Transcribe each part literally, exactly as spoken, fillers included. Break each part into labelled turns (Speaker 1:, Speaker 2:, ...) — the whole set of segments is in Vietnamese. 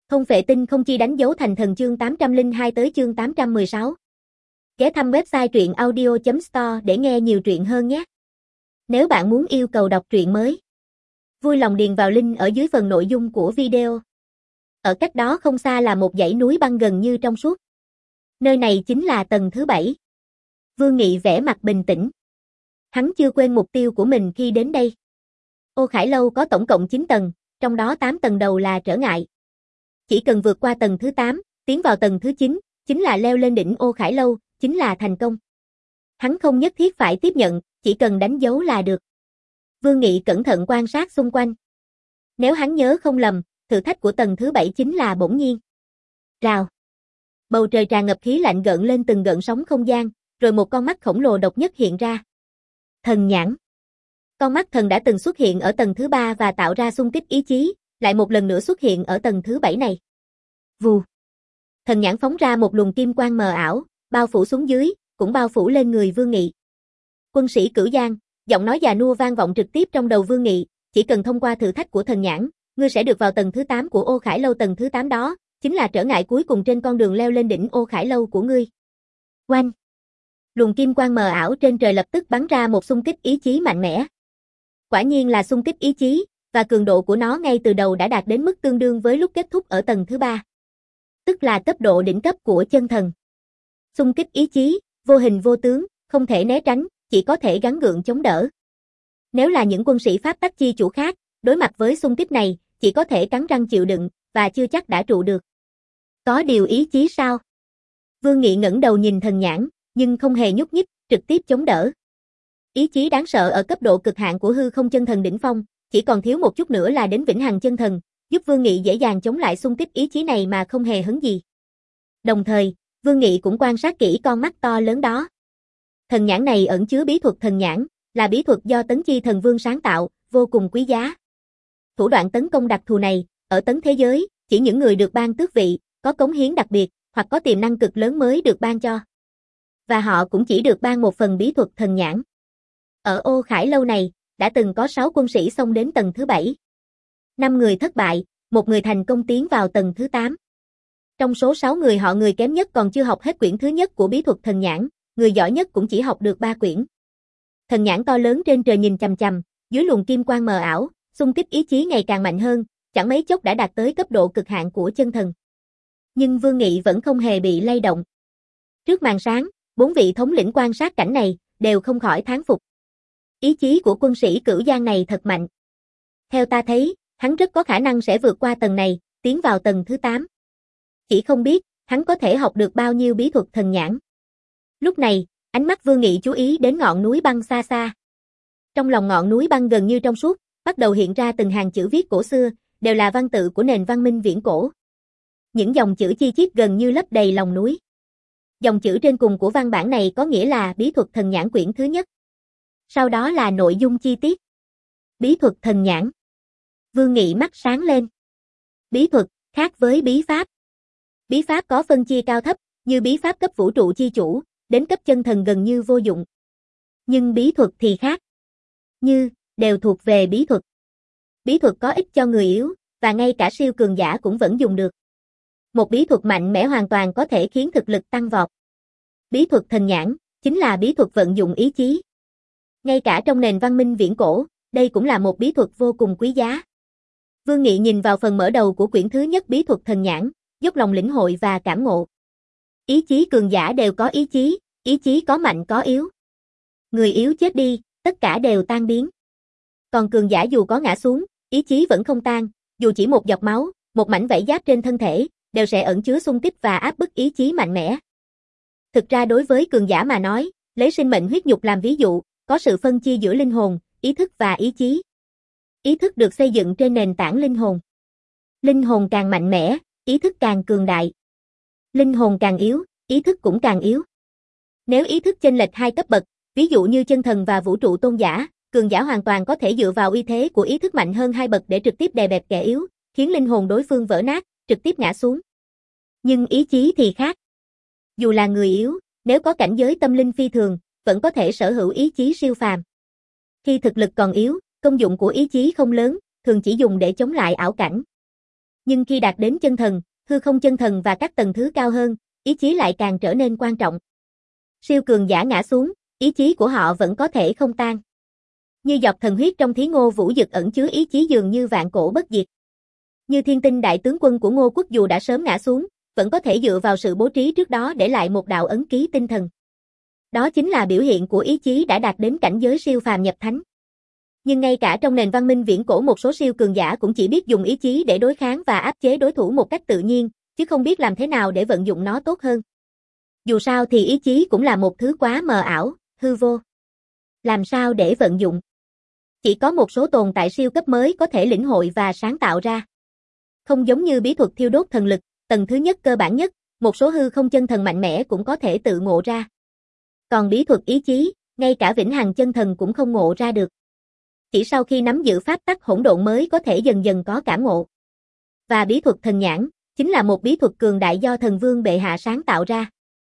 Speaker 1: Không phệ tinh không chi đánh dấu thành thần chương tám trăm lẻ hai tới chương tám trăm mười sáu. Ghé thăm website truyện audio chấm store để nghe nhiều truyện hơn nhé. Nếu bạn muốn yêu cầu đọc truyện mới, vui lòng điền vào link ở dưới phần nội dung của video. Ở cách đó không xa là một dãy núi băng gần như trong suốt. Nơi này chính là tầng thứ bảy. Vương Nghị vẻ mặt bình tĩnh. Hắn chưa quên mục tiêu của mình khi đến đây. Ô Khải Lâu có tổng cộng chín tầng, trong đó tám tầng đầu là trở ngại. Chỉ cần vượt qua tầng thứ tám, tiến vào tầng thứ chín, chính là leo lên đỉnh Ô Khải Lâu, chính là thành công. Hắn không nhất thiết phải tiếp nhận, chỉ cần đánh dấu là được. Vương Nghị cẩn thận quan sát xung quanh. Nếu hắn nhớ không lầm, thử thách của tầng thứ bảy chính là bỗng nhiên. Rào. Bầu trời tràn ngập khí lạnh gợn lên từng gợn sóng không gian, rồi một con mắt khổng lồ độc nhất hiện ra. Thần nhãn. Con mắt thần đã từng xuất hiện ở tầng thứ ba và tạo ra xung kích ý chí, lại một lần nữa xuất hiện ở tầng thứ bảy này. Vù. Thần nhãn phóng ra một luồng kim quang mờ ảo, bao phủ xuống dưới, cũng bao phủ lên người Vương Nghị. Quân sĩ Cửu Giang, giọng nói già nua vang vọng trực tiếp trong đầu Vương Nghị, chỉ cần thông qua thử thách của thần nhãn, ngươi sẽ được vào tầng thứ tám của Ô Khải Lâu. Tầng thứ tám đó chính là trở ngại cuối cùng trên con đường leo lên đỉnh Ô Khải Lâu của ngươi. Oanh! Luồng kim quang mờ ảo trên trời lập tức bắn ra một xung kích ý chí mạnh mẽ. Quả nhiên là xung kích ý chí, và cường độ của nó ngay từ đầu đã đạt đến mức tương đương với lúc kết thúc ở tầng thứ ba. Tức là cấp độ đỉnh cấp của chân thần. Xung kích ý chí, vô hình vô tướng, không thể né tránh, chỉ có thể gắng gượng chống đỡ. Nếu là những quân sĩ pháp tắc chi chủ khác, đối mặt với xung kích này, chỉ có thể cắn răng chịu đựng, và chưa chắc đã trụ được. Có điều ý chí sao? Vương Nghị ngẩng đầu nhìn thần nhãn, nhưng không hề nhúc nhích, trực tiếp chống đỡ. Ý chí đáng sợ ở cấp độ cực hạn của hư không chân thần đỉnh phong, chỉ còn thiếu một chút nữa là đến vĩnh hằng chân thần, giúp Vương Nghị dễ dàng chống lại xung kích ý chí này mà không hề hấn gì. Đồng thời, Vương Nghị cũng quan sát kỹ con mắt to lớn đó. Thần nhãn này ẩn chứa bí thuật thần nhãn, là bí thuật do Tấn Chi Thần Vương sáng tạo, vô cùng quý giá. Thủ đoạn tấn công đặc thù này, ở Tấn thế giới, chỉ những người được ban tước vị, có cống hiến đặc biệt, hoặc có tiềm năng cực lớn mới được ban cho. Và họ cũng chỉ được ban một phần bí thuật thần nhãn. Ở Ô Khải Lâu này, đã từng có sáu quân sĩ xông đến tầng thứ bảy. năm người thất bại, một người thành công tiến vào tầng thứ tám. Trong số sáu người họ người kém nhất còn chưa học hết quyển thứ nhất của bí thuật thần nhãn, người giỏi nhất cũng chỉ học được ba quyển. Thần nhãn to lớn trên trời nhìn chằm chằm, dưới luồng kim quang mờ ảo, xung kích ý chí ngày càng mạnh hơn, chẳng mấy chốc đã đạt tới cấp độ cực hạn của chân thần. Nhưng Vương Nghị vẫn không hề bị lay động. Trước màn sáng, bốn vị thống lĩnh quan sát cảnh này, đều không khỏi thán phục. Ý chí của quân sĩ Cửu Giang này thật mạnh. Theo ta thấy, hắn rất có khả năng sẽ vượt qua tầng này, tiến vào tầng thứ tám. Chỉ không biết, hắn có thể học được bao nhiêu bí thuật thần nhãn. Lúc này, ánh mắt Vương Nghị chú ý đến ngọn núi băng xa xa. Trong lòng ngọn núi băng gần như trong suốt, bắt đầu hiện ra từng hàng chữ viết cổ xưa, đều là văn tự của nền văn minh viễn cổ. Những dòng chữ chi chít gần như lấp đầy lòng núi. Dòng chữ trên cùng của văn bản này có nghĩa là bí thuật thần nhãn quyển thứ nhất. Sau đó là nội dung chi tiết. Bí thuật thần nhãn. Vương Nghị mắt sáng lên. Bí thuật, khác với bí pháp. Bí pháp có phân chia cao thấp, như bí pháp cấp vũ trụ chi chủ, đến cấp chân thần gần như vô dụng. Nhưng bí thuật thì khác. Như, đều thuộc về bí thuật. Bí thuật có ích cho người yếu, và ngay cả siêu cường giả cũng vẫn dùng được. Một bí thuật mạnh mẽ hoàn toàn có thể khiến thực lực tăng vọt. Bí thuật thần nhãn, chính là bí thuật vận dụng ý chí. Ngay cả trong nền văn minh viễn cổ, đây cũng là một bí thuật vô cùng quý giá. Vương Nghị nhìn vào phần mở đầu của quyển thứ nhất bí thuật thần nhãn, dốc lòng lĩnh hội và cảm ngộ. Ý chí cường giả đều có ý chí, ý chí có mạnh có yếu. Người yếu chết đi, tất cả đều tan biến. Còn cường giả dù có ngã xuống, ý chí vẫn không tan, dù chỉ một giọt máu, một mảnh vảy giáp trên thân thể, đều sẽ ẩn chứa xung kích và áp bức ý chí mạnh mẽ. Thực ra đối với cường giả mà nói, lấy sinh mệnh huyết nhục làm ví dụ, có sự phân chia giữa linh hồn, ý thức và ý chí. Ý thức được xây dựng trên nền tảng linh hồn. Linh hồn càng mạnh mẽ, ý thức càng cường đại. Linh hồn càng yếu, ý thức cũng càng yếu. Nếu ý thức chênh lệch hai cấp bậc, ví dụ như chân thần và vũ trụ tôn giả, cường giả hoàn toàn có thể dựa vào uy thế của ý thức mạnh hơn hai bậc để trực tiếp đè bẹp kẻ yếu, khiến linh hồn đối phương vỡ nát, trực tiếp ngã xuống. Nhưng ý chí thì khác. Dù là người yếu, nếu có cảnh giới tâm linh phi thường, vẫn có thể sở hữu ý chí siêu phàm. Khi thực lực còn yếu, công dụng của ý chí không lớn, thường chỉ dùng để chống lại ảo cảnh. Nhưng khi đạt đến chân thần, hư không chân thần và các tầng thứ cao hơn, ý chí lại càng trở nên quan trọng. Siêu cường giả ngã xuống, ý chí của họ vẫn có thể không tan. Như giọt thần huyết trong Thí Ngô Vũ Dực ẩn chứa ý chí dường như vạn cổ bất diệt. Như Thiên Tinh đại tướng quân của Ngô Quốc dù đã sớm ngã xuống, vẫn có thể dựa vào sự bố trí trước đó để lại một đạo ấn ký tinh thần. Đó chính là biểu hiện của ý chí đã đạt đến cảnh giới siêu phàm nhập thánh. Nhưng ngay cả trong nền văn minh viễn cổ một số siêu cường giả cũng chỉ biết dùng ý chí để đối kháng và áp chế đối thủ một cách tự nhiên, chứ không biết làm thế nào để vận dụng nó tốt hơn. Dù sao thì ý chí cũng là một thứ quá mờ ảo, hư vô. Làm sao để vận dụng? Chỉ có một số tồn tại siêu cấp mới có thể lĩnh hội và sáng tạo ra. Không giống như bí thuật thiêu đốt thần lực, tầng thứ nhất cơ bản nhất, một số hư không chân thần mạnh mẽ cũng có thể tự ngộ ra. Còn bí thuật ý chí, ngay cả vĩnh hằng chân thần cũng không ngộ ra được. Chỉ sau khi nắm giữ pháp tắc hỗn độn mới có thể dần dần có cảm ngộ. Và bí thuật thần nhãn, chính là một bí thuật cường đại do thần vương bệ hạ sáng tạo ra.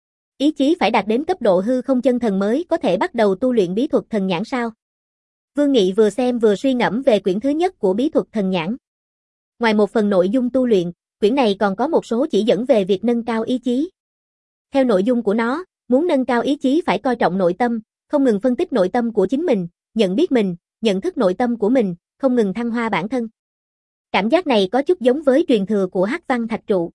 Speaker 1: Ý chí phải đạt đến cấp độ hư không chân thần mới có thể bắt đầu tu luyện bí thuật thần nhãn sao? Vương Nghị vừa xem vừa suy ngẫm về quyển thứ nhất của bí thuật thần nhãn. Ngoài một phần nội dung tu luyện, quyển này còn có một số chỉ dẫn về việc nâng cao ý chí. Theo nội dung của nó, muốn nâng cao ý chí phải coi trọng nội tâm, không ngừng phân tích nội tâm của chính mình, nhận biết mình, nhận thức nội tâm của mình, không ngừng thăng hoa bản thân. Cảm giác này có chút giống với truyền thừa của Hắc Văn Thạch Trụ.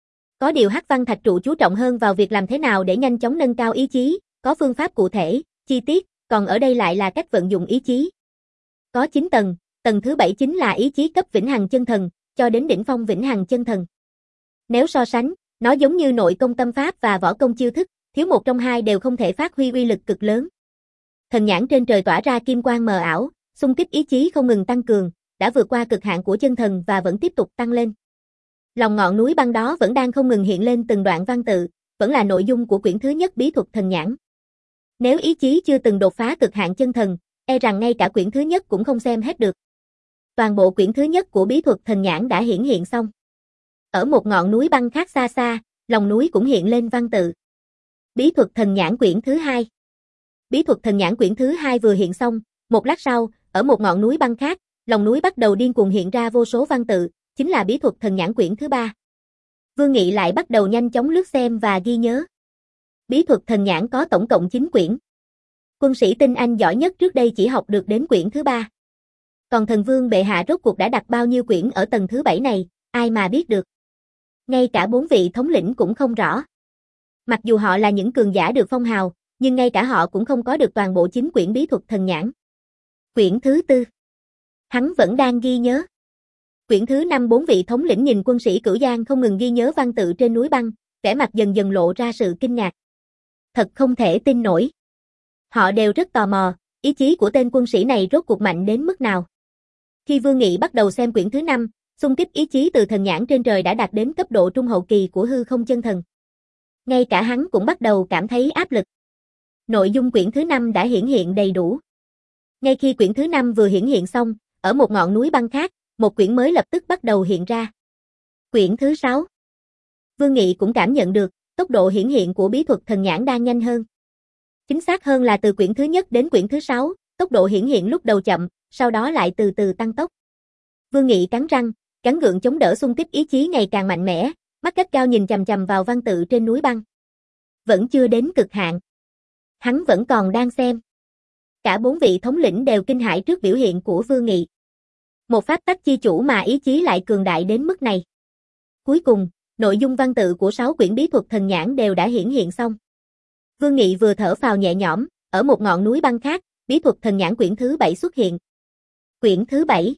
Speaker 1: Có điều Hắc Văn Thạch Trụ chú trọng hơn vào việc làm thế nào để nhanh chóng nâng cao ý chí, có phương pháp cụ thể, chi tiết, còn ở đây lại là cách vận dụng ý chí. Có chín tầng, tầng thứ bảy chính là ý chí cấp vĩnh hằng chân thần, cho đến đỉnh phong vĩnh hằng chân thần. Nếu so sánh, nó giống như nội công tâm pháp và võ công chiêu thức, thiếu một trong hai đều không thể phát huy uy lực cực lớn. Thần nhãn trên trời tỏa ra kim quang mờ ảo, xung kích ý chí không ngừng tăng cường, đã vượt qua cực hạn của chân thần và vẫn tiếp tục tăng lên. Lòng ngọn núi băng đó vẫn đang không ngừng hiện lên từng đoạn văn tự, vẫn là nội dung của quyển thứ nhất bí thuật thần nhãn. Nếu ý chí chưa từng đột phá cực hạn chân thần, e rằng ngay cả quyển thứ nhất cũng không xem hết được. Toàn bộ quyển thứ nhất của bí thuật thần nhãn đã hiển hiện xong. Ở một ngọn núi băng khác xa xa, lòng núi cũng hiện lên văn tự. Bí thuật thần nhãn quyển thứ hai. Bí thuật thần nhãn quyển thứ hai vừa hiện xong, một lát sau, ở một ngọn núi băng khác, lòng núi bắt đầu điên cuồng hiện ra vô số văn tự, chính là bí thuật thần nhãn quyển thứ ba. Vương Nghị lại bắt đầu nhanh chóng lướt xem và ghi nhớ. Bí thuật thần nhãn có tổng cộng chín quyển. Quân sĩ tinh anh giỏi nhất trước đây chỉ học được đến quyển thứ ba. Còn thần vương bệ hạ rốt cuộc đã đặt bao nhiêu quyển ở tầng thứ bảy này, ai mà biết được. Ngay cả bốn vị thống lĩnh cũng không rõ. Mặc dù họ là những cường giả được phong hào, nhưng ngay cả họ cũng không có được toàn bộ chín quyển bí thuật thần nhãn. Quyển thứ tư. Hắn vẫn đang ghi nhớ. Quyển thứ năm bốn vị thống lĩnh nhìn quân sĩ Cửu Giang không ngừng ghi nhớ văn tự trên núi băng, vẻ mặt dần dần lộ ra sự kinh ngạc. Thật không thể tin nổi. Họ đều rất tò mò, ý chí của tên quân sĩ này rốt cuộc mạnh đến mức nào. Khi Vương Nghị bắt đầu xem quyển thứ năm, xung kích ý chí từ thần nhãn trên trời đã đạt đến cấp độ trung hậu kỳ của hư không chân thần. Ngay cả hắn cũng bắt đầu cảm thấy áp lực. Nội dung quyển thứ năm đã hiển hiện đầy đủ. Ngay khi quyển thứ năm vừa hiển hiện xong, ở một ngọn núi băng khác, một quyển mới lập tức bắt đầu hiện ra. Quyển thứ sáu. Vương Nghị cũng cảm nhận được, tốc độ hiển hiện của bí thuật thần nhãn đang nhanh hơn. Chính xác hơn là từ quyển thứ nhất đến quyển thứ sáu, tốc độ hiển hiện lúc đầu chậm, sau đó lại từ từ tăng tốc. Vương Nghị cắn răng, gắng gượng chống đỡ xung kích ý chí ngày càng mạnh mẽ, mắt gắt gao nhìn chằm chằm vào văn tự trên núi băng. Vẫn chưa đến cực hạn. Hắn vẫn còn đang xem. Cả bốn vị thống lĩnh đều kinh hãi trước biểu hiện của Vương Nghị. Một pháp tắc chi chủ mà ý chí lại cường đại đến mức này. Cuối cùng, nội dung văn tự của sáu quyển bí thuật thần nhãn đều đã hiển hiện xong. Vương Nghị vừa thở phào nhẹ nhõm, ở một ngọn núi băng khác, bí thuật thần nhãn quyển thứ bảy xuất hiện. Quyển thứ bảy.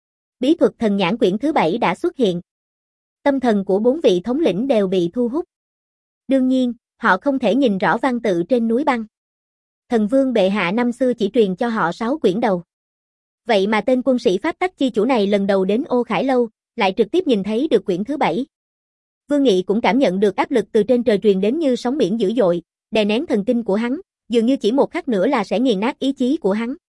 Speaker 1: Bí thuật thần nhãn quyển thứ bảy đã xuất hiện. Tâm thần của bốn vị thống lĩnh đều bị thu hút. Đương nhiên, họ không thể nhìn rõ văn tự trên núi băng. Thần vương bệ hạ năm xưa chỉ truyền cho họ sáu quyển đầu. Vậy mà tên quân sĩ pháp tắc chi chủ này lần đầu đến Ô Khải Lâu, lại trực tiếp nhìn thấy được quyển thứ bảy. Vương Nghị cũng cảm nhận được áp lực từ trên trời truyền đến như sóng biển dữ dội, đè nén thần kinh của hắn, dường như chỉ một khắc nữa là sẽ nghiền nát ý chí của hắn.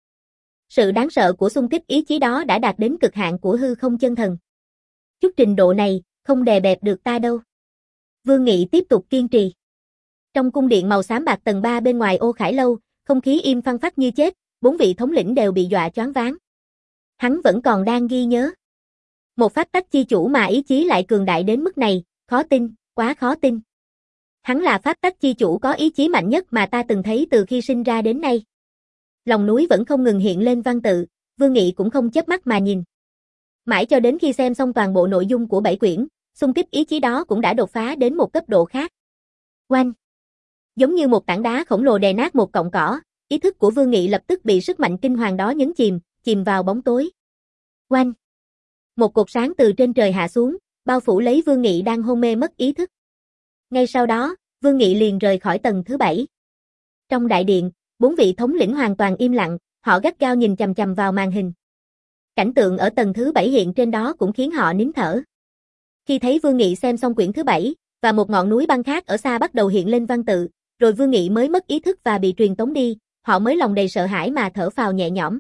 Speaker 1: Sự đáng sợ của xung kích ý chí đó đã đạt đến cực hạn của hư không chân thần. Chút trình độ này, không đè bẹp được ta đâu. Vương Nghị tiếp tục kiên trì. Trong cung điện màu xám bạc tầng ba bên ngoài Ô Khải Lâu, không khí im phăng phắc như chết, bốn vị thống lĩnh đều bị dọa choáng váng. Hắn vẫn còn đang ghi nhớ. Một pháp tắc chi chủ mà ý chí lại cường đại đến mức này, khó tin, quá khó tin. Hắn là pháp tắc chi chủ có ý chí mạnh nhất mà ta từng thấy từ khi sinh ra đến nay. Lòng núi vẫn không ngừng hiện lên văn tự, Vương Nghị cũng không chớp mắt mà nhìn. Mãi cho đến khi xem xong toàn bộ nội dung của bảy quyển, xung kích ý chí đó cũng đã đột phá đến một cấp độ khác. Oanh! Giống như một tảng đá khổng lồ đè nát một cọng cỏ, ý thức của Vương Nghị lập tức bị sức mạnh kinh hoàng đó nhấn chìm, chìm vào bóng tối. Oanh! Một cột sáng từ trên trời hạ xuống, bao phủ lấy Vương Nghị đang hôn mê mất ý thức. Ngay sau đó, Vương Nghị liền rời khỏi tầng thứ bảy. Trong đại điện, bốn vị thống lĩnh hoàn toàn im lặng, họ gắt gao nhìn chằm chằm vào màn hình. Cảnh tượng ở tầng thứ bảy hiện trên đó cũng khiến họ nín thở. Khi thấy Vương Nghị xem xong quyển thứ bảy, và một ngọn núi băng khác ở xa bắt đầu hiện lên văn tự, rồi Vương Nghị mới mất ý thức và bị truyền tống đi, họ mới lòng đầy sợ hãi mà thở phào nhẹ nhõm.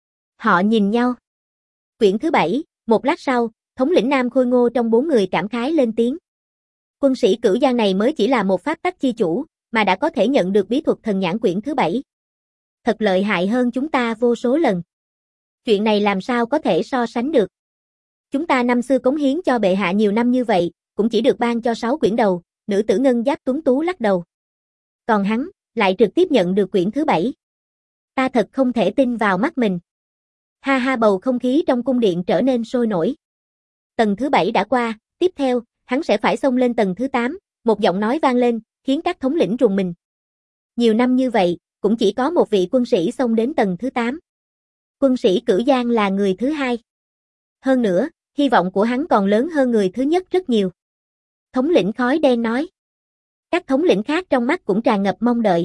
Speaker 1: Họ nhìn nhau. Quyển thứ bảy, một lát sau, thống lĩnh nam khôi ngô trong bốn người cảm khái lên tiếng. Quân sĩ Cửu Giang này mới chỉ là một pháp tắc chi chủ, mà đã có thể nhận được bí thuật thần nhãn quyển thứ bảy. Thật lợi hại hơn chúng ta vô số lần. Chuyện này làm sao có thể so sánh được. Chúng ta năm xưa cống hiến cho bệ hạ nhiều năm như vậy, cũng chỉ được ban cho sáu quyển đầu, nữ tử ngân giáp tuấn tú lắc đầu. Còn hắn, lại trực tiếp nhận được quyển thứ bảy. Ta thật không thể tin vào mắt mình. Ha ha, bầu không khí trong cung điện trở nên sôi nổi. Tầng thứ bảy đã qua, tiếp theo, hắn sẽ phải xông lên tầng thứ tám, một giọng nói vang lên, khiến các thống lĩnh rùng mình. Nhiều năm như vậy, cũng chỉ có một vị quân sĩ xông đến tầng thứ tám. Quân sĩ Cửu Giang là người thứ hai. Hơn nữa, hy vọng của hắn còn lớn hơn người thứ nhất rất nhiều. Thống lĩnh khói đen nói. Các thống lĩnh khác trong mắt cũng tràn ngập mong đợi.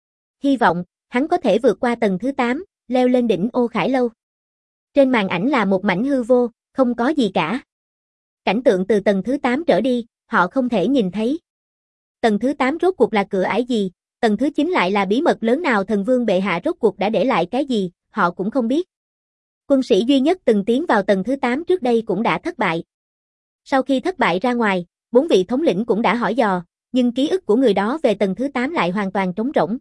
Speaker 1: Hy vọng, hắn có thể vượt qua tầng thứ tám, leo lên đỉnh Ô Khải Lâu. Trên màn ảnh là một mảnh hư vô, không có gì cả. Cảnh tượng từ tầng thứ tám trở đi, họ không thể nhìn thấy. Tầng thứ tám rốt cuộc là cửa ải gì, tầng thứ chín lại là bí mật lớn nào, thần vương bệ hạ rốt cuộc đã để lại cái gì, họ cũng không biết. Quân sĩ duy nhất từng tiến vào tầng thứ tám trước đây cũng đã thất bại. Sau khi thất bại ra ngoài, bốn vị thống lĩnh cũng đã hỏi dò, nhưng ký ức của người đó về tầng thứ tám lại hoàn toàn trống rỗng.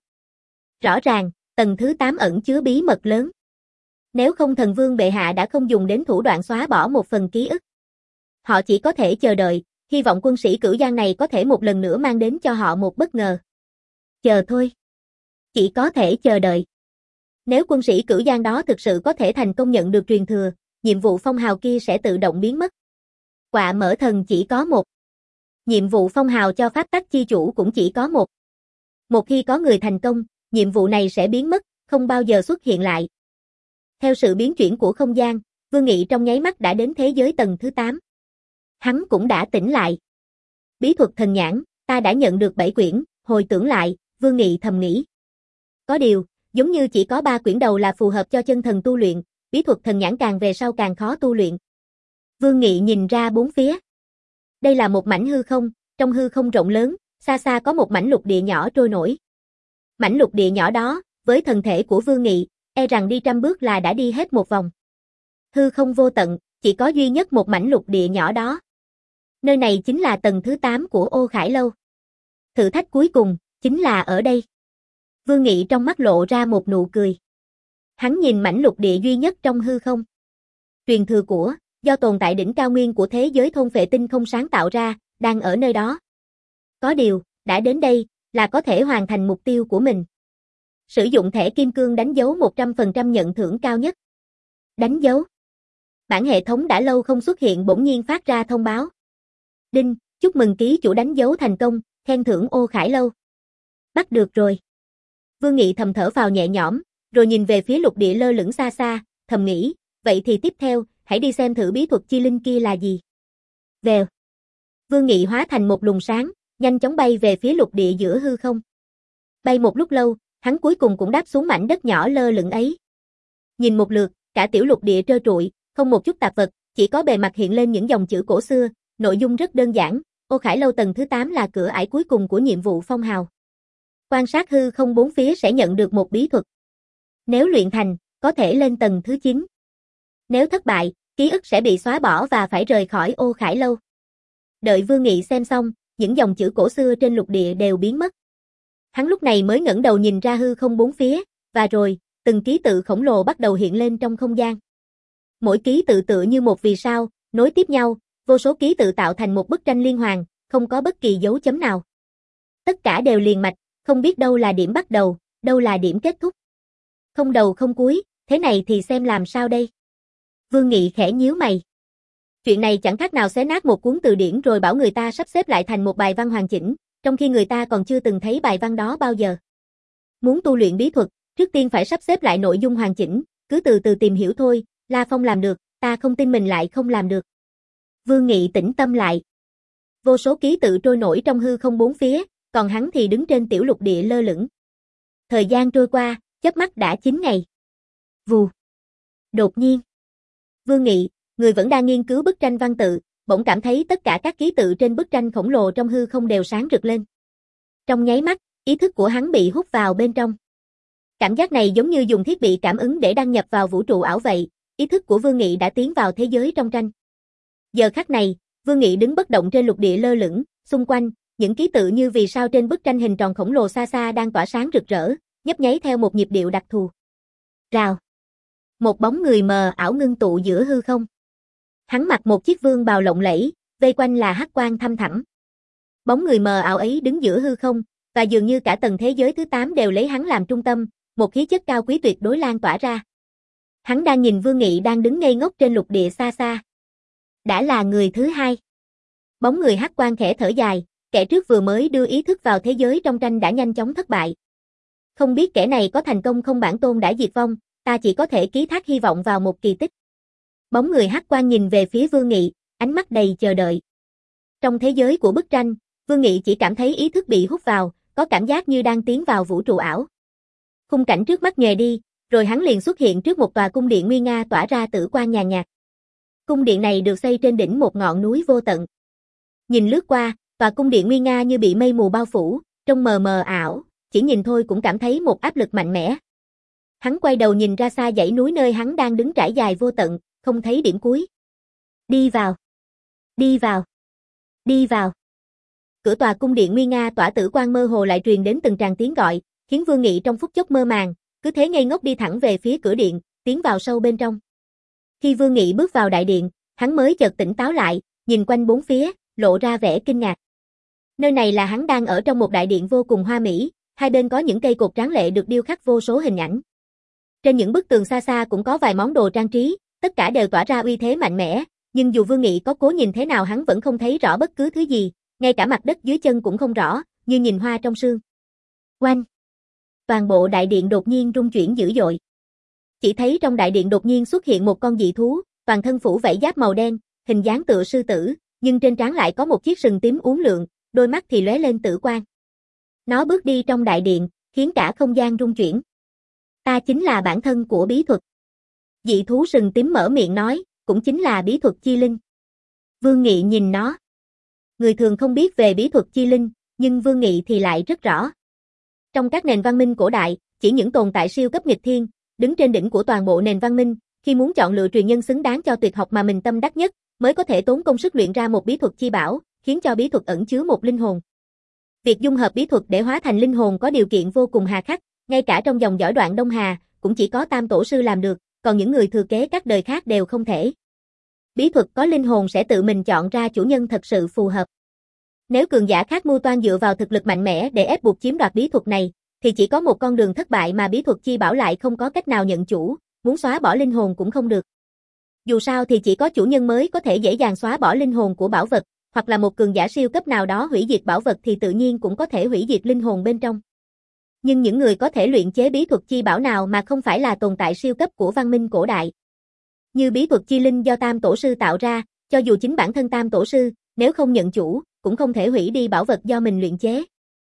Speaker 1: Rõ ràng, tầng thứ tám ẩn chứa bí mật lớn. Nếu không thần vương bệ hạ đã không dùng đến thủ đoạn xóa bỏ một phần ký ức. Họ chỉ có thể chờ đợi, hy vọng quân sĩ Cửu Giang này có thể một lần nữa mang đến cho họ một bất ngờ. Chờ thôi. Chỉ có thể chờ đợi. Nếu quân sĩ Cửu Giang đó thực sự có thể thành công nhận được truyền thừa, nhiệm vụ phong hào kia sẽ tự động biến mất. Quạ mở thần chỉ có một. Nhiệm vụ phong hào cho pháp tắc chi chủ cũng chỉ có một. Một khi có người thành công, nhiệm vụ này sẽ biến mất, không bao giờ xuất hiện lại. Theo sự biến chuyển của không gian, Vương Nghị trong nháy mắt đã đến thế giới tầng thứ tám. Hắn cũng đã tỉnh lại. Bí thuật thần nhãn, ta đã nhận được bảy quyển, hồi tưởng lại, Vương Nghị thầm nghĩ. Có điều, giống như chỉ có ba quyển đầu là phù hợp cho chân thần tu luyện, bí thuật thần nhãn càng về sau càng khó tu luyện. Vương Nghị nhìn ra bốn phía. Đây là một mảnh hư không, trong hư không rộng lớn, xa xa có một mảnh lục địa nhỏ trôi nổi. Mảnh lục địa nhỏ đó, với thần thể của Vương Nghị, e rằng đi trăm bước là đã đi hết một vòng. Hư không vô tận, chỉ có duy nhất một mảnh lục địa nhỏ đó. Nơi này chính là tầng thứ tám của Ô Khải Lâu. Thử thách cuối cùng, chính là ở đây. Vương Nghị trong mắt lộ ra một nụ cười. Hắn nhìn mảnh lục địa duy nhất trong hư không. Truyền thừa của, do tồn tại đỉnh cao nguyên của thế giới thôn phệ tinh không sáng tạo ra, đang ở nơi đó. Có điều, đã đến đây, là có thể hoàn thành mục tiêu của mình. Sử dụng thẻ kim cương đánh dấu một trăm phần trăm nhận thưởng cao nhất. Đánh dấu. Bản hệ thống đã lâu không xuất hiện bỗng nhiên phát ra thông báo. Đinh, chúc mừng ký chủ đánh dấu thành công, khen thưởng Ô Khải Lâu. Bắt được rồi. Vương Nghị thầm thở phào nhẹ nhõm, rồi nhìn về phía lục địa lơ lửng xa xa, thầm nghĩ, vậy thì tiếp theo, hãy đi xem thử bí thuật chi linh kia là gì. Vèo. Vương Nghị hóa thành một luồng sáng, nhanh chóng bay về phía lục địa giữa hư không. Bay một lúc lâu, hắn cuối cùng cũng đáp xuống mảnh đất nhỏ lơ lửng ấy. Nhìn một lượt, cả tiểu lục địa trơ trụi, không một chút tạp vật, chỉ có bề mặt hiện lên những dòng chữ cổ xưa, nội dung rất đơn giản, Ô Khải Lâu tầng thứ tám là cửa ải cuối cùng của nhiệm vụ phong hào. Quan sát hư không bốn phía sẽ nhận được một bí thuật. Nếu luyện thành, có thể lên tầng thứ chín. Nếu thất bại, ký ức sẽ bị xóa bỏ và phải rời khỏi Ô Khải Lâu. Đợi Vương Nghị xem xong, những dòng chữ cổ xưa trên lục địa đều biến mất. Hắn lúc này mới ngẩng đầu nhìn ra hư không bốn phía, và rồi, từng ký tự khổng lồ bắt đầu hiện lên trong không gian. Mỗi ký tự tựa như một vì sao, Nối tiếp nhau, vô số ký tự tạo thành một bức tranh liên hoàn, không có bất kỳ dấu chấm nào. Tất cả đều liền mạch, không biết đâu là điểm bắt đầu, đâu là điểm kết thúc. Không đầu không cuối, thế này thì xem làm sao đây? Vương Nghị khẽ nhíu mày. Chuyện này chẳng khác nào xé nát một cuốn từ điển rồi bảo người ta sắp xếp lại thành một bài văn hoàn chỉnh, trong khi người ta còn chưa từng thấy bài văn đó bao giờ. Muốn tu luyện bí thuật, trước tiên phải sắp xếp lại nội dung hoàn chỉnh, cứ từ từ tìm hiểu thôi, La Phong làm được, ta không tin mình lại không làm được. Vương Nghị tĩnh tâm lại. Vô số ký tự trôi nổi trong hư không bốn phía, còn hắn thì đứng trên tiểu lục địa lơ lửng. Thời gian trôi qua, chớp mắt đã chín ngày. Vù. Đột nhiên, Vương Nghị, người vẫn đang nghiên cứu bức tranh văn tự, bỗng cảm thấy tất cả các ký tự trên bức tranh khổng lồ trong hư không đều sáng rực lên. Trong nháy mắt, ý thức của hắn bị hút vào bên trong. Cảm giác này giống như dùng thiết bị cảm ứng để đăng nhập vào vũ trụ ảo vậy, ý thức của Vương Nghị đã tiến vào thế giới trong tranh. Giờ khắc này, Vương Nghị đứng bất động trên lục địa lơ lửng, xung quanh, những ký tự như vì sao trên bức tranh hình tròn khổng lồ xa xa đang tỏa sáng rực rỡ, nhấp nháy theo một nhịp điệu đặc thù. Rào. Một bóng người mờ ảo ngưng tụ giữa hư không. Hắn mặc một chiếc vương bào lộng lẫy, vây quanh là hắc quang thăm thẳm. Bóng người mờ ảo ấy đứng giữa hư không, và dường như cả tầng thế giới thứ tám đều lấy hắn làm trung tâm, một khí chất cao quý tuyệt đối lan tỏa ra. Hắn đang nhìn Vương Nghị đang đứng ngây ngốc trên lục địa xa xa. Đã là người thứ hai. Bóng người hắc quang khẽ thở dài, kẻ trước vừa mới đưa ý thức vào thế giới trong tranh đã nhanh chóng thất bại. Không biết kẻ này có thành công không, bản tôn đã diệt vong, ta chỉ có thể ký thác hy vọng vào một kỳ tích. Bóng người hắc quang nhìn về phía Vương Nghị, ánh mắt đầy chờ đợi. Trong thế giới của bức tranh, Vương Nghị chỉ cảm thấy ý thức bị hút vào, có cảm giác như đang tiến vào vũ trụ ảo. Khung cảnh trước mắt nhòe đi, rồi hắn liền xuất hiện trước một tòa cung điện nguy nga tỏa ra tử quang nhàn nhạt. Cung điện này được xây trên đỉnh một ngọn núi vô tận. Nhìn lướt qua, tòa cung điện nguy nga như bị mây mù bao phủ, trông mờ mờ ảo, chỉ nhìn thôi cũng cảm thấy một áp lực mạnh mẽ. Hắn quay đầu nhìn ra xa dãy núi nơi hắn đang đứng trải dài vô tận, không thấy điểm cuối. Đi vào. Đi vào. Đi vào. Cửa tòa cung điện nguy nga tỏa tử quang mơ hồ lại truyền đến từng tràng tiếng gọi, khiến Vương Nghị trong phút chốc mơ màng, cứ thế ngây ngốc đi thẳng về phía cửa điện, tiến vào sâu bên trong. Khi Vương Nghị bước vào đại điện, hắn mới chợt tỉnh táo lại, nhìn quanh bốn phía, lộ ra vẻ kinh ngạc. Nơi này là hắn đang ở trong một đại điện vô cùng hoa mỹ, hai bên có những cây cột tráng lệ được điêu khắc vô số hình ảnh. Trên những bức tường xa xa cũng có vài món đồ trang trí, tất cả đều tỏa ra uy thế mạnh mẽ, nhưng dù Vương Nghị có cố nhìn thế nào hắn vẫn không thấy rõ bất cứ thứ gì, ngay cả mặt đất dưới chân cũng không rõ, như nhìn hoa trong sương. Oanh! Toàn bộ đại điện đột nhiên rung chuyển dữ dội. Chỉ thấy trong đại điện đột nhiên xuất hiện một con dị thú, toàn thân phủ vảy giáp màu đen, hình dáng tựa sư tử, nhưng trên trán lại có một chiếc sừng tím uốn lượn, đôi mắt thì lóe lên tử quang. Nó bước đi trong đại điện, khiến cả không gian rung chuyển. Ta chính là bản thân của bí thuật. Dị thú sừng tím mở miệng nói, cũng chính là bí thuật chi linh. Vương Nghị nhìn nó. Người thường không biết về bí thuật chi linh, nhưng Vương Nghị thì lại rất rõ. Trong các nền văn minh cổ đại, chỉ những tồn tại siêu cấp nghịch thiên, đứng trên đỉnh của toàn bộ nền văn minh, khi muốn chọn lựa truyền nhân xứng đáng cho tuyệt học mà mình tâm đắc nhất, mới có thể tốn công sức luyện ra một bí thuật chi bảo, khiến cho bí thuật ẩn chứa một linh hồn. Việc dung hợp bí thuật để hóa thành linh hồn có điều kiện vô cùng hà khắc, ngay cả trong dòng dõi Đoạn Đông Hà, cũng chỉ có Tam Tổ sư làm được, còn những người thừa kế các đời khác đều không thể. Bí thuật có linh hồn sẽ tự mình chọn ra chủ nhân thật sự phù hợp. Nếu cường giả khác mưu toan dựa vào thực lực mạnh mẽ để ép buộc chiếm đoạt bí thuật này, thì chỉ có một con đường thất bại mà bí thuật chi bảo lại không có cách nào nhận chủ, muốn xóa bỏ linh hồn cũng không được. Dù sao thì chỉ có chủ nhân mới có thể dễ dàng xóa bỏ linh hồn của bảo vật, hoặc là một cường giả siêu cấp nào đó hủy diệt bảo vật thì tự nhiên cũng có thể hủy diệt linh hồn bên trong. Nhưng những người có thể luyện chế bí thuật chi bảo nào mà không phải là tồn tại siêu cấp của văn minh cổ đại. Như bí thuật chi linh do Tam Tổ sư tạo ra, cho dù chính bản thân Tam Tổ sư, nếu không nhận chủ, cũng không thể hủy đi bảo vật do mình luyện chế.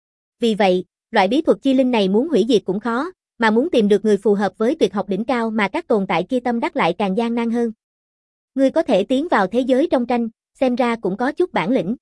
Speaker 1: Vì vậy, loại bí thuật chi linh này muốn hủy diệt cũng khó, mà muốn tìm được người phù hợp với tuyệt học đỉnh cao mà các tồn tại kia tâm đắc lại càng gian nan hơn. Ngươi có thể tiến vào thế giới trong tranh, xem ra cũng có chút bản lĩnh.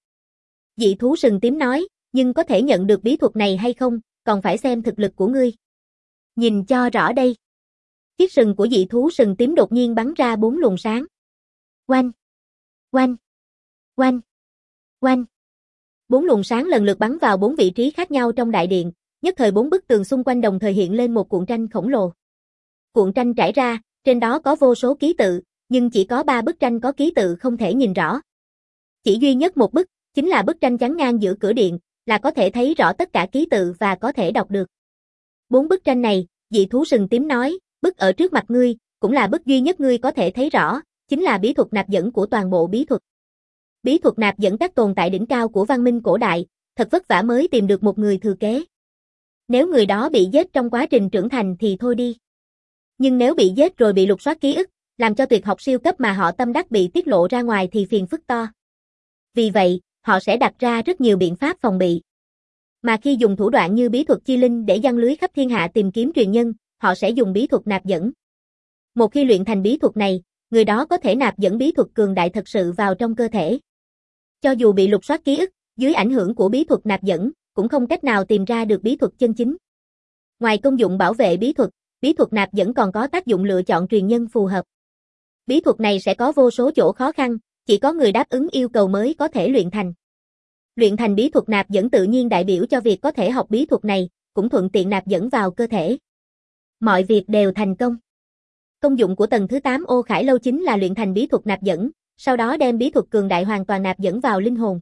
Speaker 1: Dị thú sừng tím nói, nhưng có thể nhận được bí thuật này hay không, còn phải xem thực lực của ngươi. Nhìn cho rõ đây. Chiếc sừng của dị thú sừng tím đột nhiên bắn ra bốn luồng sáng. Oanh! Oanh! Oanh! Oanh! Bốn luồng sáng lần lượt bắn vào bốn vị trí khác nhau trong đại điện, nhất thời bốn bức tường xung quanh đồng thời hiện lên một cuộn tranh khổng lồ. Cuộn tranh trải ra, trên đó có vô số ký tự, nhưng chỉ có ba bức tranh có ký tự không thể nhìn rõ. Chỉ duy nhất một bức, chính là bức tranh chắn ngang giữa cửa điện, là có thể thấy rõ tất cả ký tự và có thể đọc được. Bốn bức tranh này, dị thú sừng tím nói, bức ở trước mặt ngươi, cũng là bức duy nhất ngươi có thể thấy rõ, chính là bí thuật nạp dẫn của toàn bộ bí thuật. Bí thuật nạp dẫn các tồn tại đỉnh cao của văn minh cổ đại, thật vất vả mới tìm được một người thừa kế. Nếu người đó bị giết trong quá trình trưởng thành thì thôi đi. Nhưng nếu bị giết rồi bị lục soát ký ức, làm cho tuyệt học siêu cấp mà họ tâm đắc bị tiết lộ ra ngoài thì phiền phức to. Vì vậy, họ sẽ đặt ra rất nhiều biện pháp phòng bị. Mà khi dùng thủ đoạn như bí thuật chi linh để giăng lưới khắp thiên hạ tìm kiếm truyền nhân, họ sẽ dùng bí thuật nạp dẫn. Một khi luyện thành bí thuật này, người đó có thể nạp dẫn bí thuật cường đại thật sự vào trong cơ thể. Cho dù bị lục soát ký ức, dưới ảnh hưởng của bí thuật nạp dẫn, cũng không cách nào tìm ra được bí thuật chân chính. Ngoài công dụng bảo vệ bí thuật, bí thuật nạp dẫn còn có tác dụng lựa chọn truyền nhân phù hợp. Bí thuật này sẽ có vô số chỗ khó khăn, chỉ có người đáp ứng yêu cầu mới có thể luyện thành. Luyện thành bí thuật nạp dẫn tự nhiên đại biểu cho việc có thể học bí thuật này, cũng thuận tiện nạp dẫn vào cơ thể. Mọi việc đều thành công. Công dụng của tầng thứ tám Ô Khải Lâu chính là luyện thành bí thuật nạp dẫn, sau đó đem bí thuật cường đại hoàn toàn nạp dẫn vào linh hồn.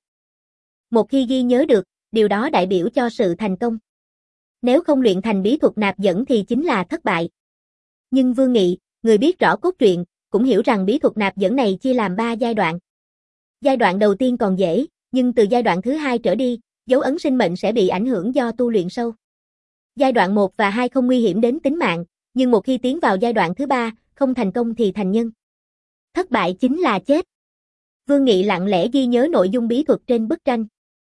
Speaker 1: Một khi ghi nhớ được, điều đó đại biểu cho sự thành công. Nếu không luyện thành bí thuật nạp dẫn thì chính là thất bại. Nhưng Vương Nghị, người biết rõ cốt truyện, cũng hiểu rằng bí thuật nạp dẫn này chia làm ba giai đoạn. Giai đoạn đầu tiên còn dễ, nhưng từ giai đoạn thứ hai trở đi, dấu ấn sinh mệnh sẽ bị ảnh hưởng do tu luyện sâu. Giai đoạn một và hai không nguy hiểm đến tính mạng, nhưng một khi tiến vào giai đoạn thứ ba, không thành công thì thành nhân. Thất bại chính là chết. Vương Nghị lặng lẽ ghi nhớ nội dung bí thuật trên bức tranh.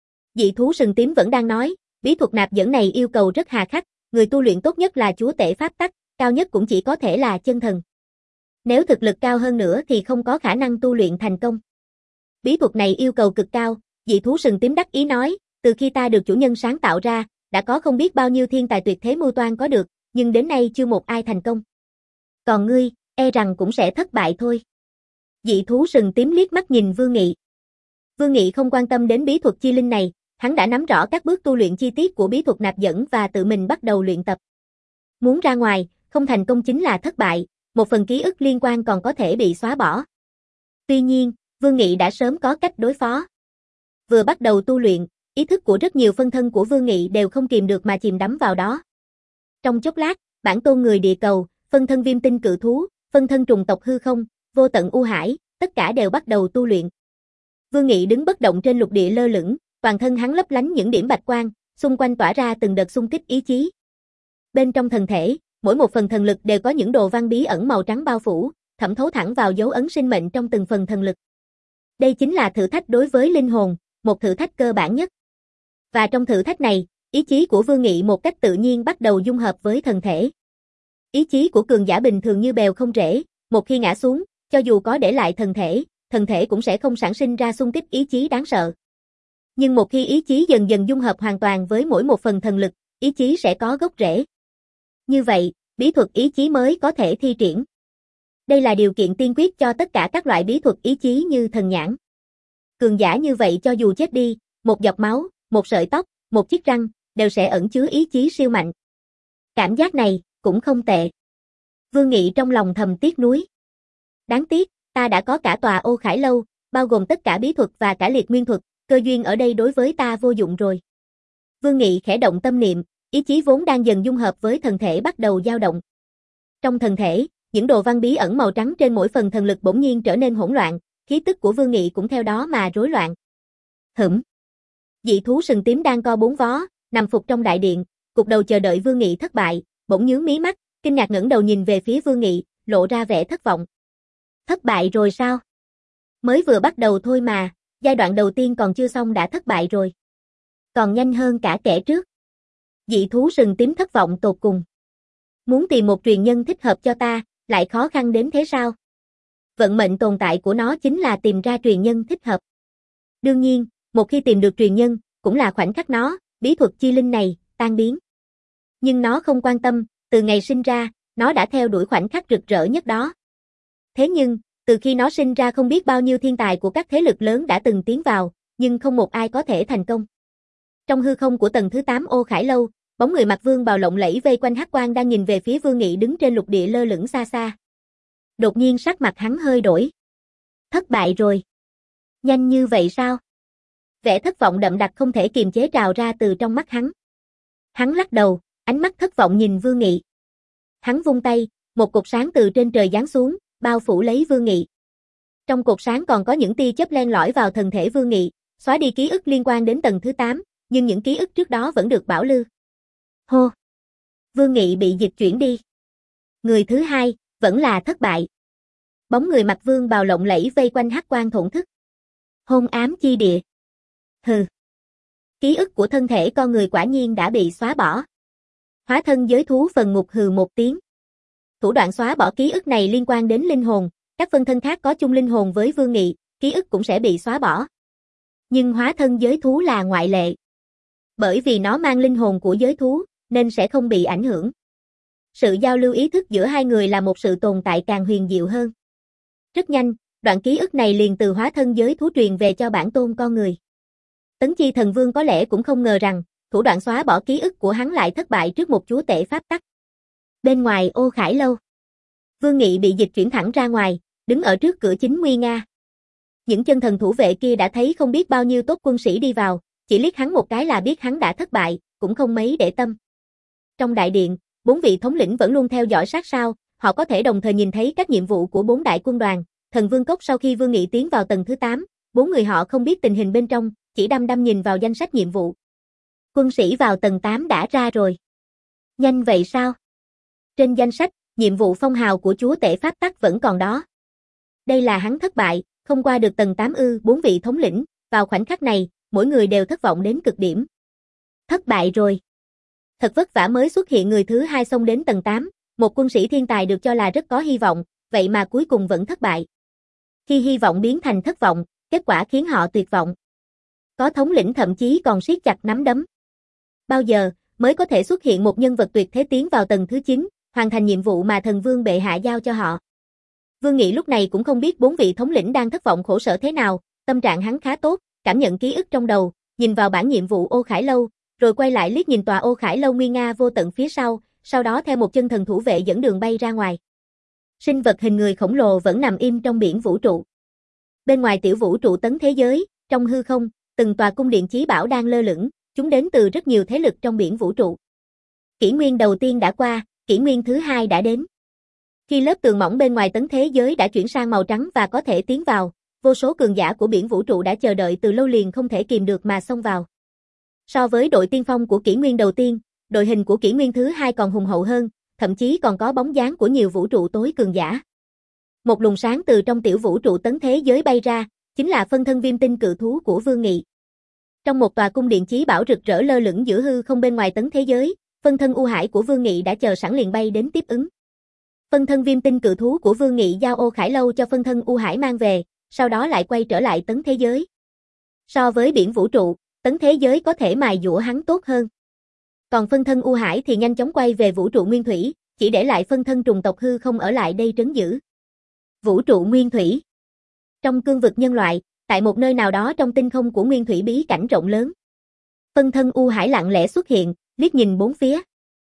Speaker 1: Dị thú sừng tím vẫn đang nói, bí thuật nạp dẫn này yêu cầu rất hà khắc, người tu luyện tốt nhất là chúa tể pháp tắc, cao nhất cũng chỉ có thể là chân thần. Nếu thực lực cao hơn nữa thì không có khả năng tu luyện thành công. Bí thuật này yêu cầu cực cao, dị thú sừng tím đắc ý nói, từ khi ta được chủ nhân sáng tạo ra, đã có không biết bao nhiêu thiên tài tuyệt thế mưu toan có được, nhưng đến nay chưa một ai thành công. Còn ngươi, e rằng cũng sẽ thất bại thôi. Dị thú sừng tím liếc mắt nhìn Vương Nghị. Vương Nghị không quan tâm đến bí thuật chi linh này, hắn đã nắm rõ các bước tu luyện chi tiết của bí thuật nạp dẫn và tự mình bắt đầu luyện tập. Muốn ra ngoài, không thành công chính là thất bại, một phần ký ức liên quan còn có thể bị xóa bỏ. Tuy nhiên, Vương Nghị đã sớm có cách đối phó. Vừa bắt đầu tu luyện, ý thức của rất nhiều phân thân của Vương Nghị đều không kìm được mà chìm đắm vào đó. Trong chốc lát, bản tôn người địa cầu, phân thân viêm tinh cự thú, phân thân trùng tộc hư không, vô tận u hải, tất cả đều bắt đầu tu luyện. Vương Nghị đứng bất động trên lục địa lơ lửng, toàn thân hắn lấp lánh những điểm bạch quang, xung quanh tỏa ra từng đợt xung kích ý chí. Bên trong thần thể, mỗi một phần thần lực đều có những đồ văn bí ẩn màu trắng bao phủ, thẩm thấu thẳng vào dấu ấn sinh mệnh trong từng phần thần lực. Đây chính là thử thách đối với linh hồn, một thử thách cơ bản nhất. Và trong thử thách này, ý chí của Vương Nghị một cách tự nhiên bắt đầu dung hợp với thần thể. Ý chí của cường giả bình thường như bèo không rễ, một khi ngã xuống, cho dù có để lại thần thể, thần thể cũng sẽ không sản sinh ra xung kích ý chí đáng sợ. Nhưng một khi ý chí dần dần dung hợp hoàn toàn với mỗi một phần thần lực, ý chí sẽ có gốc rễ. Như vậy, bí thuật ý chí mới có thể thi triển. Đây là điều kiện tiên quyết cho tất cả các loại bí thuật ý chí như thần nhãn. Cường giả như vậy cho dù chết đi, một giọt máu, một sợi tóc, một chiếc răng, đều sẽ ẩn chứa ý chí siêu mạnh. Cảm giác này, cũng không tệ. Vương Nghị trong lòng thầm tiếc nuối. Đáng tiếc, ta đã có cả tòa Ô Khải Lâu, bao gồm tất cả bí thuật và cả liệt nguyên thuật, cơ duyên ở đây đối với ta vô dụng rồi. Vương Nghị khẽ động tâm niệm, ý chí vốn đang dần dung hợp với thần thể bắt đầu dao động. Trong thần thể, những đồ văn bí ẩn màu trắng trên mỗi phần thần lực bỗng nhiên trở nên hỗn loạn, khí tức của Vương Nghị cũng theo đó mà rối loạn. Hửm. Dị thú sừng tím đang co bốn vó, nằm phục trong đại điện, cục đầu chờ đợi Vương Nghị thất bại, bỗng nhướng mí mắt, kinh ngạc ngẩng đầu nhìn về phía Vương Nghị, lộ ra vẻ thất vọng. Thất bại rồi sao? Mới vừa bắt đầu thôi mà, giai đoạn đầu tiên còn chưa xong đã thất bại rồi. Còn nhanh hơn cả kẻ trước. Dị thú sừng tím thất vọng tột cùng. Muốn tìm một truyền nhân thích hợp cho ta, lại khó khăn đến thế sao? Vận mệnh tồn tại của nó chính là tìm ra truyền nhân thích hợp. Đương nhiên, một khi tìm được truyền nhân, cũng là khoảnh khắc nó, bí thuật chi linh này, tan biến. Nhưng nó không quan tâm, từ ngày sinh ra, nó đã theo đuổi khoảnh khắc rực rỡ nhất đó. Thế nhưng, từ khi nó sinh ra không biết bao nhiêu thiên tài của các thế lực lớn đã từng tiến vào, nhưng không một ai có thể thành công. Trong hư không của tầng thứ tám Ô Khải Lâu, bóng người mặc vương bào lộng lẫy vây quanh hắc quang đang nhìn về phía Vương Nghị đứng trên lục địa lơ lửng xa xa. Đột nhiên sắc mặt hắn hơi đổi. Thất bại rồi. Nhanh như vậy sao? Vẻ thất vọng đậm đặc không thể kiềm chế trào ra từ trong mắt hắn. Hắn lắc đầu, ánh mắt thất vọng nhìn Vương Nghị. Hắn vung tay, một cột sáng từ trên trời giáng xuống, bao phủ lấy Vương Nghị. Trong cột sáng còn có những tia chớp len lỏi vào thân thể Vương Nghị, xóa đi ký ức liên quan đến tầng thứ tám, nhưng những ký ức trước đó vẫn được bảo lưu. Hô! Vương Nghị bị dịch chuyển đi. Người thứ hai, vẫn là thất bại. Bóng người mặc vương bào lộng lẫy vây quanh hắc quan thổn thức. Hôn ám chi địa. Hừ. Ký ức của thân thể con người quả nhiên đã bị xóa bỏ. Hóa thân giới thú phần ngục hừ một tiếng. Thủ đoạn xóa bỏ ký ức này liên quan đến linh hồn, các phân thân khác có chung linh hồn với Vương Nghị, ký ức cũng sẽ bị xóa bỏ. Nhưng hóa thân giới thú là ngoại lệ. Bởi vì nó mang linh hồn của giới thú, nên sẽ không bị ảnh hưởng. Sự giao lưu ý thức giữa hai người là một sự tồn tại càng huyền diệu hơn. Rất nhanh, đoạn ký ức này liền từ hóa thân giới thú truyền về cho bản tôn con người. Tấn Chi Thần Vương có lẽ cũng không ngờ rằng, thủ đoạn xóa bỏ ký ức của hắn lại thất bại trước một chúa tể pháp tắc. Bên ngoài Ô Khải Lâu, Vương Nghị bị dịch chuyển thẳng ra ngoài, đứng ở trước cửa chính nguy nga. Những chân thần thủ vệ kia đã thấy không biết bao nhiêu tốt quân sĩ đi vào, chỉ liếc hắn một cái là biết hắn đã thất bại, cũng không mấy để tâm. Trong đại điện, bốn vị thống lĩnh vẫn luôn theo dõi sát sao, họ có thể đồng thời nhìn thấy các nhiệm vụ của bốn đại quân đoàn. Thần Vương Cốc sau khi Vương Nghị tiến vào tầng thứ tám, bốn người họ không biết tình hình bên trong, chỉ đăm đăm nhìn vào danh sách nhiệm vụ. Quân sĩ vào tầng tám đã ra rồi. Nhanh vậy sao? Trên danh sách, nhiệm vụ phong hào của chúa tể pháp tắc vẫn còn đó. Đây là hắn thất bại, không qua được tầng tám ư. Bốn vị thống lĩnh, vào khoảnh khắc này, mỗi người đều thất vọng đến cực điểm. Thất bại rồi. Thật vất vả mới xuất hiện người thứ hai xông đến tầng tám, một quân sĩ thiên tài được cho là rất có hy vọng, vậy mà cuối cùng vẫn thất bại. Khi hy vọng biến thành thất vọng, kết quả khiến họ tuyệt vọng. Có thống lĩnh thậm chí còn siết chặt nắm đấm. Bao giờ mới có thể xuất hiện một nhân vật tuyệt thế tiến vào tầng thứ chín, hoàn thành nhiệm vụ mà thần vương bệ hạ giao cho họ. Vương Nghị lúc này cũng không biết bốn vị thống lĩnh đang thất vọng khổ sở thế nào, tâm trạng hắn khá tốt, cảm nhận ký ức trong đầu, nhìn vào bản nhiệm vụ Ô Khải Lâu, rồi quay lại liếc nhìn tòa Ô Khải Lâu nguy nga vô tận phía sau, sau đó theo một chân thần thủ vệ dẫn đường bay ra ngoài. Sinh vật hình người khổng lồ vẫn nằm im trong biển vũ trụ. Bên ngoài tiểu vũ trụ tấn thế giới, trong hư không, từng tòa cung điện chí bảo đang lơ lửng, chúng đến từ rất nhiều thế lực trong biển vũ trụ. Kỷ nguyên đầu tiên đã qua, kỷ nguyên thứ hai đã đến. Khi lớp tường mỏng bên ngoài tấn thế giới đã chuyển sang màu trắng và có thể tiến vào, vô số cường giả của biển vũ trụ đã chờ đợi từ lâu liền không thể kìm được mà xông vào. So với đội tiên phong của kỷ nguyên đầu tiên, đội hình của kỷ nguyên thứ hai còn hùng hậu hơn, thậm chí còn có bóng dáng của nhiều vũ trụ tối cường giả. Một luồng sáng từ trong tiểu vũ trụ tấn thế giới bay ra, chính là phân thân viêm tinh cự thú của Vương Nghị. Trong một tòa cung điện chí bảo rực rỡ lơ lửng giữa hư không bên ngoài tấn thế giới, phân thân U Hải của Vương Nghị đã chờ sẵn liền bay đến tiếp ứng. Phân thân viêm tinh cự thú của Vương Nghị giao Ô Khải Lâu cho phân thân U Hải mang về, sau đó lại quay trở lại tấn thế giới. So với biển vũ trụ, tấn thế giới có thể mài dũa hắn tốt hơn. Còn phân thân U Hải thì nhanh chóng quay về vũ trụ nguyên thủy, chỉ để lại phân thân trùng tộc hư không ở lại đây trấn giữ. Vũ trụ nguyên thủy. Trong cương vực nhân loại, tại một nơi nào đó trong tinh không của nguyên thủy bí cảnh rộng lớn. Phân thân U Hải lặng lẽ xuất hiện, liếc nhìn bốn phía.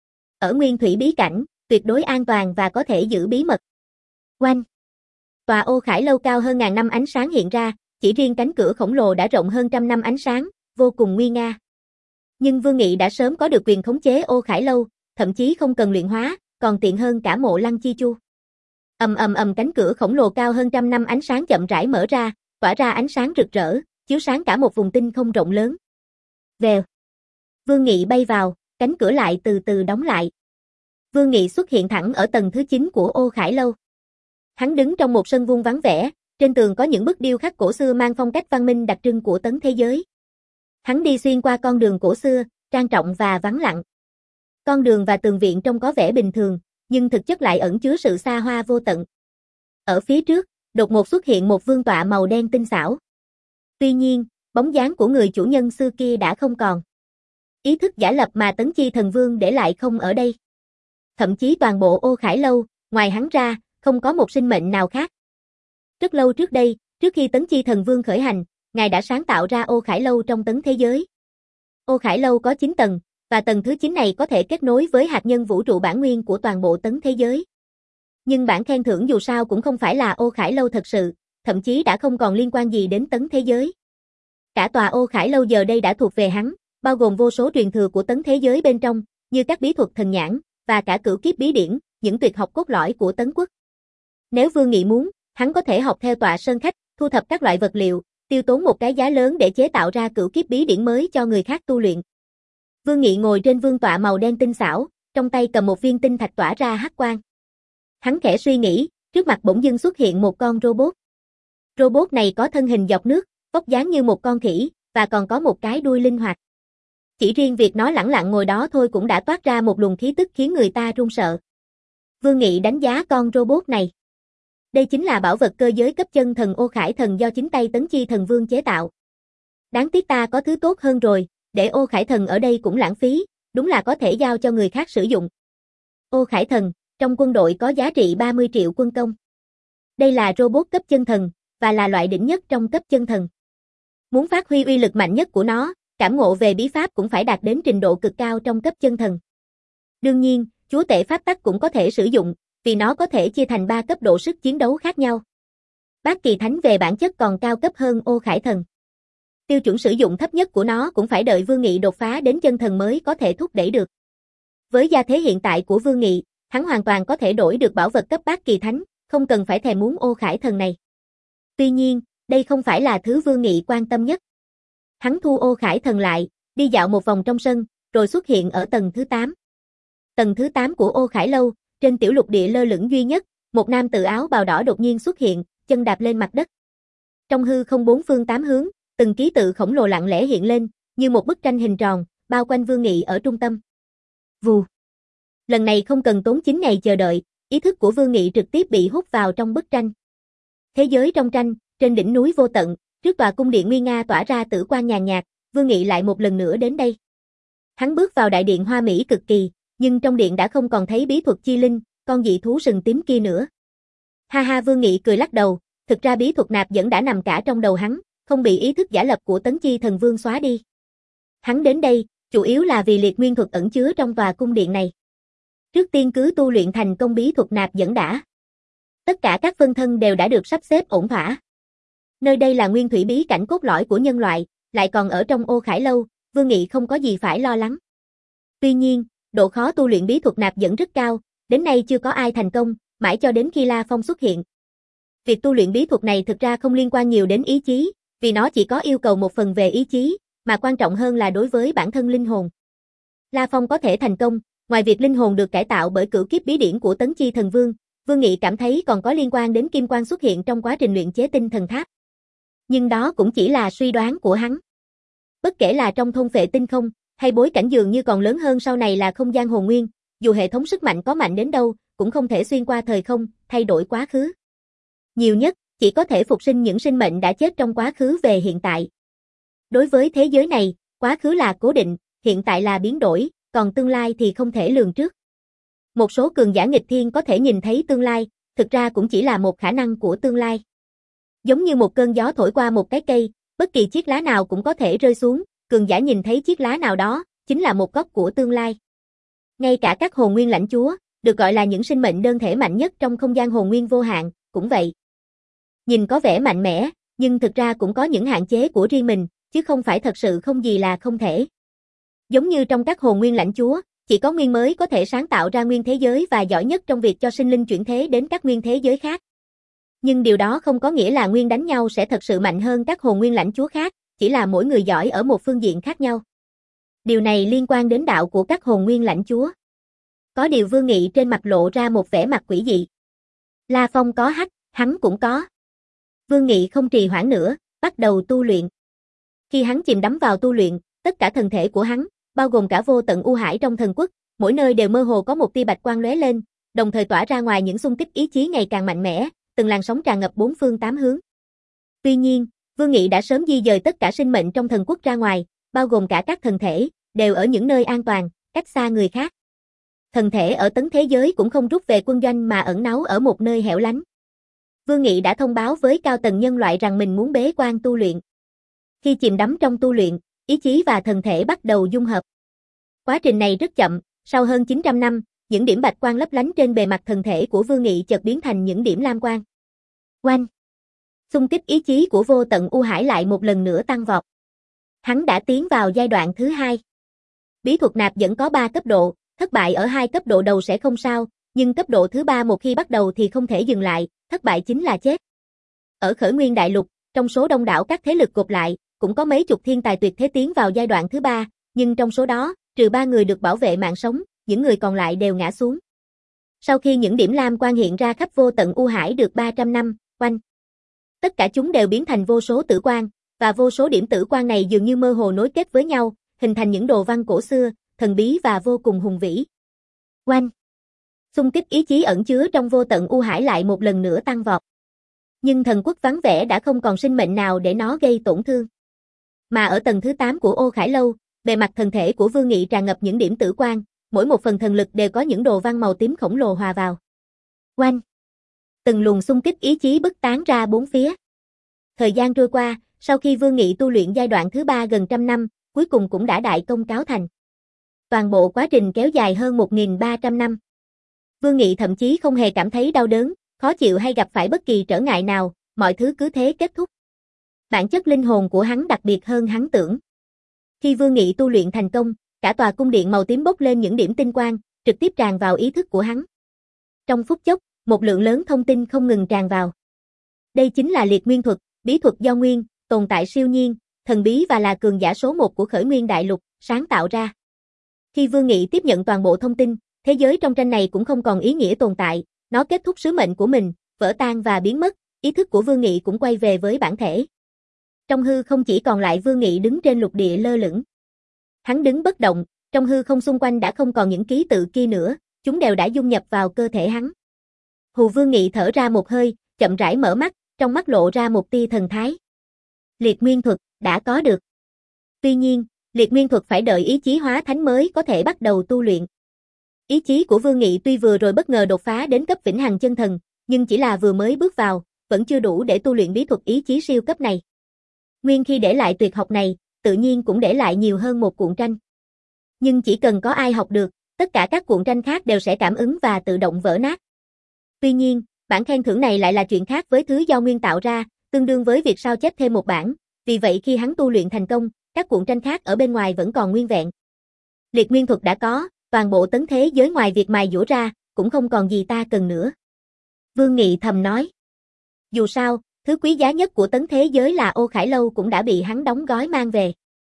Speaker 1: Ở nguyên thủy bí cảnh, tuyệt đối an toàn và có thể giữ bí mật. Oanh! Tòa Ô Khải Lâu cao hơn ngàn năm ánh sáng hiện ra, chỉ riêng cánh cửa khổng lồ đã rộng hơn trăm năm ánh sáng, vô cùng nguy nga. Nhưng Vương Nghị đã sớm có được quyền khống chế Ô Khải Lâu, thậm chí không cần luyện hóa, còn tiện hơn cả Mộ Lăng Chi Chu. Ầm ầm ầm cánh cửa khổng lồ cao hơn trăm năm ánh sáng chậm rãi mở ra, tỏa ra ánh sáng rực rỡ, chiếu sáng cả một vùng tinh không rộng lớn. Vèo. Vương Nghị bay vào, cánh cửa lại từ từ đóng lại. Vương Nghị xuất hiện thẳng ở tầng thứ chín của Ô Khải Lâu. Hắn đứng trong một sân vuông vắng vẻ, trên tường có những bức điêu khắc cổ xưa mang phong cách văn minh đặc trưng của tấn thế giới. Hắn đi xuyên qua con đường cổ xưa, trang trọng và vắng lặng. Con đường và tường viện trông có vẻ bình thường, nhưng thực chất lại ẩn chứa sự xa hoa vô tận. Ở phía trước, đột ngột xuất hiện một vương tọa màu đen tinh xảo. Tuy nhiên, bóng dáng của người chủ nhân xưa kia đã không còn. Ý thức giả lập mà Tấn Chi Thần Vương để lại không ở đây. Thậm chí toàn bộ Ô Khải Lâu, ngoài hắn ra, không có một sinh mệnh nào khác. Rất lâu trước đây, trước khi Tấn Chi Thần Vương khởi hành, Ngài đã sáng tạo ra Ô Khải Lâu trong tấn thế giới. Ô Khải Lâu có chín tầng, và tầng thứ chín này có thể kết nối với hạt nhân vũ trụ bản nguyên của toàn bộ tấn thế giới. Nhưng bản khen thưởng dù sao cũng không phải là Ô Khải Lâu thật sự, thậm chí đã không còn liên quan gì đến Tấn Thế Giới. Cả tòa Ô Khải Lâu giờ đây đã thuộc về hắn, bao gồm vô số truyền thừa của Tấn Thế Giới bên trong, như các bí thuật thần nhãn, và cả cửu kiếp bí điển, những tuyệt học cốt lõi của Tấn Quốc. Nếu Vương Nghị muốn, hắn có thể học theo tọa sơn khách, thu thập các loại vật liệu, tiêu tốn một cái giá lớn để chế tạo ra cửu kiếp bí điển mới cho người khác tu luyện. Vương Nghị ngồi trên vương tọa màu đen tinh xảo, trong tay cầm một viên tinh thạch tỏa ra hắc quang. Hắn khẽ suy nghĩ, trước mặt bỗng dưng xuất hiện một con robot. Robot này có thân hình dọc nước, vóc dáng như một con khỉ, và còn có một cái đuôi linh hoạt. Chỉ riêng việc nó lẳng lặng ngồi đó thôi cũng đã toát ra một luồng khí tức khiến người ta run sợ. Vương Nghị đánh giá con robot này. Đây chính là bảo vật cơ giới cấp chân thần Ô Khải Thần do chính tay Tấn Chi Thần Vương chế tạo. Đáng tiếc ta có thứ tốt hơn rồi, để Ô Khải Thần ở đây cũng lãng phí, đúng là có thể giao cho người khác sử dụng. Ô Khải Thần, trong quân đội có giá trị ba mươi triệu quân công. Đây là robot cấp chân thần, và là loại đỉnh nhất trong cấp chân thần. Muốn phát huy uy lực mạnh nhất của nó, cảm ngộ về bí pháp cũng phải đạt đến trình độ cực cao trong cấp chân thần. Đương nhiên, chúa tể pháp tắc cũng có thể sử dụng, vì nó có thể chia thành ba cấp độ sức chiến đấu khác nhau. Bát Kỳ Thánh về bản chất còn cao cấp hơn Ô Khải Thần. Tiêu chuẩn sử dụng thấp nhất của nó cũng phải đợi Vương Nghị đột phá đến chân thần mới có thể thúc đẩy được. Với gia thế hiện tại của Vương Nghị, hắn hoàn toàn có thể đổi được bảo vật cấp Bát Kỳ Thánh, không cần phải thèm muốn Ô Khải Thần này. Tuy nhiên, đây không phải là thứ Vương Nghị quan tâm nhất. Hắn thu Ô Khải Thần lại, đi dạo một vòng trong sân, rồi xuất hiện ở tầng thứ tám. Tầng thứ tám của Ô Khải Lâu, trên tiểu lục địa lơ lửng duy nhất, một nam tử áo bào đỏ đột nhiên xuất hiện, chân đạp lên mặt đất. Trong hư không bốn phương tám hướng, từng ký tự khổng lồ lặng lẽ hiện lên, như một bức tranh hình tròn, bao quanh Vương Nghị ở trung tâm. Vù. Lần này không cần tốn chín ngày chờ đợi, ý thức của Vương Nghị trực tiếp bị hút vào trong bức tranh. Thế giới trong tranh, trên đỉnh núi vô tận, trước tòa cung điện nguy nga tỏa ra tử quang nhàn nhạt, Vương Nghị lại một lần nữa đến đây. Hắn bước vào đại điện hoa mỹ cực kỳ, nhưng trong điện đã không còn thấy bí thuật chi linh, con dị thú sừng tím kia nữa. Ha ha, Vương Nghị cười lắc đầu, thực ra bí thuật nạp dẫn đã nằm cả trong đầu hắn, không bị ý thức giả lập của Tấn Chi Thần Vương xóa đi. Hắn đến đây, chủ yếu là vì liệt nguyên thuật ẩn chứa trong tòa cung điện này. Trước tiên cứ tu luyện thành công bí thuật nạp dẫn đã. Tất cả các phân thân đều đã được sắp xếp ổn thỏa. Nơi đây là nguyên thủy bí cảnh cốt lõi của nhân loại, lại còn ở trong Ô Khải Lâu, Vương Nghị không có gì phải lo lắng. Tuy nhiên, độ khó tu luyện bí thuật nạp dẫn rất cao, đến nay chưa có ai thành công, mãi cho đến khi La Phong xuất hiện. Việc tu luyện bí thuật này thực ra không liên quan nhiều đến ý chí, vì nó chỉ có yêu cầu một phần về ý chí, mà quan trọng hơn là đối với bản thân linh hồn. La Phong có thể thành công, ngoài việc linh hồn được cải tạo bởi cửu kiếp bí điển của Tấn Chi Thần Vương, Vương Nghị cảm thấy còn có liên quan đến kim quang xuất hiện trong quá trình luyện chế tinh thần tháp. Nhưng đó cũng chỉ là suy đoán của hắn. Bất kể là trong thôn phệ tinh không, hay bối cảnh dường như còn lớn hơn sau này là không gian hồn nguyên, dù hệ thống sức mạnh có mạnh đến đâu, cũng không thể xuyên qua thời không, thay đổi quá khứ. Nhiều nhất, chỉ có thể phục sinh những sinh mệnh đã chết trong quá khứ về hiện tại. Đối với thế giới này, quá khứ là cố định, hiện tại là biến đổi, còn tương lai thì không thể lường trước. Một số cường giả nghịch thiên có thể nhìn thấy tương lai, thực ra cũng chỉ là một khả năng của tương lai. Giống như một cơn gió thổi qua một cái cây, bất kỳ chiếc lá nào cũng có thể rơi xuống, cường giả nhìn thấy chiếc lá nào đó, chính là một góc của tương lai. Ngay cả các hồn nguyên lãnh chúa, được gọi là những sinh mệnh đơn thể mạnh nhất trong không gian hồn nguyên vô hạn, cũng vậy. Nhìn có vẻ mạnh mẽ, nhưng thực ra cũng có những hạn chế của riêng mình, chứ không phải thật sự không gì là không thể. Giống như trong các hồn nguyên lãnh chúa, chỉ có nguyên mới có thể sáng tạo ra nguyên thế giới và giỏi nhất trong việc cho sinh linh chuyển thế đến các nguyên thế giới khác. Nhưng điều đó không có nghĩa là nguyên đánh nhau sẽ thật sự mạnh hơn các hồn nguyên lãnh chúa khác, chỉ là mỗi người giỏi ở một phương diện khác nhau. Điều này liên quan đến đạo của các hồn nguyên lãnh chúa. Có điều Vương Nghị trên mặt lộ ra một vẻ mặt quỷ dị. La Phong có hắc, hắn cũng có. Vương Nghị không trì hoãn nữa, bắt đầu tu luyện. Khi hắn chìm đắm vào tu luyện, tất cả thần thể của hắn, bao gồm cả vô tận u hải trong thần quốc, mỗi nơi đều mơ hồ có một tia bạch quang lóe lên, đồng thời tỏa ra ngoài những xung kích ý chí ngày càng mạnh mẽ, từng làn sóng tràn ngập bốn phương tám hướng. Tuy nhiên, Vương Nghị đã sớm di dời tất cả sinh mệnh trong thần quốc ra ngoài, bao gồm cả các thần thể, đều ở những nơi an toàn, cách xa người khác. Thần thể ở tấn thế giới cũng không rút về quân doanh mà ẩn náu ở một nơi hẻo lánh. Vương Nghị đã thông báo với cao tầng nhân loại rằng mình muốn bế quan tu luyện. Khi chìm đắm trong tu luyện, ý chí và thần thể bắt đầu dung hợp. Quá trình này rất chậm, sau hơn chín trăm năm, những điểm bạch quang lấp lánh trên bề mặt thân thể của Vương Nghị chợt biến thành những điểm lam quang. Oanh! Xung kích ý chí của Vô Tận U Hải lại một lần nữa tăng vọt. Hắn đã tiến vào giai đoạn thứ hai. Bí thuật nạp dẫn có ba cấp độ, thất bại ở hai cấp độ đầu sẽ không sao, nhưng cấp độ thứ ba một khi bắt đầu thì không thể dừng lại, thất bại chính là chết. Ở Khởi Nguyên Đại Lục, trong số đông đảo các thế lực gộp lại, cũng có mấy chục thiên tài tuyệt thế tiến vào giai đoạn thứ ba, nhưng trong số đó, trừ ba người được bảo vệ mạng sống, những người còn lại đều ngã xuống. Sau khi những điểm lam quang hiện ra khắp Vô Tận U Hải được ba trăm năm, oanh, tất cả chúng đều biến thành vô số tử quang, và vô số điểm tử quang này dường như mơ hồ nối kết với nhau, hình thành những đồ văn cổ xưa, thần bí và vô cùng hùng vĩ. Oanh! Xung kích ý chí ẩn chứa trong Vô Tận U Hải lại một lần nữa tăng vọt. Nhưng thần quốc vắng vẻ đã không còn sinh mệnh nào để nó gây tổn thương. Mà ở tầng thứ tám của Ô Khải Lâu, bề mặt thân thể của Vương Nghị tràn ngập những điểm tử quang, mỗi một phần thần lực đều có những đồ văn màu tím khổng lồ hòa vào. Oanh! Từng luồng xung kích ý chí bức tán ra bốn phía. Thời gian trôi qua, sau khi Vương Nghị tu luyện giai đoạn thứ ba gần trăm năm, cuối cùng cũng đã đại công cáo thành. Toàn bộ quá trình kéo dài hơn một nghìn ba trăm năm. Vương Nghị thậm chí không hề cảm thấy đau đớn, khó chịu hay gặp phải bất kỳ trở ngại nào, mọi thứ cứ thế kết thúc. Bản chất linh hồn của hắn đặc biệt hơn hắn tưởng. Khi Vương Nghị tu luyện thành công, cả tòa cung điện màu tím bốc lên những điểm tinh quang, trực tiếp tràn vào ý thức của hắn. Trong phút chốc, một lượng lớn thông tin không ngừng tràn vào. Đây chính là liệt nguyên thuật, bí thuật do nguyên, tồn tại siêu nhiên, thần bí và là cường giả số một của Khởi Nguyên Đại Lục, sáng tạo ra. Khi Vương Nghị tiếp nhận toàn bộ thông tin, thế giới trong tranh này cũng không còn ý nghĩa tồn tại, nó kết thúc sứ mệnh của mình, vỡ tan và biến mất, ý thức của Vương Nghị cũng quay về với bản thể. Trong hư không chỉ còn lại Vương Nghị đứng trên lục địa lơ lửng. Hắn đứng bất động, trong hư không xung quanh đã không còn những ký tự kia nữa, chúng đều đã dung nhập vào cơ thể hắn. Hù Vương Nghị thở ra một hơi, chậm rãi mở mắt, trong mắt lộ ra một tia thần thái. Liệt nguyên thuật, đã có được. Tuy nhiên, liệt nguyên thuật phải đợi ý chí hóa thánh mới có thể bắt đầu tu luyện. Ý chí của Vương Nghị tuy vừa rồi bất ngờ đột phá đến cấp vĩnh hằng chân thần, nhưng chỉ là vừa mới bước vào, vẫn chưa đủ để tu luyện bí thuật ý chí siêu cấp này. Nguyên khi để lại tuyệt học này, tự nhiên cũng để lại nhiều hơn một cuộn tranh. Nhưng chỉ cần có ai học được, tất cả các cuộn tranh khác đều sẽ cảm ứng và tự động vỡ nát. Tuy nhiên, bản khen thưởng này lại là chuyện khác với thứ do Nguyên tạo ra, tương đương với việc sao chép thêm một bản, vì vậy khi hắn tu luyện thành công, các cuộn tranh khác ở bên ngoài vẫn còn nguyên vẹn. Liệt nguyên thuật đã có, toàn bộ tấn thế giới ngoài việc mài dũa ra, cũng không còn gì ta cần nữa. Vương Nghị thầm nói. Dù sao, thứ quý giá nhất của tấn thế giới là Ô Khải Lâu cũng đã bị hắn đóng gói mang về.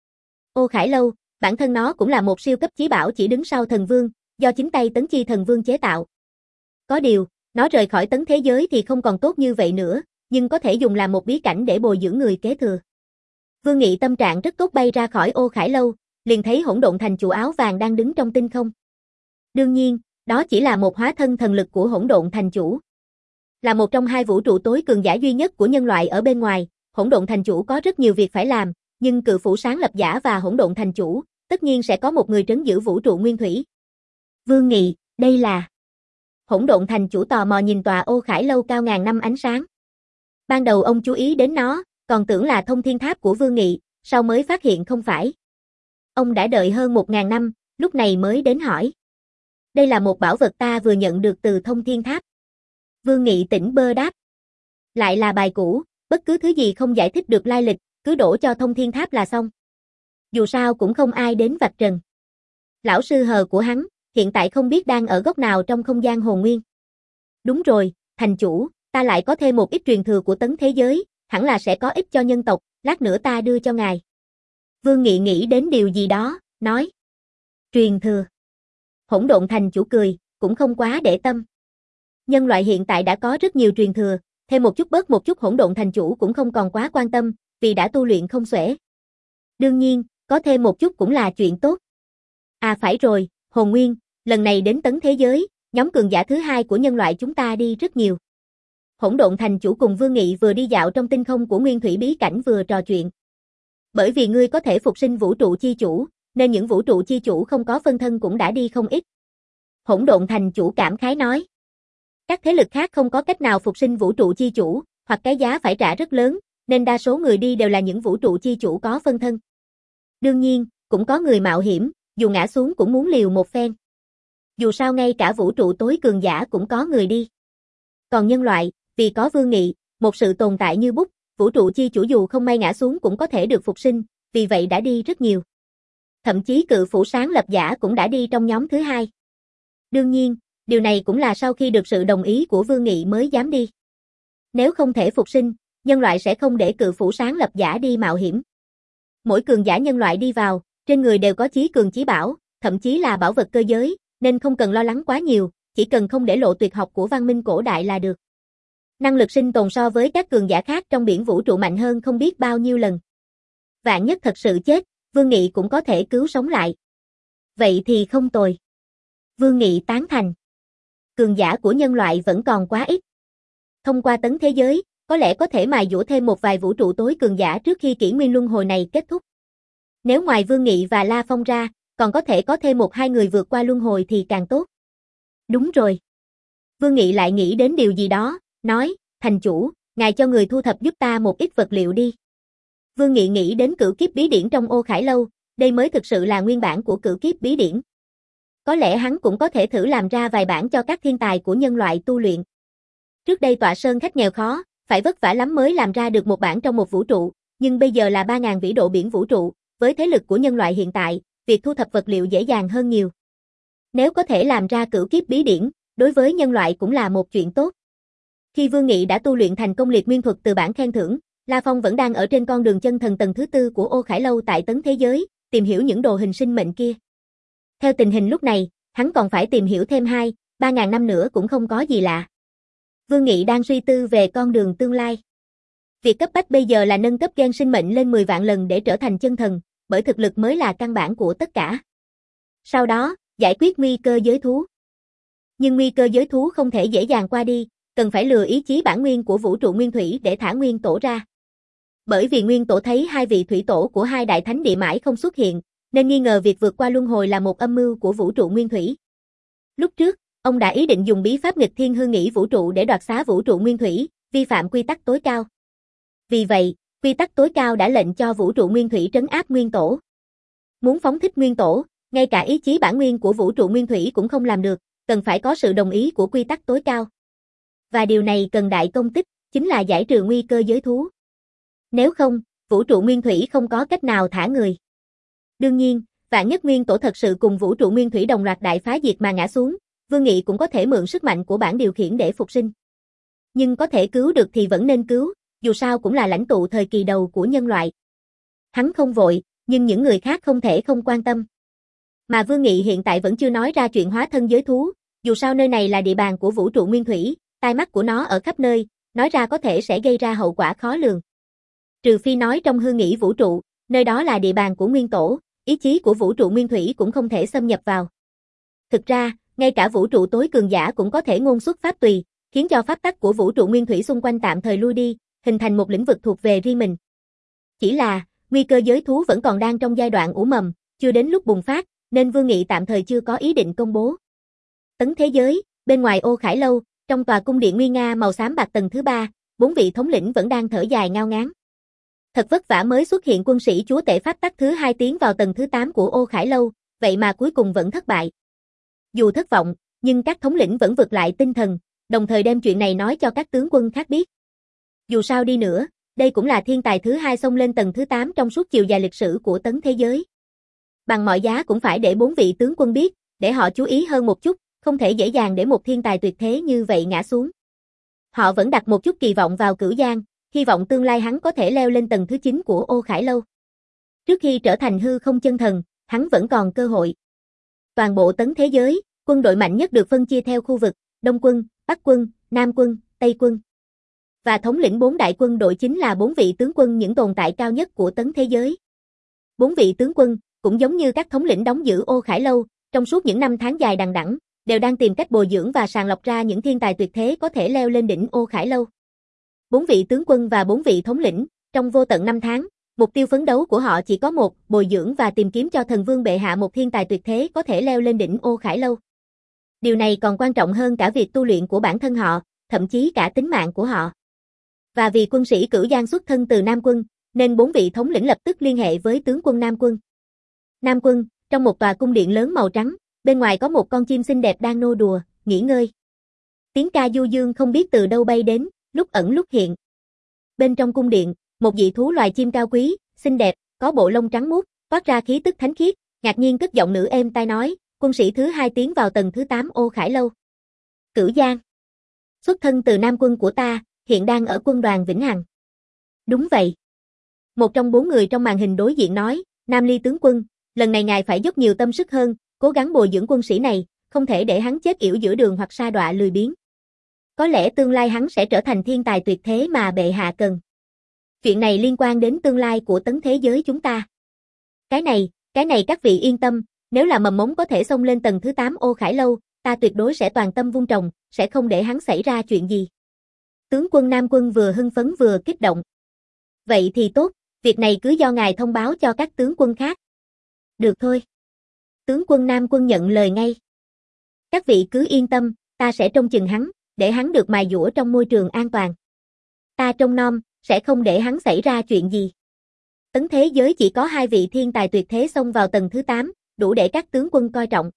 Speaker 1: Ô Khải Lâu, bản thân nó cũng là một siêu cấp chí bảo chỉ đứng sau thần vương, do chính tay Tấn Chi thần vương chế tạo. Có điều, nó rời khỏi tấn thế giới thì không còn tốt như vậy nữa, nhưng có thể dùng làm một bí cảnh để bồi dưỡng người kế thừa. Vương Nghị tâm trạng rất tốt bay ra khỏi Ô Khải Lâu, liền thấy Hỗn Độn Thành chủ áo vàng đang đứng trong tinh không. Đương nhiên, đó chỉ là một hóa thân thần lực của Hỗn Độn Thành chủ. Là một trong hai vũ trụ tối cường giả duy nhất của nhân loại ở bên ngoài, Hỗn Độn Thành chủ có rất nhiều việc phải làm, nhưng Cự Phủ sáng lập giả và Hỗn Độn Thành chủ, tất nhiên sẽ có một người trấn giữ vũ trụ nguyên thủy. Vương Nghị, đây là... Hỗn Độn Thành chủ tò mò nhìn tòa Ô Khải Lâu cao ngàn năm ánh sáng. Ban đầu ông chú ý đến nó, còn tưởng là thông thiên tháp của Vương Nghị, sau mới phát hiện không phải. Ông đã đợi hơn một ngàn năm, lúc này mới đến hỏi. Đây là một bảo vật ta vừa nhận được từ thông thiên tháp. Vương Nghị tỉnh bơ đáp. Lại là bài cũ, bất cứ thứ gì không giải thích được lai lịch, cứ đổ cho thông thiên tháp là xong. Dù sao cũng không ai đến vạch trần. Lão sư hờ của hắn, hiện tại không biết đang ở góc nào trong không gian hồn nguyên. Đúng rồi, thành chủ, ta lại có thêm một ít truyền thừa của tấn thế giới, hẳn là sẽ có ích cho nhân tộc, lát nữa ta đưa cho ngài. Vương Nghị nghĩ đến điều gì đó, nói. Truyền thừa. Hỗn Độn Thành chủ cười, cũng không quá để tâm. Nhân loại hiện tại đã có rất nhiều truyền thừa, thêm một chút bớt một chút Hỗn Độn Thành chủ cũng không còn quá quan tâm, vì đã tu luyện không xuể. Đương nhiên, có thêm một chút cũng là chuyện tốt. À phải rồi, Hồn Nguyên, lần này đến tấn thế giới, nhóm cường giả thứ hai của nhân loại chúng ta đi rất nhiều. Hỗn Độn Thành chủ cùng Vương Nghị vừa đi dạo trong tinh không của Nguyên Thủy bí cảnh vừa trò chuyện. Bởi vì ngươi có thể phục sinh vũ trụ chi chủ, nên những vũ trụ chi chủ không có phân thân cũng đã đi không ít. Hỗn Độn Thành chủ cảm khái nói. Các thế lực khác không có cách nào phục sinh vũ trụ chi chủ, hoặc cái giá phải trả rất lớn, nên đa số người đi đều là những vũ trụ chi chủ có phân thân. Đương nhiên, cũng có người mạo hiểm, dù ngã xuống cũng muốn liều một phen. Dù sao ngay cả vũ trụ tối cường giả cũng có người đi. Còn nhân loại, vì có Vương Nghị, một sự tồn tại như bút, vũ trụ chi chủ dù không may ngã xuống cũng có thể được phục sinh, vì vậy đã đi rất nhiều. Thậm chí cự phủ sáng lập giả cũng đã đi trong nhóm thứ hai. Đương nhiên, điều này cũng là sau khi được sự đồng ý của Vương Nghị mới dám đi. Nếu không thể phục sinh, nhân loại sẽ không để cự phủ sáng lập giả đi mạo hiểm. Mỗi cường giả nhân loại đi vào, trên người đều có chí cường chí bảo, thậm chí là bảo vật cơ giới, nên không cần lo lắng quá nhiều, chỉ cần không để lộ tuyệt học của văn minh cổ đại là được. Năng lực sinh tồn so với các cường giả khác trong biển vũ trụ mạnh hơn không biết bao nhiêu lần. Vạn nhất thật sự chết, Vương Nghị cũng có thể cứu sống lại. Vậy thì không tồi. Vương Nghị tán thành. Cường giả của nhân loại vẫn còn quá ít. Thông qua tấn thế giới, có lẽ có thể mài dũa thêm một vài vũ trụ tối cường giả trước khi kỷ nguyên luân hồi này kết thúc. Nếu ngoài Vương Nghị và La Phong ra, còn có thể có thêm một hai người vượt qua luân hồi thì càng tốt. Đúng rồi. Vương Nghị lại nghĩ đến điều gì đó, nói, thành chủ, ngài cho người thu thập giúp ta một ít vật liệu đi. Vương Nghị nghĩ đến cửu kiếp bí điển trong Ô Khải Lâu, đây mới thực sự là nguyên bản của cửu kiếp bí điển. Có lẽ hắn cũng có thể thử làm ra vài bản cho các thiên tài của nhân loại tu luyện. Trước đây tọa sơn khách nghèo khó, phải vất vả lắm mới làm ra được một bản trong một vũ trụ, nhưng bây giờ là ba nghìn vĩ độ biển vũ trụ, với thế lực của nhân loại hiện tại, việc thu thập vật liệu dễ dàng hơn nhiều. Nếu có thể làm ra cửu kiếp bí điển, đối với nhân loại cũng là một chuyện tốt. Khi Vương Nghị đã tu luyện thành công liệt nguyên thuật từ bản khen thưởng, La Phong vẫn đang ở trên con đường chân thần tầng thứ tư của Ô Khải Lâu tại tấn thế giới, tìm hiểu những đồ hình sinh mệnh kia. Theo tình hình lúc này, hắn còn phải tìm hiểu thêm hai, ba ngàn năm nữa cũng không có gì lạ. Vương Nghị đang suy tư về con đường tương lai. Việc cấp bách bây giờ là nâng cấp gen sinh mệnh lên mười vạn lần để trở thành chân thần, bởi thực lực mới là căn bản của tất cả. Sau đó, giải quyết nguy cơ giới thú. Nhưng nguy cơ giới thú không thể dễ dàng qua đi, cần phải lừa ý chí bản nguyên của vũ trụ nguyên thủy để thả nguyên tổ ra. Bởi vì nguyên tổ thấy hai vị thủy tổ của hai đại thánh địa mãi không xuất hiện, nên nghi ngờ việc vượt qua luân hồi là một âm mưu của vũ trụ nguyên thủy. Lúc trước, ông đã ý định dùng bí pháp nghịch thiên hư nghĩ vũ trụ để đoạt xá vũ trụ nguyên thủy, vi phạm quy tắc tối cao. Vì vậy, quy tắc tối cao đã lệnh cho vũ trụ nguyên thủy trấn áp nguyên tổ. Muốn phóng thích nguyên tổ, ngay cả ý chí bản nguyên của vũ trụ nguyên thủy cũng không làm được, cần phải có sự đồng ý của quy tắc tối cao. Và điều này cần đại công tích, chính là giải trừ nguy cơ giới thú. Nếu không, vũ trụ nguyên thủy không có cách nào thả người. Đương nhiên, vạn nhất nguyên tổ thật sự cùng vũ trụ nguyên thủy đồng loạt đại phá diệt mà ngã xuống, Vương Nghị cũng có thể mượn sức mạnh của bản điều khiển để phục sinh. Nhưng có thể cứu được thì vẫn nên cứu, dù sao cũng là lãnh tụ thời kỳ đầu của nhân loại. Hắn không vội, nhưng những người khác không thể không quan tâm. Mà Vương Nghị hiện tại vẫn chưa nói ra chuyện hóa thân giới thú, dù sao nơi này là địa bàn của vũ trụ nguyên thủy, tai mắt của nó ở khắp nơi, nói ra có thể sẽ gây ra hậu quả khó lường. Trừ phi nói trong hư nghĩ vũ trụ, nơi đó là địa bàn của nguyên tổ, ý chí của vũ trụ nguyên thủy cũng không thể xâm nhập vào. Thực ra, ngay cả vũ trụ tối cường giả cũng có thể ngôn xuất pháp tùy, khiến cho pháp tắc của vũ trụ nguyên thủy xung quanh tạm thời lui đi, hình thành một lĩnh vực thuộc về riêng mình. Chỉ là, nguy cơ giới thú vẫn còn đang trong giai đoạn ủ mầm, chưa đến lúc bùng phát, nên Vương Nghị tạm thời chưa có ý định công bố. Tấn thế giới, bên ngoài Ô Khải Lâu, trong tòa cung điện nguy nga màu xám bạc tầng thứ ba, bốn vị thống lĩnh vẫn đang thở dài ngao ngán. Thật vất vả mới xuất hiện quân sĩ chúa tể pháp tắc thứ hai tiến vào tầng thứ tám của Ô Khải Lâu, vậy mà cuối cùng vẫn thất bại. Dù thất vọng, nhưng các thống lĩnh vẫn vực lại tinh thần, đồng thời đem chuyện này nói cho các tướng quân khác biết. Dù sao đi nữa, đây cũng là thiên tài thứ hai xông lên tầng thứ tám trong suốt chiều dài lịch sử của tấn thế giới. Bằng mọi giá cũng phải để bốn vị tướng quân biết, để họ chú ý hơn một chút, không thể dễ dàng để một thiên tài tuyệt thế như vậy ngã xuống. Họ vẫn đặt một chút kỳ vọng vào Cửu Giang, hy vọng tương lai hắn có thể leo lên tầng thứ chín của Ô Khải Lâu. Trước khi trở thành hư không chân thần, hắn vẫn còn cơ hội. Toàn bộ tấn thế giới, quân đội mạnh nhất được phân chia theo khu vực, Đông quân, Bắc quân, Nam quân, Tây quân. Và thống lĩnh bốn đại quân đội chính là bốn vị tướng quân những tồn tại cao nhất của tấn thế giới. Bốn vị tướng quân, cũng giống như các thống lĩnh đóng giữ Ô Khải Lâu, trong suốt những năm tháng dài đằng đẵng, đều đang tìm cách bồi dưỡng và sàng lọc ra những thiên tài tuyệt thế có thể leo lên đỉnh Ô Khải Lâu. Bốn vị tướng quân và bốn vị thống lĩnh, trong vô tận năm tháng, mục tiêu phấn đấu của họ chỉ có một, bồi dưỡng và tìm kiếm cho thần vương bệ hạ một thiên tài tuyệt thế có thể leo lên đỉnh Ô Khải Lâu. Điều này còn quan trọng hơn cả việc tu luyện của bản thân họ, thậm chí cả tính mạng của họ. Và vì quân sĩ Cửu Giang xuất thân từ Nam quân, nên bốn vị thống lĩnh lập tức liên hệ với tướng quân Nam quân. Nam quân, trong một tòa cung điện lớn màu trắng, bên ngoài có một con chim xinh đẹp đang nô đùa, nghỉ ngơi. Tiếng ca du dương không biết từ đâu bay đến, lúc ẩn lúc hiện. Bên trong cung điện, một dị thú loài chim cao quý, xinh đẹp, có bộ lông trắng muốt, toát ra khí tức thánh khiết, ngạc nhiên cất giọng nữ êm tai nói, quân sĩ thứ hai tiến vào tầng thứ tám Ô Khải Lâu. Cửu Giang. Xuất thân từ Nam quân của ta, hiện đang ở quân đoàn Vĩnh Hằng. Đúng vậy. Một trong bốn người trong màn hình đối diện nói, Nam Ly tướng quân, lần này ngài phải dốc nhiều tâm sức hơn, cố gắng bồi dưỡng quân sĩ này, không thể để hắn chết yểu giữa đường hoặc sa đọa lười biếng. Có lẽ tương lai hắn sẽ trở thành thiên tài tuyệt thế mà bệ hạ cần. Chuyện này liên quan đến tương lai của tấn thế giới chúng ta. Cái này, cái này các vị yên tâm, nếu là mầm mống có thể xông lên tầng thứ tám Ô Khải Lâu, ta tuyệt đối sẽ toàn tâm vun trồng, sẽ không để hắn xảy ra chuyện gì. Tướng quân Nam quân vừa hưng phấn vừa kích động. Vậy thì tốt, việc này cứ do ngài thông báo cho các tướng quân khác. Được thôi. Tướng quân Nam quân nhận lời ngay. Các vị cứ yên tâm, ta sẽ trông chừng hắn, để hắn được mài dũa trong môi trường an toàn. Ta trông nom, sẽ không để hắn xảy ra chuyện gì. Tấn thế giới chỉ có hai vị thiên tài tuyệt thế xông vào tầng thứ tám, đủ để các tướng quân coi trọng.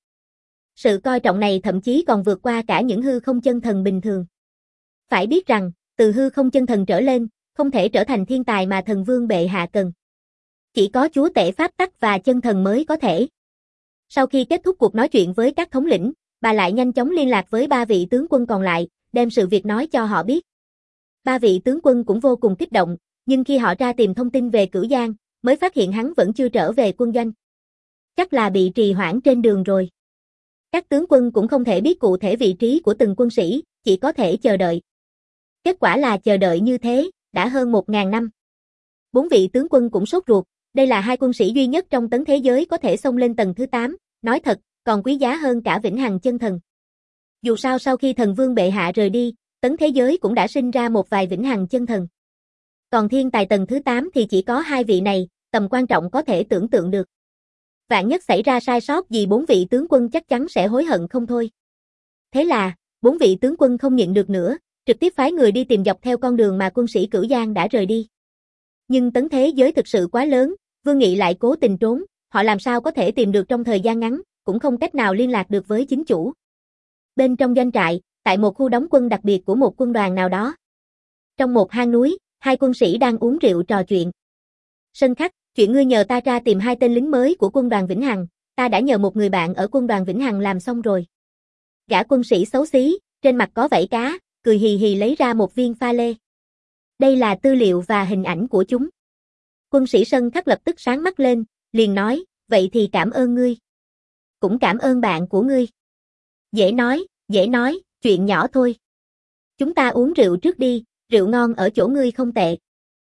Speaker 1: Sự coi trọng này thậm chí còn vượt qua cả những hư không chân thần bình thường. Phải biết rằng, từ hư không chân thần trở lên, không thể trở thành thiên tài mà thần vương bệ hạ cần. Chỉ có chúa tể pháp tắc và chân thần mới có thể. Sau khi kết thúc cuộc nói chuyện với các thống lĩnh, bà lại nhanh chóng liên lạc với ba vị tướng quân còn lại, đem sự việc nói cho họ biết. Ba vị tướng quân cũng vô cùng kích động, nhưng khi họ ra tìm thông tin về Cửu Giang, mới phát hiện hắn vẫn chưa trở về quân doanh. Chắc là bị trì hoãn trên đường rồi. Các tướng quân cũng không thể biết cụ thể vị trí của từng quân sĩ, chỉ có thể chờ đợi. Kết quả là chờ đợi như thế, đã hơn một ngàn năm. Bốn vị tướng quân cũng sốt ruột, đây là hai quân sĩ duy nhất trong tấn thế giới có thể xông lên tầng thứ tám, nói thật, còn quý giá hơn cả Vĩnh Hằng chân thần. Dù sao sau khi thần vương bệ hạ rời đi, tấn thế giới cũng đã sinh ra một vài Vĩnh Hằng chân thần. Còn thiên tài tầng thứ tám thì chỉ có hai vị này, tầm quan trọng có thể tưởng tượng được. Vạn nhất xảy ra sai sót gì bốn vị tướng quân chắc chắn sẽ hối hận không thôi. Thế là, bốn vị tướng quân không nhịn được nữa, trực tiếp phái người đi tìm dọc theo con đường mà quân sĩ Cửu Giang đã rời đi. Nhưng tấn thế giới thực sự quá lớn, Vương Nghị lại cố tình trốn, họ làm sao có thể tìm được trong thời gian ngắn, cũng không cách nào liên lạc được với chính chủ. Bên trong doanh trại, tại một khu đóng quân đặc biệt của một quân đoàn nào đó. Trong một hang núi, hai quân sĩ đang uống rượu trò chuyện. Sân Khắc, chuyện ngươi nhờ ta ra tìm hai tên lính mới của quân đoàn Vĩnh Hằng, ta đã nhờ một người bạn ở quân đoàn Vĩnh Hằng làm xong rồi. Gã quân sĩ xấu xí, trên mặt có vảy cá, cười hì hì lấy ra một viên pha lê. Đây là tư liệu và hình ảnh của chúng. Quân sĩ Sân Khắc lập tức sáng mắt lên, liền nói, vậy thì cảm ơn ngươi. Cũng cảm ơn bạn của ngươi. Dễ nói, dễ nói, chuyện nhỏ thôi. Chúng ta uống rượu trước đi, rượu ngon ở chỗ ngươi không tệ.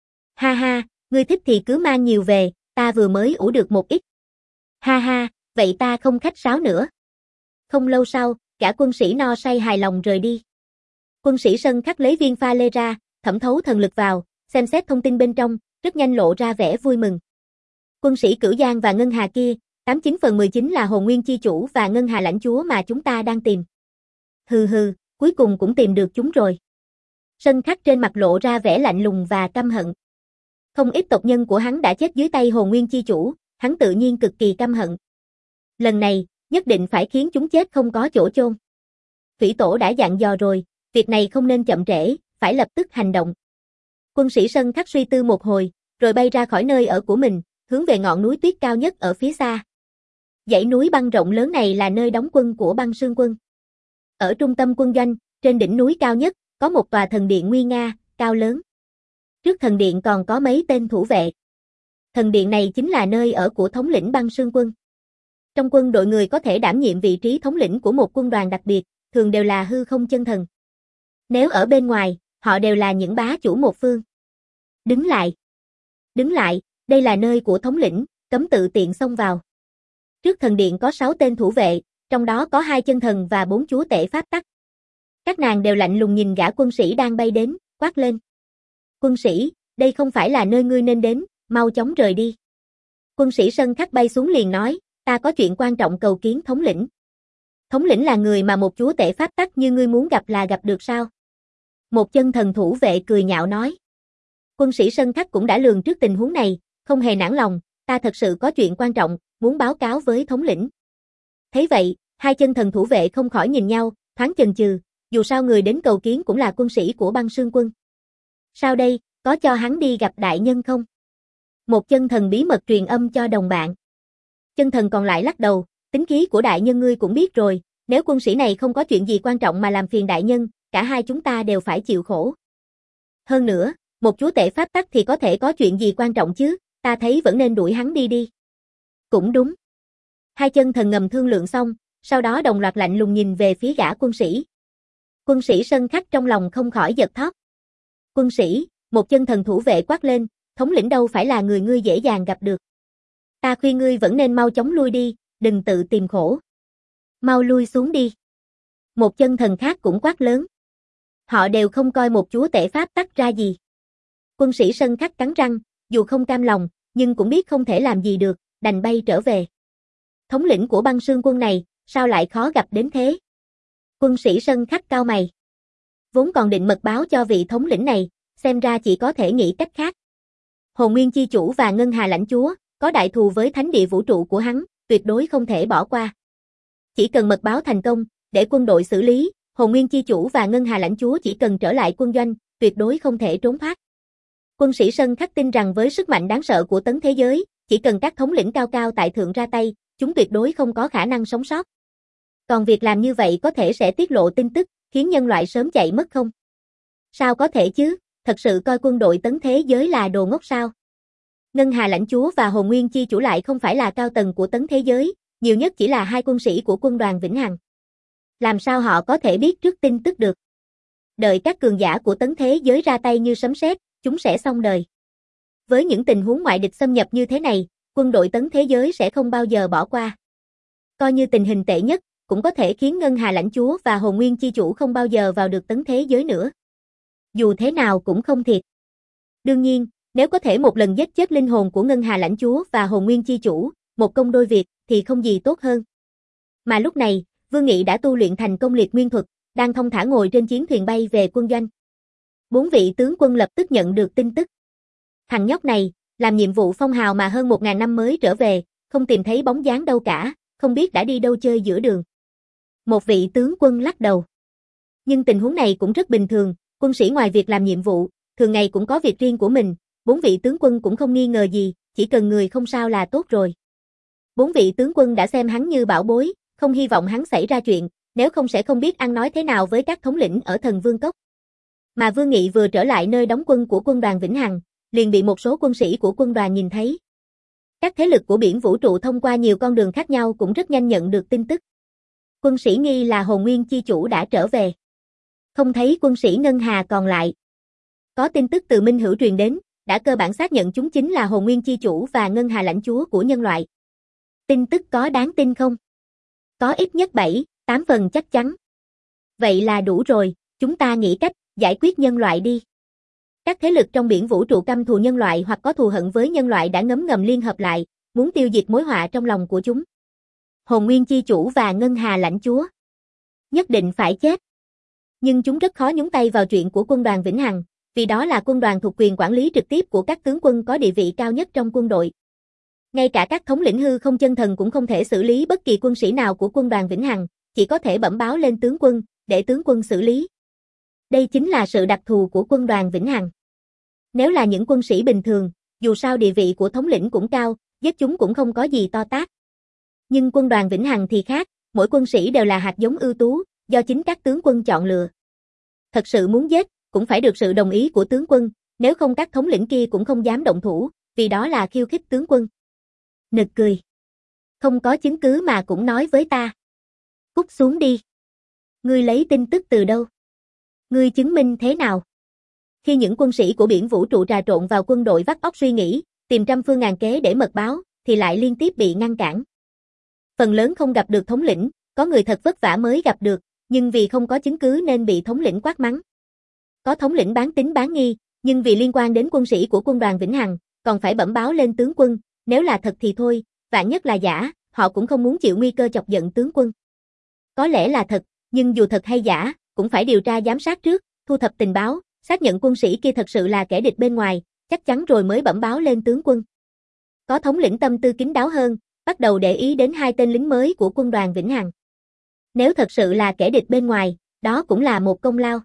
Speaker 1: Ha ha, ngươi thích thì cứ mang nhiều về, ta vừa mới ủ được một ít. Ha ha, vậy ta không khách sáo nữa. Không lâu sau, cả quân sĩ no say hài lòng rời đi. Quân sĩ Sân Khắc lấy viên pha lê ra, thẩm thấu thần lực vào, xem xét thông tin bên trong, rất nhanh lộ ra vẻ vui mừng. Quân sĩ Cửu Giang và Ngân Hà kia, tám mươi chín phần mười chín là Hồn Nguyên Chi Chủ và Ngân Hà Lãnh Chúa mà chúng ta đang tìm. Hừ hừ, cuối cùng cũng tìm được chúng rồi. Sân Khắc trên mặt lộ ra vẻ lạnh lùng và căm hận. Không ít tộc nhân của hắn đã chết dưới tay Hồn Nguyên Chi Chủ, hắn tự nhiên cực kỳ căm hận. Lần này, nhất định phải khiến chúng chết không có chỗ chôn. Thủy Tổ đã dặn dò rồi, việc này không nên chậm trễ, phải lập tức hành động. Quân sĩ Sân Khắc suy tư một hồi, rồi bay ra khỏi nơi ở của mình, hướng về ngọn núi tuyết cao nhất ở phía xa. Dãy núi băng rộng lớn này là nơi đóng quân của Băng Sương Quân. Ở trung tâm quân doanh, trên đỉnh núi cao nhất, có một tòa thần điện nguy nga, cao lớn. Trước thần điện còn có mấy tên thủ vệ. Thần điện này chính là nơi ở của thống lĩnh Băng Sương Quân. Trong quân đội người có thể đảm nhiệm vị trí thống lĩnh của một quân đoàn đặc biệt, thường đều là hư không chân thần. Nếu ở bên ngoài, họ đều là những bá chủ một phương. Đứng lại. Đứng lại, đây là nơi của thống lĩnh, cấm tự tiện xông vào. Trước thần điện có sáu tên thủ vệ, trong đó có hai chân thần và bốn chúa tể pháp tắc. Các nàng đều lạnh lùng nhìn gã quân sĩ đang bay đến, quát lên. Quân sĩ, đây không phải là nơi ngươi nên đến, mau chóng rời đi. Quân sĩ Sân Khắc bay xuống liền nói, ta có chuyện quan trọng cầu kiến thống lĩnh. Thống lĩnh là người mà một chúa tể pháp tắc như ngươi muốn gặp là gặp được sao? Một chân thần thủ vệ cười nhạo nói. Quân sĩ Sân Khắc cũng đã lường trước tình huống này, không hề nản lòng, ta thật sự có chuyện quan trọng, muốn báo cáo với thống lĩnh. Thấy vậy, Hai chân thần thủ vệ không khỏi nhìn nhau, thoáng chần chừ, dù sao người đến cầu kiến cũng là quân sĩ của Băng Sương Quân. Sao đây, có cho hắn đi gặp đại nhân không? Một chân thần bí mật truyền âm cho đồng bạn. Chân thần còn lại lắc đầu, tính khí của đại nhân ngươi cũng biết rồi, nếu quân sĩ này không có chuyện gì quan trọng mà làm phiền đại nhân, cả hai chúng ta đều phải chịu khổ. Hơn nữa, một chúa tể pháp tắc thì có thể có chuyện gì quan trọng chứ, ta thấy vẫn nên đuổi hắn đi đi. Cũng đúng. Hai chân thần ngầm thương lượng xong, sau đó đồng loạt lạnh lùng nhìn về phía gã quân sĩ. Quân sĩ Sân Khắc trong lòng không khỏi giật thót. Quân sĩ, một chân thần thủ vệ quát lên, thống lĩnh đâu phải là người ngươi dễ dàng gặp được. Ta khuyên ngươi vẫn nên mau chóng lui đi, đừng tự tìm khổ. Mau lui xuống đi. Một chân thần khác cũng quát lớn. Họ đều không coi một chúa tể pháp tắc ra gì. Quân sĩ Sân Khắc cắn răng, dù không cam lòng, nhưng cũng biết không thể làm gì được, đành bay trở về. Thống lĩnh của Băng Sương Quân này, sao lại khó gặp đến thế? Quân sĩ Sân Khắc cau mày. Vốn còn định mật báo cho vị thống lĩnh này, xem ra chỉ có thể nghĩ cách khác. Hồn Nguyên Chi Chủ và Ngân Hà Lãnh Chúa, có đại thù với thánh địa vũ trụ của hắn, tuyệt đối không thể bỏ qua. Chỉ cần mật báo thành công, để quân đội xử lý, Hồn Nguyên Chi Chủ và Ngân Hà Lãnh Chúa chỉ cần trở lại quân doanh, tuyệt đối không thể trốn thoát. Quân sĩ Sân Khắc tin rằng với sức mạnh đáng sợ của tấn thế giới, chỉ cần các thống lĩnh cao cao tại thượng ra tay, chúng tuyệt đối không có khả năng sống sót. Còn việc làm như vậy có thể sẽ tiết lộ tin tức, khiến nhân loại sớm chạy mất không? Sao có thể chứ, thật sự coi quân đội tấn thế giới là đồ ngốc sao? Ngân Hà Lãnh Chúa và Hồn Nguyên Chi Chủ lại không phải là cao tầng của tấn thế giới, nhiều nhất chỉ là hai quân sĩ của quân đoàn Vĩnh Hằng. Làm sao họ có thể biết trước tin tức được? Đợi các cường giả của tấn thế giới ra tay như sấm sét, chúng sẽ xong đời. Với những tình huống ngoại địch xâm nhập như thế này, quân đội tấn thế giới sẽ không bao giờ bỏ qua. Coi như tình hình tệ nhất, cũng có thể khiến Ngân Hà Lãnh Chúa và Hồn Nguyên Chi Chủ không bao giờ vào được tấn thế giới nữa. Dù thế nào cũng không thiệt. Đương nhiên, nếu có thể một lần giết chết linh hồn của Ngân Hà Lãnh Chúa và Hồn Nguyên Chi Chủ, một công đôi việc, thì không gì tốt hơn. Mà lúc này, Vương Nghị đã tu luyện thành công liệt nguyên thuật, đang thong thả ngồi trên chiến thuyền bay về quân doanh. Bốn vị tướng quân lập tức nhận được tin tức. Thằng nhóc này, làm nhiệm vụ phong hào mà hơn một ngàn năm mới trở về, không tìm thấy bóng dáng đâu cả, không biết đã đi đâu chơi giữa đường. Một vị tướng quân lắc đầu. Nhưng tình huống này cũng rất bình thường, quân sĩ ngoài việc làm nhiệm vụ, thường ngày cũng có việc riêng của mình, bốn vị tướng quân cũng không nghi ngờ gì, chỉ cần người không sao là tốt rồi. Bốn vị tướng quân đã xem hắn như bảo bối, không hy vọng hắn xảy ra chuyện, nếu không sẽ không biết ăn nói thế nào với các thống lĩnh ở Thần Vương Cốc. Mà Vương Nghị vừa trở lại nơi đóng quân của quân đoàn Vĩnh Hằng, liền bị một số quân sĩ của quân đoàn nhìn thấy. Các thế lực của biển vũ trụ thông qua nhiều con đường khác nhau cũng rất nhanh nhận được tin tức. Quân sĩ nghi là Hồn Nguyên Chi Chủ đã trở về. Không thấy quân sĩ Ngân Hà còn lại. Có tin tức từ Minh Hữu truyền đến, đã cơ bản xác nhận chúng chính là Hồn Nguyên Chi Chủ và Ngân Hà Lãnh Chúa của nhân loại. Tin tức có đáng tin không? Có ít nhất bảy, tám phần chắc chắn. Vậy là đủ rồi, chúng ta nghĩ cách giải quyết nhân loại đi. Các thế lực trong biển vũ trụ căm thù nhân loại hoặc có thù hận với nhân loại đã ngấm ngầm liên hợp lại, muốn tiêu diệt mối họa trong lòng của chúng. Hồn Nguyên Chi Chủ và Ngân Hà Lãnh Chúa nhất định phải chết. Nhưng chúng rất khó nhúng tay vào chuyện của quân đoàn Vĩnh Hằng, vì đó là quân đoàn thuộc quyền quản lý trực tiếp của các tướng quân có địa vị cao nhất trong quân đội. Ngay cả các thống lĩnh hư không chân thần cũng không thể xử lý bất kỳ quân sĩ nào của quân đoàn Vĩnh Hằng, chỉ có thể bẩm báo lên tướng quân, để tướng quân xử lý. Đây chính là sự đặc thù của quân đoàn Vĩnh Hằng. Nếu là những quân sĩ bình thường, dù sao địa vị của thống lĩnh cũng cao, giết chúng cũng không có gì to tát. Nhưng quân đoàn Vĩnh Hằng thì khác, mỗi quân sĩ đều là hạt giống ưu tú, do chính các tướng quân chọn lựa. Thật sự muốn giết, cũng phải được sự đồng ý của tướng quân, nếu không các thống lĩnh kia cũng không dám động thủ, vì đó là khiêu khích tướng quân. Nực cười. Không có chứng cứ mà cũng nói với ta. Cút xuống đi. Ngươi lấy tin tức từ đâu? Ngươi chứng minh thế nào? Khi những quân sĩ của biển vũ trụ trà trộn vào quân đội vắt óc suy nghĩ, tìm trăm phương ngàn kế để mật báo, thì lại liên tiếp bị ngăn cản. Phần lớn không gặp được thống lĩnh, có người thật vất vả mới gặp được, nhưng vì không có chứng cứ nên bị thống lĩnh quát mắng. Có thống lĩnh bán tín bán nghi, nhưng vì liên quan đến quân sĩ của quân đoàn Vĩnh Hằng, còn phải bẩm báo lên tướng quân, nếu là thật thì thôi, vạn nhất là giả, họ cũng không muốn chịu nguy cơ chọc giận tướng quân. Có lẽ là thật, nhưng dù thật hay giả, cũng phải điều tra giám sát trước, thu thập tình báo, xác nhận quân sĩ kia thật sự là kẻ địch bên ngoài, chắc chắn rồi mới bẩm báo lên tướng quân. Có thống lĩnh tâm tư kín đáo hơn, bắt đầu để ý đến hai tên lính mới của quân đoàn Vĩnh Hằng. Nếu thật sự là kẻ địch bên ngoài, đó cũng là một công lao.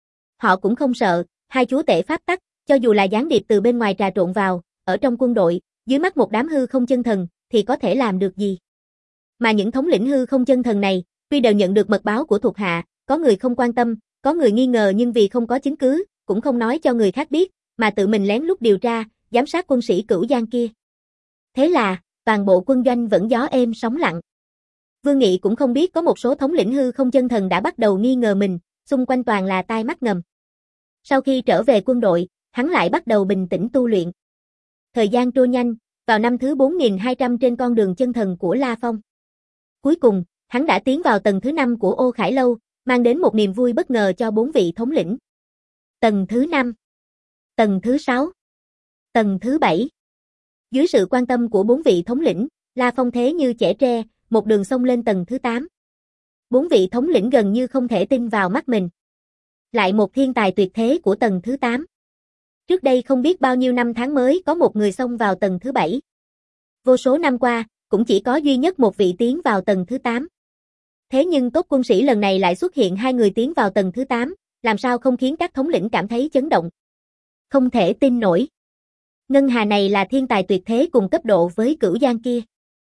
Speaker 1: Họ cũng không sợ, hai chúa tể pháp tắc, cho dù là gián điệp từ bên ngoài trà trộn vào, ở trong quân đội, dưới mắt một đám hư không chân thần, thì có thể làm được gì. Mà những thống lĩnh hư không chân thần này, tuy đều nhận được mật báo của thuộc hạ, có người không quan tâm, có người nghi ngờ nhưng vì không có chứng cứ, cũng không nói cho người khác biết, mà tự mình lén lút điều tra, giám sát quân sĩ Cửu Giang kia. Thế là, toàn bộ quân doanh vẫn gió êm sóng lặng. Vương Nghị cũng không biết có một số thống lĩnh hư không chân thần đã bắt đầu nghi ngờ mình, xung quanh toàn là tai mắt ngầm. Sau khi trở về quân đội, hắn lại bắt đầu bình tĩnh tu luyện. Thời gian trôi nhanh, vào năm thứ bốn nghìn hai trăm trên con đường chân thần của La Phong. Cuối cùng, hắn đã tiến vào tầng thứ năm của Ô Khải Lâu, mang đến một niềm vui bất ngờ cho bốn vị thống lĩnh. Tầng thứ năm, tầng thứ sáu, tầng thứ bảy. Dưới sự quan tâm của bốn vị thống lĩnh, La Phong thế như chẻ tre, một đường xông lên tầng thứ tám. Bốn vị thống lĩnh gần như không thể tin vào mắt mình. Lại một thiên tài tuyệt thế của tầng thứ tám. Trước đây không biết bao nhiêu năm tháng mới có một người xông vào tầng thứ bảy. Vô số năm qua, cũng chỉ có duy nhất một vị tiến vào tầng thứ tám. Thế nhưng tốt quân sĩ lần này lại xuất hiện hai người tiến vào tầng thứ tám, làm sao không khiến các thống lĩnh cảm thấy chấn động. Không thể tin nổi. Ngân Hà này là thiên tài tuyệt thế cùng cấp độ với Cửu Giang kia.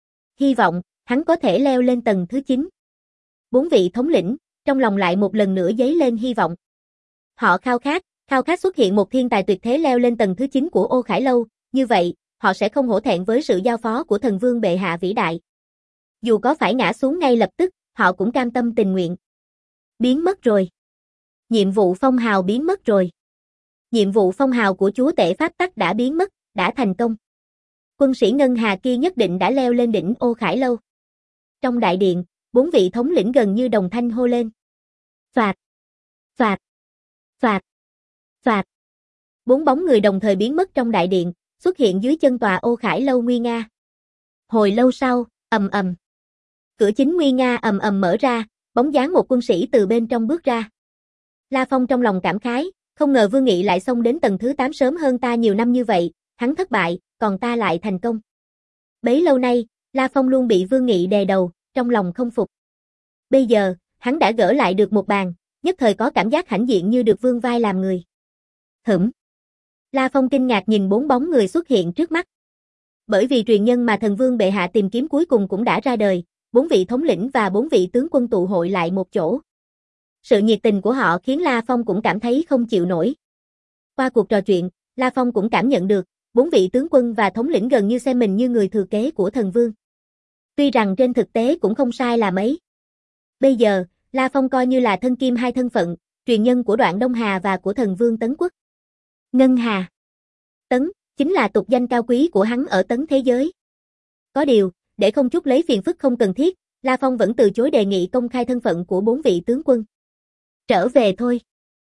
Speaker 1: Hy vọng, hắn có thể leo lên tầng thứ chín. Bốn vị thống lĩnh, trong lòng lại một lần nữa dấy lên hy vọng. Họ khao khát, khao khát xuất hiện một thiên tài tuyệt thế leo lên tầng thứ chín của Ô Khải Lâu, như vậy, họ sẽ không hổ thẹn với sự giao phó của thần vương bệ hạ vĩ đại. Dù có phải ngã xuống ngay lập tức, họ cũng cam tâm tình nguyện. Biến mất rồi. Nhiệm vụ phong hào biến mất rồi. Nhiệm vụ phong hào của chúa tể pháp tắc đã biến mất, đã thành công. Quân sĩ Ngân Hà kia nhất định đã leo lên đỉnh Ô Khải Lâu. Trong đại điện, bốn vị thống lĩnh gần như đồng thanh hô lên. Phạt! Phạt! Phạt! Phạt! Bốn bóng người đồng thời biến mất trong đại điện, xuất hiện dưới chân tòa Ô Khải Lâu nguy nga. Hồi lâu sau, ầm ầm. Cửa chính nguy nga ầm ầm mở ra, bóng dáng một quân sĩ từ bên trong bước ra. La Phong trong lòng cảm khái, không ngờ Vương Nghị lại xông đến tầng thứ tám sớm hơn ta nhiều năm như vậy, hắn thất bại, còn ta lại thành công. Bấy lâu nay, La Phong luôn bị Vương Nghị đè đầu, trong lòng không phục. Bây giờ, hắn đã gỡ lại được một bàn, nhất thời có cảm giác hãnh diện như được vương vai làm người. Hửm. La Phong kinh ngạc nhìn bốn bóng người xuất hiện trước mắt. Bởi vì truyền nhân mà thần vương bệ hạ tìm kiếm cuối cùng cũng đã ra đời, bốn vị thống lĩnh và bốn vị tướng quân tụ hội lại một chỗ. Sự nhiệt tình của họ khiến La Phong cũng cảm thấy không chịu nổi. Qua cuộc trò chuyện, La Phong cũng cảm nhận được, bốn vị tướng quân và thống lĩnh gần như xem mình như người thừa kế của thần vương. Tuy rằng trên thực tế cũng không sai là mấy. Bây giờ, La Phong coi như là thân kim hai thân phận, truyền nhân của Đoạn Đông Hà và của thần vương Tấn Quốc. Ngân Hà. Tấn, chính là tục danh cao quý của hắn ở Tấn thế giới. Có điều, để không chút lấy phiền phức không cần thiết, La Phong vẫn từ chối đề nghị công khai thân phận của bốn vị tướng quân. Trở về thôi.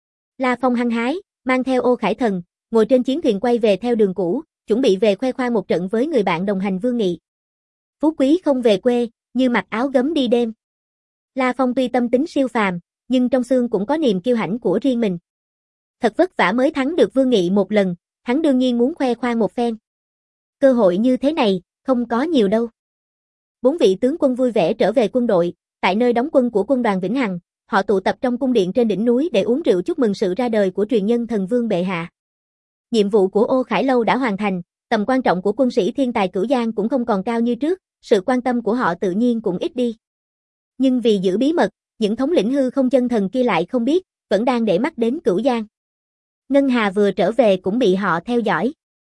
Speaker 1: La Phong hăng hái, mang theo Ô Khải Thần, ngồi trên chiến thuyền quay về theo đường cũ, chuẩn bị về khoe khoang một trận với người bạn đồng hành Vương Nghị. Phú quý không về quê, như mặc áo gấm đi đêm. La Phong tuy tâm tính siêu phàm, nhưng trong xương cũng có niềm kiêu hãnh của riêng mình. Thật vất vả mới thắng được Vương Nghị một lần, hắn đương nhiên muốn khoe khoang một phen. Cơ hội như thế này, không có nhiều đâu. Bốn vị tướng quân vui vẻ trở về quân đội, tại nơi đóng quân của quân đoàn Vĩnh Hằng, họ tụ tập trong cung điện trên đỉnh núi để uống rượu chúc mừng sự ra đời của truyền nhân thần vương bệ hạ. Nhiệm vụ của Ô Khải Lâu đã hoàn thành, tầm quan trọng của quân sĩ thiên tài Cửu Giang cũng không còn cao như trước, sự quan tâm của họ tự nhiên cũng ít đi. Nhưng vì giữ bí mật, những thống lĩnh hư không chân thần kia lại không biết, vẫn đang để mắt đến Cửu Giang. Ngân Hà vừa trở về cũng bị họ theo dõi.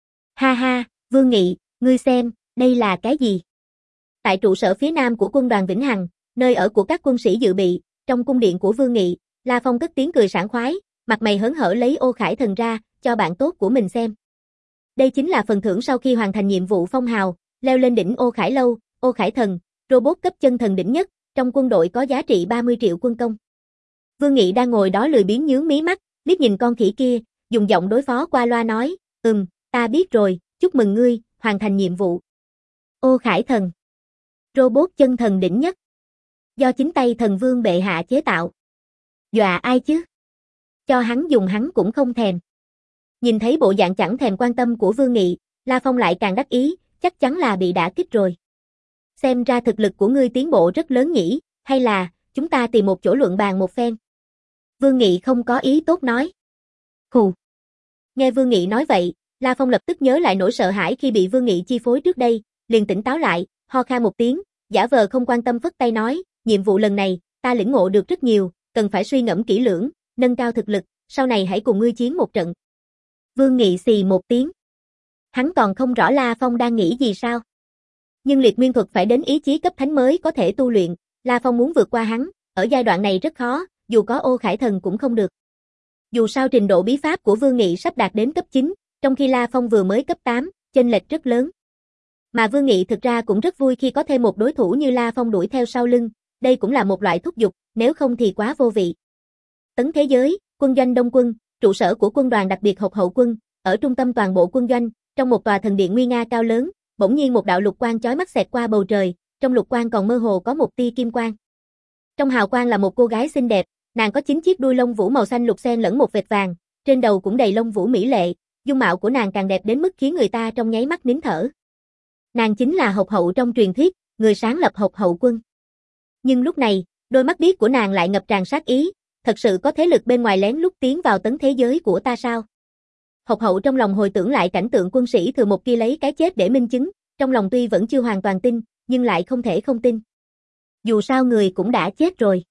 Speaker 1: Ha ha, Vương Nghị, ngươi xem, đây là cái gì? Tại trụ sở phía nam của quân đoàn Vĩnh Hằng, nơi ở của các quân sĩ dự bị, trong cung điện của Vương Nghị, La Phong cất tiếng cười sảng khoái, mặt mày hớn hở lấy Ô Khải Thần ra, cho bạn tốt của mình xem. Đây chính là phần thưởng sau khi hoàn thành nhiệm vụ phong hào, leo lên đỉnh Ô Khải Lâu, Ô Khải Thần, robot cấp chân thần đỉnh nhất, trong quân đội có giá trị ba mươi triệu quân công. Vương Nghị đang ngồi đó lười biếng nhướng mí mắt, liếc nhìn con khỉ kia, dùng giọng đối phó qua loa nói, ừm, ta biết rồi, chúc mừng ngươi, hoàn thành nhiệm vụ. Ô Khải Thần, robot chân thần đỉnh nhất, do chính tay thần vương bệ hạ chế tạo. Dọa ai chứ? Cho hắn dùng hắn cũng không thèm. Nhìn thấy bộ dạng chẳng thèm quan tâm của Vương Nghị, La Phong lại càng đắc ý, chắc chắn là bị đả kích rồi. Xem ra thực lực của ngươi tiến bộ rất lớn nhỉ, hay là, chúng ta tìm một chỗ luận bàn một phen. Vương Nghị không có ý tốt nói. Hù. Nghe Vương Nghị nói vậy, La Phong lập tức nhớ lại nỗi sợ hãi khi bị Vương Nghị chi phối trước đây, liền tỉnh táo lại, ho khan một tiếng, giả vờ không quan tâm phất tay nói, nhiệm vụ lần này, ta lĩnh ngộ được rất nhiều, cần phải suy ngẫm kỹ lưỡng, nâng cao thực lực, sau này hãy cùng ngươi chiến một trận. Vương Nghị xì một tiếng. Hắn còn không rõ La Phong đang nghĩ gì sao. Nhưng liệt nguyên thuật phải đến ý chí cấp thánh mới có thể tu luyện, La Phong muốn vượt qua hắn, ở giai đoạn này rất khó, dù có ô khải thần cũng không được. Dù sao trình độ bí pháp của Vương Nghị sắp đạt đến cấp chín, trong khi La Phong vừa mới cấp tám, chênh lệch rất lớn. Mà Vương Nghị thực ra cũng rất vui khi có thêm một đối thủ như La Phong đuổi theo sau lưng, đây cũng là một loại thúc giục, nếu không thì quá vô vị. Tấn thế giới, quân doanh Đông Quân, trụ sở của quân đoàn đặc biệt Hộc Hậu quân, ở trung tâm toàn bộ quân doanh, trong một tòa thần điện nguy nga cao lớn, bỗng nhiên một đạo lục quang chói mắt xẹt qua bầu trời, trong lục quang còn mơ hồ có một tia kim quang. Trong hào quang là một cô gái xinh đẹp, nàng có chín chiếc đuôi lông vũ màu xanh lục xen lẫn một vệt vàng, trên đầu cũng đầy lông vũ mỹ lệ, dung mạo của nàng càng đẹp đến mức khiến người ta trong nháy mắt nín thở. Nàng chính là Hộc Hậu trong truyền thuyết, người sáng lập Hộc Hậu quân. Nhưng lúc này, đôi mắt biếc của nàng lại ngập tràn sát ý, thật sự có thế lực bên ngoài lén lút tiến vào tấn thế giới của ta sao? Hộc Hậu trong lòng hồi tưởng lại cảnh tượng quân sĩ Thừa Một kia lấy cái chết để minh chứng, trong lòng tuy vẫn chưa hoàn toàn tin, nhưng lại không thể không tin. Dù sao người cũng đã chết rồi.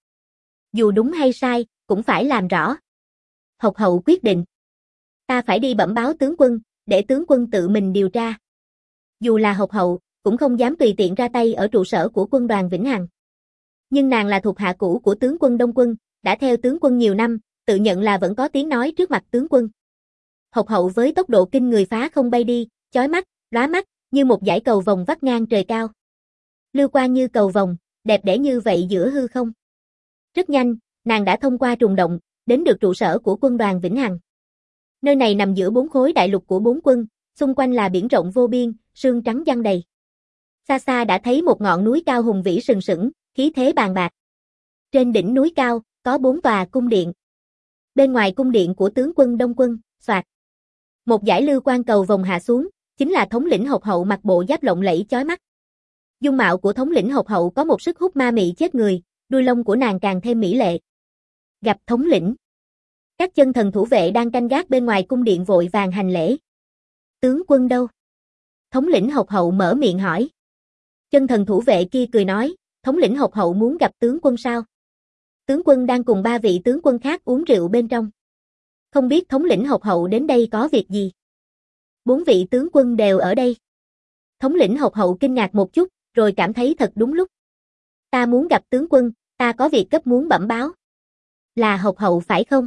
Speaker 1: Dù đúng hay sai, cũng phải làm rõ. Hộc Hậu quyết định. Ta phải đi bẩm báo tướng quân, để tướng quân tự mình điều tra. Dù là Hộc Hậu, cũng không dám tùy tiện ra tay ở trụ sở của quân đoàn Vĩnh Hằng. Nhưng nàng là thuộc hạ cũ của tướng quân Đông Quân, đã theo tướng quân nhiều năm, tự nhận là vẫn có tiếng nói trước mặt tướng quân. Hộc Hậu với tốc độ kinh người phá không bay đi, chói mắt, lóa mắt, như một dải cầu vồng vắt ngang trời cao. Lưu quang như cầu vồng, đẹp đẽ như vậy giữa hư không. Rất nhanh, nàng đã thông qua trùng động, đến được trụ sở của quân đoàn Vĩnh Hằng. Nơi này nằm giữa bốn khối đại lục của bốn quân, xung quanh là biển rộng vô biên, sương trắng giăng đầy. Xa xa đã thấy một ngọn núi cao hùng vĩ sừng sững, khí thế bàn bạc. Trên đỉnh núi cao, có bốn tòa cung điện. Bên ngoài cung điện của tướng quân Đông Quân, xoạt. Một dải lưu quang cầu vồng hạ xuống, chính là thống lĩnh Hộc Hậu mặc bộ giáp lộng lẫy chói mắt. Dung mạo của thống lĩnh Hộc Hậu có một sức hút ma mị chết người, đuôi lông của nàng càng thêm mỹ lệ. Gặp thống lĩnh. Các chân thần thủ vệ đang canh gác bên ngoài cung điện vội vàng hành lễ. Tướng quân đâu? Thống lĩnh Hộc Hậu mở miệng hỏi. Chân thần thủ vệ kia cười nói, thống lĩnh Hộc Hậu muốn gặp tướng quân sao? Tướng quân đang cùng ba vị tướng quân khác uống rượu bên trong. Không biết thống lĩnh Hộc Hậu đến đây có việc gì? Bốn vị tướng quân đều ở đây. Thống lĩnh Hộc Hậu kinh ngạc một chút, rồi cảm thấy thật đúng lúc. Ta muốn gặp tướng quân, ta có việc cấp muốn bẩm báo. Là Hộc Hậu phải không?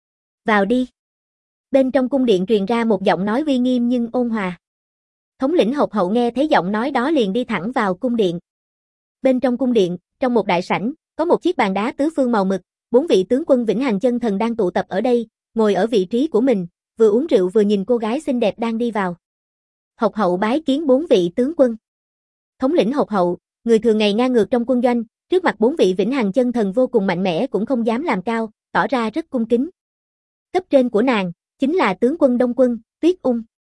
Speaker 1: Vào đi. Bên trong cung điện truyền ra một giọng nói uy nghiêm nhưng ôn hòa. Thống lĩnh Hộc Hậu nghe thấy giọng nói đó liền đi thẳng vào cung điện. Bên trong cung điện, trong một đại sảnh, có một chiếc bàn đá tứ phương màu mực, bốn vị tướng quân Vĩnh Hằng chân thần đang tụ tập ở đây, ngồi ở vị trí của mình, vừa uống rượu vừa nhìn cô gái xinh đẹp đang đi vào. Hộc Hậu bái kiến bốn vị tướng quân. Thống lĩnh Hộc Hậu, người thường ngày ngang ngược trong quân doanh, trước mặt bốn vị Vĩnh Hằng chân thần vô cùng mạnh mẽ cũng không dám làm cao, tỏ ra rất cung kính. Cấp trên của nàng, chính là tướng quân Đông Quân, Tuyết Ung.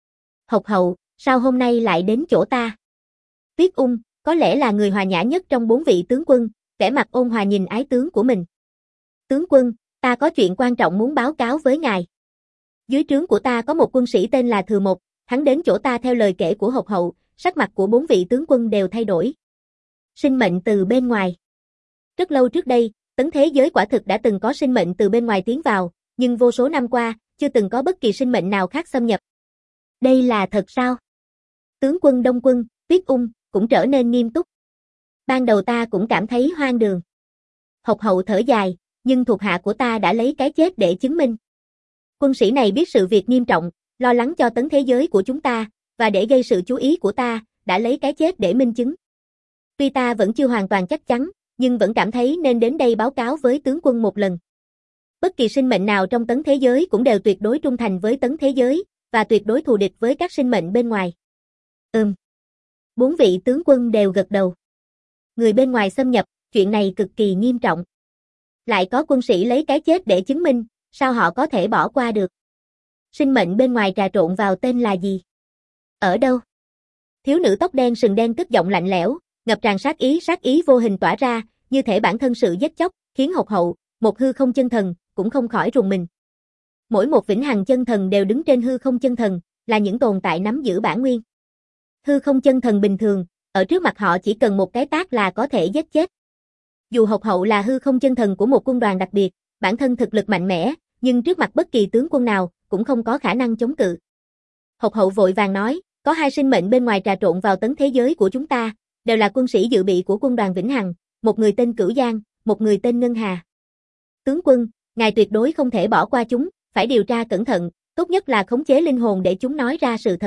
Speaker 1: Hộc Hậu, sao hôm nay lại đến chỗ ta? Tuyết Ung, có lẽ là người hòa nhã nhất trong bốn vị tướng quân, vẻ mặt ôn hòa nhìn ái tướng của mình. Tướng quân, ta có chuyện quan trọng muốn báo cáo với ngài. Dưới trướng của ta có một quân sĩ tên là Thừa Một, hắn đến chỗ ta theo lời kể của Hộc Hậu, sắc mặt của bốn vị tướng quân đều thay đổi. Sinh mệnh từ bên ngoài. Rất lâu trước đây, tấn thế giới quả thực đã từng có sinh mệnh từ bên ngoài tiến vào, nhưng vô số năm qua, chưa từng có bất kỳ sinh mệnh nào khác xâm nhập. Đây là thật sao? Tướng quân Đông Quân, Tuyết Ung, cũng trở nên nghiêm túc. Ban đầu ta cũng cảm thấy hoang đường. Hộc Hậu thở dài, nhưng thuộc hạ của ta đã lấy cái chết để chứng minh. Quân sĩ này biết sự việc nghiêm trọng, lo lắng cho tấn thế giới của chúng ta, và để gây sự chú ý của ta, đã lấy cái chết để minh chứng. Tuy ta vẫn chưa hoàn toàn chắc chắn, nhưng vẫn cảm thấy nên đến đây báo cáo với tướng quân một lần. Bất kỳ sinh mệnh nào trong tấn thế giới cũng đều tuyệt đối trung thành với tấn thế giới, và tuyệt đối thù địch với các sinh mệnh bên ngoài. Ừm. Bốn vị tướng quân đều gật đầu. Người bên ngoài xâm nhập, chuyện này cực kỳ nghiêm trọng. Lại có quân sĩ lấy cái chết để chứng minh, sao họ có thể bỏ qua được? Sinh mệnh bên ngoài trà trộn vào tên là gì? Ở đâu? Thiếu nữ tóc đen sừng đen cất giọng lạnh lẽo, ngập tràn sát ý sát ý vô hình tỏa ra, như thể bản thân sự giết chóc, khiến hộc hậu, một hư không chân thần, cũng không khỏi rùng mình. Mỗi một vĩnh hằng chân thần đều đứng trên hư không chân thần, là những tồn tại nắm giữ bản nguyên. Hư không chân thần bình thường, ở trước mặt họ chỉ cần một cái tát là có thể giết chết. Dù hộc hậu là hư không chân thần của một quân đoàn đặc biệt, bản thân thực lực mạnh mẽ, nhưng trước mặt bất kỳ tướng quân nào, cũng không có khả năng chống cự. Hộc hậu vội vàng nói, có hai sinh mệnh bên ngoài trà trộn vào tấn thế giới của chúng ta, đều là quân sĩ dự bị của quân đoàn Vĩnh Hằng, một người tên Cửu Giang, một người tên Ngân Hà. Tướng quân, ngài tuyệt đối không thể bỏ qua chúng, phải điều tra cẩn thận, tốt nhất là khống chế linh hồn để chúng nói ra sự thật.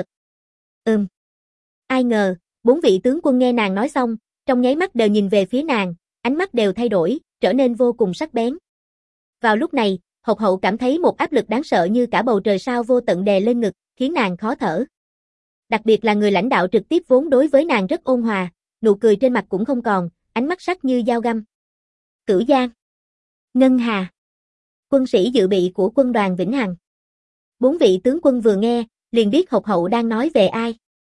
Speaker 1: Ừm. Ai ngờ, bốn vị tướng quân nghe nàng nói xong, trong nháy mắt đều nhìn về phía nàng, ánh mắt đều thay đổi, trở nên vô cùng sắc bén. Vào lúc này, hộc hậu cảm thấy một áp lực đáng sợ như cả bầu trời sao vô tận đè lên ngực, khiến nàng khó thở. Đặc biệt là người lãnh đạo trực tiếp vốn đối với nàng rất ôn hòa, nụ cười trên mặt cũng không còn, ánh mắt sắc như dao găm. Cửu Giang, Ngân Hà, quân sĩ dự bị của quân đoàn Vĩnh Hằng. Bốn vị tướng quân vừa nghe, liền biết hộc hậu đang nói về ai.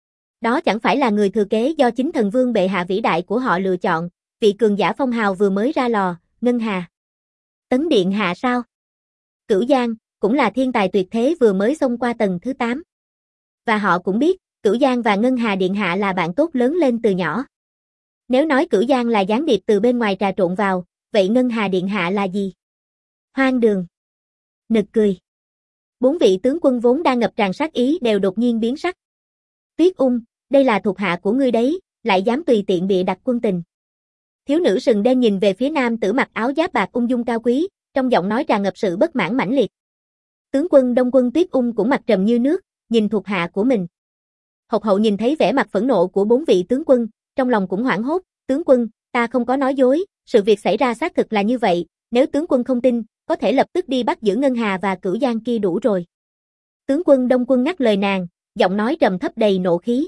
Speaker 1: Đó chẳng phải là người thừa kế do chính thần vương bệ hạ vĩ đại của họ lựa chọn, vị cường giả phong hào vừa mới ra lò, Ngân Hà. Tấn điện hạ sao? Cửu Giang, cũng là thiên tài tuyệt thế vừa mới xông qua tầng thứ tám. Và họ cũng biết, Cửu Giang và Ngân Hà điện hạ là bạn tốt lớn lên từ nhỏ. Nếu nói Cửu Giang là gián điệp từ bên ngoài trà trộn vào, vậy Ngân Hà điện hạ là gì? Hoang đường. Nực cười. Bốn vị tướng quân vốn đang ngập tràn sát ý đều đột nhiên biến sắc. Tuyết Ung, đây là thuộc hạ của ngươi đấy, lại dám tùy tiện bịa đặt quân tình. Thiếu nữ sừng đen nhìn về phía nam tử mặc áo giáp bạc ung dung cao quý, trong giọng nói tràn ngập sự bất mãn mãnh liệt. Tướng quân Đông quân Tuyết Ung cũng mặt trầm như nước, nhìn thuộc hạ của mình. Hộc hậu nhìn thấy vẻ mặt phẫn nộ của bốn vị tướng quân, trong lòng cũng hoảng hốt, tướng quân, ta không có nói dối, sự việc xảy ra xác thực là như vậy, nếu tướng quân không tin, có thể lập tức đi bắt giữ Ngân Hà và Cửu Giang kia đủ rồi. Tướng quân Đông quân ngắt lời nàng, giọng nói trầm thấp đầy nộ khí.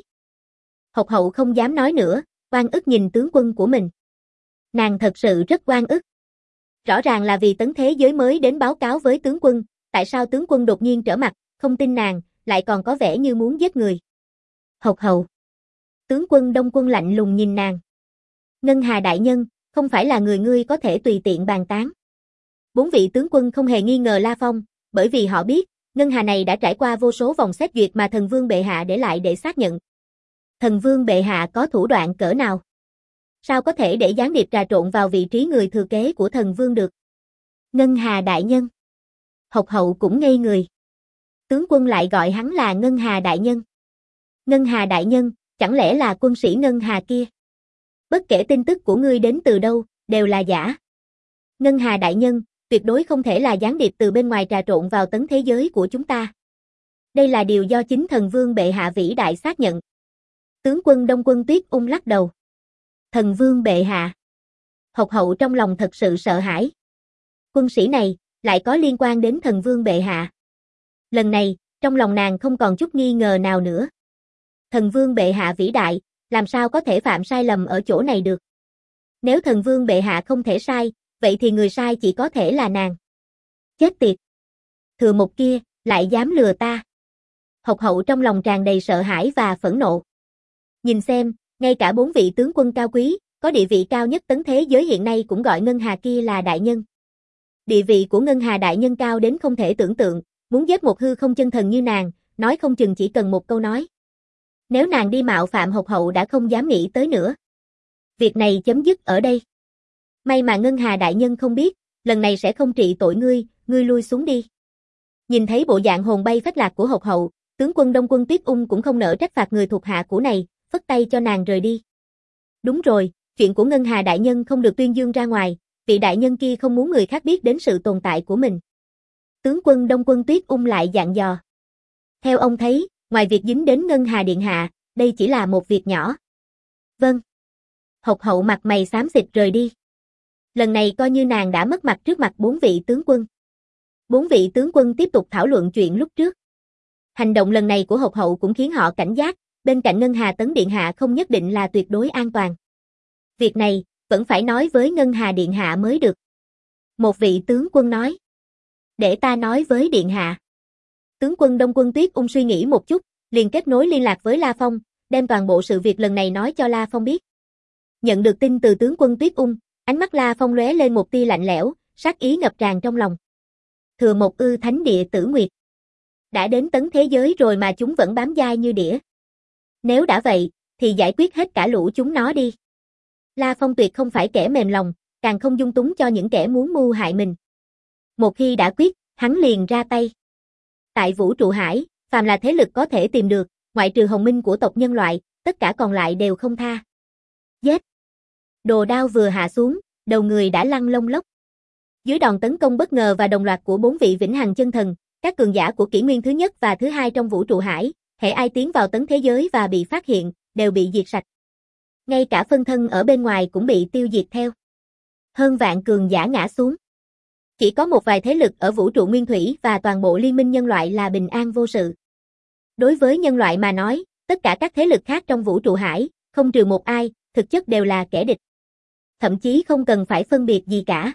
Speaker 1: Hộc hậu không dám nói nữa, oan ức nhìn tướng quân của mình. Nàng thật sự rất oan ức. Rõ ràng là vì tấn thế giới mới đến báo cáo với tướng quân, tại sao tướng quân đột nhiên trở mặt, không tin nàng, lại còn có vẻ như muốn giết người. Hộc hậu. Tướng quân Đông quân lạnh lùng nhìn nàng. Ngân Hà đại nhân, không phải là người ngươi có thể tùy tiện bàn tán. Bốn vị tướng quân không hề nghi ngờ La Phong, bởi vì họ biết, Ngân Hà này đã trải qua vô số vòng xét duyệt mà thần vương bệ hạ để lại để xác nhận. Thần vương bệ hạ có thủ đoạn cỡ nào? Sao có thể để gián điệp trà trộn vào vị trí người thừa kế của thần vương được? Ngân Hà đại nhân. Hộc hậu cũng ngây người. Tướng quân lại gọi hắn là Ngân Hà đại nhân. Ngân Hà đại nhân, chẳng lẽ là quân sĩ Ngân Hà kia? Bất kể tin tức của ngươi đến từ đâu, đều là giả. Ngân Hà đại nhân, tuyệt đối không thể là gián điệp từ bên ngoài trà trộn vào tấn thế giới của chúng ta. Đây là điều do chính thần vương bệ hạ vĩ đại xác nhận. Tướng quân Đông quân Tuyết Ung lắc đầu. Thần vương bệ hạ. Hộc hậu trong lòng thật sự sợ hãi. Quân sĩ này, lại có liên quan đến thần vương bệ hạ. Lần này, trong lòng nàng không còn chút nghi ngờ nào nữa. Thần vương bệ hạ vĩ đại, làm sao có thể phạm sai lầm ở chỗ này được. Nếu thần vương bệ hạ không thể sai, vậy thì người sai chỉ có thể là nàng. Chết tiệt. Thừa một kia, lại dám lừa ta. Hộc hậu trong lòng tràn đầy sợ hãi và phẫn nộ. Nhìn xem, ngay cả bốn vị tướng quân cao quý, có địa vị cao nhất tấn thế giới hiện nay cũng gọi Ngân Hà kia là đại nhân. Địa vị của Ngân Hà đại nhân cao đến không thể tưởng tượng, muốn giết một hư không chân thần như nàng, nói không chừng chỉ cần một câu nói. Nếu nàng đi mạo phạm hộc hậu đã không dám nghĩ tới nữa. Việc này chấm dứt ở đây. May mà Ngân Hà đại nhân không biết, lần này sẽ không trị tội ngươi, ngươi lui xuống đi. Nhìn thấy bộ dạng hồn bay phách lạc của hộc hậu, tướng quân Đông quân Tuyết Ung cũng không nỡ trách phạt người thuộc hạ của này, phất tay cho nàng rời đi. Đúng rồi, chuyện của Ngân Hà đại nhân không được tuyên dương ra ngoài, vị đại nhân kia không muốn người khác biết đến sự tồn tại của mình. Tướng quân Đông quân Tuyết Ung lại dặn dò. Theo ông thấy, ngoài việc dính đến Ngân Hà điện hạ, đây chỉ là một việc nhỏ. Vâng. Hộc hậu mặt mày xám xịt rời đi. Lần này coi như nàng đã mất mặt trước mặt bốn vị tướng quân. Bốn vị tướng quân tiếp tục thảo luận chuyện lúc trước. Hành động lần này của hộc hậu cũng khiến họ cảnh giác, bên cạnh Ngân Hà tấn điện hạ không nhất định là tuyệt đối an toàn. Việc này, vẫn phải nói với Ngân Hà điện hạ mới được. Một vị tướng quân nói. Để ta nói với điện hạ. Tướng quân Đông quân Tuyết Ung suy nghĩ một chút, liền kết nối liên lạc với La Phong, đem toàn bộ sự việc lần này nói cho La Phong biết. Nhận được tin từ tướng quân Tuyết Ung, Ánh mắt La Phong lóe lên một tia lạnh lẽo, sát ý ngập tràn trong lòng. Thừa một ư thánh địa tử nguyệt. Đã đến tấn thế giới rồi mà chúng vẫn bám dai như đĩa. Nếu đã vậy, thì giải quyết hết cả lũ chúng nó đi. La Phong tuyệt không phải kẻ mềm lòng, càng không dung túng cho những kẻ muốn mưu hại mình. Một khi đã quyết, hắn liền ra tay. Tại vũ trụ hải, phàm là thế lực có thể tìm được, ngoại trừ hồng minh của tộc nhân loại, tất cả còn lại đều không tha. Giết! Đồ đao vừa hạ xuống, đầu người đã lăn lông lốc. Dưới đòn tấn công bất ngờ và đồng loạt của bốn vị vĩnh hằng chân thần, các cường giả của kỷ nguyên thứ nhất và thứ hai trong vũ trụ hải, hễ ai tiến vào tấn thế giới và bị phát hiện, đều bị diệt sạch. Ngay cả phân thân ở bên ngoài cũng bị tiêu diệt theo. Hơn vạn cường giả ngã xuống. Chỉ có một vài thế lực ở vũ trụ nguyên thủy và toàn bộ liên minh nhân loại là bình an vô sự. Đối với nhân loại mà nói, tất cả các thế lực khác trong vũ trụ hải, không trừ một ai, thực chất đều là kẻ địch. Thậm chí không cần phải phân biệt gì cả.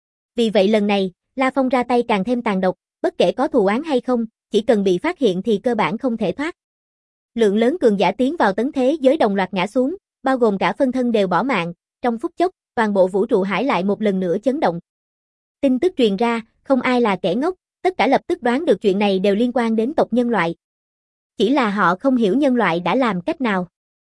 Speaker 1: Vì vậy lần này, La Phong ra tay càng thêm tàn độc, bất kể có thù oán hay không, chỉ cần bị phát hiện thì cơ bản không thể thoát. Lượng lớn cường giả tiến vào tấn thế giới đồng loạt ngã xuống, bao gồm cả phân thân đều bỏ mạng, trong phút chốc, toàn bộ vũ trụ hải lại một lần nữa chấn động. Tin tức truyền ra, không ai là kẻ ngốc, tất cả lập tức đoán được chuyện này đều liên quan đến tộc nhân loại. Chỉ là họ không hiểu nhân loại đã làm cách nào.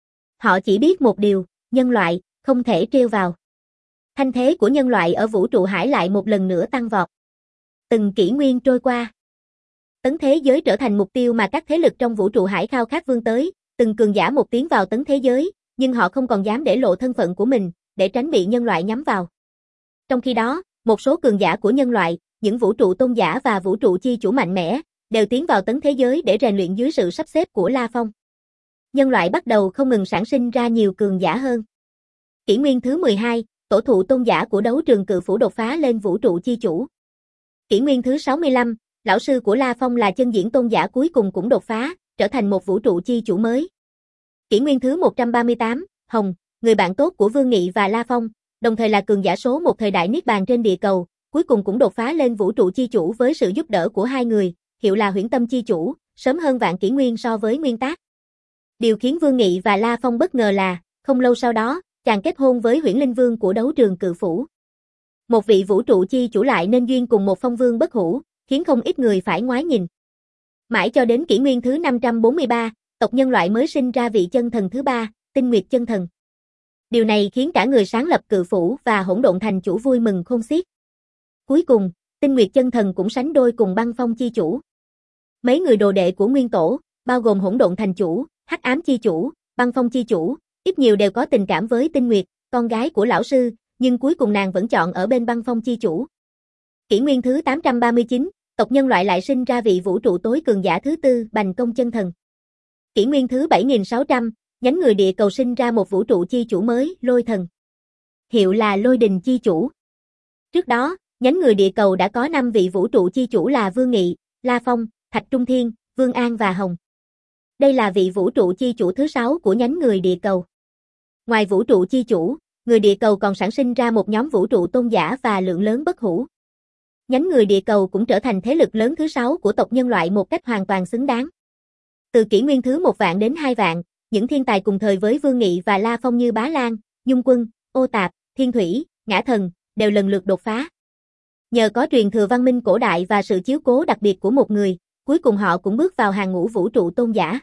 Speaker 1: Họ chỉ biết một điều, nhân loại, không thể trêu vào. Thanh thế của nhân loại ở vũ trụ hải lại một lần nữa tăng vọt. Từng kỷ nguyên trôi qua. Tấn thế giới trở thành mục tiêu mà các thế lực trong vũ trụ hải khao khát vươn tới, từng cường giả một tiến vào tấn thế giới, nhưng họ không còn dám để lộ thân phận của mình, để tránh bị nhân loại nhắm vào. Trong khi đó, một số cường giả của nhân loại, những vũ trụ tôn giả và vũ trụ chi chủ mạnh mẽ, đều tiến vào tấn thế giới để rèn luyện dưới sự sắp xếp của La Phong. Nhân loại bắt đầu không ngừng sản sinh ra nhiều cường giả hơn. Kỷ nguyên thứ mười hai, tổ thụ tôn giả của đấu trường cự phủ đột phá lên vũ trụ chi chủ. Kỷ nguyên thứ sáu mươi lăm, lão sư của La Phong là chân diễn tôn giả cuối cùng cũng đột phá, trở thành một vũ trụ chi chủ mới. Kỷ nguyên thứ một trăm ba mươi tám, Hồng, người bạn tốt của Vương Nghị và La Phong, đồng thời là cường giả số một thời đại niết bàn trên địa cầu, cuối cùng cũng đột phá lên vũ trụ chi chủ với sự giúp đỡ của hai người, hiệu là Huyễn Tâm chi chủ, sớm hơn vạn kỷ nguyên so với nguyên tác. Điều khiến Vương Nghị và La Phong bất ngờ là, không lâu sau đó, chàng kết hôn với Huyễn Linh Vương của đấu trường cự phủ. Một vị vũ trụ chi chủ lại nên duyên cùng một phong vương bất hủ, khiến không ít người phải ngoái nhìn. Mãi cho đến kỷ nguyên thứ năm trăm bốn mươi ba, tộc nhân loại mới sinh ra vị chân thần thứ ba, Tinh Nguyệt chân thần. Điều này khiến cả người sáng lập cự phủ và hỗn độn thành chủ vui mừng khôn xiết. Cuối cùng, Tinh Nguyệt chân thần cũng sánh đôi cùng băng phong chi chủ. Mấy người đồ đệ của nguyên tổ, bao gồm hỗn độn thành chủ, hắc ám chi chủ, băng phong chi chủ, ít nhiều đều có tình cảm với Tinh Nguyệt, con gái của lão sư, nhưng cuối cùng nàng vẫn chọn ở bên băng phong chi chủ. Kỷ nguyên thứ tám trăm ba mươi chín, tộc nhân loại lại sinh ra vị vũ trụ tối cường giả thứ tư, Bành Công chân thần. Kỷ nguyên thứ bảy nghìn sáu trăm, nhánh người địa cầu sinh ra một vũ trụ chi chủ mới, Lôi thần. Hiệu là Lôi Đình chi chủ. Trước đó, nhánh người địa cầu đã có năm vị vũ trụ chi chủ là Vương Nghị, La Phong, Thạch Trung Thiên, Vương An và Hồng. Đây là vị vũ trụ chi chủ thứ sáu của nhánh người địa cầu. Ngoài vũ trụ chi chủ, người địa cầu còn sản sinh ra một nhóm vũ trụ tôn giả và lượng lớn bất hủ. Nhánh người địa cầu cũng trở thành thế lực lớn thứ sáu của tộc nhân loại một cách hoàn toàn xứng đáng. Từ kỷ nguyên thứ một vạn đến hai vạn, những thiên tài cùng thời với Vương Nghị và La Phong như Bá Lan, Nhung Quân, Ô Tạp, Thiên Thủy, Ngã Thần, đều lần lượt đột phá. Nhờ có truyền thừa văn minh cổ đại và sự chiếu cố đặc biệt của một người, cuối cùng họ cũng bước vào hàng ngũ vũ trụ tôn giả.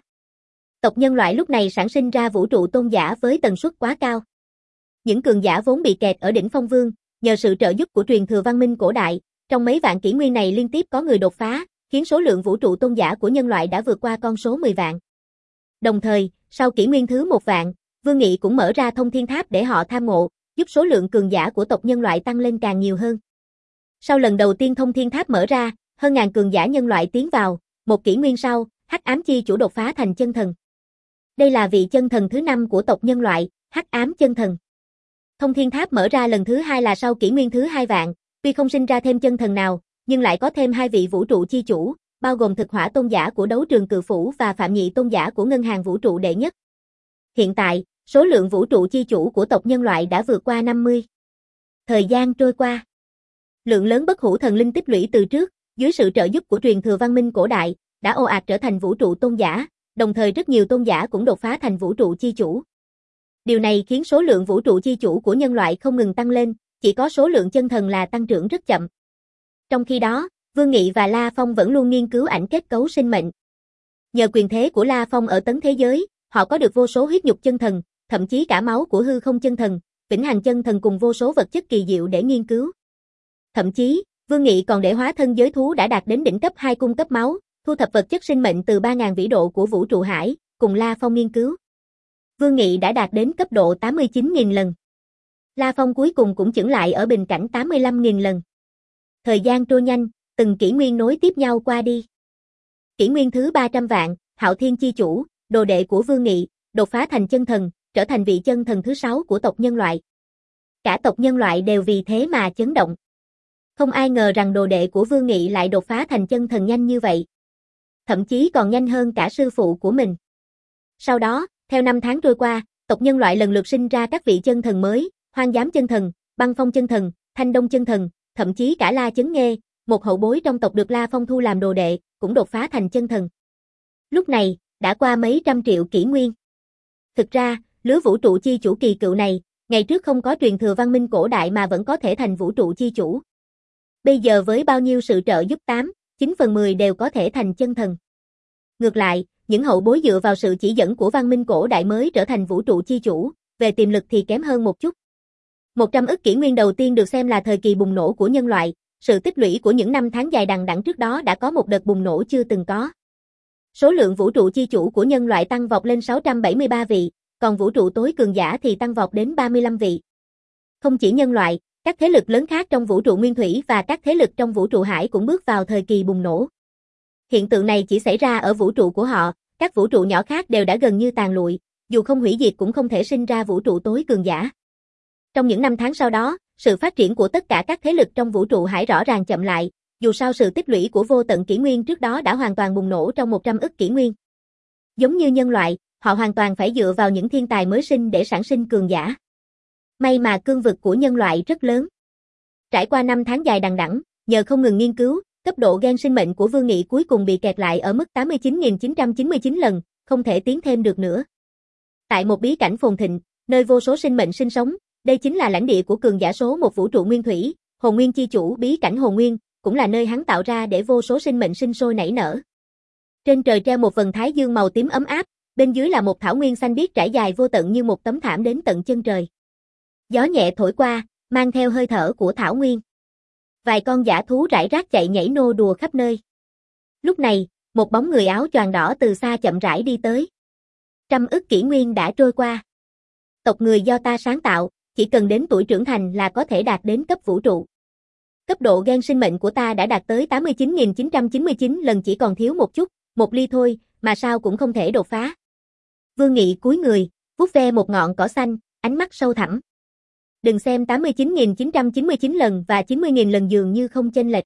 Speaker 1: Tộc nhân loại lúc này sản sinh ra vũ trụ tôn giả với tần suất quá cao. Những cường giả vốn bị kẹt ở đỉnh phong vương, nhờ sự trợ giúp của truyền thừa văn minh cổ đại, trong mấy vạn kỷ nguyên này liên tiếp có người đột phá, khiến số lượng vũ trụ tôn giả của nhân loại đã vượt qua con số mười vạn. Đồng thời, sau kỷ nguyên thứ một vạn, Vương Nghị cũng mở ra thông thiên tháp để họ tham ngộ, giúp số lượng cường giả của tộc nhân loại tăng lên càng nhiều hơn. Sau lần đầu tiên thông thiên tháp mở ra, hơn ngàn cường giả nhân loại tiến vào, một kỷ nguyên sau, hắc ám chi chủ đột phá thành chân thần. Đây là vị chân thần thứ năm của tộc nhân loại, hắc ám chân thần. Thông thiên tháp mở ra lần thứ hai là sau kỷ nguyên thứ hai vạn, tuy không sinh ra thêm chân thần nào, nhưng lại có thêm hai vị vũ trụ chi chủ, bao gồm thực hỏa tôn giả của đấu trường cự phủ và phạm nhị tôn giả của ngân hàng vũ trụ đệ nhất. Hiện tại, số lượng vũ trụ chi chủ của tộc nhân loại đã vượt qua năm mươi. Thời gian trôi qua. Lượng lớn bất hủ thần linh tích lũy từ trước, dưới sự trợ giúp của truyền thừa văn minh cổ đại, đã ồ ạt trở thành vũ trụ tôn giả, đồng thời rất nhiều tôn giả cũng đột phá thành vũ trụ chi chủ. Điều này khiến số lượng vũ trụ chi chủ của nhân loại không ngừng tăng lên, chỉ có số lượng chân thần là tăng trưởng rất chậm. Trong khi đó, Vương Nghị và La Phong vẫn luôn nghiên cứu ảnh kết cấu sinh mệnh. Nhờ quyền thế của La Phong ở tấn thế giới, họ có được vô số huyết nhục chân thần, thậm chí cả máu của hư không chân thần, vĩnh hằng chân thần cùng vô số vật chất kỳ diệu để nghiên cứu. Thậm chí, Vương Nghị còn để hóa thân giới thú đã đạt đến đỉnh cấp hai cung cấp máu, thu thập vật chất sinh mệnh từ ba nghìn vĩ độ của vũ trụ hải, cùng La Phong nghiên cứu. Vương Nghị đã đạt đến cấp độ tám mươi chín nghìn lần. La Phong cuối cùng cũng chững lại ở bình cảnh tám mươi lăm nghìn lần. Thời gian trôi nhanh, từng kỷ nguyên nối tiếp nhau qua đi. Kỷ nguyên thứ ba trăm vạn, Hạo Thiên chi chủ, đồ đệ của Vương Nghị, đột phá thành chân thần, trở thành vị chân thần thứ sáu của tộc nhân loại. Cả tộc nhân loại đều vì thế mà chấn động. Không ai ngờ rằng đồ đệ của Vương Nghị lại đột phá thành chân thần nhanh như vậy. Thậm chí còn nhanh hơn cả sư phụ của mình. Sau đó, theo năm tháng trôi qua, tộc nhân loại lần lượt sinh ra các vị chân thần mới, Hoang Dám chân thần, Băng Phong chân thần, Thanh Đông chân thần, thậm chí cả La Chấn Nghê, một hậu bối trong tộc được La Phong thu làm đồ đệ, cũng đột phá thành chân thần. Lúc này, đã qua mấy trăm triệu kỷ nguyên. Thực ra, lứa vũ trụ chi chủ kỳ cựu này, ngày trước không có truyền thừa văn minh cổ đại mà vẫn có thể thành vũ trụ chi chủ. Bây giờ với bao nhiêu sự trợ giúp tám, chín phần mười đều có thể thành chân thần. Ngược lại, những hậu bối dựa vào sự chỉ dẫn của văn minh cổ đại mới trở thành vũ trụ chi chủ, về tiềm lực thì kém hơn một chút. một trăm ức kỷ nguyên đầu tiên được xem là thời kỳ bùng nổ của nhân loại, sự tích lũy của những năm tháng dài đằng đẵng trước đó đã có một đợt bùng nổ chưa từng có. Số lượng vũ trụ chi chủ của nhân loại tăng vọt lên sáu trăm bảy mươi ba vị, còn vũ trụ tối cường giả thì tăng vọt đến ba mươi lăm vị. Không chỉ nhân loại, các thế lực lớn khác trong vũ trụ nguyên thủy và các thế lực trong vũ trụ hải cũng bước vào thời kỳ bùng nổ. Hiện tượng này chỉ xảy ra ở vũ trụ của họ, các vũ trụ nhỏ khác đều đã gần như tàn lụi, dù không hủy diệt cũng không thể sinh ra vũ trụ tối cường giả. Trong những năm tháng sau đó, sự phát triển của tất cả các thế lực trong vũ trụ hải rõ ràng chậm lại, dù sao sự tích lũy của vô tận kỷ nguyên trước đó đã hoàn toàn bùng nổ trong một trăm ức kỷ nguyên. Giống như nhân loại, họ hoàn toàn phải dựa vào những thiên tài mới sinh để sản sinh cường giả. May mà cương vực của nhân loại rất lớn. Trải qua năm tháng dài đằng đẵng, nhờ không ngừng nghiên cứu, cấp độ gen sinh mệnh của Vương Nghị cuối cùng bị kẹt lại ở mức tám mươi chín nghìn chín trăm chín mươi chín lần, không thể tiến thêm được nữa. Tại một bí cảnh phồn thịnh, nơi vô số sinh mệnh sinh sống, đây chính là lãnh địa của cường giả số một vũ trụ nguyên thủy, Hồn Nguyên chi chủ bí cảnh Hồn Nguyên, cũng là nơi hắn tạo ra để vô số sinh mệnh sinh sôi nảy nở. Trên trời treo một vầng thái dương màu tím ấm áp, bên dưới là một thảo nguyên xanh biếc trải dài vô tận như một tấm thảm đến tận chân trời. Gió nhẹ thổi qua, mang theo hơi thở của thảo nguyên. Vài con dã thú rải rác chạy nhảy nô đùa khắp nơi. Lúc này, một bóng người áo choàng đỏ từ xa chậm rãi đi tới. Trăm ức kỷ nguyên đã trôi qua. Tộc người do ta sáng tạo, chỉ cần đến tuổi trưởng thành là có thể đạt đến cấp vũ trụ. Cấp độ gen sinh mệnh của ta đã đạt tới tám mươi chín nghìn chín trăm chín mươi chín lần, chỉ còn thiếu một chút, một ly thôi, mà sao cũng không thể đột phá. Vương Nghị cúi người, vuốt ve một ngọn cỏ xanh, ánh mắt sâu thẳm. Đừng xem tám mươi chín nghìn chín trăm chín mươi chín lần và chín mươi nghìn lần dường như không chênh lệch.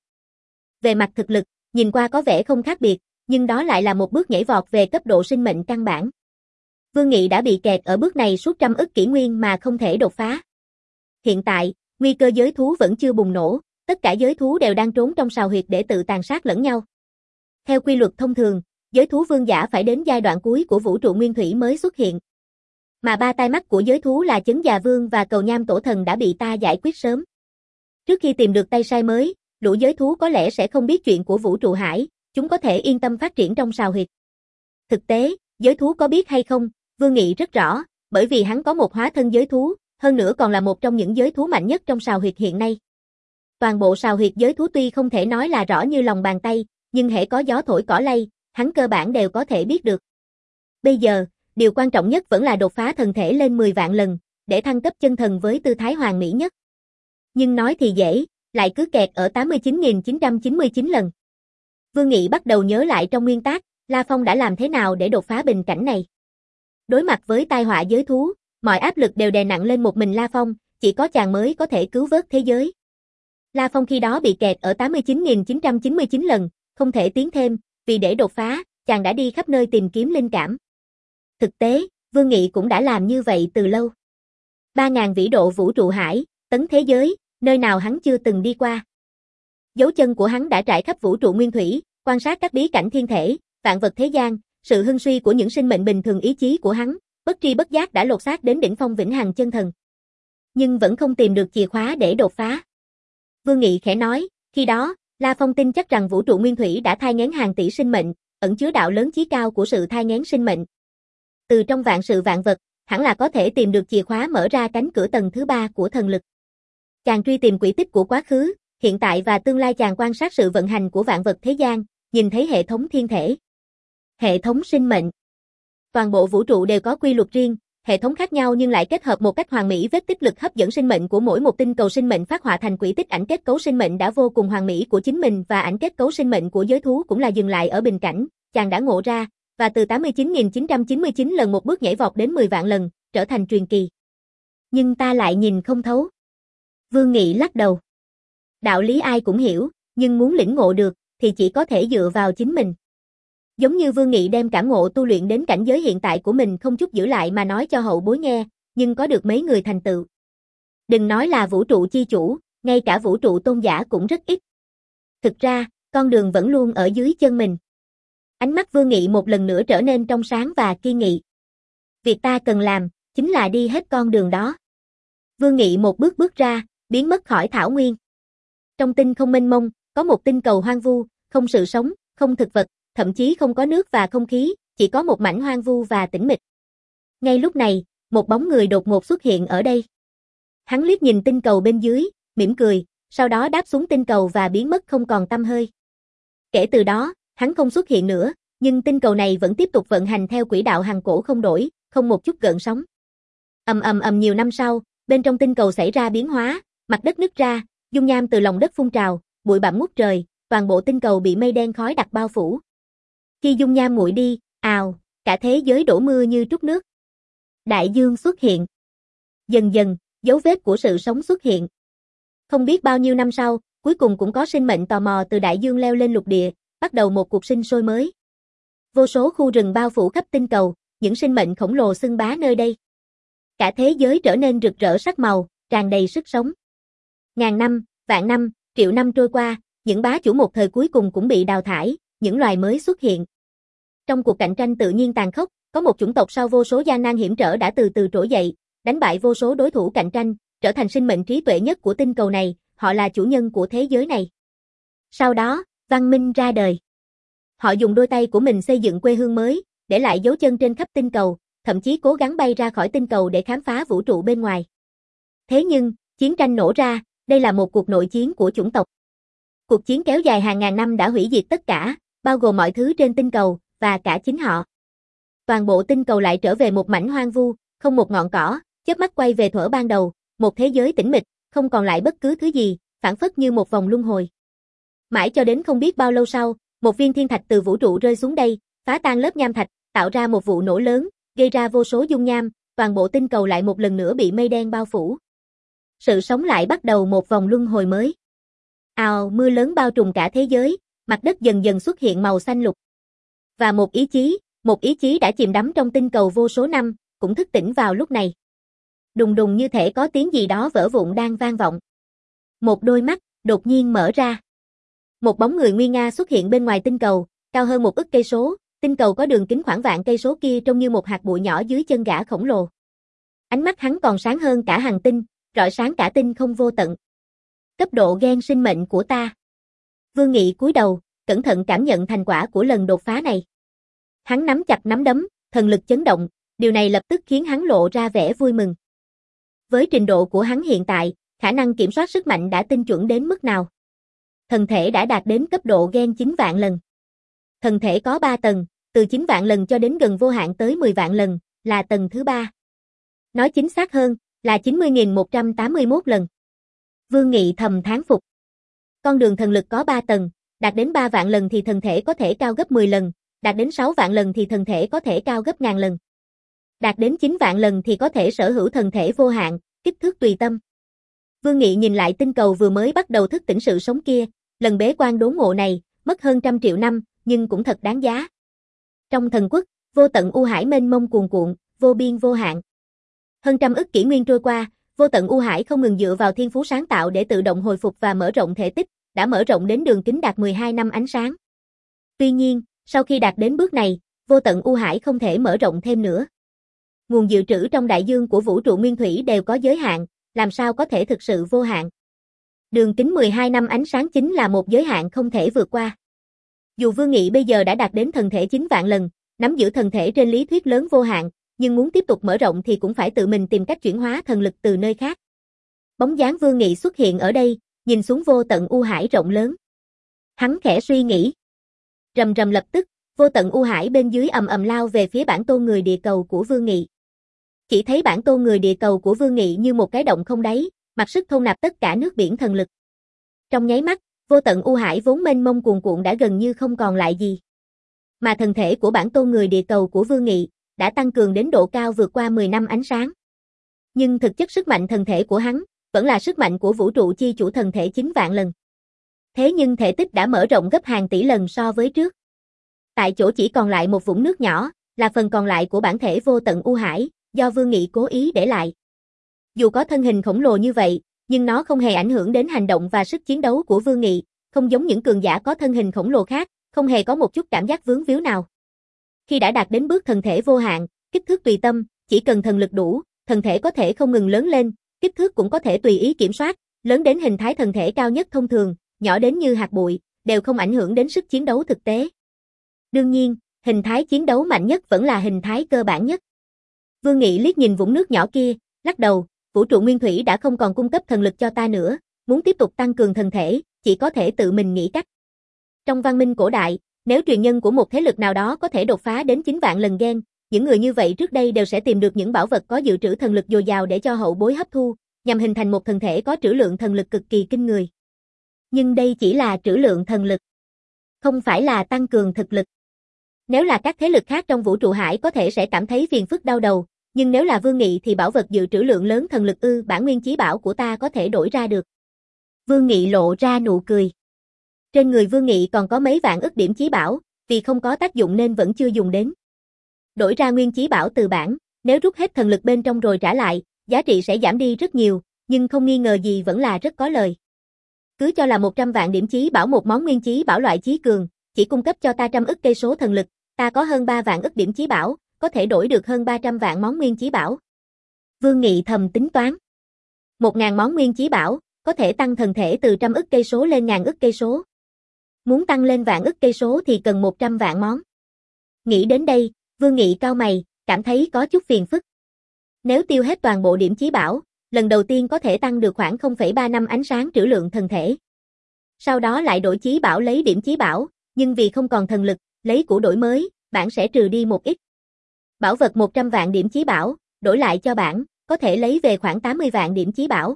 Speaker 1: Về mặt thực lực, nhìn qua có vẻ không khác biệt, nhưng đó lại là một bước nhảy vọt về cấp độ sinh mệnh căn bản. Vương Nghị đã bị kẹt ở bước này suốt trăm ức kỷ nguyên mà không thể đột phá. Hiện tại, nguy cơ giới thú vẫn chưa bùng nổ, tất cả giới thú đều đang trốn trong sào huyệt để tự tàn sát lẫn nhau. Theo quy luật thông thường, giới thú vương giả phải đến giai đoạn cuối của vũ trụ nguyên thủy mới xuất hiện. Mà ba tai mắt của giới thú là Chấn Già Vương và Cầu Nham Tổ Thần đã bị ta giải quyết sớm. Trước khi tìm được tay sai mới, lũ giới thú có lẽ sẽ không biết chuyện của vũ trụ hải, chúng có thể yên tâm phát triển trong sào huyệt. Thực tế, giới thú có biết hay không, Vương Nghị rất rõ, bởi vì hắn có một hóa thân giới thú, hơn nữa còn là một trong những giới thú mạnh nhất trong sào huyệt hiện nay. Toàn bộ sào huyệt giới thú tuy không thể nói là rõ như lòng bàn tay, nhưng hễ có gió thổi cỏ lay, hắn cơ bản đều có thể biết được. Bây giờ, điều quan trọng nhất vẫn là đột phá thần thể lên mười vạn lần, để thăng cấp chân thần với tư thái hoàn mỹ nhất. Nhưng nói thì dễ, lại cứ kẹt ở tám mươi chín nghìn chín trăm chín mươi chín lần. Vương Nghị bắt đầu nhớ lại trong nguyên tác, La Phong đã làm thế nào để đột phá bình cảnh này. Đối mặt với tai họa giới thú, mọi áp lực đều đè nặng lên một mình La Phong, chỉ có chàng mới có thể cứu vớt thế giới. La Phong khi đó bị kẹt ở tám mươi chín nghìn chín trăm chín mươi chín lần, không thể tiến thêm, vì để đột phá, chàng đã đi khắp nơi tìm kiếm linh cảm. Thực tế, Vương Nghị cũng đã làm như vậy từ lâu. ba nghìn vĩ độ vũ trụ hải, tấn thế giới, nơi nào hắn chưa từng đi qua. Dấu chân của hắn đã trải khắp vũ trụ nguyên thủy, quan sát các bí cảnh thiên thể, vạn vật thế gian, sự hưng suy của những sinh mệnh bình thường ý chí của hắn, bất tri bất giác đã lột xác đến đỉnh phong vĩnh hằng chân thần. Nhưng vẫn không tìm được chìa khóa để đột phá. Vương Nghị khẽ nói, khi đó, La Phong tin chắc rằng vũ trụ nguyên thủy đã thai nghén hàng tỷ sinh mệnh, ẩn chứa đạo lớn chí cao của sự thai nghén sinh mệnh. Từ trong vạn sự vạn vật, hẳn là có thể tìm được chìa khóa mở ra cánh cửa tầng thứ ba của thần lực. Chàng truy tìm quỹ tích của quá khứ, hiện tại và tương lai, chàng quan sát sự vận hành của vạn vật thế gian, nhìn thấy hệ thống thiên thể, hệ thống sinh mệnh. Toàn bộ vũ trụ đều có quy luật riêng, hệ thống khác nhau nhưng lại kết hợp một cách hoàn mỹ. Vết tích lực hấp dẫn sinh mệnh của mỗi một tinh cầu sinh mệnh phát họa thành quỹ tích ảnh kết cấu sinh mệnh đã vô cùng hoàn mỹ của chính mình, và ảnh kết cấu sinh mệnh của giới thú cũng là dừng lại ở bình cảnh, chàng đã ngộ ra, và từ tám mươi chín nghìn chín trăm chín mươi chín lần một bước nhảy vọt đến mười vạn lần, trở thành truyền kỳ. Nhưng ta lại nhìn không thấu. Vương Nghị lắc đầu. Đạo lý ai cũng hiểu, nhưng muốn lĩnh ngộ được, thì chỉ có thể dựa vào chính mình. Giống như Vương Nghị đem cảm ngộ tu luyện đến cảnh giới hiện tại của mình không chút giữ lại mà nói cho hậu bối nghe, nhưng có được mấy người thành tựu. Đừng nói là vũ trụ chi chủ, ngay cả vũ trụ tôn giả cũng rất ít. Thực ra, con đường vẫn luôn ở dưới chân mình. Ánh mắt Vương Nghị một lần nữa trở nên trong sáng và kiên nghị. Việc ta cần làm, chính là đi hết con đường đó. Vương Nghị một bước bước ra, biến mất khỏi thảo nguyên. Trong tinh không mênh mông, có một tinh cầu hoang vu, không sự sống, không thực vật, thậm chí không có nước và không khí, chỉ có một mảnh hoang vu và tĩnh mịch. Ngay lúc này, một bóng người đột ngột xuất hiện ở đây. Hắn liếc nhìn tinh cầu bên dưới, mỉm cười, sau đó đáp xuống tinh cầu và biến mất không còn tăm hơi. Kể từ đó, hắn không xuất hiện nữa, nhưng tinh cầu này vẫn tiếp tục vận hành theo quỹ đạo hằng cổ không đổi, không một chút gợn sóng. Ầm ầm ầm nhiều năm sau, bên trong tinh cầu xảy ra biến hóa, mặt đất nứt ra, dung nham từ lòng đất phun trào, bụi bặm ngút trời, toàn bộ tinh cầu bị mây đen khói đặc bao phủ. Khi dung nham nguội đi, ào, cả thế giới đổ mưa như trút nước. Đại dương xuất hiện. Dần dần, dấu vết của sự sống xuất hiện. Không biết bao nhiêu năm sau, cuối cùng cũng có sinh mệnh tò mò từ đại dương leo lên lục địa, bắt đầu một cuộc sinh sôi mới. Vô số khu rừng bao phủ khắp tinh cầu, những sinh mệnh khổng lồ xưng bá nơi đây. Cả thế giới trở nên rực rỡ sắc màu, tràn đầy sức sống. Ngàn năm, vạn năm, triệu năm trôi qua, những bá chủ một thời cuối cùng cũng bị đào thải, những loài mới xuất hiện. Trong cuộc cạnh tranh tự nhiên tàn khốc, có một chủng tộc sau vô số gian nan hiểm trở đã từ từ trỗi dậy, đánh bại vô số đối thủ cạnh tranh, trở thành sinh mệnh trí tuệ nhất của tinh cầu này, họ là chủ nhân của thế giới này. Sau đó, văn minh ra đời. Họ dùng đôi tay của mình xây dựng quê hương mới, để lại dấu chân trên khắp tinh cầu, thậm chí cố gắng bay ra khỏi tinh cầu để khám phá vũ trụ bên ngoài. Thế nhưng, chiến tranh nổ ra, đây là một cuộc nội chiến của chủng tộc. Cuộc chiến kéo dài hàng ngàn năm đã hủy diệt tất cả, bao gồm mọi thứ trên tinh cầu, và cả chính họ. Toàn bộ tinh cầu lại trở về một mảnh hoang vu, không một ngọn cỏ, chớp mắt quay về thuở ban đầu, một thế giới tĩnh mịch, không còn lại bất cứ thứ gì, phảng phất như một vòng luân hồi. Mãi cho đến không biết bao lâu sau, một viên thiên thạch từ vũ trụ rơi xuống đây, phá tan lớp nham thạch, tạo ra một vụ nổ lớn, gây ra vô số dung nham, toàn bộ tinh cầu lại một lần nữa bị mây đen bao phủ. Sự sống lại bắt đầu một vòng luân hồi mới. Ào, mưa lớn bao trùm cả thế giới, mặt đất dần dần xuất hiện màu xanh lục. Và một ý chí, một ý chí đã chìm đắm trong tinh cầu vô số năm, cũng thức tỉnh vào lúc này. Đùng đùng như thể có tiếng gì đó vỡ vụn đang vang vọng. Một đôi mắt, đột nhiên mở ra. Một bóng người nguy nga xuất hiện bên ngoài tinh cầu, cao hơn một ức cây số, tinh cầu có đường kính khoảng vạn cây số kia trông như một hạt bụi nhỏ dưới chân gã khổng lồ. Ánh mắt hắn còn sáng hơn cả hành tinh, rọi sáng cả tinh không vô tận. Cấp độ gen sinh mệnh của ta. Vương Nghị cúi đầu, cẩn thận cảm nhận thành quả của lần đột phá này. Hắn nắm chặt nắm đấm, thần lực chấn động, điều này lập tức khiến hắn lộ ra vẻ vui mừng. Với trình độ của hắn hiện tại, khả năng kiểm soát sức mạnh đã tinh chuẩn đến mức nào? Thần thể đã đạt đến cấp độ gen chín vạn lần. Thần thể có ba tầng, từ chín vạn lần cho đến gần vô hạn tới mười vạn lần, là tầng thứ ba. Nói chính xác hơn, là chín mươi nghìn một trăm tám mươi mốt lần. Vương Nghị thầm thán phục. Con đường thần lực có ba tầng, đạt đến ba vạn lần thì thần thể có thể cao gấp mười lần, đạt đến sáu vạn lần thì thần thể có thể cao gấp ngàn lần. Đạt đến chín vạn lần thì có thể sở hữu thần thể vô hạn, kích thước tùy tâm. Vương Nghị nhìn lại tinh cầu vừa mới bắt đầu thức tỉnh sự sống kia, lần bế quan đốn ngộ này, mất hơn trăm triệu năm, nhưng cũng thật đáng giá. Trong thần quốc, vô tận u hải mênh mông cuồn cuộn, vô biên vô hạn. Hơn trăm ức kỷ nguyên trôi qua, vô tận u hải không ngừng dựa vào thiên phú sáng tạo để tự động hồi phục và mở rộng thể tích, đã mở rộng đến đường kính đạt mười hai năm ánh sáng. Tuy nhiên, sau khi đạt đến bước này, vô tận u hải không thể mở rộng thêm nữa. nguồn dự trữ trong đại dương của vũ trụ nguyên thủy đều có giới hạn, làm sao có thể thực sự vô hạn. Đường kính mười hai năm ánh sáng chính là một giới hạn không thể vượt qua. Dù Vương Nghị bây giờ đã đạt đến thần thể chín vạn lần, nắm giữ thần thể trên lý thuyết lớn vô hạn, nhưng muốn tiếp tục mở rộng thì cũng phải tự mình tìm cách chuyển hóa thần lực từ nơi khác. Bóng dáng Vương Nghị xuất hiện ở đây, nhìn xuống vô tận u hải rộng lớn. Hắn khẽ suy nghĩ. Rầm rầm lập tức, vô tận u hải bên dưới ầm ầm lao về phía bản tôn người địa cầu của Vương Nghị. Chỉ thấy bản tôn người địa cầu của Vương Nghị như một cái động không đáy, mặc sức thôn nạp tất cả nước biển thần lực. Trong nháy mắt, vô tận u hải vốn mênh mông cuồn cuộn đã gần như không còn lại gì. Mà thần thể của bản tôn người địa cầu của Vương Nghị đã tăng cường đến độ cao vượt qua mười năm ánh sáng. Nhưng thực chất sức mạnh thần thể của hắn vẫn là sức mạnh của vũ trụ chi chủ thần thể chín vạn lần. Thế nhưng thể tích đã mở rộng gấp hàng tỷ lần so với trước. Tại chỗ chỉ còn lại một vũng nước nhỏ, là phần còn lại của bản thể vô tận u hải, do Vương Nghị cố ý để lại. Dù có thân hình khổng lồ như vậy, nhưng nó không hề ảnh hưởng đến hành động và sức chiến đấu của Vương Nghị, không giống những cường giả có thân hình khổng lồ khác, không hề có một chút cảm giác vướng víu nào. Khi đã đạt đến bước thần thể vô hạn, kích thước tùy tâm, chỉ cần thần lực đủ, thần thể có thể không ngừng lớn lên, kích thước cũng có thể tùy ý kiểm soát, lớn đến hình thái thần thể cao nhất thông thường, nhỏ đến như hạt bụi, đều không ảnh hưởng đến sức chiến đấu thực tế. Đương nhiên, hình thái chiến đấu mạnh nhất vẫn là hình thái cơ bản nhất. Vương Nghị liếc nhìn vũng nước nhỏ kia, lắc đầu, vũ trụ nguyên thủy đã không còn cung cấp thần lực cho ta nữa, muốn tiếp tục tăng cường thần thể, chỉ có thể tự mình nghĩ cách. Trong văn minh cổ đại, nếu truyền nhân của một thế lực nào đó có thể đột phá đến chín vạn lần gen, những người như vậy trước đây đều sẽ tìm được những bảo vật có dự trữ thần lực dồi dào để cho hậu bối hấp thu, nhằm hình thành một thần thể có trữ lượng thần lực cực kỳ kinh người. Nhưng đây chỉ là trữ lượng thần lực, không phải là tăng cường thực lực. Nếu là các thế lực khác trong vũ trụ hải có thể sẽ cảm thấy phiền phức đau đầu, nhưng nếu là Vương Nghị thì bảo vật dự trữ lượng lớn thần lực ư, bản nguyên chí bảo của ta có thể đổi ra được. Vương Nghị lộ ra nụ cười. Trên người Vương Nghị còn có mấy vạn ức điểm chí bảo, vì không có tác dụng nên vẫn chưa dùng đến. Đổi ra nguyên chí bảo từ bản, nếu rút hết thần lực bên trong rồi trả lại, giá trị sẽ giảm đi rất nhiều, nhưng không nghi ngờ gì vẫn là rất có lời. Cứ cho là một trăm vạn điểm chí bảo một món nguyên chí bảo loại chí cường, chỉ cung cấp cho ta trăm ức cây số thần lực, ta có hơn ba vạn ức điểm chí bảo, có thể đổi được hơn ba trăm vạn món nguyên chí bảo. Vương Nghị thầm tính toán. Một ngàn món nguyên chí bảo, có thể tăng thần thể từ trăm ức cây số lên ngàn ức cây số. Muốn tăng lên vạn ức cây số thì cần một trăm vạn món. Nghĩ đến đây, Vương Nghị cau mày, cảm thấy có chút phiền phức. Nếu tiêu hết toàn bộ điểm chí bảo, lần đầu tiên có thể tăng được khoảng không phẩy ba năm ánh sáng trữ lượng thần thể. Sau đó lại đổi chí bảo lấy điểm chí bảo, nhưng vì không còn thần lực, lấy của đổi mới, bản sẽ trừ đi một ít. Bảo vật một trăm vạn điểm chí bảo, đổi lại cho bản, có thể lấy về khoảng tám mươi vạn điểm chí bảo.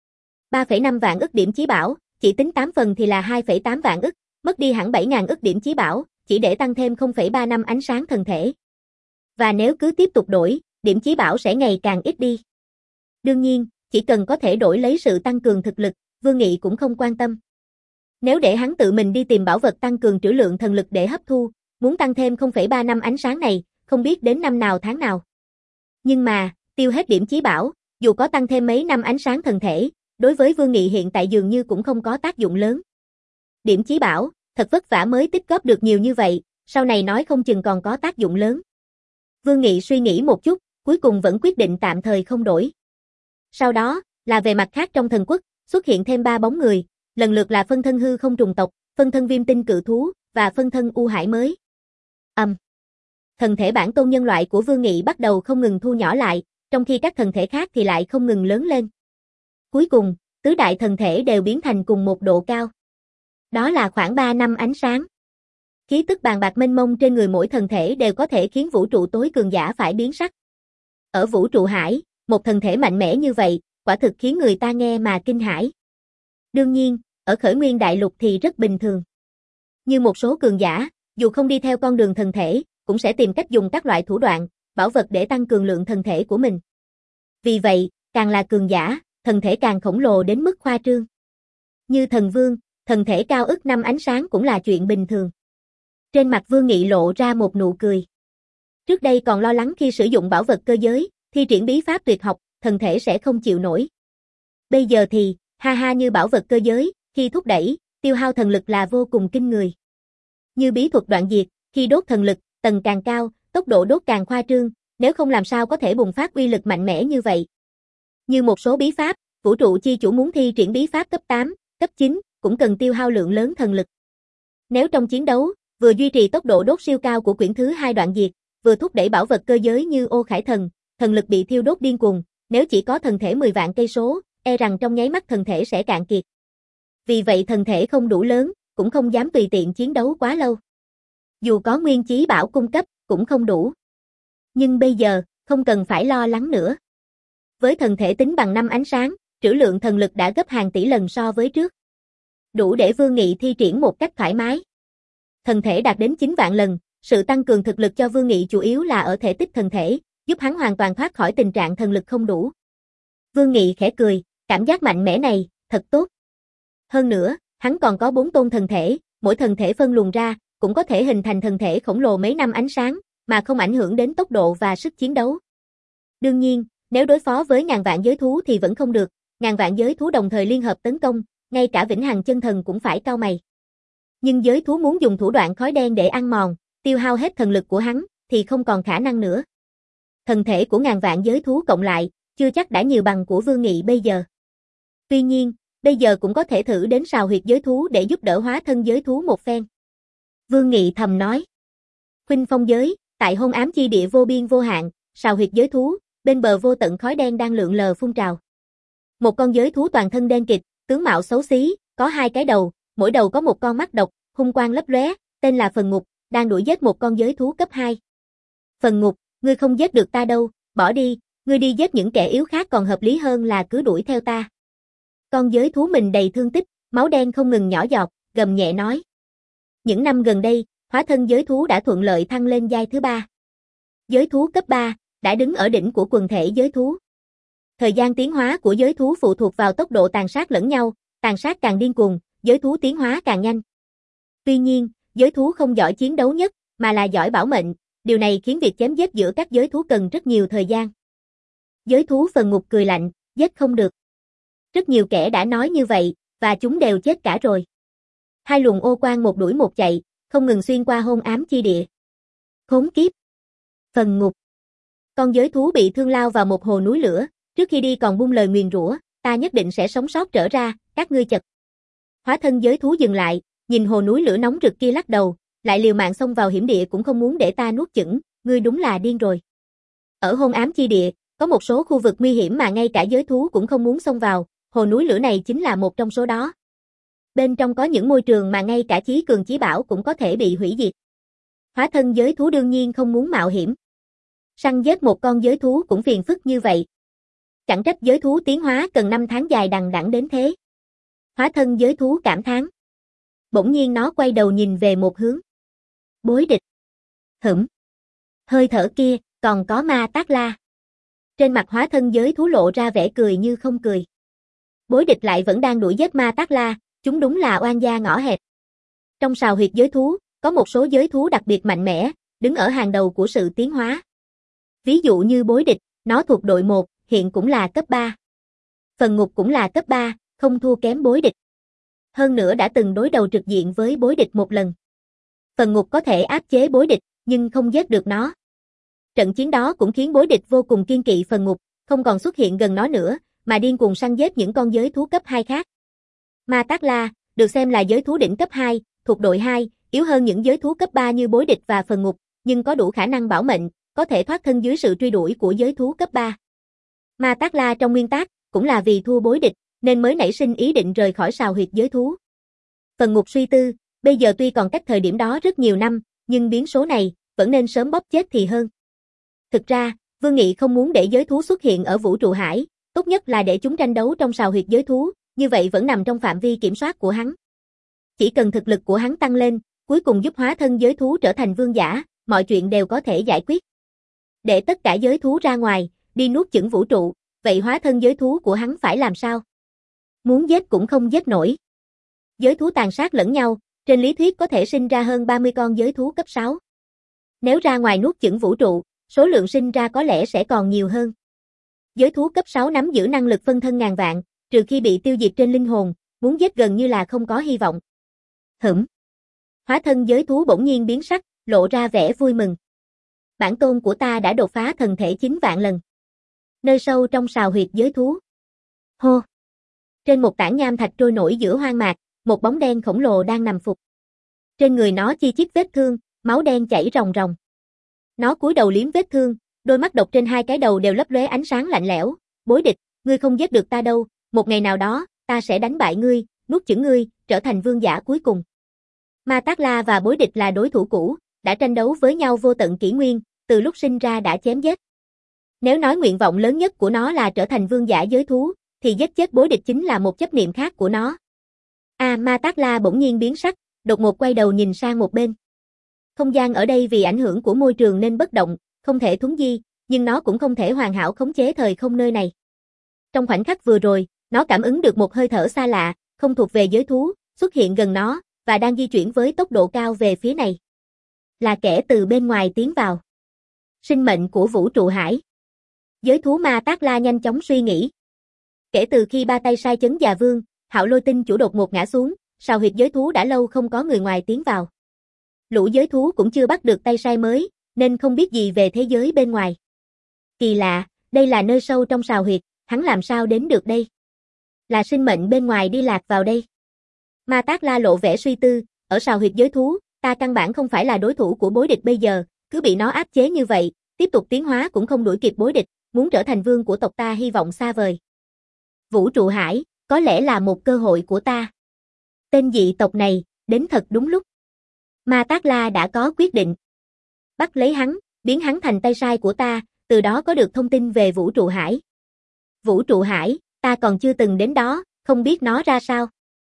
Speaker 1: ba phẩy năm vạn ức điểm chí bảo, chỉ tính tám phần thì là hai phẩy tám vạn ức, mất đi hẳn bảy nghìn ức điểm chí bảo, chỉ để tăng thêm không phẩy ba năm ánh sáng thần thể. Và nếu cứ tiếp tục đổi, điểm chí bảo sẽ ngày càng ít đi. Đương nhiên, chỉ cần có thể đổi lấy sự tăng cường thực lực, Vương Nghị cũng không quan tâm. Nếu để hắn tự mình đi tìm bảo vật tăng cường trữ lượng thần lực để hấp thu, muốn tăng thêm không phẩy ba năm ánh sáng này, không biết đến năm nào tháng nào. Nhưng mà, tiêu hết điểm chí bảo, dù có tăng thêm mấy năm ánh sáng thần thể, đối với Vương Nghị hiện tại dường như cũng không có tác dụng lớn. Điểm chí bảo, thật vất vả mới tích góp được nhiều như vậy, sau này nói không chừng còn có tác dụng lớn. Vương Nghị suy nghĩ một chút, cuối cùng vẫn quyết định tạm thời không đổi. Sau đó, là về mặt khác trong thần quốc, xuất hiện thêm ba bóng người, lần lượt là phân thân hư không trùng tộc, phân thân viêm tinh cự thú, và phân thân u hải mới. Âm. Um. Thần thể bản tôn nhân loại của Vương Nghị bắt đầu không ngừng thu nhỏ lại, trong khi các thần thể khác thì lại không ngừng lớn lên. Cuối cùng, tứ đại thần thể đều biến thành cùng một độ cao. Đó là khoảng ba năm ánh sáng. Khí tức bàn bạc mênh mông trên người mỗi thần thể đều có thể khiến vũ trụ tối cường giả phải biến sắc. Ở vũ trụ hải, một thần thể mạnh mẽ như vậy, quả thực khiến người ta nghe mà kinh hãi. Đương nhiên, ở khởi nguyên đại lục thì rất bình thường. Như một số cường giả, dù không đi theo con đường thần thể, cũng sẽ tìm cách dùng các loại thủ đoạn, bảo vật để tăng cường lượng thần thể của mình. Vì vậy, càng là cường giả, thần thể càng khổng lồ đến mức khoa trương. Như thần vương, thần thể cao ức năm ánh sáng cũng là chuyện bình thường. Trên mặt Vương Nghị lộ ra một nụ cười. Trước đây còn lo lắng khi sử dụng bảo vật cơ giới, thi triển bí pháp tuyệt học, thần thể sẽ không chịu nổi. Bây giờ thì, ha ha như bảo vật cơ giới, khi thúc đẩy, tiêu hao thần lực là vô cùng kinh người. Như bí thuật đoạn diệt, khi đốt thần lực, tầng càng cao, tốc độ đốt càng khoa trương, nếu không làm sao có thể bùng phát uy lực mạnh mẽ như vậy. Như một số bí pháp, vũ trụ chi chủ muốn thi triển bí pháp cấp tám, cấp chín, cũng cần tiêu hao lượng lớn thần lực. Nếu trong chiến đấu, vừa duy trì tốc độ đốt siêu cao của quyển thứ hai đoạn diệt, vừa thúc đẩy bảo vật cơ giới như ô khải thần, thần lực bị thiêu đốt điên cuồng, nếu chỉ có thần thể mười vạn cây số, e rằng trong nháy mắt thần thể sẽ cạn kiệt. Vì vậy thần thể không đủ lớn, cũng không dám tùy tiện chiến đấu quá lâu. Dù có nguyên chí bảo cung cấp, cũng không đủ. Nhưng bây giờ, không cần phải lo lắng nữa. Với thần thể tính bằng năm ánh sáng, trữ lượng thần lực đã gấp hàng tỷ lần so với trước. Đủ để Vương Nghị thi triển một cách thoải mái. Thần thể đạt đến chín vạn lần, sự tăng cường thực lực cho Vương Nghị chủ yếu là ở thể tích thần thể, giúp hắn hoàn toàn thoát khỏi tình trạng thần lực không đủ. Vương Nghị khẽ cười, cảm giác mạnh mẽ này, thật tốt. Hơn nữa, hắn còn có bốn tôn thần thể, mỗi thần thể phân luồng ra, cũng có thể hình thành thần thể khổng lồ mấy năm ánh sáng, mà không ảnh hưởng đến tốc độ và sức chiến đấu. Đương nhiên, nếu đối phó với ngàn vạn giới thú thì vẫn không được, ngàn vạn giới thú đồng thời liên hợp tấn công, ngay cả Vĩnh Hằng chân thần cũng phải cau mày. Nhưng giới thú muốn dùng thủ đoạn khói đen để ăn mòn, tiêu hao hết thần lực của hắn, thì không còn khả năng nữa. Thần thể của ngàn vạn giới thú cộng lại, chưa chắc đã nhiều bằng của Vương Nghị bây giờ. Tuy nhiên, bây giờ cũng có thể thử đến sào huyệt giới thú để giúp đỡ hóa thân giới thú một phen. Vương Nghị thầm nói. Khuynh phong giới, tại hôn ám chi địa vô biên vô hạn, sào huyệt giới thú, bên bờ vô tận khói đen đang lượn lờ phun trào. Một con giới thú toàn thân đen kịt, tướng mạo xấu xí, có hai cái đầu, mỗi đầu có một con mắt độc, hung quang lấp lóe, tên là Phần Ngục, đang đuổi giết một con giới thú cấp hai. Phần Ngục, ngươi không giết được ta đâu, bỏ đi, ngươi đi giết những kẻ yếu khác còn hợp lý hơn là cứ đuổi theo ta. Con giới thú mình đầy thương tích, máu đen không ngừng nhỏ giọt, gầm nhẹ nói. Những năm gần đây, hóa thân giới thú đã thuận lợi thăng lên giai thứ ba. Giới thú cấp ba, đã đứng ở đỉnh của quần thể giới thú. Thời gian tiến hóa của giới thú phụ thuộc vào tốc độ tàn sát lẫn nhau, tàn sát càng điên cuồng, giới thú tiến hóa càng nhanh. Tuy nhiên, giới thú không giỏi chiến đấu nhất, mà là giỏi bảo mệnh, điều này khiến việc chém giết giữa các giới thú cần rất nhiều thời gian. Giới thú Phần Ngục cười lạnh, giết không được. Rất nhiều kẻ đã nói như vậy, và chúng đều chết cả rồi. Hai luồng ô quang một đuổi một chạy, không ngừng xuyên qua hôn ám chi địa. Khốn kiếp. Phần Ngục. Con giới thú bị thương lao vào một hồ núi lửa, trước khi đi còn buông lời nguyền rủa, ta nhất định sẽ sống sót trở ra, các ngươi chật. Hóa thân giới thú dừng lại, nhìn hồ núi lửa nóng rực kia lắc đầu, lại liều mạng xông vào hiểm địa cũng không muốn để ta nuốt chửng, ngươi đúng là điên rồi. Ở hôn ám chi địa, có một số khu vực nguy hiểm mà ngay cả giới thú cũng không muốn xông vào, hồ núi lửa này chính là một trong số đó. Bên trong có những môi trường mà ngay cả chí cường chí bảo cũng có thể bị hủy diệt. Hóa thân giới thú đương nhiên không muốn mạo hiểm. Săn giết một con giới thú cũng phiền phức như vậy. Chẳng trách giới thú tiến hóa cần năm tháng dài đằng đẵng đến thế. Hóa thân giới thú cảm thán. Bỗng nhiên nó quay đầu nhìn về một hướng. Bối địch. Hửm. Hơi thở kia, còn có Ma Tát La. Trên mặt hóa thân giới thú lộ ra vẻ cười như không cười. Bối địch lại vẫn đang đuổi giết Ma Tát La, chúng đúng là oan gia ngõ hẹp. Trong sào huyệt giới thú, có một số giới thú đặc biệt mạnh mẽ, đứng ở hàng đầu của sự tiến hóa. Ví dụ như bối địch, nó thuộc đội một, hiện cũng là cấp ba. Phần Ngục cũng là cấp ba, không thua kém bối địch. Hơn nữa đã từng đối đầu trực diện với bối địch một lần. Phần Ngục có thể áp chế bối địch, nhưng không giết được nó. Trận chiến đó cũng khiến bối địch vô cùng kiên kỵ Phần Ngục, không còn xuất hiện gần nó nữa, mà điên cuồng săn giết những con giới thú cấp hai khác. Ma Tát La, được xem là giới thú đỉnh cấp hai, thuộc đội hai, yếu hơn những giới thú cấp ba như bối địch và Phần Ngục, nhưng có đủ khả năng bảo mệnh, có thể thoát thân dưới sự truy đuổi của giới thú cấp ba. Ma Tát La trong nguyên tắc, cũng là vì thua bối địch, nên mới nảy sinh ý định rời khỏi sào huyệt giới thú. Phần Ngục suy tư, bây giờ tuy còn cách thời điểm đó rất nhiều năm, nhưng biến số này, vẫn nên sớm bóp chết thì hơn. Thực ra, Vương Nghị không muốn để giới thú xuất hiện ở vũ trụ hải, tốt nhất là để chúng tranh đấu trong sào huyệt giới thú, như vậy vẫn nằm trong phạm vi kiểm soát của hắn. Chỉ cần thực lực của hắn tăng lên, cuối cùng giúp hóa thân giới thú trở thành vương giả, mọi chuyện đều có thể giải quyết. Để tất cả giới thú ra ngoài, đi nuốt chửng vũ trụ, vậy hóa thân giới thú của hắn phải làm sao? Muốn giết cũng không giết nổi. Giới thú tàn sát lẫn nhau, trên lý thuyết có thể sinh ra hơn ba mươi con giới thú cấp sáu. Nếu ra ngoài nuốt chửng vũ trụ, số lượng sinh ra có lẽ sẽ còn nhiều hơn. Giới thú cấp sáu nắm giữ năng lực phân thân ngàn vạn, trừ khi bị tiêu diệt trên linh hồn, muốn giết gần như là không có hy vọng. Hửm. Hóa thân giới thú bỗng nhiên biến sắc, lộ ra vẻ vui mừng. Bản tôn của ta đã đột phá thần thể chín vạn lần. Nơi sâu trong sào huyệt giới thú. Hô! Trên một tảng nham thạch trôi nổi giữa hoang mạc, một bóng đen khổng lồ đang nằm phục. Trên người nó chi chít vết thương, máu đen chảy ròng ròng. Nó cúi đầu liếm vết thương, đôi mắt độc trên hai cái đầu đều lấp lóe ánh sáng lạnh lẽo. Bối địch, ngươi không giết được ta đâu, một ngày nào đó, ta sẽ đánh bại ngươi, nuốt chửng ngươi, trở thành vương giả cuối cùng. Ma Tát La và Bối địch là đối thủ cũ, đã tranh đấu với nhau vô tận kỷ nguyên, từ lúc sinh ra đã chém giết. Nếu nói nguyện vọng lớn nhất của nó là trở thành vương giả giới thú, thì giết chết Bối địch chính là một chấp niệm khác của nó. À, Ma Tát La bỗng nhiên biến sắc, đột ngột quay đầu nhìn sang một bên. Không gian ở đây vì ảnh hưởng của môi trường nên bất động, không thể thuấn di, nhưng nó cũng không thể hoàn hảo khống chế thời không nơi này. Trong khoảnh khắc vừa rồi, nó cảm ứng được một hơi thở xa lạ, không thuộc về giới thú, xuất hiện gần nó, và đang di chuyển với tốc độ cao về phía này. Là kẻ từ bên ngoài tiến vào. Sinh mệnh của vũ trụ hải. Giới thú Ma Tát La nhanh chóng suy nghĩ. Kể từ khi ba tay sai chấn già vương, Hạo Lôi Tinh chủ đột ngột ngã xuống, sào huyệt giới thú đã lâu không có người ngoài tiến vào. Lũ giới thú cũng chưa bắt được tay sai mới, nên không biết gì về thế giới bên ngoài. Kỳ lạ, đây là nơi sâu trong sào huyệt, hắn làm sao đến được đây? Là sinh mệnh bên ngoài đi lạc vào đây. Ma Tát La lộ vẻ suy tư, ở sào huyệt giới thú, ta căn bản không phải là đối thủ của Bối địch bây giờ, cứ bị nó áp chế như vậy, tiếp tục tiến hóa cũng không đuổi kịp Bối địch, muốn trở thành vương của tộc ta hy vọng xa vời. Vũ trụ hải, có lẽ là một cơ hội của ta. Tên dị tộc này, đến thật đúng lúc. Ma Tát La đã có quyết định. Bắt lấy hắn, biến hắn thành tay sai của ta, từ đó có được thông tin về vũ trụ hải. Vũ trụ hải, ta còn chưa từng đến đó, không biết nó ra sao.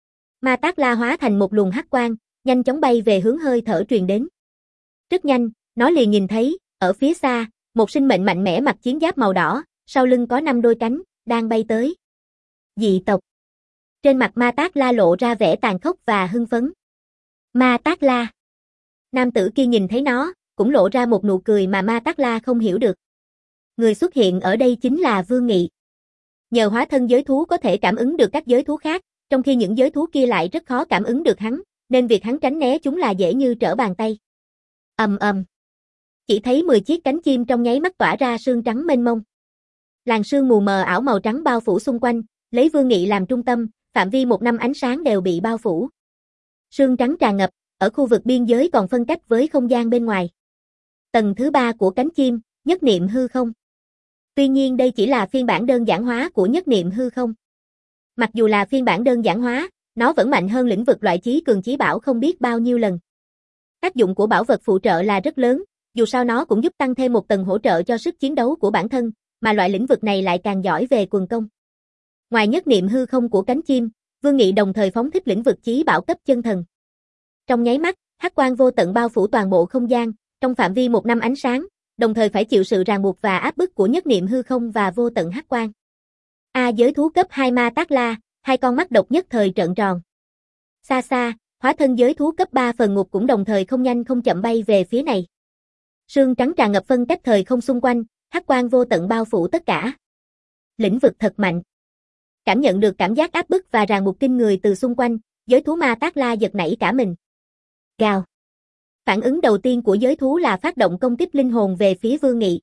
Speaker 1: Ma Tát La hóa thành một luồng hắc quang, nhanh chóng bay về hướng hơi thở truyền đến. Rất nhanh, nó liền nhìn thấy, ở phía xa, một sinh mệnh mạnh mẽ mặc chiến giáp màu đỏ, sau lưng có năm đôi cánh, đang bay tới. Dị tộc. Trên mặt Ma Tát La lộ ra vẻ tàn khốc và hưng phấn. Ma Tát La. Nam tử kia nhìn thấy nó, cũng lộ ra một nụ cười mà Ma Tát La không hiểu được. Người xuất hiện ở đây chính là Vương Nghị. Nhờ hóa thân giới thú có thể cảm ứng được các giới thú khác, trong khi những giới thú kia lại rất khó cảm ứng được hắn, nên việc hắn tránh né chúng là dễ như trở bàn tay. Ầm ầm. Chỉ thấy mười chiếc cánh chim trong nháy mắt tỏa ra sương trắng mênh mông. Làn sương mù mờ ảo màu trắng bao phủ xung quanh, lấy Vương Nghị làm trung tâm, phạm vi một năm ánh sáng đều bị bao phủ. Sương trắng tràn ngập, ở khu vực biên giới còn phân cách với không gian bên ngoài. Tầng thứ ba của cánh chim, nhất niệm hư không. Tuy nhiên đây chỉ là phiên bản đơn giản hóa của nhất niệm hư không. Mặc dù là phiên bản đơn giản hóa, nó vẫn mạnh hơn lĩnh vực loại chí cường chí bảo không biết bao nhiêu lần. Tác dụng của bảo vật phụ trợ là rất lớn, dù sao nó cũng giúp tăng thêm một tầng hỗ trợ cho sức chiến đấu của bản thân, mà loại lĩnh vực này lại càng giỏi về quần công. Ngoài nhất niệm hư không của cánh chim, Vương Nghị đồng thời phóng thích lĩnh vực chí bảo cấp chân thần. Trong nháy mắt, hắc quang vô tận bao phủ toàn bộ không gian, trong phạm vi một năm ánh sáng, đồng thời phải chịu sự ràng buộc và áp bức của nhất niệm hư không và vô tận hắc quang. A giới thú cấp hai Ma Tát La, hai con mắt độc nhất thời trợn tròn. Xa xa, hóa thân giới thú cấp ba phần ngục cũng đồng thời không nhanh không chậm bay về phía này. Sương trắng tràn ngập phân cách thời không xung quanh, hắc quang vô tận bao phủ tất cả. Lĩnh vực thật mạnh. Cảm nhận được cảm giác áp bức và ràng buộc kinh người từ xung quanh, giới thú Ma Tát La giật nảy cả mình. Gào. Phản ứng đầu tiên của giới thú là phát động công kích linh hồn về phía Vương Nghị.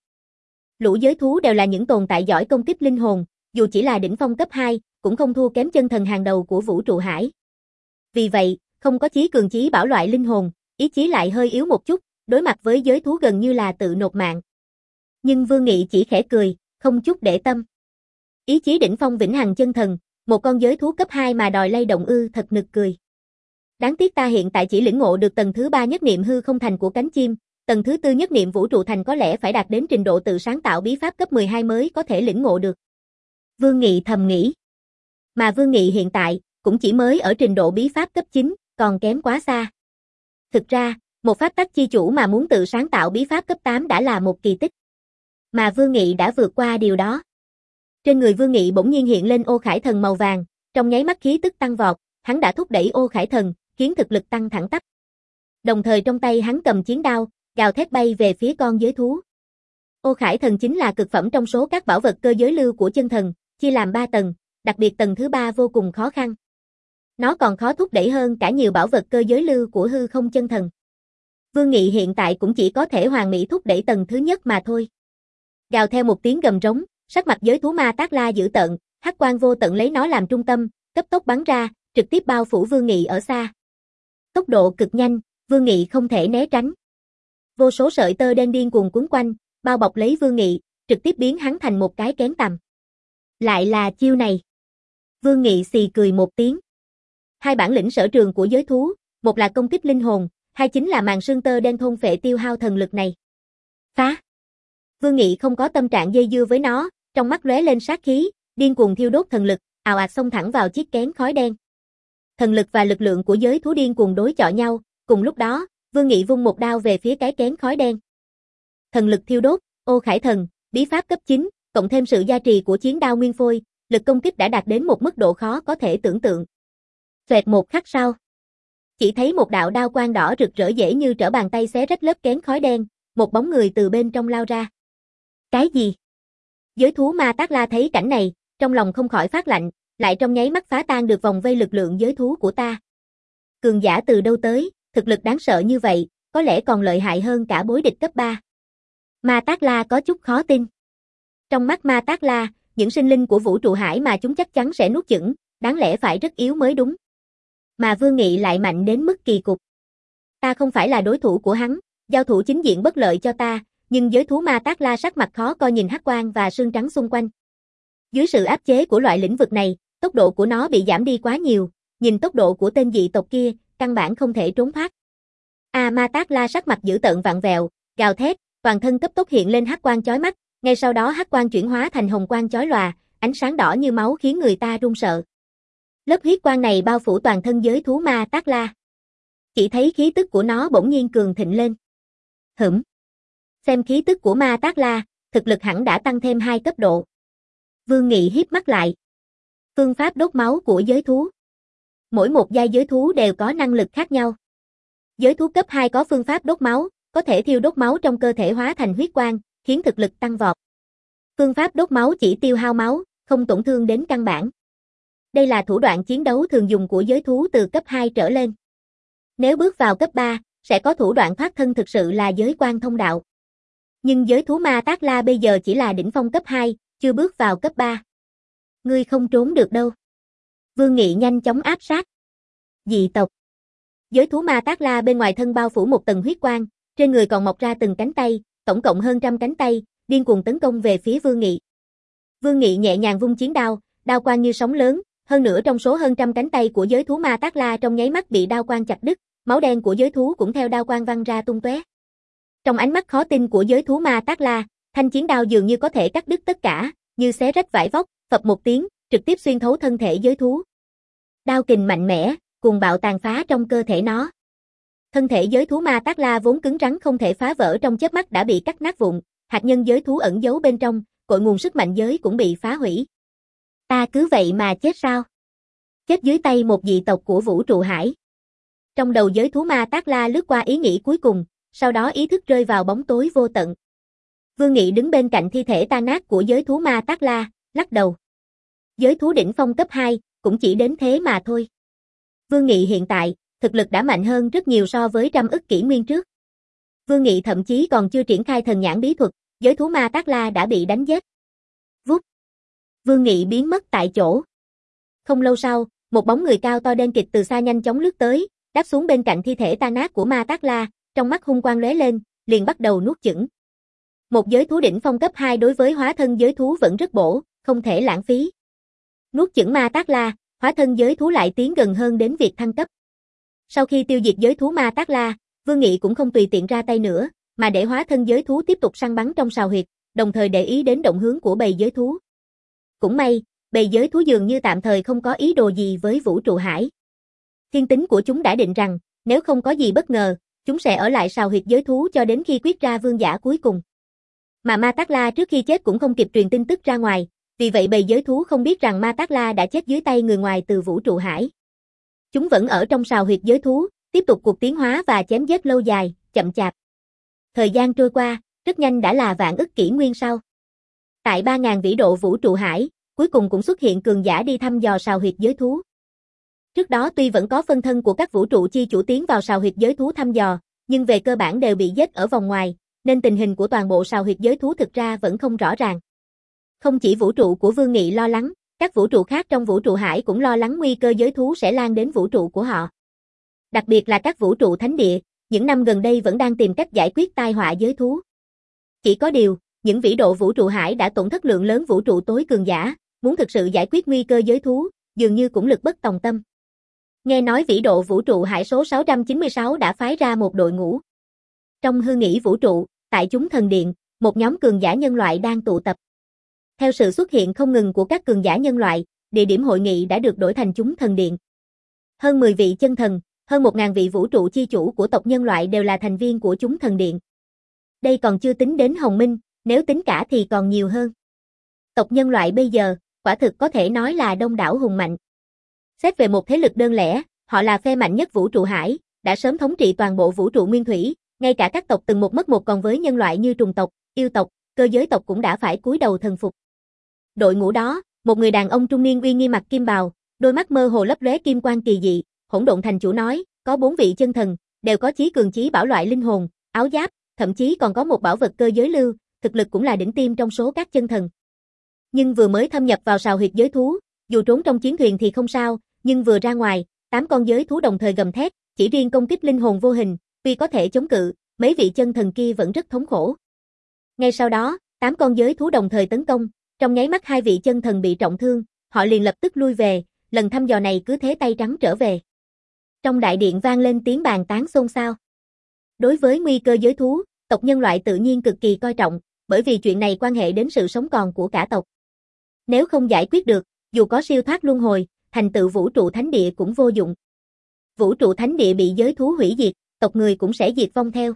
Speaker 1: Lũ giới thú đều là những tồn tại giỏi công kích linh hồn, dù chỉ là đỉnh phong cấp hai, cũng không thua kém chân thần hàng đầu của vũ trụ hải. Vì vậy, không có chí cường chí bảo loại linh hồn, ý chí lại hơi yếu một chút, đối mặt với giới thú gần như là tự nộp mạng. Nhưng Vương Nghị chỉ khẽ cười, không chút để tâm. Ý chí đỉnh phong vĩnh hằng chân thần, một con giới thú cấp hai mà đòi lay động ư, thật nực cười. Đáng tiếc ta hiện tại chỉ lĩnh ngộ được tầng thứ ba nhất niệm hư không thành của cánh chim, tầng thứ tư nhất niệm vũ trụ thành có lẽ phải đạt đến trình độ tự sáng tạo bí pháp cấp mười hai mới có thể lĩnh ngộ được. Vương Nghị thầm nghĩ. Mà Vương Nghị hiện tại, cũng chỉ mới ở trình độ bí pháp cấp chín, còn kém quá xa. Thực ra, một pháp tắc chi chủ mà muốn tự sáng tạo bí pháp cấp tám đã là một kỳ tích. Mà Vương Nghị đã vượt qua điều đó. Trên người Vương Nghị bỗng nhiên hiện lên ô khải thần màu vàng, trong nháy mắt khí tức tăng vọt, hắn đã thúc đẩy ô khải thần, khiến thực lực tăng thẳng tắp. Đồng thời trong tay hắn cầm chiến đao, gào thét bay về phía con giới thú. Ô khải thần chính là cực phẩm trong số các bảo vật cơ giới lưu của chân thần, chia làm ba tầng, đặc biệt tầng thứ ba vô cùng khó khăn. Nó còn khó thúc đẩy hơn cả nhiều bảo vật cơ giới lưu của hư không chân thần. Vương Nghị hiện tại cũng chỉ có thể hoàn mỹ thúc đẩy tầng thứ nhất mà thôi. Gào theo một tiếng gầm rống, sắc mặt giới thú ma Tát La dữ tợn, hắc quang vô tận lấy nó làm trung tâm, cấp tốc bắn ra, trực tiếp bao phủ Vương Nghị ở xa. Tốc độ cực nhanh, Vương Nghị không thể né tránh. Vô số sợi tơ đen điên cuồng cuốn quanh, bao bọc lấy Vương Nghị, trực tiếp biến hắn thành một cái kén tằm. Lại là chiêu này. Vương Nghị xì cười một tiếng. Hai bản lĩnh sở trường của giới thú, một là công kích linh hồn, hai chính là màn sương tơ đen thôn phệ tiêu hao thần lực này. Phá! Vương Nghị không có tâm trạng dây dưa với nó, trong mắt lóe lên sát khí, điên cuồng thiêu đốt thần lực, ào ạt xông thẳng vào chiếc kén khói đen. Thần lực và lực lượng của giới thú điên cuồng đối chọi nhau, cùng lúc đó, Vương Nghị vung một đao về phía cái kén khói đen. Thần lực thiêu đốt, Ô Khải Thần, bí pháp cấp chín, cộng thêm sự gia trì của chiến đao nguyên phôi, lực công kích đã đạt đến một mức độ khó có thể tưởng tượng. Xoẹt một khắc sau, chỉ thấy một đạo đao quang đỏ rực rỡ dễ như trở bàn tay xé rách lớp kén khói đen, một bóng người từ bên trong lao ra. Cái gì? Giới thú ma Tát La thấy cảnh này, trong lòng không khỏi phát lạnh, lại trong nháy mắt phá tan được vòng vây lực lượng giới thú của ta. Cường giả từ đâu tới, thực lực đáng sợ như vậy, có lẽ còn lợi hại hơn cả bối địch cấp ba. Ma Tát La có chút khó tin. Trong mắt Ma Tát La, những sinh linh của vũ trụ hải mà chúng chắc chắn sẽ nuốt chửng, đáng lẽ phải rất yếu mới đúng. Mà Vương Nghị lại mạnh đến mức kỳ cục. Ta không phải là đối thủ của hắn, giao thủ chính diện bất lợi cho ta, nhưng giới thú Ma Tát La sắc mặt khó coi nhìn hắc quang và sương trắng xung quanh. Dưới sự áp chế của loại lĩnh vực này, tốc độ của nó bị giảm đi quá nhiều, nhìn tốc độ của tên dị tộc kia, căn bản không thể trốn thoát. A Ma Tát La sắc mặt dữ tợn vặn vẹo, gào thét, toàn thân cấp tốc hiện lên hắc quang chói mắt, ngay sau đó hắc quang chuyển hóa thành hồng quang chói lòa, ánh sáng đỏ như máu khiến người ta run sợ. Lớp huyết quang này bao phủ toàn thân giới thú Ma Tát La. Chỉ thấy khí tức của nó bỗng nhiên cường thịnh lên. Hửm. Xem khí tức của Ma Tát La, thực lực hẳn đã tăng thêm hai cấp độ. Vương Nghị híp mắt lại. Phương pháp đốt máu của giới thú. Mỗi một giai giới thú đều có năng lực khác nhau. Giới thú cấp hai có phương pháp đốt máu, có thể thiêu đốt máu trong cơ thể hóa thành huyết quang, khiến thực lực tăng vọt. Phương pháp đốt máu chỉ tiêu hao máu, không tổn thương đến căn bản. Đây là thủ đoạn chiến đấu thường dùng của giới thú từ cấp hai trở lên. Nếu bước vào cấp ba, sẽ có thủ đoạn thoát thân thực sự là giới quan thông đạo. Nhưng giới thú Ma Tát La bây giờ chỉ là đỉnh phong cấp hai, chưa bước vào cấp ba. Ngươi không trốn được đâu. Vương Nghị nhanh chóng áp sát. Dị tộc. Giới thú Ma Tát La bên ngoài thân bao phủ một tầng huyết quang, trên người còn mọc ra từng cánh tay, tổng cộng hơn trăm cánh tay, điên cuồng tấn công về phía Vương Nghị. Vương Nghị nhẹ nhàng vung chiến đao, đao quang như sóng lớn, hơn nữa trong số hơn trăm cánh tay của giới thú Ma Tát La trong nháy mắt bị đao quang chặt đứt, máu đen của giới thú cũng theo đao quang văng ra tung tóe. Trong ánh mắt khó tin của giới thú Ma Tát La, thanh chiến đao dường như có thể cắt đứt tất cả, như xé rách vải vóc, phập một tiếng, trực tiếp xuyên thấu thân thể giới thú. Đao kình mạnh mẽ, cuồng bạo tàn phá trong cơ thể nó. Thân thể giới thú Ma Tát La vốn cứng rắn không thể phá vỡ trong chớp mắt đã bị cắt nát vụn, hạt nhân giới thú ẩn giấu bên trong, cội nguồn sức mạnh giới cũng bị phá hủy. Ta cứ vậy mà chết sao? Chết dưới tay một dị tộc của vũ trụ hải. Trong đầu giới thú Ma Tát La lướt qua ý nghĩ cuối cùng, sau đó ý thức rơi vào bóng tối vô tận. Vương Nghị đứng bên cạnh thi thể tan nát của giới thú Ma Tát La, lắc đầu. Giới thú đỉnh phong cấp hai, cũng chỉ đến thế mà thôi. Vương Nghị hiện tại, thực lực đã mạnh hơn rất nhiều so với trăm ức kỷ nguyên trước. Vương Nghị thậm chí còn chưa triển khai thần nhãn bí thuật, giới thú Ma Tát La đã bị đánh giết. Vút. Vương Nghị biến mất tại chỗ. Không lâu sau, một bóng người cao to đen kịt từ xa nhanh chóng lướt tới, đáp xuống bên cạnh thi thể tan nát của Ma Tát La, trong mắt hung quang lóe lên, liền bắt đầu nuốt chửng. Một giới thú đỉnh phong cấp hai đối với hóa thân giới thú vẫn rất bổ, không thể lãng phí. Nuốt chửng Ma Tát La, hóa thân giới thú lại tiến gần hơn đến việc thăng cấp. Sau khi tiêu diệt giới thú Ma Tát La, Vương Nghị cũng không tùy tiện ra tay nữa, mà để hóa thân giới thú tiếp tục săn bắn trong sào huyệt, đồng thời để ý đến động hướng của bầy giới thú. Cũng may, bầy giới thú dường như tạm thời không có ý đồ gì với vũ trụ hải. Thiên tính của chúng đã định rằng, nếu không có gì bất ngờ, chúng sẽ ở lại sào huyệt giới thú cho đến khi quyết ra vương giả cuối cùng. Mà Ma Tát La trước khi chết cũng không kịp truyền tin tức ra ngoài, vì vậy bầy giới thú không biết rằng Ma Tát La đã chết dưới tay người ngoài từ vũ trụ hải. Chúng vẫn ở trong sào huyệt giới thú, tiếp tục cuộc tiến hóa và chém giết lâu dài, chậm chạp. Thời gian trôi qua, rất nhanh đã là vạn ức kỷ nguyên sau. Tại ba nghìn vĩ độ vũ trụ hải, cuối cùng cũng xuất hiện cường giả đi thăm dò sào huyệt giới thú. Trước đó tuy vẫn có phân thân của các vũ trụ chi chủ tiến vào sào huyệt giới thú thăm dò, nhưng về cơ bản đều bị giết ở vòng ngoài, nên tình hình của toàn bộ sào huyệt giới thú thực ra vẫn không rõ ràng. Không chỉ vũ trụ của Vương Nghị lo lắng, các vũ trụ khác trong vũ trụ hải cũng lo lắng nguy cơ giới thú sẽ lan đến vũ trụ của họ. Đặc biệt là các vũ trụ thánh địa, những năm gần đây vẫn đang tìm cách giải quyết tai họa giới thú. Chỉ có điều, những vĩ độ vũ trụ hải đã tổn thất lượng lớn vũ trụ tối cường giả, muốn thực sự giải quyết nguy cơ giới thú, dường như cũng lực bất tòng tâm. Nghe nói vĩ độ vũ trụ hải số sáu trăm chín mươi sáu đã phái ra một đội ngũ. Trong hư nghĩ vũ trụ, tại chúng thần điện, một nhóm cường giả nhân loại đang tụ tập. Theo sự xuất hiện không ngừng của các cường giả nhân loại, địa điểm hội nghị đã được đổi thành chúng thần điện. Hơn mười vị chân thần, hơn một nghìn vị vũ trụ chi chủ của tộc nhân loại đều là thành viên của chúng thần điện. Đây còn chưa tính đến Hồng Minh, nếu tính cả thì còn nhiều hơn. Tộc nhân loại bây giờ, quả thực có thể nói là đông đảo hùng mạnh. Xét về một thế lực đơn lẻ, họ là phe mạnh nhất vũ trụ hải, đã sớm thống trị toàn bộ vũ trụ nguyên thủy, ngay cả các tộc từng một mất một, còn với nhân loại như trùng tộc, yêu tộc, cơ giới tộc cũng đã phải cúi đầu thần phục. Đội ngũ đó, một người đàn ông trung niên uy nghi mặc kim bào, đôi mắt mơ hồ lấp lóe kim quang kỳ dị, Hỗn Độn Thành Chủ nói, có bốn vị chân thần, đều có chí cường chí bảo loại linh hồn, áo giáp, thậm chí còn có một bảo vật cơ giới lưu, thực lực cũng là đỉnh tiêm trong số các chân thần. Nhưng vừa mới thâm nhập vào sào huyệt giới thú, dù trốn trong chiến thuyền thì không sao, nhưng vừa ra ngoài, tám con giới thú đồng thời gầm thét, chỉ riêng công kích linh hồn vô hình, tuy có thể chống cự, mấy vị chân thần kia vẫn rất thống khổ. Ngay sau đó, tám con giới thú đồng thời tấn công, trong nháy mắt hai vị chân thần bị trọng thương, họ liền lập tức lui về, lần thăm dò này cứ thế tay trắng trở về. Trong đại điện vang lên tiếng bàn tán xôn xao. Đối với nguy cơ giới thú, tộc nhân loại tự nhiên cực kỳ coi trọng, bởi vì chuyện này quan hệ đến sự sống còn của cả tộc. Nếu không giải quyết được, dù có siêu thoát luân hồi, thành tựu vũ trụ thánh địa cũng vô dụng. Vũ trụ thánh địa bị giới thú hủy diệt, tộc người cũng sẽ diệt vong theo.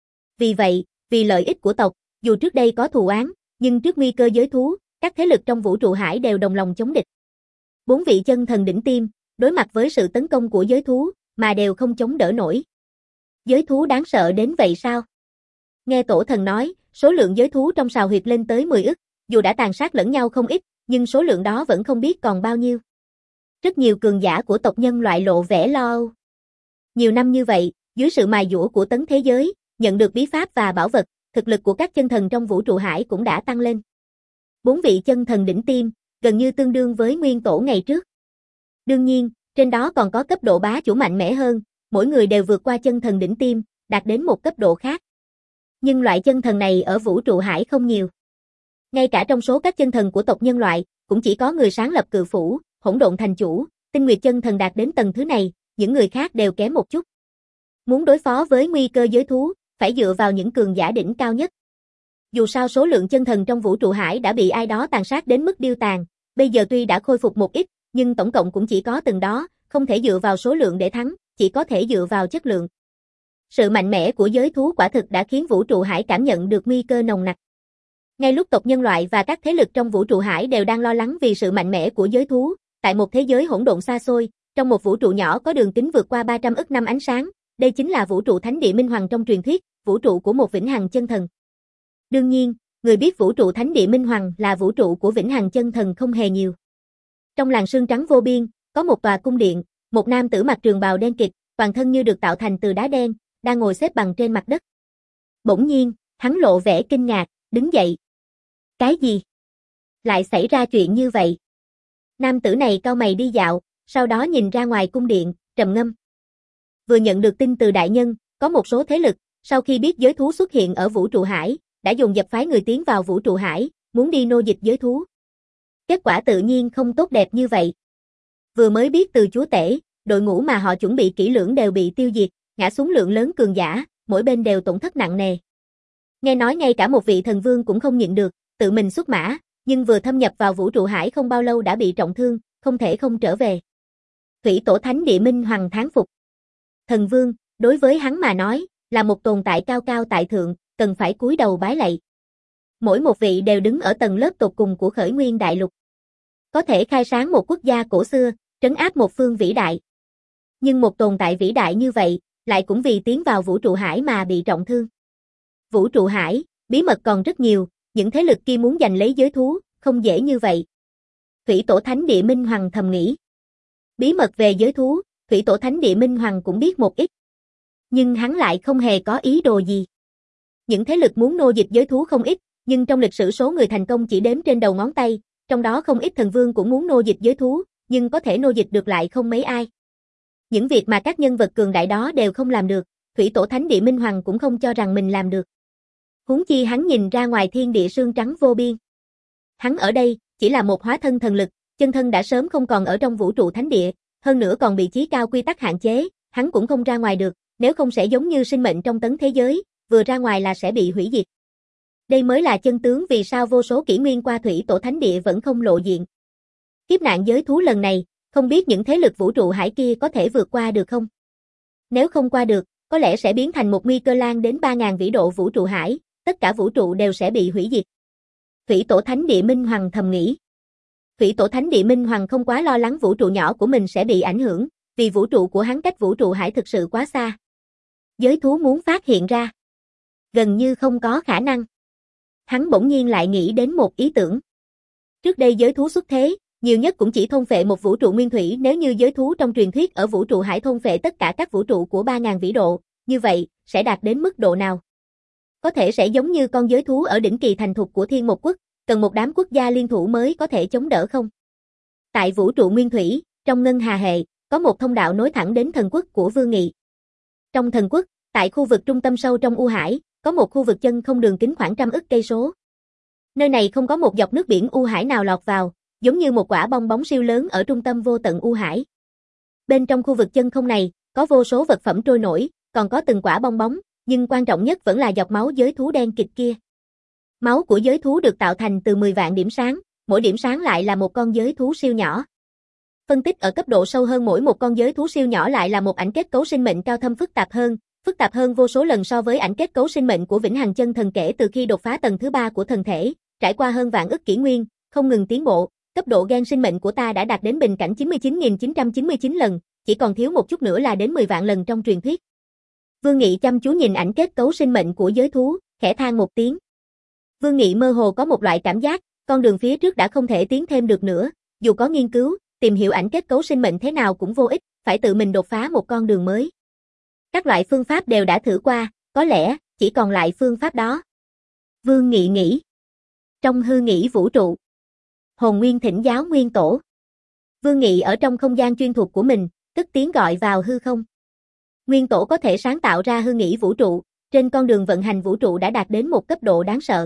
Speaker 1: Vì vậy, vì lợi ích của tộc, dù trước đây có thù oán, nhưng trước nguy cơ giới thú, các thế lực trong vũ trụ hải đều đồng lòng chống địch. Bốn vị chân thần đỉnh tiêm, đối mặt với sự tấn công của giới thú, mà đều không chống đỡ nổi. Giới thú đáng sợ đến vậy sao? Nghe tổ thần nói, số lượng giới thú trong sào huyệt lên tới mười ức, dù đã tàn sát lẫn nhau không ít, nhưng số lượng đó vẫn không biết còn bao nhiêu. Rất nhiều cường giả của tộc nhân loại lộ vẻ lo âu. Nhiều năm như vậy, dưới sự mài dũa của tấn thế giới, nhận được bí pháp và bảo vật, thực lực của các chân thần trong vũ trụ hải cũng đã tăng lên. Bốn vị chân thần đỉnh tiêm, gần như tương đương với nguyên tổ ngày trước. Đương nhiên, trên đó còn có cấp độ bá chủ mạnh mẽ hơn, mỗi người đều vượt qua chân thần đỉnh tiêm, đạt đến một cấp độ khác. Nhưng loại chân thần này ở vũ trụ hải không nhiều. Ngay cả trong số các chân thần của tộc nhân loại, cũng chỉ có người sáng lập cự phủ, Hỗn Độn Thành Chủ, Tinh Nguyệt chân thần đạt đến tầng thứ này, những người khác đều kém một chút. Muốn đối phó với nguy cơ giới thú, phải dựa vào những cường giả đỉnh cao nhất. Dù sao số lượng chân thần trong vũ trụ hải đã bị ai đó tàn sát đến mức điêu tàn, bây giờ tuy đã khôi phục một ít, nhưng tổng cộng cũng chỉ có từng đó, không thể dựa vào số lượng để thắng, chỉ có thể dựa vào chất lượng. Sự mạnh mẽ của giới thú quả thực đã khiến vũ trụ hải cảm nhận được nguy cơ nồng nặc. Ngay lúc tộc nhân loại và các thế lực trong vũ trụ hải đều đang lo lắng vì sự mạnh mẽ của giới thú, tại một thế giới hỗn độn xa xôi, trong một vũ trụ nhỏ có đường kính vượt qua ba trăm ức năm ánh sáng, đây chính là vũ trụ thánh địa Minh Hoàng trong truyền thuyết, vũ trụ của một vĩnh hằng chân thần. Đương nhiên, người biết vũ trụ thánh địa Minh Hoàng là vũ trụ của vĩnh hằng chân thần không hề nhiều. Trong làn sương trắng vô biên, có một tòa cung điện, một nam tử mặc trường bào đen kịt, toàn thân như được tạo thành từ đá đen, đang ngồi xếp bằng trên mặt đất. Bỗng nhiên, hắn lộ vẻ kinh ngạc, đứng dậy. Cái gì? Lại xảy ra chuyện như vậy? Nam tử này cau mày đi dạo, sau đó nhìn ra ngoài cung điện, trầm ngâm. Vừa nhận được tin từ đại nhân, có một số thế lực, sau khi biết giới thú xuất hiện ở vũ trụ hải, đã dồn dập phái người tiến vào vũ trụ hải, muốn đi nô dịch giới thú. Kết quả tự nhiên không tốt đẹp như vậy. Vừa mới biết từ chúa tể, đội ngũ mà họ chuẩn bị kỹ lưỡng đều bị tiêu diệt, ngã xuống lượng lớn cường giả, mỗi bên đều tổn thất nặng nề. Nghe nói ngay cả một vị thần vương cũng không nhịn được, tự mình xuất mã, nhưng vừa thâm nhập vào vũ trụ hải không bao lâu đã bị trọng thương, không thể không trở về. Thủy tổ thánh địa Minh Hoàng thán phục. Thần vương, đối với hắn mà nói, là một tồn tại cao cao tại thượng, cần phải cúi đầu bái lạy. Mỗi một vị đều đứng ở tầng lớp tột cùng của khởi nguyên đại lục. Có thể khai sáng một quốc gia cổ xưa, trấn áp một phương vĩ đại. Nhưng một tồn tại vĩ đại như vậy, lại cũng vì tiến vào vũ trụ hải mà bị trọng thương. Vũ trụ hải, bí mật còn rất nhiều, những thế lực kia muốn giành lấy giới thú, không dễ như vậy. Thủy tổ thánh địa Minh Hoàng thầm nghĩ. Bí mật về giới thú, Thủy tổ thánh địa Minh Hoàng cũng biết một ít. Nhưng hắn lại không hề có ý đồ gì. Những thế lực muốn nô dịch giới thú không ít, nhưng trong lịch sử số người thành công chỉ đếm trên đầu ngón tay, trong đó không ít thần vương cũng muốn nô dịch giới thú, nhưng có thể nô dịch được lại không mấy ai. Những việc mà các nhân vật cường đại đó đều không làm được, Thủy Tổ Thánh Địa Minh Hoàng cũng không cho rằng mình làm được. Huống chi hắn nhìn ra ngoài thiên địa sương trắng vô biên. Hắn ở đây, chỉ là một hóa thân thần lực, chân thân đã sớm không còn ở trong vũ trụ thánh địa, hơn nữa còn bị chí cao quy tắc hạn chế, hắn cũng không ra ngoài được, nếu không sẽ giống như sinh mệnh trong tấn thế giới, vừa ra ngoài là sẽ bị hủy diệt. Đây mới là chân tướng vì sao vô số kỷ nguyên qua Thủy Tổ Thánh Địa vẫn không lộ diện. Kiếp nạn giới thú lần này, không biết những thế lực vũ trụ hải kia có thể vượt qua được không? Nếu không qua được, có lẽ sẽ biến thành một nguy cơ lan đến ba nghìn vĩ độ vũ trụ hải, tất cả vũ trụ đều sẽ bị hủy diệt. Thủy Tổ Thánh Địa Minh Hoàng thầm nghĩ. Thủy Tổ Thánh Địa Minh Hoàng không quá lo lắng vũ trụ nhỏ của mình sẽ bị ảnh hưởng, vì vũ trụ của hắn cách vũ trụ hải thực sự quá xa. Giới thú muốn phát hiện ra, gần như không có khả năng. Hắn bỗng nhiên lại nghĩ đến một ý tưởng. Trước đây giới thú xuất thế, nhiều nhất cũng chỉ thôn phệ một vũ trụ nguyên thủy, nếu như giới thú trong truyền thuyết ở vũ trụ hải thôn phệ tất cả các vũ trụ của ba nghìn vĩ độ, như vậy, sẽ đạt đến mức độ nào? Có thể sẽ giống như con giới thú ở đỉnh kỳ thành thục của Thiên Một Quốc, cần một đám quốc gia liên thủ mới có thể chống đỡ không? Tại vũ trụ nguyên thủy, trong ngân hà hệ, có một thông đạo nối thẳng đến thần quốc của Vương Nghị. Trong thần quốc, tại khu vực trung tâm sâu trong U Hải, có một khu vực chân không đường kính khoảng trăm ức cây số. Nơi này không có một dọc nước biển U Hải nào lọt vào, giống như một quả bong bóng siêu lớn ở trung tâm vô tận U Hải. Bên trong khu vực chân không này, có vô số vật phẩm trôi nổi, còn có từng quả bong bóng, nhưng quan trọng nhất vẫn là giọt máu giới thú đen kịt kia. Máu của giới thú được tạo thành từ mười vạn điểm sáng, mỗi điểm sáng lại là một con giới thú siêu nhỏ. Phân tích ở cấp độ sâu hơn, mỗi một con giới thú siêu nhỏ lại là một ảnh kết cấu sinh mệnh cao thâm phức tạp hơn, phức tạp hơn vô số lần so với ảnh kết cấu sinh mệnh của Vĩnh Hằng Chân Thần kể từ khi đột phá tầng thứ ba của thần thể, trải qua hơn vạn ức kỷ nguyên, không ngừng tiến bộ, cấp độ gen sinh mệnh của ta đã đạt đến bình cảnh chín mươi chín nghìn chín trăm chín mươi chín lần, chỉ còn thiếu một chút nữa là đến mười vạn lần trong truyền thuyết. Vương Nghị chăm chú nhìn ảnh kết cấu sinh mệnh của giới thú, khẽ than một tiếng. Vương Nghị mơ hồ có một loại cảm giác, con đường phía trước đã không thể tiến thêm được nữa, dù có nghiên cứu, tìm hiểu ảnh kết cấu sinh mệnh thế nào cũng vô ích, phải tự mình đột phá một con đường mới. Các loại phương pháp đều đã thử qua, có lẽ, chỉ còn lại phương pháp đó. Vương Nghị nghĩ. Trong hư nghĩ vũ trụ. Hồn Nguyên thỉnh giáo Nguyên Tổ. Vương Nghị ở trong không gian chuyên thuộc của mình, cất tiếng gọi vào hư không. Nguyên Tổ có thể sáng tạo ra hư nghĩ vũ trụ, trên con đường vận hành vũ trụ đã đạt đến một cấp độ đáng sợ.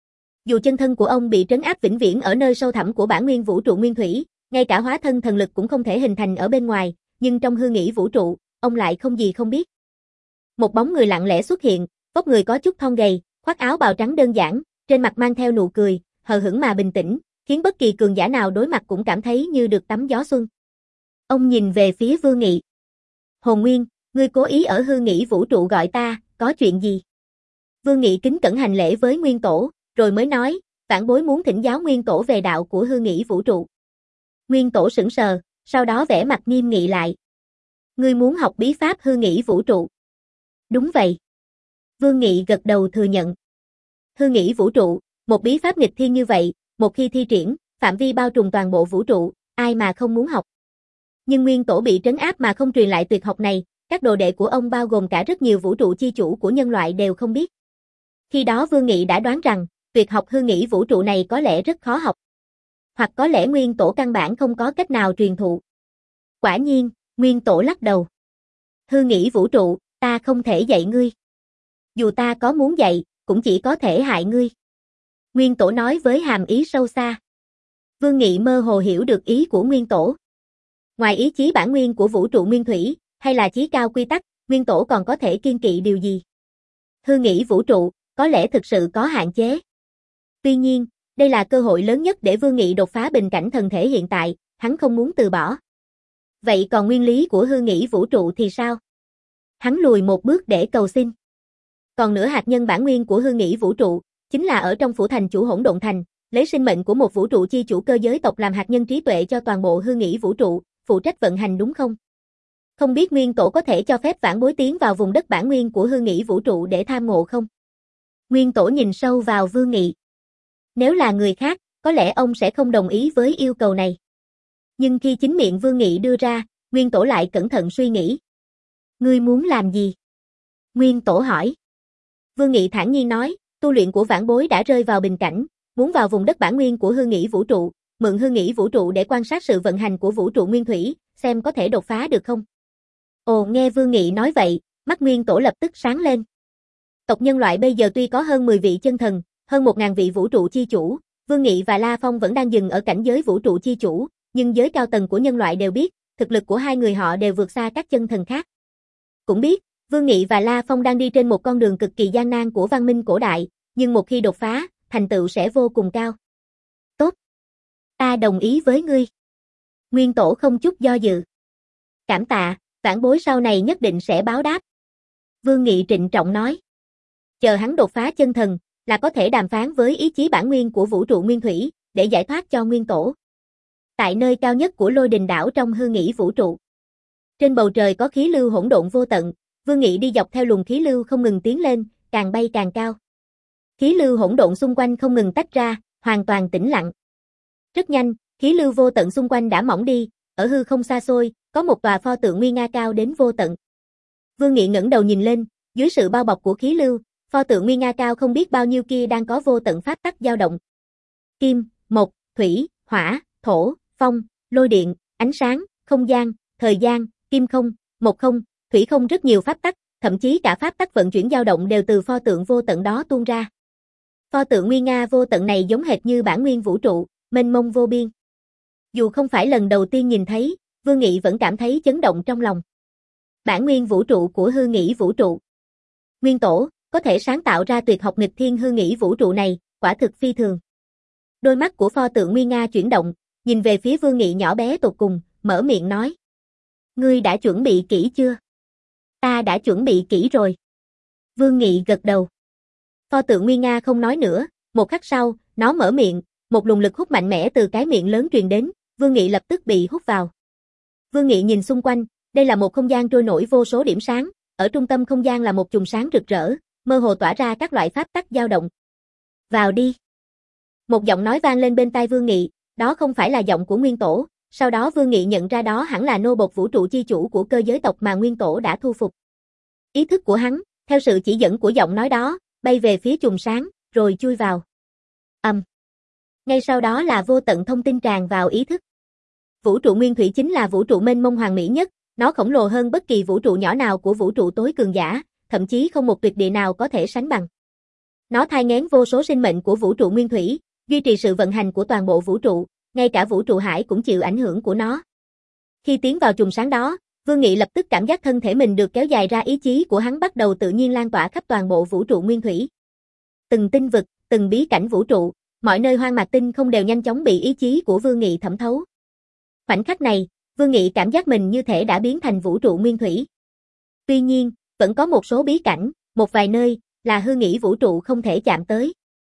Speaker 1: Dù chân thân của ông bị trấn áp vĩnh viễn ở nơi sâu thẳm của bản nguyên vũ trụ nguyên thủy, ngay cả hóa thân thần lực cũng không thể hình thành ở bên ngoài, nhưng trong hư nghĩ vũ trụ, ông lại không gì không biết. Một bóng người lặng lẽ xuất hiện, vóc người có chút thon gầy, khoác áo bào trắng đơn giản, trên mặt mang theo nụ cười, hờ hững mà bình tĩnh, khiến bất kỳ cường giả nào đối mặt cũng cảm thấy như được tắm gió xuân. Ông nhìn về phía Vương Nghị. Hồn Nguyên, ngươi cố ý ở hư nghĩ vũ trụ gọi ta, có chuyện gì? Vương Nghị kính cẩn hành lễ với Nguyên Tổ, rồi mới nói, vãn bối muốn thỉnh giáo Nguyên Tổ về đạo của hư nghĩ vũ trụ. Nguyên Tổ sững sờ, sau đó vẻ mặt nghiêm nghị lại. Ngươi muốn học bí pháp hư nghĩ vũ trụ? Đúng vậy. Vương Nghị gật đầu thừa nhận. Hư nghĩ vũ trụ, một bí pháp nghịch thiên như vậy, một khi thi triển, phạm vi bao trùm toàn bộ vũ trụ, ai mà không muốn học. Nhưng Nguyên Tổ bị trấn áp mà không truyền lại tuyệt học này, các đồ đệ của ông bao gồm cả rất nhiều vũ trụ chi chủ của nhân loại đều không biết. Khi đó Vương Nghị đã đoán rằng, tuyệt học hư nghĩ vũ trụ này có lẽ rất khó học. Hoặc có lẽ Nguyên Tổ căn bản không có cách nào truyền thụ. Quả nhiên, Nguyên Tổ lắc đầu. Hư nghĩ vũ trụ, ta không thể dạy ngươi. Dù ta có muốn dạy, cũng chỉ có thể hại ngươi. Nguyên Tổ nói với hàm ý sâu xa. Vương Nghị mơ hồ hiểu được ý của Nguyên Tổ. Ngoài ý chí bản nguyên của vũ trụ nguyên thủy, hay là chí cao quy tắc, Nguyên Tổ còn có thể kiên kỵ điều gì? Hư nghĩ vũ trụ, có lẽ thực sự có hạn chế. Tuy nhiên, đây là cơ hội lớn nhất để Vương Nghị đột phá bình cảnh thần thể hiện tại, hắn không muốn từ bỏ. Vậy còn nguyên lý của hư nghĩ vũ trụ thì sao? Hắn lùi một bước để cầu xin. Còn nửa hạt nhân bản nguyên của hư nghĩ vũ trụ, chính là ở trong phủ thành chủ hỗn độn thành, lấy sinh mệnh của một vũ trụ chi chủ cơ giới tộc làm hạt nhân trí tuệ cho toàn bộ hư nghĩ vũ trụ, phụ trách vận hành đúng không? Không biết Nguyên Tổ có thể cho phép vãn bối tiến vào vùng đất bản nguyên của hư nghĩ vũ trụ để tham ngộ không? Nguyên Tổ nhìn sâu vào Vương Nghị. Nếu là người khác, có lẽ ông sẽ không đồng ý với yêu cầu này. Nhưng khi chính miệng Vương Nghị đưa ra, Nguyên Tổ lại cẩn thận suy nghĩ. Ngươi muốn làm gì? Nguyên Tổ hỏi. Vương Nghị thản nhiên nói, tu luyện của vãn bối đã rơi vào bình cảnh, muốn vào vùng đất bản nguyên của hư nghĩ vũ trụ, mượn hư nghĩ vũ trụ để quan sát sự vận hành của vũ trụ nguyên thủy, xem có thể đột phá được không. Ồ, nghe Vương Nghị nói vậy, mắt Nguyên Tổ lập tức sáng lên. Tộc nhân loại bây giờ tuy có hơn mười vị chân thần, hơn một nghìn vị vũ trụ chi chủ, Vương Nghị và La Phong vẫn đang dừng ở cảnh giới vũ trụ chi chủ, nhưng giới cao tầng của nhân loại đều biết, thực lực của hai người họ đều vượt xa các chân thần khác. Cũng biết, Vương Nghị và La Phong đang đi trên một con đường cực kỳ gian nan của văn minh cổ đại, nhưng một khi đột phá, thành tựu sẽ vô cùng cao. Tốt. Ta đồng ý với ngươi. Nguyên Tổ không chút do dự. Cảm tạ, vãn bối sau này nhất định sẽ báo đáp. Vương Nghị trịnh trọng nói. Chờ hắn đột phá chân thần, là có thể đàm phán với ý chí bản nguyên của vũ trụ nguyên thủy, để giải thoát cho Nguyên Tổ. Tại nơi cao nhất của Lôi Đình đảo trong hư nghĩ vũ trụ. Trên bầu trời có khí lưu hỗn độn vô tận, Vương Nghị đi dọc theo luồng khí lưu không ngừng tiến lên, càng bay càng cao. Khí lưu hỗn độn xung quanh không ngừng tách ra, hoàn toàn tĩnh lặng. Rất nhanh, khí lưu vô tận xung quanh đã mỏng đi, ở hư không xa xôi, có một tòa pho tượng nguy nga cao đến vô tận. Vương Nghị ngẩng đầu nhìn lên, dưới sự bao bọc của khí lưu, pho tượng nguy nga cao không biết bao nhiêu kia đang có vô tận pháp tắc dao động. Kim, mộc, thủy, hỏa, thổ, phong, lôi điện, ánh sáng, không gian, thời gian, kim không, mộc không, thủy không, rất nhiều pháp tắc, thậm chí cả pháp tắc vận chuyển dao động đều từ pho tượng vô tận đó tuôn ra. Pho tượng nguy nga vô tận này giống hệt như bản nguyên vũ trụ, mênh mông vô biên. Dù không phải lần đầu tiên nhìn thấy, Vương Nghị vẫn cảm thấy chấn động trong lòng. Bản nguyên vũ trụ của hư nghĩ vũ trụ. Nguyên Tổ, có thể sáng tạo ra tuyệt học nghịch thiên hư nghĩ vũ trụ này, quả thực phi thường. Đôi mắt của pho tượng nguy nga chuyển động, nhìn về phía Vương Nghị nhỏ bé tột cùng, mở miệng nói. Ngươi đã chuẩn bị kỹ chưa? Ta đã chuẩn bị kỹ rồi. Vương Nghị gật đầu. Pho tượng nguy nga không nói nữa, một khắc sau, nó mở miệng, một luồng lực hút mạnh mẽ từ cái miệng lớn truyền đến, Vương Nghị lập tức bị hút vào. Vương Nghị nhìn xung quanh, đây là một không gian trôi nổi vô số điểm sáng, ở trung tâm không gian là một chùm sáng rực rỡ, mơ hồ tỏa ra các loại pháp tắc dao động. Vào đi. Một giọng nói vang lên bên tai Vương Nghị, đó không phải là giọng của Nguyên Tổ, sau đó Vương Nghị nhận ra đó hẳn là nô bộc vũ trụ chi chủ của cơ giới tộc mà Nguyên Tổ đã thu phục. Ý thức của hắn, theo sự chỉ dẫn của giọng nói đó, bay về phía chùm sáng, rồi chui vào. Ầm. Um. Ngay sau đó là vô tận thông tin tràn vào ý thức. Vũ trụ nguyên thủy chính là vũ trụ mênh mông hoàn mỹ nhất, nó khổng lồ hơn bất kỳ vũ trụ nhỏ nào của vũ trụ tối cường giả, thậm chí không một tuyệt địa nào có thể sánh bằng. Nó thai nghén vô số sinh mệnh của vũ trụ nguyên thủy, duy trì sự vận hành của toàn bộ vũ trụ, ngay cả vũ trụ hải cũng chịu ảnh hưởng của nó. Khi tiến vào chùm sáng đó, Vương Nghị lập tức cảm giác thân thể mình được kéo dài ra, ý chí của hắn bắt đầu tự nhiên lan tỏa khắp toàn bộ vũ trụ nguyên thủy. Từng tinh vực, từng bí cảnh vũ trụ, mọi nơi hoang mạc tinh không đều nhanh chóng bị ý chí của Vương Nghị thẩm thấu. Khoảnh khắc này, Vương Nghị cảm giác mình như thể đã biến thành vũ trụ nguyên thủy. Tuy nhiên, vẫn có một số bí cảnh, một vài nơi, là hư nghĩ vũ trụ không thể chạm tới.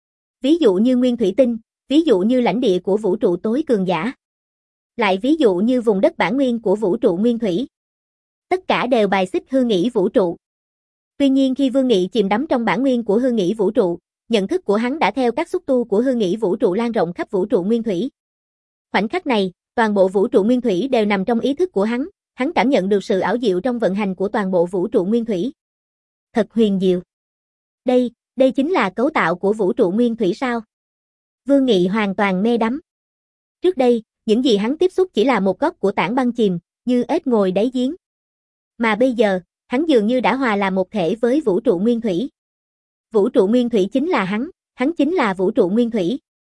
Speaker 1: Ví dụ như nguyên thủy tinh, ví dụ như lãnh địa của vũ trụ tối cường giả. Lại ví dụ như vùng đất bản nguyên của vũ trụ nguyên thủy. Tất cả đều bài xích hư nghĩ vũ trụ. Tuy nhiên khi Vương Nghị chìm đắm trong bản nguyên của hư nghĩ vũ trụ, nhận thức của hắn đã theo các xúc tu của hư nghĩ vũ trụ lan rộng khắp vũ trụ nguyên thủy. Khoảnh khắc này, toàn bộ vũ trụ nguyên thủy đều nằm trong ý thức của hắn, hắn cảm nhận được sự ảo diệu trong vận hành của toàn bộ vũ trụ nguyên thủy. Thật huyền diệu. Đây, đây chính là cấu tạo của vũ trụ nguyên thủy sao? Vương Nghị hoàn toàn mê đắm. Trước đây, những gì hắn tiếp xúc chỉ là một góc của tảng băng chìm, như ếch ngồi đáy giếng. Mà bây giờ, hắn dường như đã hòa làm một thể với vũ trụ nguyên thủy. Vũ trụ nguyên thủy chính là hắn, hắn chính là vũ trụ nguyên thủy.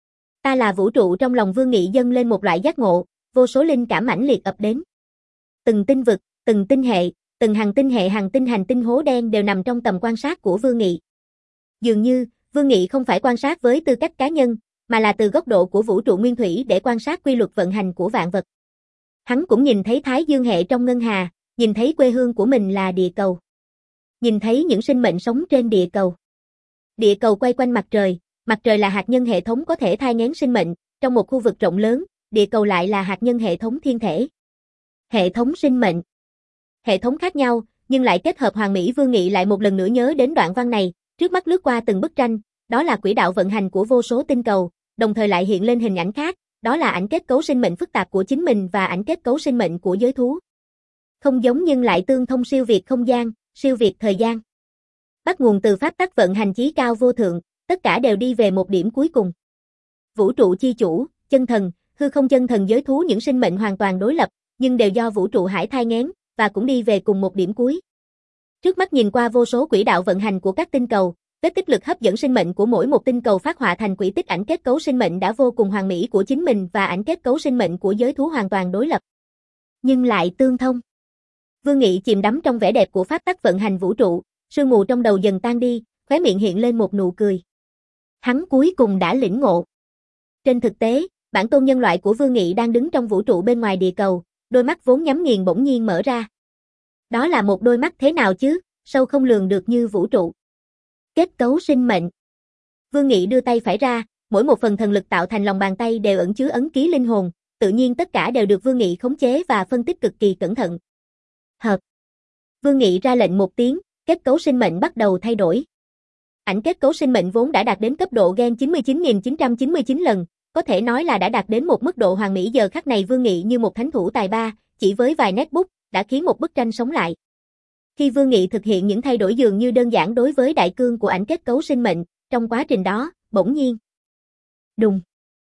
Speaker 1: Ta là vũ trụ, trong lòng Vương Nghị dâng lên một loại giác ngộ, vô số linh cảm mãnh liệt ập đến. Từng tinh vực, từng tinh hệ, từng hành tinh hệ hành tinh hành tinh hố đen đều nằm trong tầm quan sát của Vương Nghị. Dường như, Vương Nghị không phải quan sát với tư cách cá nhân, mà là từ góc độ của vũ trụ nguyên thủy để quan sát quy luật vận hành của vạn vật. Hắn cũng nhìn thấy Thái Dương hệ trong ngân hà, nhìn thấy quê hương của mình là địa cầu. Nhìn thấy những sinh mệnh sống trên địa cầu. Địa cầu quay quanh mặt trời, mặt trời là hạt nhân hệ thống có thể thai nghén sinh mệnh, trong một khu vực rộng lớn, địa cầu lại là hạt nhân hệ thống thiên thể. Hệ thống sinh mệnh. Hệ thống khác nhau, nhưng lại kết hợp hoàn mỹ. Vương Nghị lại một lần nữa nhớ đến đoạn văn này, trước mắt lướt qua từng bức tranh, đó là quỹ đạo vận hành của vô số tinh cầu, đồng thời lại hiện lên hình ảnh khác, đó là ảnh kết cấu sinh mệnh phức tạp của chính mình và ảnh kết cấu sinh mệnh của giới thú. Không giống nhưng lại tương thông, siêu việt không gian, siêu việt thời gian. bắt nguồn từ pháp tắc vận hành chí cao vô thượng, tất cả đều đi về một điểm cuối cùng. Vũ trụ chi chủ, chân thần, hư không chân thần giới thú những sinh mệnh hoàn toàn đối lập, nhưng đều do vũ trụ hải thai nghén, và cũng đi về cùng một điểm cuối. Trước mắt nhìn qua vô số quỹ đạo vận hành của các tinh cầu, vết tích lực hấp dẫn sinh mệnh của mỗi một tinh cầu phát họa thành quỹ tích ảnh kết cấu sinh mệnh đã vô cùng hoàn mỹ của chính mình và ảnh kết cấu sinh mệnh của giới thú hoàn toàn đối lập. Nhưng lại tương thông. Vương Nghị chìm đắm trong vẻ đẹp của pháp tắc vận hành vũ trụ, sương mù trong đầu dần tan đi, khóe miệng hiện lên một nụ cười. Hắn cuối cùng đã lĩnh ngộ. Trên thực tế, bản tôn nhân loại của Vương Nghị đang đứng trong vũ trụ bên ngoài địa cầu, đôi mắt vốn nhắm nghiền bỗng nhiên mở ra. Đó là một đôi mắt thế nào chứ, sâu không lường được như vũ trụ. Kết cấu sinh mệnh. Vương Nghị đưa tay phải ra, mỗi một phần thần lực tạo thành lòng bàn tay đều ẩn chứa ấn ký linh hồn, tự nhiên tất cả đều được Vương Nghị khống chế và phân tích cực kỳ cẩn thận. Hợp. Vương Nghị ra lệnh một tiếng, kết cấu sinh mệnh bắt đầu thay đổi. Ảnh kết cấu sinh mệnh vốn đã đạt đến cấp độ gen chín mươi chín nghìn chín trăm chín mươi chín lần, có thể nói là đã đạt đến một mức độ hoàn mỹ. Giờ khắc này Vương Nghị như một thánh thủ tài ba, chỉ với vài nét bút, đã khiến một bức tranh sống lại. Khi Vương Nghị thực hiện những thay đổi dường như đơn giản đối với đại cương của ảnh kết cấu sinh mệnh, trong quá trình đó, bỗng nhiên. Đùng.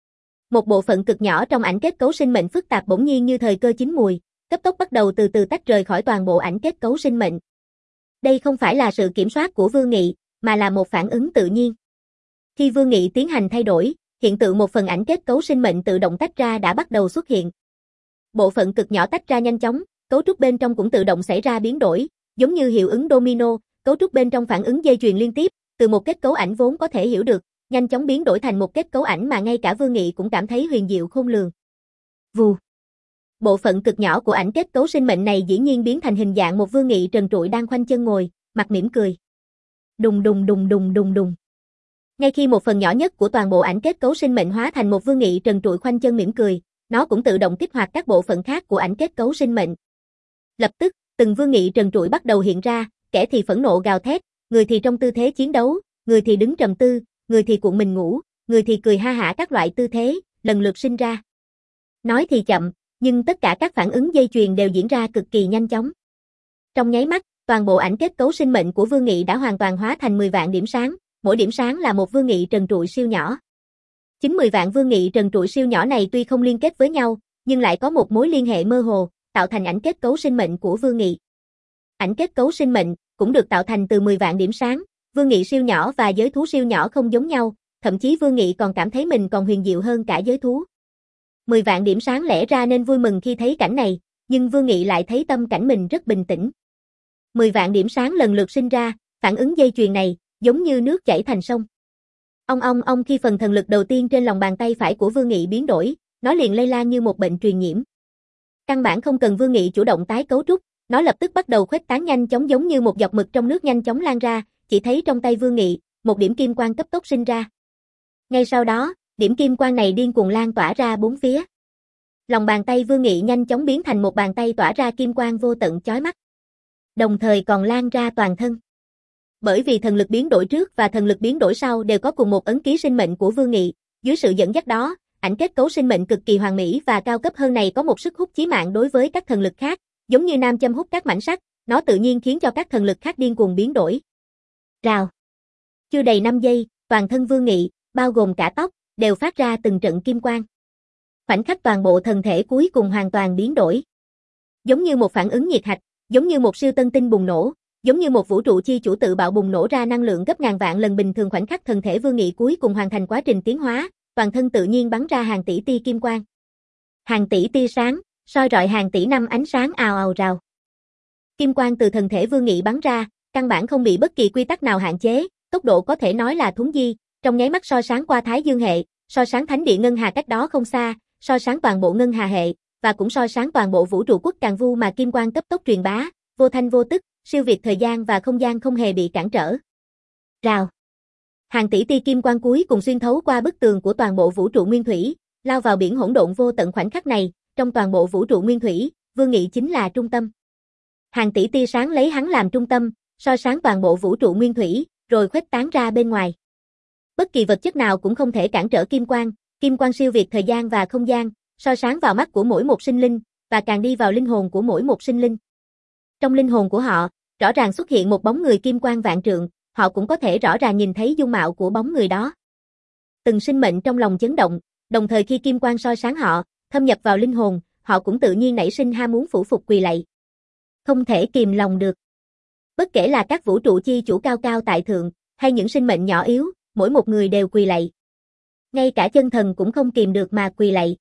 Speaker 1: Một bộ phận cực nhỏ trong ảnh kết cấu sinh mệnh phức tạp bỗng nhiên như thời cơ chín mùi, cấp tốc bắt đầu từ từ tách rời khỏi toàn bộ ảnh kết cấu sinh mệnh. Đây không phải là sự kiểm soát của Vương Nghị, mà là một phản ứng tự nhiên. Khi Vương Nghị tiến hành thay đổi, hiện tượng một phần ảnh kết cấu sinh mệnh tự động tách ra đã bắt đầu xuất hiện. Bộ phận cực nhỏ tách ra nhanh chóng, cấu trúc bên trong cũng tự động xảy ra biến đổi, giống như hiệu ứng domino, cấu trúc bên trong phản ứng dây chuyền liên tiếp, từ một kết cấu ảnh vốn có thể hiểu được, nhanh chóng biến đổi thành một kết cấu ảnh mà ngay cả Vương Nghị cũng cảm thấy huyền diệu khôn lường. Vù. Bộ phận cực nhỏ của ảnh kết cấu sinh mệnh này dĩ nhiên biến thành hình dạng một Vương Nghị trần trụi đang khoanh chân ngồi, mặt mỉm cười. Đùng đùng đùng đùng đùng đùng. Ngay khi một phần nhỏ nhất của toàn bộ ảnh kết cấu sinh mệnh hóa thành một Vương Nghị trần trụi khoanh chân mỉm cười, nó cũng tự động kích hoạt các bộ phận khác của ảnh kết cấu sinh mệnh. Lập tức, từng Vương Nghị trần trụi bắt đầu hiện ra, kẻ thì phẫn nộ gào thét, người thì trong tư thế chiến đấu, người thì đứng trầm tư, người thì cuộn mình ngủ, người thì cười ha hả, các loại tư thế lần lượt sinh ra. Nói thì chậm, nhưng tất cả các phản ứng dây chuyền đều diễn ra cực kỳ nhanh chóng. Trong nháy mắt, toàn bộ ảnh kết cấu sinh mệnh của Vương Nghị đã hoàn toàn hóa thành mười vạn điểm sáng, mỗi điểm sáng là một Vương Nghị trần trụi siêu nhỏ. Chính mười vạn Vương Nghị trần trụi siêu nhỏ này tuy không liên kết với nhau, nhưng lại có một mối liên hệ mơ hồ, tạo thành ảnh kết cấu sinh mệnh của Vương Nghị. Ảnh kết cấu sinh mệnh cũng được tạo thành từ mười vạn điểm sáng, Vương Nghị siêu nhỏ và giới thú siêu nhỏ không giống nhau, thậm chí Vương Nghị còn cảm thấy mình còn huyền diệu hơn cả giới thú. mười vạn điểm sáng lẽ ra nên vui mừng khi thấy cảnh này, nhưng Vương Nghị lại thấy tâm cảnh mình rất bình tĩnh. mười vạn điểm sáng lần lượt sinh ra, phản ứng dây chuyền này, giống như nước chảy thành sông. Ong ong ong, khi phần thần lực đầu tiên trên lòng bàn tay phải của Vương Nghị biến đổi, nó liền lây lan như một bệnh truyền nhiễm. Căn bản không cần Vương Nghị chủ động tái cấu trúc, nó lập tức bắt đầu khuếch tán nhanh chóng giống như một giọt mực trong nước nhanh chóng lan ra, chỉ thấy trong tay Vương Nghị, một điểm kim quang cấp tốc sinh ra. Ngay sau đó, điểm kim quang này điên cuồng lan tỏa ra bốn phía. Lòng bàn tay Vương Nghị nhanh chóng biến thành một bàn tay tỏa ra kim quang vô tận chói mắt. Đồng thời còn lan ra toàn thân. Bởi vì thần lực biến đổi trước và thần lực biến đổi sau đều có cùng một ấn ký sinh mệnh của Vương Nghị, dưới sự dẫn dắt đó, ảnh kết cấu sinh mệnh cực kỳ hoàn mỹ và cao cấp hơn này có một sức hút chí mạng đối với các thần lực khác, giống như nam châm hút các mảnh sắt, nó tự nhiên khiến cho các thần lực khác điên cuồng biến đổi. Rào. Chưa đầy năm giây, toàn thân Vương Nghị, bao gồm cả tóc, đều phát ra từng trận kim quang. Khoảnh khắc toàn bộ thân thể cuối cùng hoàn toàn biến đổi. Giống như một phản ứng nhiệt hạch, giống như một siêu tân tinh bùng nổ, giống như một vũ trụ chi chủ tự bạo bùng nổ ra năng lượng gấp ngàn vạn lần bình thường. Khoảnh khắc thân thể Vương Nghị cuối cùng hoàn thành quá trình tiến hóa, toàn thân tự nhiên bắn ra hàng tỷ tia kim quang. Hàng tỷ tia sáng, soi rọi hàng tỷ năm ánh sáng ào ào rào. Kim quang từ thân thể Vương Nghị bắn ra, căn bản không bị bất kỳ quy tắc nào hạn chế, tốc độ có thể nói là thuấn di, trong nháy mắt soi sáng qua Thái Dương hệ, soi sáng thánh địa ngân hà cách đó không xa, soi sáng toàn bộ ngân hà hệ, và cũng soi sáng toàn bộ vũ trụ quốc Càn Vu mà kim quang cấp tốc truyền bá, vô thanh vô tức, siêu việt thời gian và không gian không hề bị cản trở. Rào. Hàng tỷ tia kim quang cuối cùng xuyên thấu qua bức tường của toàn bộ vũ trụ nguyên thủy, lao vào biển hỗn độn vô tận. Khoảnh khắc này, trong toàn bộ vũ trụ nguyên thủy, Vương Nghị chính là trung tâm. Hàng tỷ tia sáng lấy hắn làm trung tâm, soi sáng toàn bộ vũ trụ nguyên thủy, rồi khuếch tán ra bên ngoài. Bất kỳ vật chất nào cũng không thể cản trở kim quang, kim quang siêu việt thời gian và không gian, soi sáng vào mắt của mỗi một sinh linh, và càng đi vào linh hồn của mỗi một sinh linh. Trong linh hồn của họ, rõ ràng xuất hiện một bóng người kim quang vạn trượng, họ cũng có thể rõ ràng nhìn thấy dung mạo của bóng người đó. Từng sinh mệnh trong lòng chấn động, đồng thời khi kim quang soi sáng họ, thâm nhập vào linh hồn, họ cũng tự nhiên nảy sinh ham muốn phủ phục quỳ lạy. Không thể kìm lòng được. Bất kể là các vũ trụ chi chủ cao cao tại thượng, hay những sinh mệnh nhỏ yếu, mỗi một người đều quỳ lạy. Ngay cả chân thần cũng không kìm được mà quỳ lạy.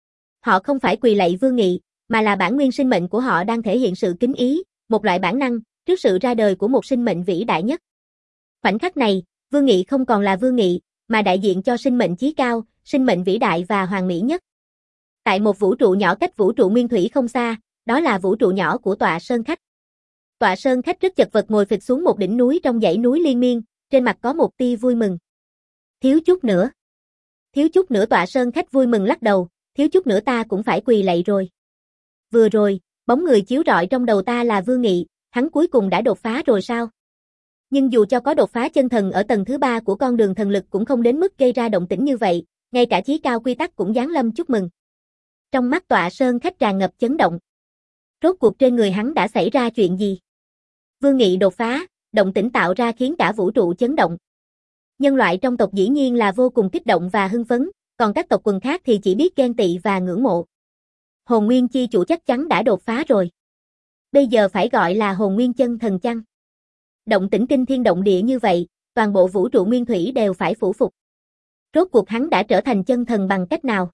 Speaker 1: Họ không phải quỳ lạy Vương Nghị, mà là bản nguyên sinh mệnh của họ đang thể hiện sự kính ý, một loại bản năng, trước sự ra đời của một sinh mệnh vĩ đại nhất. Khoảnh khắc này, Vương Nghị không còn là Vương Nghị, mà đại diện cho sinh mệnh chí cao, sinh mệnh vĩ đại và hoàn mỹ nhất. Tại một vũ trụ nhỏ cách vũ trụ nguyên thủy không xa, đó là vũ trụ nhỏ của Tọa Sơn Khách. Tọa Sơn Khách rất chật vật ngồi phịch xuống một đỉnh núi trong dãy núi liên miên, trên mặt có một tia vui mừng. Thiếu chút nữa. Thiếu chút nữa Tọa Sơn Khách vui mừng lắc đầu, thiếu chút nữa ta cũng phải quỳ lạy rồi. Vừa rồi, bóng người chiếu rọi trong đầu ta là Vương Nghị, hắn cuối cùng đã đột phá rồi sao? Nhưng dù cho có đột phá chân thần ở tầng thứ ba của con đường thần lực cũng không đến mức gây ra động tĩnh như vậy, ngay cả chí cao quy tắc cũng giáng lâm chúc mừng. Trong mắt Tọa Sơn Khách tràn ngập chấn động. Rốt cuộc trên người hắn đã xảy ra chuyện gì? Vương Nghị đột phá, động tĩnh tạo ra khiến cả vũ trụ chấn động. Nhân loại trong tộc dĩ nhiên là vô cùng kích động và hưng phấn, còn các tộc quần khác thì chỉ biết ghen tị và ngưỡng mộ. Hồn Nguyên chi chủ chắc chắn đã đột phá rồi. Bây giờ phải gọi là Hồn Nguyên chân thần chăng? Động tĩnh kinh thiên động địa như vậy, toàn bộ vũ trụ nguyên thủy đều phải phủ phục. Rốt cuộc hắn đã trở thành chân thần bằng cách nào?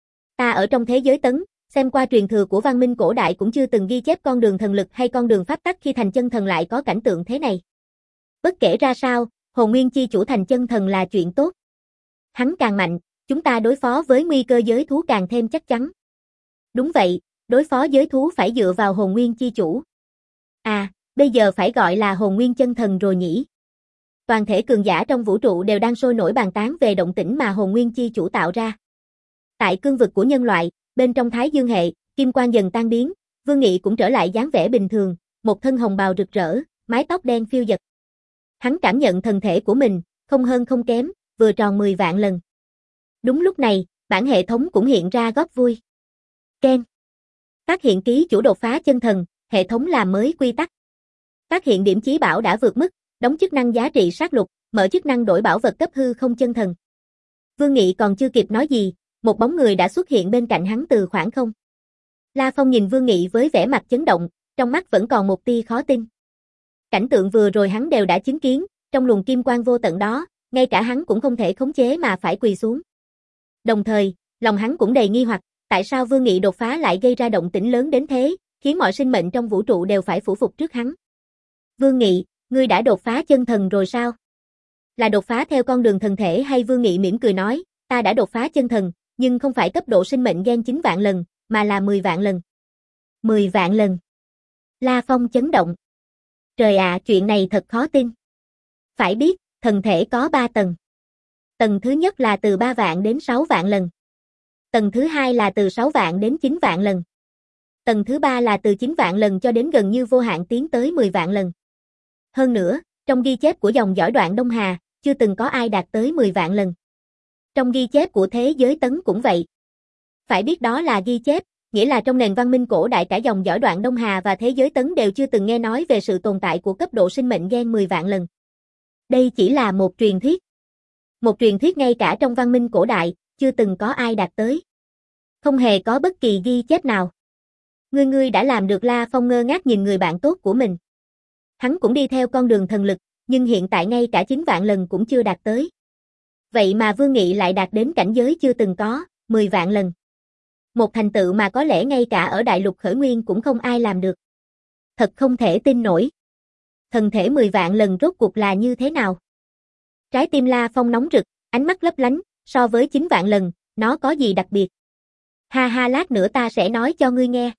Speaker 1: Ta ở trong thế giới tấn, xem qua truyền thừa của văn minh cổ đại cũng chưa từng ghi chép con đường thần lực hay con đường pháp tắc khi thành chân thần lại có cảnh tượng thế này. Bất kể ra sao, Hồn Nguyên chi chủ thành chân thần là chuyện tốt. Hắn càng mạnh, chúng ta đối phó với nguy cơ giới thú càng thêm chắc chắn. Đúng vậy, đối phó giới thú phải dựa vào Hồn Nguyên chi chủ. À, bây giờ phải gọi là Hồn Nguyên chân thần rồi nhỉ? Toàn thể cường giả trong vũ trụ đều đang sôi nổi bàn tán về động tĩnh mà Hồn Nguyên chi chủ tạo ra. Tại cương vực của nhân loại, bên trong Thái Dương hệ, kim quang dần tan biến, Vương Nghị cũng trở lại dáng vẻ bình thường, một thân hồng bào rực rỡ, mái tóc đen phiêu dật. Hắn cảm nhận thần thể của mình, không hơn không kém, vừa tròn mười vạn lần. Đúng lúc này, bản hệ thống cũng hiện ra góp vui. Ken. Phát hiện ký chủ đột phá chân thần, hệ thống làm mới quy tắc. Phát hiện điểm chí bảo đã vượt mức, đóng chức năng giá trị sát lục, mở chức năng đổi bảo vật cấp hư không chân thần. Vương Nghị còn chưa kịp nói gì, một bóng người đã xuất hiện bên cạnh hắn từ khoảng không. La Phong nhìn Vương Nghị với vẻ mặt chấn động, trong mắt vẫn còn một tia khó tin. Cảnh tượng vừa rồi hắn đều đã chứng kiến, trong luồng kim quang vô tận đó, ngay cả hắn cũng không thể khống chế mà phải quỳ xuống. Đồng thời, lòng hắn cũng đầy nghi hoặc, tại sao Vương Nghị đột phá lại gây ra động tĩnh lớn đến thế, khiến mọi sinh mệnh trong vũ trụ đều phải phủ phục trước hắn. Vương Nghị, ngươi đã đột phá chân thần rồi sao? Là đột phá theo con đường thần thể hay? Vương Nghị mỉm cười nói, ta đã đột phá chân thần, nhưng không phải cấp độ sinh mệnh gen chín vạn lần, mà là mười vạn lần. mười vạn lần. La Phong chấn động. Trời ạ, chuyện này thật khó tin. Phải biết, thần thể có ba tầng. Tầng thứ nhất là từ ba vạn đến sáu vạn lần. Tầng thứ hai là từ sáu vạn đến chín vạn lần. Tầng thứ ba là từ chín vạn lần cho đến gần như vô hạn tiến tới mười vạn lần. Hơn nữa, trong ghi chép của dòng dõi Đoạn Đông Hà, chưa từng có ai đạt tới mười vạn lần. Trong ghi chép của thế giới tấn cũng vậy. Phải biết đó là ghi chép, nghĩa là trong nền văn minh cổ đại cả dòng dõi Đoạn Đông Hà và thế giới tấn đều chưa từng nghe nói về sự tồn tại của cấp độ sinh mệnh gen mười vạn lần. Đây chỉ là một truyền thuyết. Một truyền thuyết ngay cả trong văn minh cổ đại, chưa từng có ai đạt tới. Không hề có bất kỳ ghi chép nào. Ngươi ngươi đã làm được. La Phong ngơ ngác nhìn người bạn tốt của mình. Hắn cũng đi theo con đường thần lực, nhưng hiện tại ngay cả chín vạn lần cũng chưa đạt tới. Vậy mà Vương Nghị lại đạt đến cảnh giới chưa từng có, mười vạn lần. Một thành tựu mà có lẽ ngay cả ở đại lục khởi nguyên cũng không ai làm được. Thật không thể tin nổi. Thần thể mười vạn lần rốt cuộc là như thế nào? Trái tim La Phong nóng rực, ánh mắt lấp lánh, so với chín vạn lần, nó có gì đặc biệt? Ha ha, lát nữa ta sẽ nói cho ngươi nghe.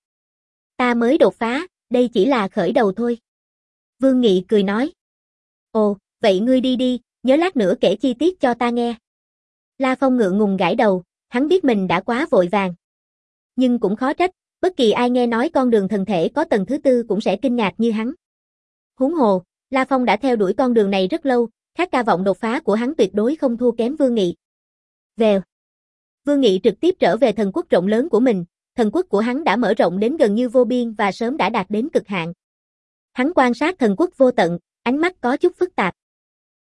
Speaker 1: Ta mới đột phá, đây chỉ là khởi đầu thôi. Vương Nghị cười nói. Ồ, vậy ngươi đi đi, nhớ lát nữa kể chi tiết cho ta nghe. La Phong ngượng ngùng gãi đầu, hắn biết mình đã quá vội vàng. Nhưng cũng khó trách, bất kỳ ai nghe nói con đường thần thể có tầng thứ tư cũng sẽ kinh ngạc như hắn. Huống hồ, La Phong đã theo đuổi con đường này rất lâu, khát ca vọng đột phá của hắn tuyệt đối không thua kém Vương Nghị. Vèo. Vương Nghị trực tiếp trở về thần quốc rộng lớn của mình, thần quốc của hắn đã mở rộng đến gần như vô biên và sớm đã đạt đến cực hạn. Hắn quan sát thần quốc vô tận, ánh mắt có chút phức tạp.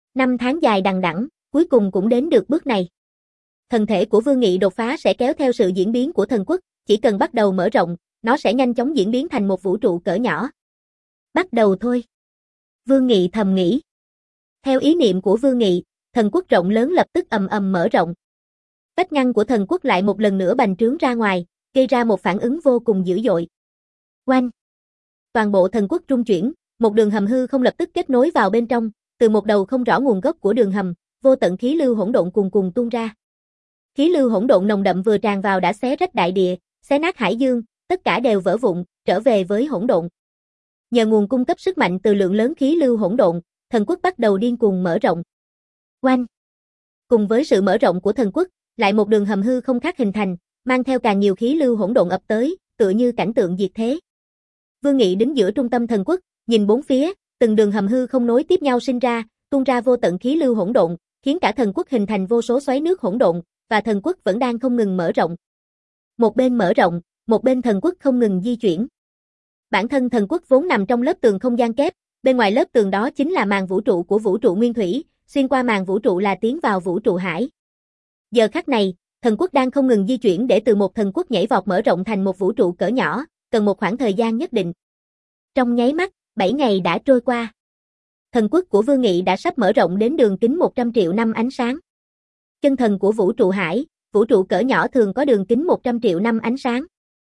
Speaker 1: Năm tháng dài đằng đẵng, cuối cùng cũng đến được bước này. Thần thể của Vương Nghị đột phá sẽ kéo theo sự diễn biến của thần quốc, chỉ cần bắt đầu mở rộng, nó sẽ nhanh chóng diễn biến thành một vũ trụ cỡ nhỏ. Bắt đầu thôi. Vương Nghị thầm nghĩ. Theo ý niệm của Vương Nghị, thần quốc rộng lớn lập tức ầm ầm mở rộng. Vách ngăn của thần quốc lại một lần nữa bành trướng ra ngoài, gây ra một phản ứng vô cùng dữ dội. Oanh! Toàn bộ thần quốc rung chuyển, một đường hầm hư không lập tức kết nối vào bên trong, từ một đầu không rõ nguồn gốc của đường hầm, vô tận khí lưu hỗn độn cuồn cuộn tuôn ra. Khí lưu hỗn độn nồng đậm vừa tràn vào đã xé rách đại địa, xé nát hải dương, tất cả đều vỡ vụn, trở về với hỗn độn. Nhờ nguồn cung cấp sức mạnh từ lượng lớn khí lưu hỗn độn, thần quốc bắt đầu điên cuồng mở rộng. Oanh! Cùng với sự mở rộng của thần quốc, lại một đường hầm hư không khác hình thành, mang theo càng nhiều khí lưu hỗn độn ập tới, tựa như cảnh tượng diệt thế. Vương Nghị đứng giữa trung tâm thần quốc, nhìn bốn phía, từng đường hầm hư không nối tiếp nhau sinh ra, tuôn ra vô tận khí lưu hỗn độn, khiến cả thần quốc hình thành vô số xoáy nước hỗn độn, và thần quốc vẫn đang không ngừng mở rộng. Một bên mở rộng, một bên thần quốc không ngừng di chuyển. Bản thân thần quốc vốn nằm trong lớp tường không gian kép, bên ngoài lớp tường đó chính là màn vũ trụ của vũ trụ nguyên thủy, xuyên qua màn vũ trụ là tiến vào vũ trụ hải. Giờ khắc này, thần quốc đang không ngừng di chuyển để từ một thần quốc nhảy vọt mở rộng thành một vũ trụ cỡ nhỏ, cần một khoảng thời gian nhất định. Trong nháy mắt, bảy ngày đã trôi qua. Thần quốc của Vương Nghị đã sắp mở rộng đến đường kính một trăm triệu năm ánh sáng. Chân thần của vũ trụ hải, vũ trụ cỡ nhỏ thường có đường kính một trăm triệu năm ánh sáng.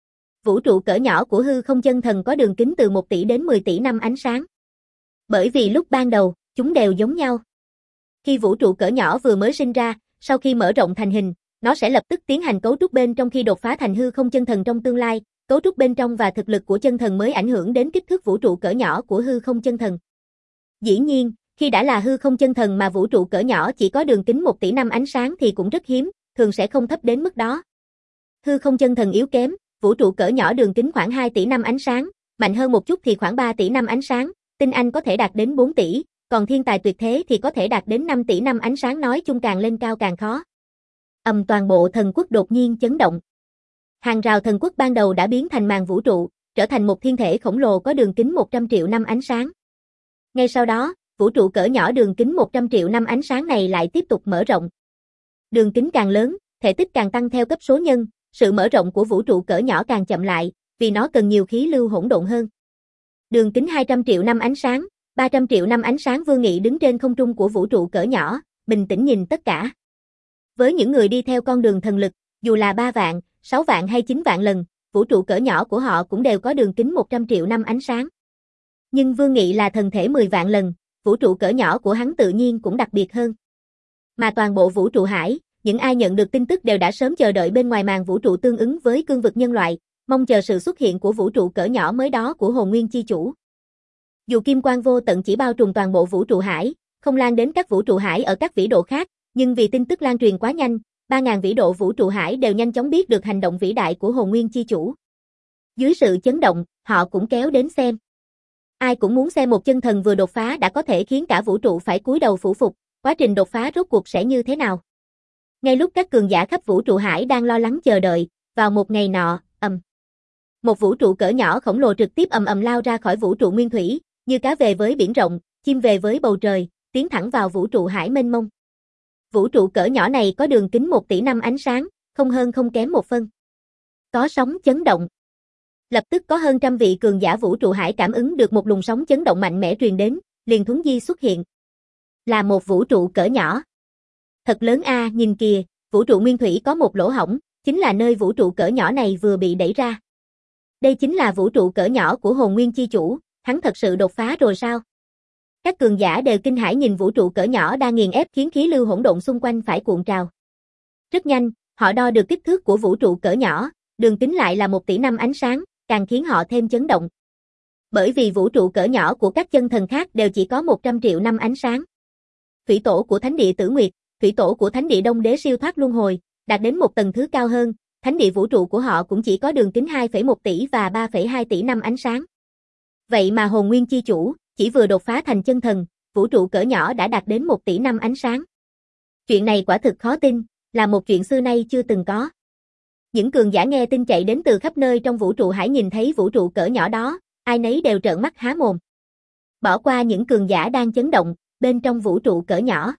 Speaker 1: Vũ trụ cỡ nhỏ của hư không chân thần có đường kính từ một tỷ đến mười tỷ năm ánh sáng. Bởi vì lúc ban đầu, chúng đều giống nhau. Khi vũ trụ cỡ nhỏ vừa mới sinh ra, sau khi mở rộng thành hình, nó sẽ lập tức tiến hành cấu trúc bên trong khi đột phá thành hư không chân thần trong tương lai, cấu trúc bên trong và thực lực của chân thần mới ảnh hưởng đến kích thước vũ trụ cỡ nhỏ của hư không chân thần. Dĩ nhiên, khi đã là hư không chân thần mà vũ trụ cỡ nhỏ chỉ có đường kính một tỷ năm ánh sáng thì cũng rất hiếm, thường sẽ không thấp đến mức đó. Hư không chân thần yếu kém, vũ trụ cỡ nhỏ đường kính khoảng hai tỷ năm ánh sáng, mạnh hơn một chút thì khoảng ba tỷ năm ánh sáng, tinh anh có thể đạt đến bốn tỷ, còn thiên tài tuyệt thế thì có thể đạt đến năm tỷ năm ánh sáng, nói chung càng lên cao càng khó. Ầm, toàn bộ thần quốc đột nhiên chấn động. Hàng rào thần quốc ban đầu đã biến thành màn vũ trụ, trở thành một thiên thể khổng lồ có đường kính một trăm triệu năm ánh sáng. Ngay sau đó, vũ trụ cỡ nhỏ đường kính một trăm triệu năm ánh sáng này lại tiếp tục mở rộng. Đường kính càng lớn, thể tích càng tăng theo cấp số nhân, sự mở rộng của vũ trụ cỡ nhỏ càng chậm lại, vì nó cần nhiều khí lưu hỗn độn hơn. Đường kính hai trăm triệu năm ánh sáng, ba trăm triệu năm ánh sáng. Vương Nghị đứng trên không trung của vũ trụ cỡ nhỏ, bình tĩnh nhìn tất cả. Với những người đi theo con đường thần lực, dù là ba vạn, sáu vạn hay chín vạn lần, vũ trụ cỡ nhỏ của họ cũng đều có đường kính một trăm triệu năm ánh sáng. Nhưng Vương Nghị là thần thể mười vạn lần, vũ trụ cỡ nhỏ của hắn tự nhiên cũng đặc biệt hơn. Mà toàn bộ vũ trụ hải, những ai nhận được tin tức đều đã sớm chờ đợi bên ngoài màn vũ trụ tương ứng với cương vực nhân loại, mong chờ sự xuất hiện của vũ trụ cỡ nhỏ mới đó của hồn nguyên chi chủ. Dù kim quang vô tận chỉ bao trùm toàn bộ vũ trụ hải, không lan đến các vũ trụ hải ở các vĩ độ khác, nhưng vì tin tức lan truyền quá nhanh, ba nghìn vĩ độ vũ trụ hải đều nhanh chóng biết được hành động vĩ đại của hồn nguyên chi chủ. Dưới sự chấn động, họ cũng kéo đến xem. Ai cũng muốn xem một chân thần vừa đột phá đã có thể khiến cả vũ trụ phải cúi đầu phủ phục, quá trình đột phá rốt cuộc sẽ như thế nào. Ngay lúc các cường giả khắp vũ trụ hải đang lo lắng chờ đợi, vào một ngày nọ, ầm. Một vũ trụ cỡ nhỏ khổng lồ trực tiếp ầm ầm lao ra khỏi vũ trụ nguyên thủy, như cá về với biển rộng, chim về với bầu trời, tiến thẳng vào vũ trụ hải mênh mông. Vũ trụ cỡ nhỏ này có đường kính một tỷ năm ánh sáng, không hơn không kém một phân. Có sóng chấn động. Lập tức có hơn trăm vị cường giả vũ trụ hải cảm ứng được một luồng sóng chấn động mạnh mẽ truyền đến, liền thuấn di xuất hiện. Là một vũ trụ cỡ nhỏ. Thật lớn a, à, nhìn kìa, vũ trụ nguyên thủy có một lỗ hổng, chính là nơi vũ trụ cỡ nhỏ này vừa bị đẩy ra. Đây chính là vũ trụ cỡ nhỏ của hồn nguyên chi chủ, hắn thật sự đột phá rồi sao? Các cường giả đều kinh hãi nhìn vũ trụ cỡ nhỏ đang nghiền ép khiến khí lưu hỗn độn xung quanh phải cuộn trào. Rất nhanh, họ đo được kích thước của vũ trụ cỡ nhỏ, đường kính lại là một tỷ năm ánh sáng, càng khiến họ thêm chấn động. Bởi vì vũ trụ cỡ nhỏ của các chân thần khác đều chỉ có một trăm triệu năm ánh sáng. Thủy tổ của Thánh địa Tử Nguyệt, thủy tổ của Thánh địa Đông Đế siêu thoát luân hồi, đạt đến một tầng thứ cao hơn, thánh địa vũ trụ của họ cũng chỉ có đường kính hai phẩy một tỷ và ba phẩy hai tỷ năm ánh sáng. Vậy mà hồn nguyên chi chủ, chỉ vừa đột phá thành chân thần, vũ trụ cỡ nhỏ đã đạt đến một tỷ năm ánh sáng. Chuyện này quả thực khó tin, là một chuyện xưa nay chưa từng có. Những cường giả nghe tin chạy đến từ khắp nơi trong vũ trụ hải nhìn thấy vũ trụ cỡ nhỏ đó, ai nấy đều trợn mắt há mồm. Bỏ qua những cường giả đang chấn động, bên trong vũ trụ cỡ nhỏ.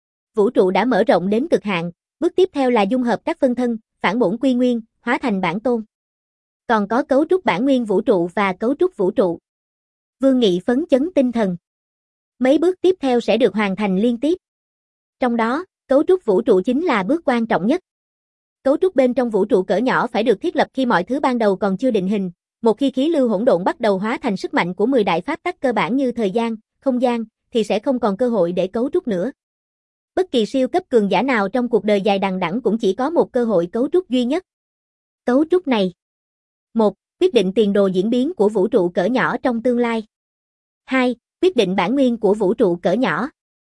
Speaker 1: Vũ trụ đã mở rộng đến cực hạn, bước tiếp theo là dung hợp các phân thân, phản bổn quy nguyên, hóa thành bản tôn. Còn có cấu trúc bản nguyên vũ trụ và cấu trúc vũ trụ. Vương Nghị phấn chấn tinh thần. Mấy bước tiếp theo sẽ được hoàn thành liên tiếp. Trong đó, cấu trúc vũ trụ chính là bước quan trọng nhất. Cấu trúc bên trong vũ trụ cỡ nhỏ phải được thiết lập khi mọi thứ ban đầu còn chưa định hình. Một khi khí lưu hỗn độn bắt đầu hóa thành sức mạnh của mười đại pháp tắc cơ bản như thời gian, không gian, thì sẽ không còn cơ hội để cấu trúc nữa. Bất kỳ siêu cấp cường giả nào trong cuộc đời dài đằng đẵng cũng chỉ có một cơ hội cấu trúc duy nhất. Cấu trúc này: một. Quyết định tiền đồ diễn biến của vũ trụ cỡ nhỏ trong tương lai. hai. Quyết định bản nguyên của vũ trụ cỡ nhỏ.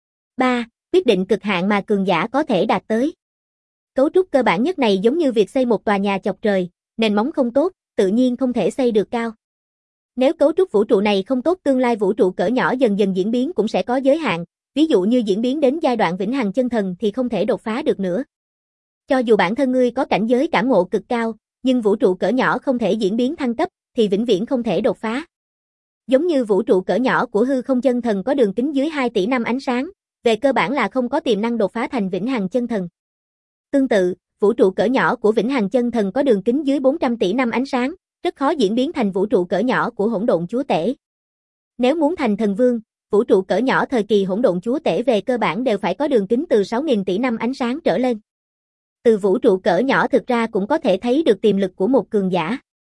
Speaker 1: ba. Quyết định cực hạn mà cường giả có thể đạt tới. Cấu trúc cơ bản nhất này giống như việc xây một tòa nhà chọc trời, nền móng không tốt, tự nhiên không thể xây được cao. Nếu cấu trúc vũ trụ này không tốt, tương lai vũ trụ cỡ nhỏ dần dần diễn biến cũng sẽ có giới hạn, ví dụ như diễn biến đến giai đoạn vĩnh hằng chân thần thì không thể đột phá được nữa. Cho dù bản thân ngươi có cảnh giới cảm ngộ cực cao, nhưng vũ trụ cỡ nhỏ không thể diễn biến thăng cấp thì vĩnh viễn không thể đột phá. Giống như vũ trụ cỡ nhỏ của hư không chân thần có đường kính dưới hai tỷ năm ánh sáng, về cơ bản là không có tiềm năng đột phá thành vĩnh hằng chân thần. Tương tự, vũ trụ cỡ nhỏ của vĩnh hằng chân thần có đường kính dưới bốn trăm tỷ năm ánh sáng, rất khó diễn biến thành vũ trụ cỡ nhỏ của hỗn độn chúa tể. Nếu muốn thành thần vương, vũ trụ cỡ nhỏ thời kỳ hỗn độn chúa tể về cơ bản đều phải có đường kính từ sáu nghìn tỷ năm ánh sáng trở lên. Từ vũ trụ cỡ nhỏ thực ra cũng có thể thấy được tiềm lực của một cường giả.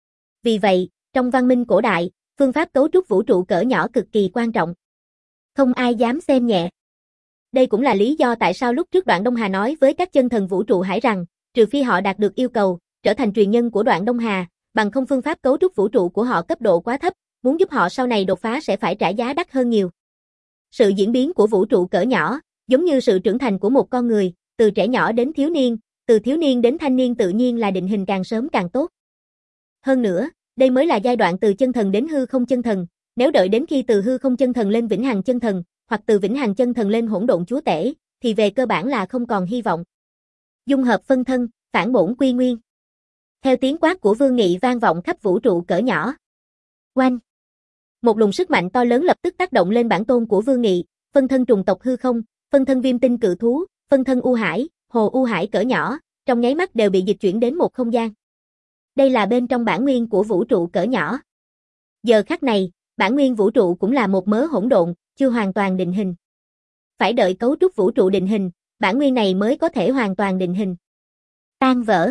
Speaker 1: Vì vậy, trong văn minh cổ đại, phương pháp cấu trúc vũ trụ cỡ nhỏ cực kỳ quan trọng. Không ai dám xem nhẹ. Đây cũng là lý do tại sao lúc trước Đoạn Đông Hà nói với các chân thần vũ trụ hải rằng, trừ phi họ đạt được yêu cầu, trở thành truyền nhân của Đoạn Đông Hà, bằng không phương pháp cấu trúc vũ trụ của họ cấp độ quá thấp, muốn giúp họ sau này đột phá sẽ phải trả giá đắt hơn nhiều. Sự diễn biến của vũ trụ cỡ nhỏ, giống như sự trưởng thành của một con người, từ trẻ nhỏ đến thiếu niên, từ thiếu niên đến thanh niên tự nhiên là định hình càng sớm càng tốt. Hơn nữa, đây mới là giai đoạn từ chân thần đến hư không chân thần, nếu đợi đến khi từ hư không chân thần lên vĩnh hằng chân thần, hoặc từ vĩnh hằng chân thần lên hỗn độn chúa tể, thì về cơ bản là không còn hy vọng. Dung hợp phân thân, phản bổn quy nguyên. Theo tiếng quát của Vương Nghị vang vọng khắp vũ trụ cỡ nhỏ. Oanh! Một luồng sức mạnh to lớn lập tức tác động lên bản tôn của Vương Nghị, phân thân trùng tộc hư không, phân thân viêm tinh cự thú, phân thân u hải, hồ u hải cỡ nhỏ, trong nháy mắt đều bị dịch chuyển đến một không gian. Đây là bên trong bản nguyên của vũ trụ cỡ nhỏ. Giờ khắc này, bản nguyên vũ trụ cũng là một mớ hỗn độn, chưa hoàn toàn định hình. Phải đợi cấu trúc vũ trụ định hình, bản nguyên này mới có thể hoàn toàn định hình. Tan vỡ.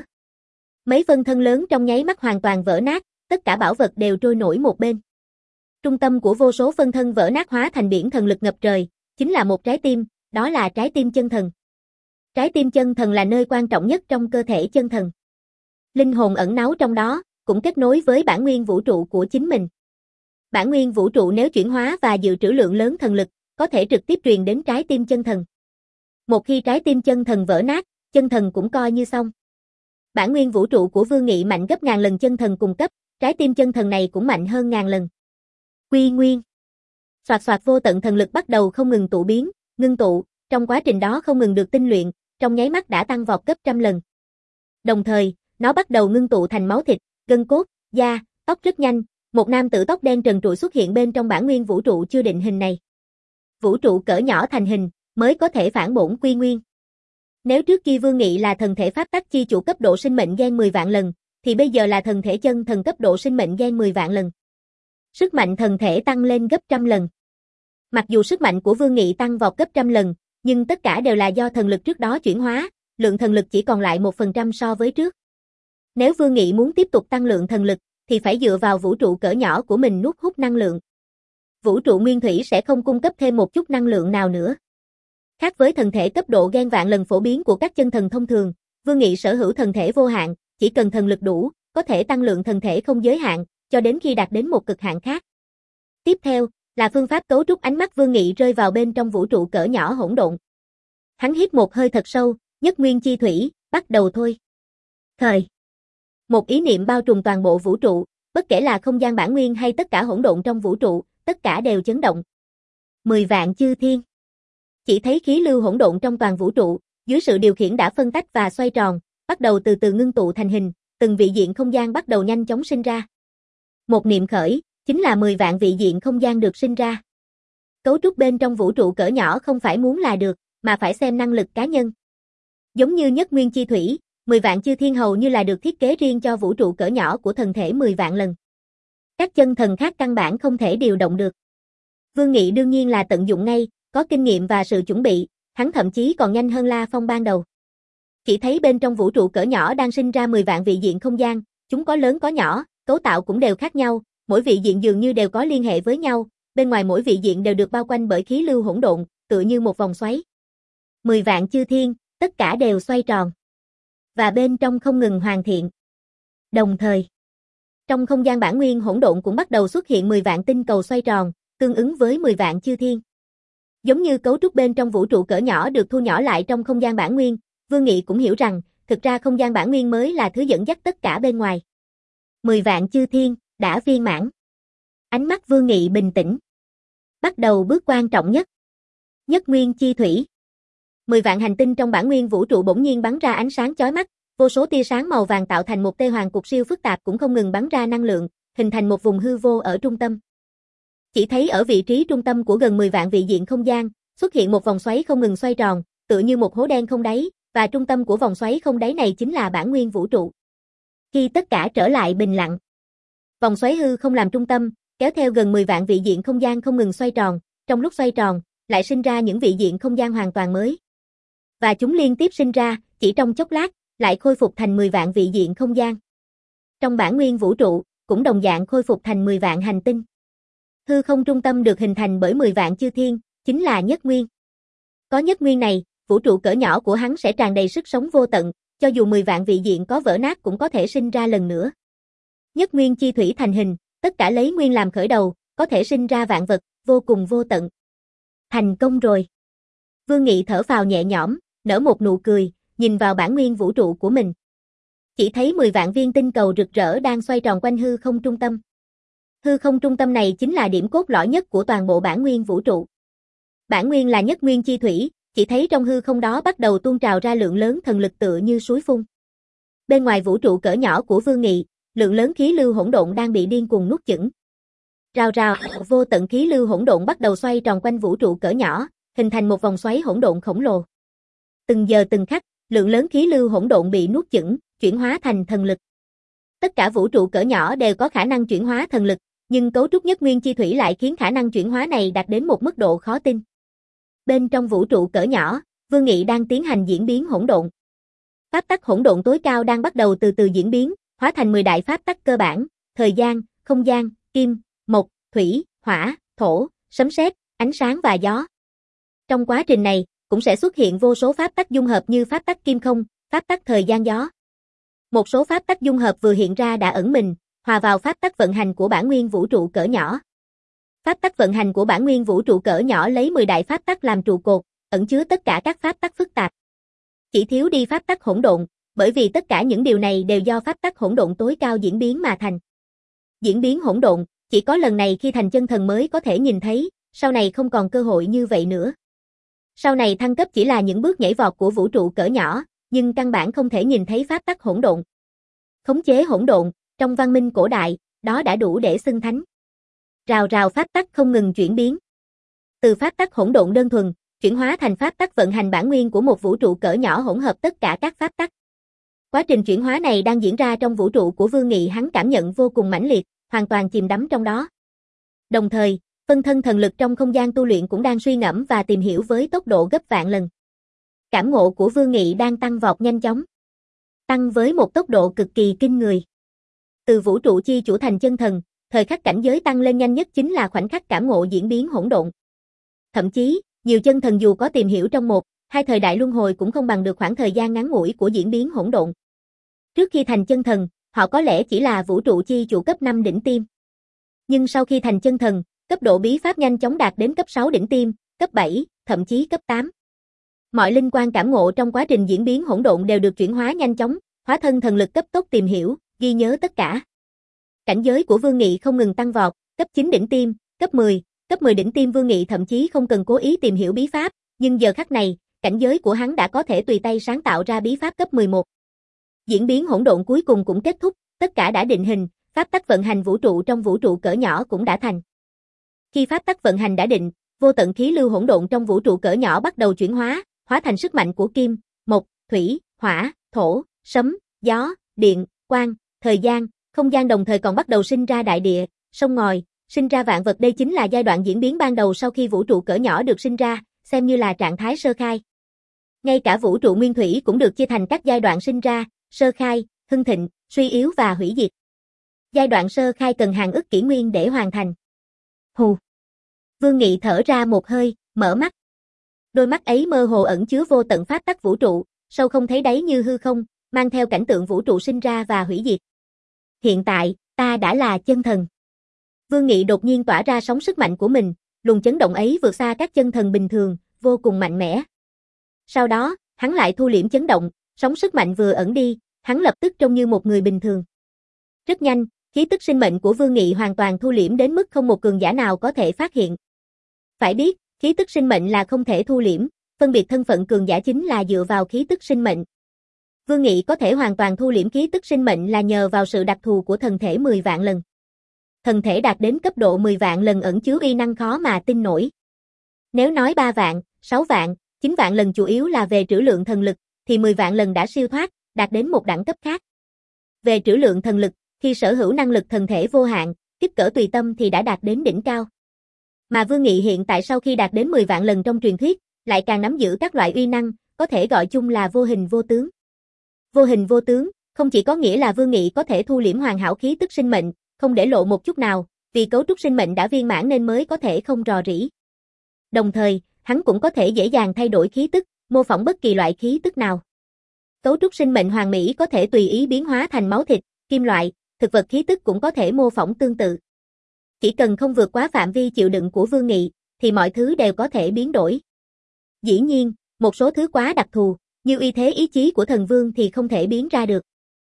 Speaker 1: Mấy phân thân lớn trong nháy mắt hoàn toàn vỡ nát, tất cả bảo vật đều trôi nổi một bên. Trung tâm của vô số phân thân vỡ nát hóa thành biển thần lực ngập trời, chính là một trái tim, đó là trái tim chân thần. Trái tim chân thần là nơi quan trọng nhất trong cơ thể chân thần. Linh hồn ẩn náu trong đó, cũng kết nối với bản nguyên vũ trụ của chính mình. Bản nguyên vũ trụ nếu chuyển hóa và dự trữ lượng lớn thần lực, có thể trực tiếp truyền đến trái tim chân thần. Một khi trái tim chân thần vỡ nát, chân thần cũng coi như xong. Bản nguyên vũ trụ của Vương Nghị mạnh gấp ngàn lần chân thần cùng cấp, trái tim chân thần này cũng mạnh hơn ngàn lần. Quy nguyên. Soạt soạt vô tận thần lực bắt đầu không ngừng tụ biến, ngưng tụ, trong quá trình đó không ngừng được tinh luyện, trong nháy mắt đã tăng vọt gấp trăm lần. Đồng thời, nó bắt đầu ngưng tụ thành máu thịt, gân cốt, da, tóc rất nhanh, một nam tử tóc đen trần trụi xuất hiện bên trong bản nguyên vũ trụ chưa định hình này. Vũ trụ cỡ nhỏ thành hình, mới có thể phản bổn quy nguyên. Nếu trước kia Vương Nghị là thần thể pháp tắc chi chủ cấp độ sinh mệnh gen mười vạn lần, thì bây giờ là thần thể chân thần cấp độ sinh mệnh gen mười vạn lần. Sức mạnh thần thể tăng lên gấp trăm lần. Mặc dù sức mạnh của Vương Nghị tăng vọt gấp trăm lần, nhưng tất cả đều là do thần lực trước đó chuyển hóa, lượng thần lực chỉ còn lại một phần trăm so với trước. Nếu Vương Nghị muốn tiếp tục tăng lượng thần lực, thì phải dựa vào vũ trụ cỡ nhỏ của mình nuốt hút năng lượng. Vũ trụ nguyên thủy sẽ không cung cấp thêm một chút năng lượng nào nữa. Khác với thần thể cấp độ gen vạn lần phổ biến của các chân thần thông thường, Vương Nghị sở hữu thần thể vô hạn, chỉ cần thần lực đủ, có thể tăng lượng thần thể không giới hạn, cho đến khi đạt đến một cực hạn khác. Tiếp theo, là phương pháp cấu trúc. Ánh mắt Vương Nghị rơi vào bên trong vũ trụ cỡ nhỏ hỗn độn. Hắn hít một hơi thật sâu, nhất nguyên chi thủy, bắt đầu thôi. Thời. Một ý niệm bao trùm toàn bộ vũ trụ, bất kể là không gian bản nguyên hay tất cả hỗn độn trong vũ trụ, tất cả đều chấn động. Mười vạn chư thiên. Chỉ thấy khí lưu hỗn độn trong toàn vũ trụ, dưới sự điều khiển đã phân tách và xoay tròn, bắt đầu từ từ ngưng tụ thành hình, từng vị diện không gian bắt đầu nhanh chóng sinh ra. Một niệm khởi, chính là mười vạn vị diện không gian được sinh ra. Cấu trúc bên trong vũ trụ cỡ nhỏ không phải muốn là được, mà phải xem năng lực cá nhân. Giống như nhất nguyên chi thủy, mười vạn chư thiên hầu như là được thiết kế riêng cho vũ trụ cỡ nhỏ của thần thể mười vạn lần. Các chân thần khác căn bản không thể điều động được. Vương Nghị đương nhiên là tận dụng ngay, có kinh nghiệm và sự chuẩn bị, hắn thậm chí còn nhanh hơn La Phong ban đầu. Chỉ thấy bên trong vũ trụ cỡ nhỏ đang sinh ra mười vạn vị diện không gian, chúng có lớn có nhỏ, cấu tạo cũng đều khác nhau, mỗi vị diện dường như đều có liên hệ với nhau, bên ngoài mỗi vị diện đều được bao quanh bởi khí lưu hỗn độn, tựa như một vòng xoáy. Mười vạn chư thiên, tất cả đều xoay tròn. Và bên trong không ngừng hoàn thiện. Đồng thời, trong không gian bản nguyên hỗn độn cũng bắt đầu xuất hiện mười vạn tinh cầu xoay tròn, tương ứng với mười vạn chư thiên. Giống như cấu trúc bên trong vũ trụ cỡ nhỏ được thu nhỏ lại trong không gian bản nguyên, Vương Nghị cũng hiểu rằng, thực ra không gian bản nguyên mới là thứ dẫn dắt tất cả bên ngoài. Mười vạn chư thiên, đã viên mãn. Ánh mắt Vương Nghị bình tĩnh. Bắt đầu bước quan trọng nhất. Nhất nguyên chi thủy. Mười vạn hành tinh trong bản nguyên vũ trụ bỗng nhiên bắn ra ánh sáng chói mắt, vô số tia sáng màu vàng tạo thành một tê hoàng cục siêu phức tạp cũng không ngừng bắn ra năng lượng, hình thành một vùng hư vô ở trung tâm. Chỉ thấy ở vị trí trung tâm của gần mười vạn vị diện không gian, xuất hiện một vòng xoáy không ngừng xoay tròn, tựa như một hố đen không đáy, và trung tâm của vòng xoáy không đáy này chính là bản nguyên vũ trụ. Khi tất cả trở lại bình lặng, vòng xoáy hư không làm trung tâm, kéo theo gần mười vạn vị diện không gian không ngừng xoay tròn, trong lúc xoay tròn, lại sinh ra những vị diện không gian hoàn toàn mới. Và chúng liên tiếp sinh ra, chỉ trong chốc lát, lại khôi phục thành mười vạn vị diện không gian. Trong bản nguyên vũ trụ, cũng đồng dạng khôi phục thành mười vạn hành tinh. Hư không trung tâm được hình thành bởi mười vạn chư thiên, chính là nhất nguyên. Có nhất nguyên này, vũ trụ cỡ nhỏ của hắn sẽ tràn đầy sức sống vô tận, cho dù mười vạn vị diện có vỡ nát cũng có thể sinh ra lần nữa. Nhất nguyên chi thủy thành hình, tất cả lấy nguyên làm khởi đầu, có thể sinh ra vạn vật, vô cùng vô tận. Thành công rồi. Vương Nghị thở phào nhẹ nhõm, nở một nụ cười, nhìn vào bản nguyên vũ trụ của mình. Chỉ thấy mười vạn viên tinh cầu rực rỡ đang xoay tròn quanh hư không trung tâm. Hư không trung tâm này chính là điểm cốt lõi nhất của toàn bộ bản nguyên vũ trụ. Bản nguyên là nhất nguyên chi thủy, chỉ thấy trong hư không đó bắt đầu tuôn trào ra lượng lớn thần lực tựa như suối phun. Bên ngoài vũ trụ cỡ nhỏ của Vương Nghị, lượng lớn khí lưu hỗn độn đang bị điên cuồng nuốt chửng. Rào rào, vô tận khí lưu hỗn độn bắt đầu xoay tròn quanh vũ trụ cỡ nhỏ, hình thành một vòng xoáy hỗn độn khổng lồ. Từng giờ từng khắc, lượng lớn khí lưu hỗn độn bị nuốt chửng, chuyển hóa thành thần lực. Tất cả vũ trụ cỡ nhỏ đều có khả năng chuyển hóa thần lực, nhưng cấu trúc nhất nguyên chi thủy lại khiến khả năng chuyển hóa này đạt đến một mức độ khó tin. Bên trong vũ trụ cỡ nhỏ, Vương Nghị đang tiến hành diễn biến hỗn độn. Pháp tắc hỗn độn tối cao đang bắt đầu từ từ diễn biến, hóa thành mười đại pháp tắc cơ bản, thời gian, không gian, kim, mộc, thủy, hỏa, thổ, sấm sét, ánh sáng và gió. Trong quá trình này, cũng sẽ xuất hiện vô số pháp tắc dung hợp như pháp tắc kim không, pháp tắc thời gian gió. Một số pháp tắc dung hợp vừa hiện ra đã ẩn mình, hòa vào pháp tắc vận hành của bản nguyên vũ trụ cỡ nhỏ. Pháp tắc vận hành của bản nguyên vũ trụ cỡ nhỏ lấy mười đại pháp tắc làm trụ cột, ẩn chứa tất cả các pháp tắc phức tạp. Chỉ thiếu đi pháp tắc hỗn độn, bởi vì tất cả những điều này đều do pháp tắc hỗn độn tối cao diễn biến mà thành. Diễn biến hỗn độn, chỉ có lần này khi thành chân thần mới có thể nhìn thấy, sau này không còn cơ hội như vậy nữa. Sau này thăng cấp chỉ là những bước nhảy vọt của vũ trụ cỡ nhỏ, nhưng căn bản không thể nhìn thấy pháp tắc hỗn độn. Khống chế hỗn độn, trong văn minh cổ đại, đó đã đủ để xưng thánh. Rào rào pháp tắc không ngừng chuyển biến. Từ pháp tắc hỗn độn đơn thuần, chuyển hóa thành pháp tắc vận hành bản nguyên của một vũ trụ cỡ nhỏ hỗn hợp tất cả các pháp tắc. Quá trình chuyển hóa này đang diễn ra trong vũ trụ của Vương Nghị, hắn cảm nhận vô cùng mãnh liệt, hoàn toàn chìm đắm trong đó. Đồng thời, phân thân thần lực trong không gian tu luyện cũng đang suy ngẫm và tìm hiểu với tốc độ gấp vạn lần. Cảm ngộ của Vương Nghị đang tăng vọt nhanh chóng. Tăng với một tốc độ cực kỳ kinh người. Từ vũ trụ chi chủ thành chân thần, thời khắc cảnh giới tăng lên nhanh nhất chính là khoảnh khắc cảm ngộ diễn biến hỗn độn. Thậm chí, nhiều chân thần dù có tìm hiểu trong một, hai thời đại luân hồi cũng không bằng được khoảng thời gian ngắn ngủi của diễn biến hỗn độn. Trước khi thành chân thần, họ có lẽ chỉ là vũ trụ chi chủ cấp năm đỉnh tiêm. Nhưng sau khi thành chân thần, cấp độ bí pháp nhanh chóng đạt đến cấp sáu đỉnh tiêm, cấp bảy, thậm chí cấp tám. Mọi linh quan cảm ngộ trong quá trình diễn biến hỗn độn đều được chuyển hóa nhanh chóng, hóa thân thần lực cấp tốc tìm hiểu, ghi nhớ tất cả. Cảnh giới của Vương Nghị không ngừng tăng vọt, cấp chín đỉnh tiêm, cấp mười, cấp mười đỉnh tiêm Vương Nghị thậm chí không cần cố ý tìm hiểu bí pháp, nhưng giờ khắc này, cảnh giới của hắn đã có thể tùy tay sáng tạo ra bí pháp cấp mười một. Diễn biến hỗn độn cuối cùng cũng kết thúc, tất cả đã định hình, pháp tắc vận hành vũ trụ trong vũ trụ cỡ nhỏ cũng đã thành. Khi pháp tắc vận hành đã định, vô tận khí lưu hỗn độn trong vũ trụ cỡ nhỏ bắt đầu chuyển hóa, hóa thành sức mạnh của kim, mộc, thủy, hỏa, thổ, sấm, gió, điện, quang, thời gian, không gian đồng thời còn bắt đầu sinh ra đại địa, sông ngòi, sinh ra vạn vật. Đây chính là giai đoạn diễn biến ban đầu sau khi vũ trụ cỡ nhỏ được sinh ra, xem như là trạng thái sơ khai. Ngay cả vũ trụ nguyên thủy cũng được chia thành các giai đoạn sinh ra, sơ khai, hưng thịnh, suy yếu và hủy diệt. Giai đoạn sơ khai cần hàng ức kỷ nguyên để hoàn thành. Hù. Vương Nghị thở ra một hơi, mở mắt. Đôi mắt ấy mơ hồ ẩn chứa vô tận pháp tắc vũ trụ, sâu không thấy đáy như hư không, mang theo cảnh tượng vũ trụ sinh ra và hủy diệt. Hiện tại, ta đã là chân thần. Vương Nghị đột nhiên tỏa ra sóng sức mạnh của mình, luồng chấn động ấy vượt xa các chân thần bình thường, vô cùng mạnh mẽ. Sau đó, hắn lại thu liễm chấn động, sóng sức mạnh vừa ẩn đi, hắn lập tức trông như một người bình thường. Rất nhanh, khí tức sinh mệnh của Vương Nghị hoàn toàn thu liễm đến mức không một cường giả nào có thể phát hiện. Phải biết, khí tức sinh mệnh là không thể thu liễm, phân biệt thân phận cường giả chính là dựa vào khí tức sinh mệnh. Vương Nghị có thể hoàn toàn thu liễm khí tức sinh mệnh là nhờ vào sự đặc thù của thần thể mười vạn lần. Thần thể đạt đến cấp độ mười vạn lần ẩn chứa uy năng khó mà tin nổi. Nếu nói ba vạn, sáu vạn, chín vạn lần chủ yếu là về trữ lượng thần lực, thì mười vạn lần đã siêu thoát, đạt đến một đẳng cấp khác. Về trữ lượng thần lực, khi sở hữu năng lực thần thể vô hạn, kích cỡ tùy tâm thì đã đạt đến đỉnh cao. Mà Vương Nghị hiện tại sau khi đạt đến mười vạn lần trong truyền thuyết, lại càng nắm giữ các loại uy năng, có thể gọi chung là vô hình vô tướng. Vô hình vô tướng, không chỉ có nghĩa là Vương Nghị có thể thu liễm hoàn hảo khí tức sinh mệnh, không để lộ một chút nào, vì cấu trúc sinh mệnh đã viên mãn nên mới có thể không rò rỉ. Đồng thời, hắn cũng có thể dễ dàng thay đổi khí tức, mô phỏng bất kỳ loại khí tức nào. Cấu trúc sinh mệnh hoàn mỹ có thể tùy ý biến hóa thành máu thịt, kim loại, thực vật khí tức cũng có thể mô phỏng tương tự. Chỉ cần không vượt quá phạm vi chịu đựng của Vương Nghị, thì mọi thứ đều có thể biến đổi. Dĩ nhiên, một số thứ quá đặc thù, như uy thế ý chí của thần vương thì không thể biến ra được.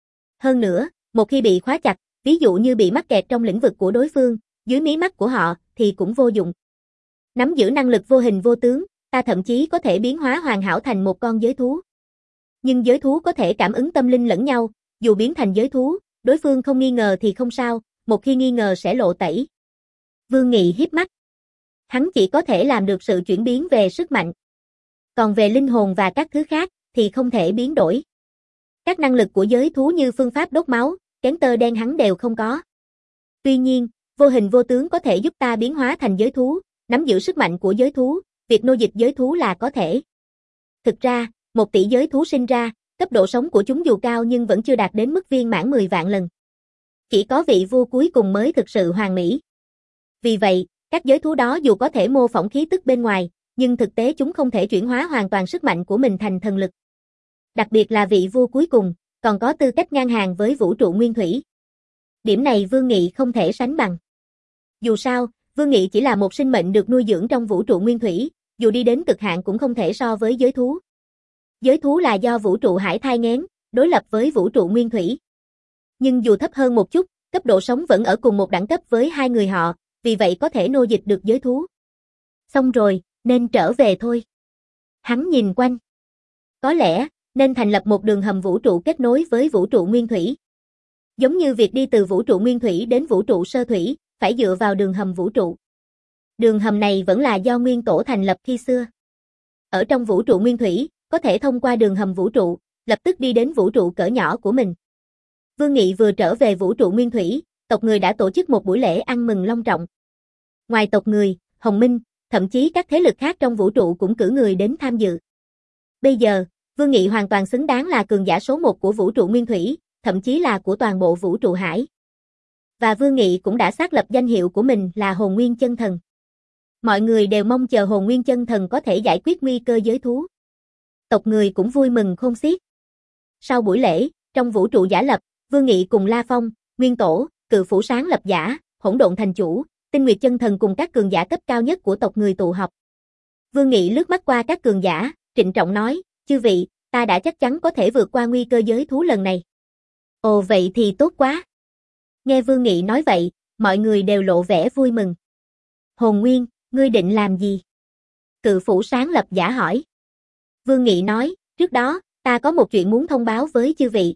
Speaker 1: Hơn nữa, một khi bị khóa chặt, ví dụ như bị mắc kẹt trong lĩnh vực của đối phương, dưới mí mắt của họ, thì cũng vô dụng. Nắm giữ năng lực vô hình vô tướng, ta thậm chí có thể biến hóa hoàn hảo thành một con giới thú. Nhưng giới thú có thể cảm ứng tâm linh lẫn nhau, dù biến thành giới thú, đối phương không nghi ngờ thì không sao, một khi nghi ngờ sẽ lộ tẩy. Vương Nghị híp mắt. Hắn chỉ có thể làm được sự chuyển biến về sức mạnh. Còn về linh hồn và các thứ khác, thì không thể biến đổi. Các năng lực của giới thú như phương pháp đốt máu, kén tơ đen hắn đều không có. Tuy nhiên, vô hình vô tướng có thể giúp ta biến hóa thành giới thú, nắm giữ sức mạnh của giới thú, việc nô dịch giới thú là có thể. Thực ra, một tỷ giới thú sinh ra, cấp độ sống của chúng dù cao nhưng vẫn chưa đạt đến mức viên mãn mười vạn lần. Chỉ có vị vua cuối cùng mới thực sự hoàn mỹ. Vì vậy, các giới thú đó dù có thể mô phỏng khí tức bên ngoài, nhưng thực tế chúng không thể chuyển hóa hoàn toàn sức mạnh của mình thành thần lực. Đặc biệt là vị vua cuối cùng, còn có tư cách ngang hàng với vũ trụ nguyên thủy. Điểm này Vương Nghị không thể sánh bằng. Dù sao, Vương Nghị chỉ là một sinh mệnh được nuôi dưỡng trong vũ trụ nguyên thủy, dù đi đến cực hạn cũng không thể so với giới thú. Giới thú là do vũ trụ hải thai nghén, đối lập với vũ trụ nguyên thủy. Nhưng dù thấp hơn một chút, cấp độ sống vẫn ở cùng một đẳng cấp với hai người họ, vì vậy có thể nô dịch được giới thú. Xong rồi, nên trở về thôi. Hắn nhìn quanh. Có lẽ, nên thành lập một đường hầm vũ trụ kết nối với vũ trụ nguyên thủy. Giống như việc đi từ vũ trụ nguyên thủy đến vũ trụ sơ thủy, phải dựa vào đường hầm vũ trụ. Đường hầm này vẫn là do nguyên tổ thành lập khi xưa. Ở trong vũ trụ nguyên thủy, có thể thông qua đường hầm vũ trụ, lập tức đi đến vũ trụ cỡ nhỏ của mình. Vương Nghị vừa trở về vũ trụ nguyên thủy, tộc người đã tổ chức một buổi lễ ăn mừng long trọng. Ngoài tộc người, Hồng Minh, thậm chí các thế lực khác trong vũ trụ cũng cử người đến tham dự. Bây giờ, Vương Nghị hoàn toàn xứng đáng là cường giả số một của vũ trụ nguyên thủy, thậm chí là của toàn bộ vũ trụ hải. Và Vương Nghị cũng đã xác lập danh hiệu của mình là Hồn Nguyên Chân Thần. Mọi người đều mong chờ Hồn Nguyên Chân Thần có thể giải quyết nguy cơ giới thú. Tộc người cũng vui mừng khôn xiết. Sau buổi lễ, trong vũ trụ giả lập, Vương Nghị cùng La Phong, Nguyên Tổ, Cự Phủ Sáng Lập Giả, Hỗn Độn Thành Chủ, Tinh Nguyệt Chân Thần cùng các cường giả cấp cao nhất của tộc người tụ họp. Vương Nghị lướt mắt qua các cường giả, trịnh trọng nói, chư vị, ta đã chắc chắn có thể vượt qua nguy cơ giới thú lần này. Ồ vậy thì tốt quá. Nghe Vương Nghị nói vậy, mọi người đều lộ vẻ vui mừng. Hồn Nguyên, ngươi định làm gì? Cự Phủ Sáng Lập Giả hỏi. Vương Nghị nói, trước đó, ta có một chuyện muốn thông báo với chư vị.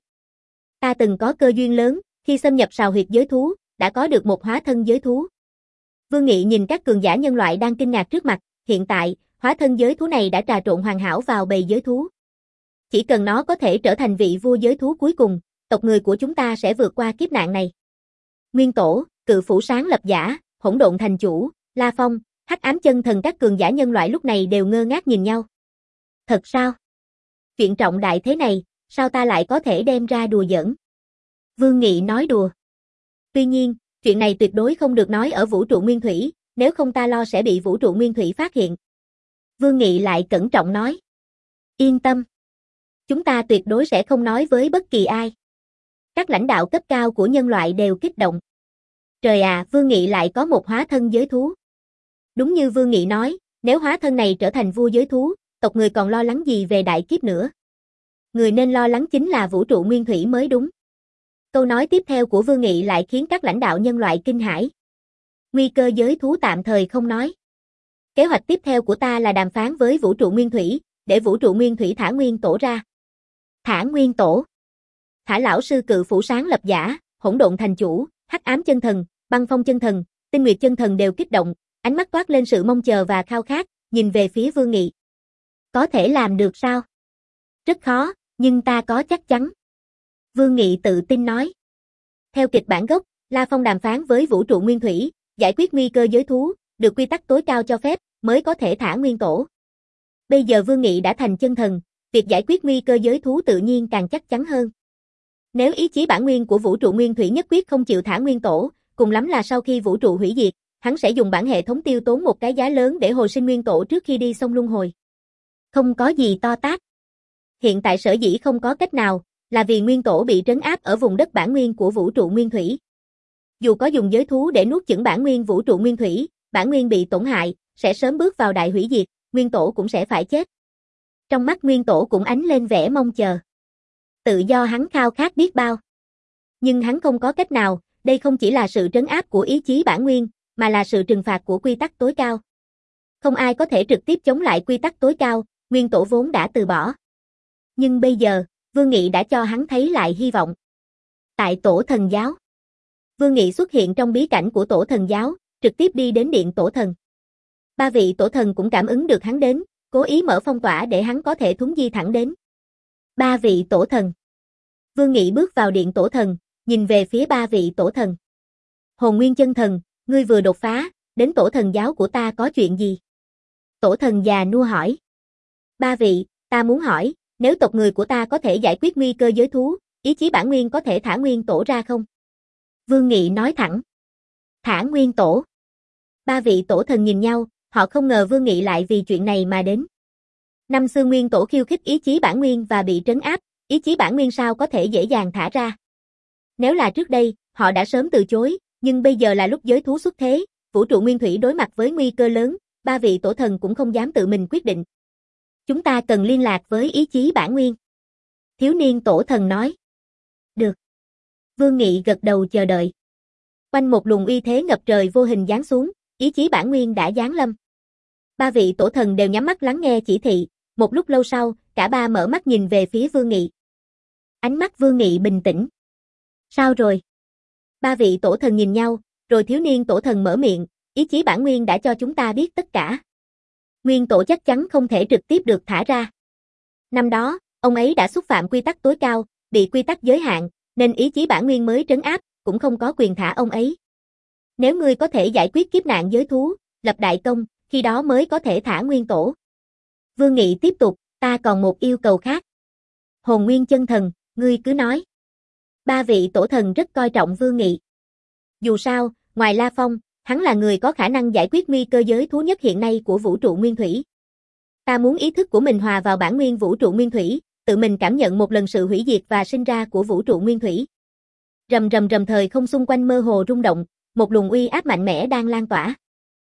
Speaker 1: Ta từng có cơ duyên lớn, khi xâm nhập sào huyệt giới thú, đã có được một hóa thân giới thú. Vương Nghị nhìn các cường giả nhân loại đang kinh ngạc trước mặt, hiện tại, hóa thân giới thú này đã trà trộn hoàn hảo vào bầy giới thú. Chỉ cần nó có thể trở thành vị vua giới thú cuối cùng, tộc người của chúng ta sẽ vượt qua kiếp nạn này. Nguyên Tổ, Cự Phủ Sáng Lập Giả, Hỗn Độn Thành Chủ, La Phong, Hắc Ám Chân Thần các cường giả nhân loại lúc này đều ngơ ngác nhìn nhau. Thật sao? Chuyện trọng đại thế này, sao ta lại có thể đem ra đùa giỡn? Vương Nghị nói đùa. Tuy nhiên, chuyện này tuyệt đối không được nói ở vũ trụ nguyên thủy, nếu không ta lo sẽ bị vũ trụ nguyên thủy phát hiện. Vương Nghị lại cẩn trọng nói. Yên tâm. Chúng ta tuyệt đối sẽ không nói với bất kỳ ai. Các lãnh đạo cấp cao của nhân loại đều kích động. Trời à, Vương Nghị lại có một hóa thân giới thú. Đúng như Vương Nghị nói, nếu hóa thân này trở thành vua giới thú, tộc người còn lo lắng gì về đại kiếp nữa. Người nên lo lắng chính là vũ trụ nguyên thủy mới đúng. Câu nói tiếp theo của Vương Nghị lại khiến các lãnh đạo nhân loại kinh hãi. Nguy cơ giới thú tạm thời không nói. Kế hoạch tiếp theo của ta là đàm phán với vũ trụ nguyên thủy, để vũ trụ nguyên thủy thả Nguyên Tổ ra. Thả Nguyên Tổ. Thả lão sư Cự Phủ Sáng Lập Giả, Hỗn Độn Thành Chủ, Hắc Ám Chân Thần, Băng Phong Chân Thần, Tinh Nguyệt Chân Thần đều kích động, ánh mắt toát lên sự mong chờ và khao khát, nhìn về phía Vương Nghị. Có thể làm được sao? Rất khó, nhưng ta có chắc chắn. Vương Nghị tự tin nói. Theo kịch bản gốc, La Phong đàm phán với vũ trụ nguyên thủy, giải quyết nguy cơ giới thú, được quy tắc tối cao cho phép, mới có thể thả Nguyên Tổ. Bây giờ Vương Nghị đã thành chân thần, việc giải quyết nguy cơ giới thú tự nhiên càng chắc chắn hơn. Nếu ý chí bản nguyên của vũ trụ nguyên thủy nhất quyết không chịu thả Nguyên Tổ, cùng lắm là sau khi vũ trụ hủy diệt, hắn sẽ dùng bản hệ thống tiêu tốn một cái giá lớn để hồi sinh Nguyên Tổ trước khi đi sông luân hồi. Không có gì to tát. Hiện tại sở dĩ không có cách nào, là vì Nguyên Tổ bị trấn áp ở vùng đất bản nguyên của vũ trụ nguyên thủy. Dù có dùng giới thú để nuốt chửng bản nguyên vũ trụ nguyên thủy, bản nguyên bị tổn hại, sẽ sớm bước vào đại hủy diệt, Nguyên Tổ cũng sẽ phải chết. Trong mắt Nguyên Tổ cũng ánh lên vẻ mong chờ. Tự do hắn khao khát biết bao. Nhưng hắn không có cách nào, đây không chỉ là sự trấn áp của ý chí bản nguyên, mà là sự trừng phạt của quy tắc tối cao. Không ai có thể trực tiếp chống lại quy tắc tối cao, Nguyên Tổ vốn đã từ bỏ. Nhưng bây giờ, Vương Nghị đã cho hắn thấy lại hy vọng. Tại Tổ Thần Giáo, Vương Nghị xuất hiện trong bí cảnh của Tổ Thần Giáo, trực tiếp đi đến Điện Tổ Thần. Ba vị Tổ Thần cũng cảm ứng được hắn đến, cố ý mở phong tỏa để hắn có thể thuấn di thẳng đến. Ba vị Tổ Thần. Vương Nghị bước vào Điện Tổ Thần, nhìn về phía ba vị Tổ Thần. Hồn Nguyên Chân Thần, ngươi vừa đột phá, đến Tổ Thần Giáo của ta có chuyện gì? Tổ Thần già nua hỏi. Ba vị, ta muốn hỏi, nếu tộc người của ta có thể giải quyết nguy cơ giới thú, ý chí bản nguyên có thể thả Nguyên Tổ ra không? Vương Nghị nói thẳng. Thả Nguyên Tổ. Ba vị Tổ Thần nhìn nhau, họ không ngờ Vương Nghị lại vì chuyện này mà đến. Năm xưa Nguyên Tổ khiêu khích ý chí bản nguyên và bị trấn áp, ý chí bản nguyên sao có thể dễ dàng thả ra. Nếu là trước đây, họ đã sớm từ chối, nhưng bây giờ là lúc giới thú xuất thế, vũ trụ nguyên thủy đối mặt với nguy cơ lớn, ba vị Tổ Thần cũng không dám tự mình quyết định. Chúng ta cần liên lạc với ý chí bản nguyên. Thiếu niên Tổ Thần nói. Được. Vương Nghị gật đầu chờ đợi. Quanh một luồng uy thế ngập trời vô hình giáng xuống, ý chí bản nguyên đã giáng lâm. Ba vị Tổ Thần đều nhắm mắt lắng nghe chỉ thị, một lúc lâu sau, cả ba mở mắt nhìn về phía Vương Nghị. Ánh mắt Vương Nghị bình tĩnh. Sao rồi? Ba vị Tổ Thần nhìn nhau, rồi thiếu niên Tổ Thần mở miệng, ý chí bản nguyên đã cho chúng ta biết tất cả. Nguyên Tổ chắc chắn không thể trực tiếp được thả ra. Năm đó, ông ấy đã xúc phạm quy tắc tối cao, bị quy tắc giới hạn, nên ý chí bản nguyên mới trấn áp, cũng không có quyền thả ông ấy. Nếu ngươi có thể giải quyết kiếp nạn giới thú, lập đại công, khi đó mới có thể thả Nguyên Tổ. Vương Nghị tiếp tục, ta còn một yêu cầu khác. Hồn Nguyên Chân Thần, ngươi cứ nói. Ba vị Tổ Thần rất coi trọng Vương Nghị. Dù sao, ngoài La Phong, hắn là người có khả năng giải quyết nguy cơ giới thú nhất hiện nay của vũ trụ nguyên thủy. Ta muốn ý thức của mình hòa vào bản nguyên vũ trụ nguyên thủy, tự mình cảm nhận một lần sự hủy diệt và sinh ra của vũ trụ nguyên thủy. Rầm rầm rầm thời không xung quanh mơ hồ rung động, một luồng uy áp mạnh mẽ đang lan tỏa.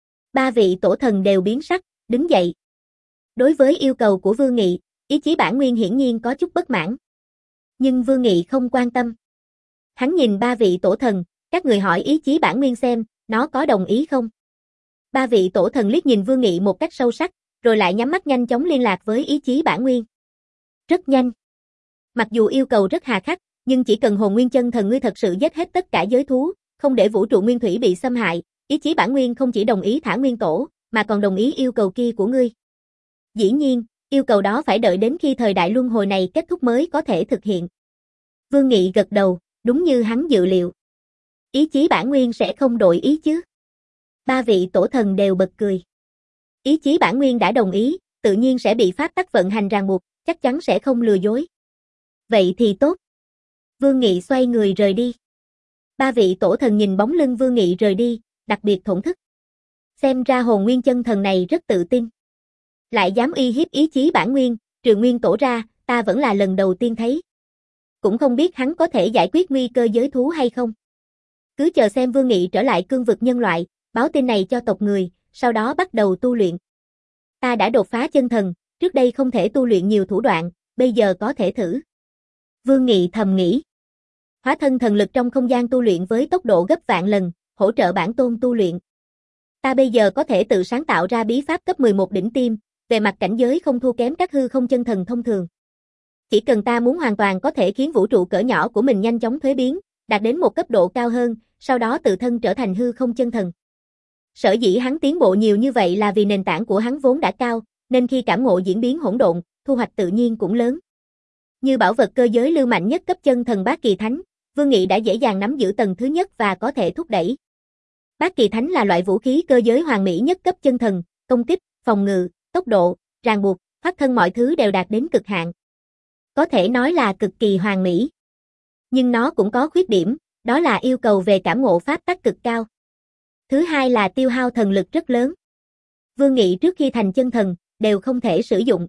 Speaker 1: Ba vị Tổ Thần đều biến sắc, đứng dậy. Đối với yêu cầu của Vương Nghị, ý chí bản nguyên hiển nhiên có chút bất mãn. Nhưng Vương Nghị không quan tâm. Hắn nhìn ba vị Tổ Thần, các người hỏi ý chí bản nguyên xem, nó có đồng ý không? Ba vị Tổ Thần liếc nhìn Vương Nghị một cách sâu sắc, rồi lại nhắm mắt nhanh chóng liên lạc với ý chí bản nguyên. Rất nhanh. Mặc dù yêu cầu rất hà khắc, nhưng chỉ cần Hồn Nguyên Chân Thần ngươi thật sự giết hết tất cả giới thú, không để vũ trụ nguyên thủy bị xâm hại, ý chí bản nguyên không chỉ đồng ý thả Nguyên Tổ, mà còn đồng ý yêu cầu kia của ngươi. Dĩ nhiên, yêu cầu đó phải đợi đến khi thời đại luân hồi này kết thúc mới có thể thực hiện. Vương Nghị gật đầu, đúng như hắn dự liệu. Ý chí bản nguyên sẽ không đổi ý chứ? Ba vị tổ thần đều bật cười. Ý chí bản nguyên đã đồng ý, tự nhiên sẽ bị pháp tắc vận hành ràng buộc, chắc chắn sẽ không lừa dối. Vậy thì tốt. Vương Nghị xoay người rời đi. Ba vị tổ thần nhìn bóng lưng Vương Nghị rời đi, đặc biệt thổn thức. Xem ra hồn nguyên chân thần này rất tự tin. Lại dám uy hiếp ý chí bản nguyên, trừ nguyên tổ ra, ta vẫn là lần đầu tiên thấy. Cũng không biết hắn có thể giải quyết nguy cơ giới thú hay không. Cứ chờ xem Vương Nghị trở lại cương vực nhân loại, báo tin này cho tộc người, sau đó bắt đầu tu luyện. Ta đã đột phá chân thần, trước đây không thể tu luyện nhiều thủ đoạn, bây giờ có thể thử. Vương Nghị thầm nghĩ. Hóa thân thần lực trong không gian tu luyện với tốc độ gấp vạn lần, hỗ trợ bản tôn tu luyện. Ta bây giờ có thể tự sáng tạo ra bí pháp cấp mười một đỉnh tiêm, về mặt cảnh giới không thua kém các hư không chân thần thông thường. Chỉ cần ta muốn hoàn toàn có thể khiến vũ trụ cỡ nhỏ của mình nhanh chóng thuế biến, đạt đến một cấp độ cao hơn, sau đó tự thân trở thành hư không chân thần. Sở dĩ hắn tiến bộ nhiều như vậy là vì nền tảng của hắn vốn đã cao, nên khi cảm ngộ diễn biến hỗn độn, thu hoạch tự nhiên cũng lớn. Như bảo vật cơ giới lưu mạnh nhất cấp chân thần Bát Kỳ Thánh, Vương Nghị đã dễ dàng nắm giữ tầng thứ nhất và có thể thúc đẩy. Bát Kỳ Thánh là loại vũ khí cơ giới hoàn mỹ nhất cấp chân thần, công kích, phòng ngự, tốc độ, ràng buộc, thoát thân mọi thứ đều đạt đến cực hạn. Có thể nói là cực kỳ hoàn mỹ. Nhưng nó cũng có khuyết điểm, đó là yêu cầu về cảm ngộ pháp tắc cực cao. Thứ hai là tiêu hao thần lực rất lớn. Vương Nghị trước khi thành chân thần, đều không thể sử dụng.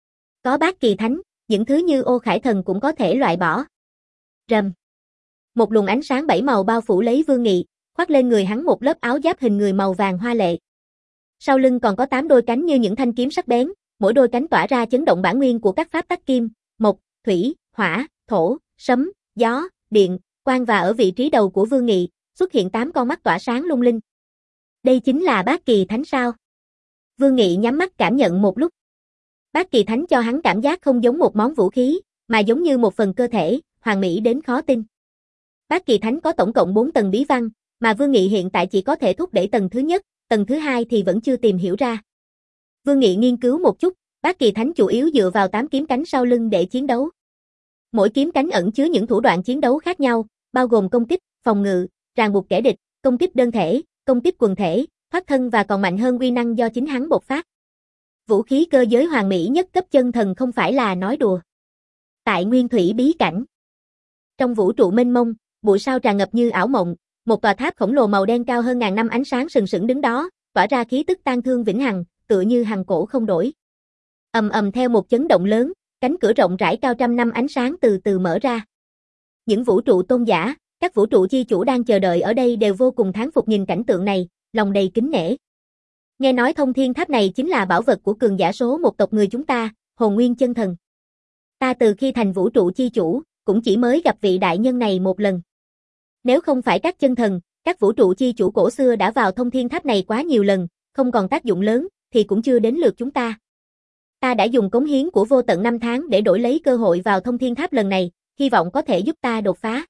Speaker 1: Có Bát Kỳ Thánh, những thứ như Ô Khải Thần cũng có thể loại bỏ. Rầm. Một luồng ánh sáng bảy màu bao phủ lấy Vương Nghị, khoác lên người hắn một lớp áo giáp hình người màu vàng hoa lệ. Sau lưng còn có tám đôi cánh như những thanh kiếm sắc bén, mỗi đôi cánh tỏa ra chấn động bản nguyên của các pháp tắc kim, mộc, thủy, hỏa, thổ, sấm, gió, điện, quang, và ở vị trí đầu của Vương Nghị, xuất hiện tám con mắt tỏa sáng lung linh. Đây chính là Bát Kỳ Thánh sao? Vương Nghị nhắm mắt cảm nhận một lúc. Bát Kỳ Thánh cho hắn cảm giác không giống một món vũ khí, mà giống như một phần cơ thể, hoàn mỹ đến khó tin. Bát Kỳ Thánh có tổng cộng bốn tầng bí văn, mà Vương Nghị hiện tại chỉ có thể thúc đẩy tầng thứ nhất, tầng thứ hai thì vẫn chưa tìm hiểu ra. Vương Nghị nghiên cứu một chút, Bát Kỳ Thánh chủ yếu dựa vào tám kiếm cánh sau lưng để chiến đấu. Mỗi kiếm cánh ẩn chứa những thủ đoạn chiến đấu khác nhau, bao gồm công kích, phòng ngự, ràng buộc kẻ địch, công kích đơn thể, công kích quần thể, thoát thân và còn mạnh hơn uy năng do chính hắn bộc phát. Vũ khí cơ giới hoàn mỹ nhất cấp chân thần không phải là nói đùa. Tại Nguyên Thủy bí cảnh, trong vũ trụ mênh mông, bụi sao tràn ngập như ảo mộng, một tòa tháp khổng lồ màu đen cao hơn ngàn năm ánh sáng sừng sững đứng đó, tỏa ra khí tức tang thương vĩnh hằng, tựa như hằng cổ không đổi. Ầm ầm theo một chấn động lớn, cánh cửa rộng rãi cao trăm năm ánh sáng từ từ mở ra. Những vũ trụ tôn giả, các vũ trụ chi chủ đang chờ đợi ở đây đều vô cùng thán phục nhìn cảnh tượng này, lòng đầy kính nể. Nghe nói thông thiên tháp này chính là bảo vật của cường giả số một tộc người chúng ta, hồn nguyên chân thần. Ta từ khi thành vũ trụ chi chủ, cũng chỉ mới gặp vị đại nhân này một lần. Nếu không phải các chân thần, các vũ trụ chi chủ cổ xưa đã vào thông thiên tháp này quá nhiều lần, không còn tác dụng lớn, thì cũng chưa đến lượt chúng ta. Ta đã dùng cống hiến của vô tận năm tháng để đổi lấy cơ hội vào thông thiên tháp lần này, hy vọng có thể giúp ta đột phá.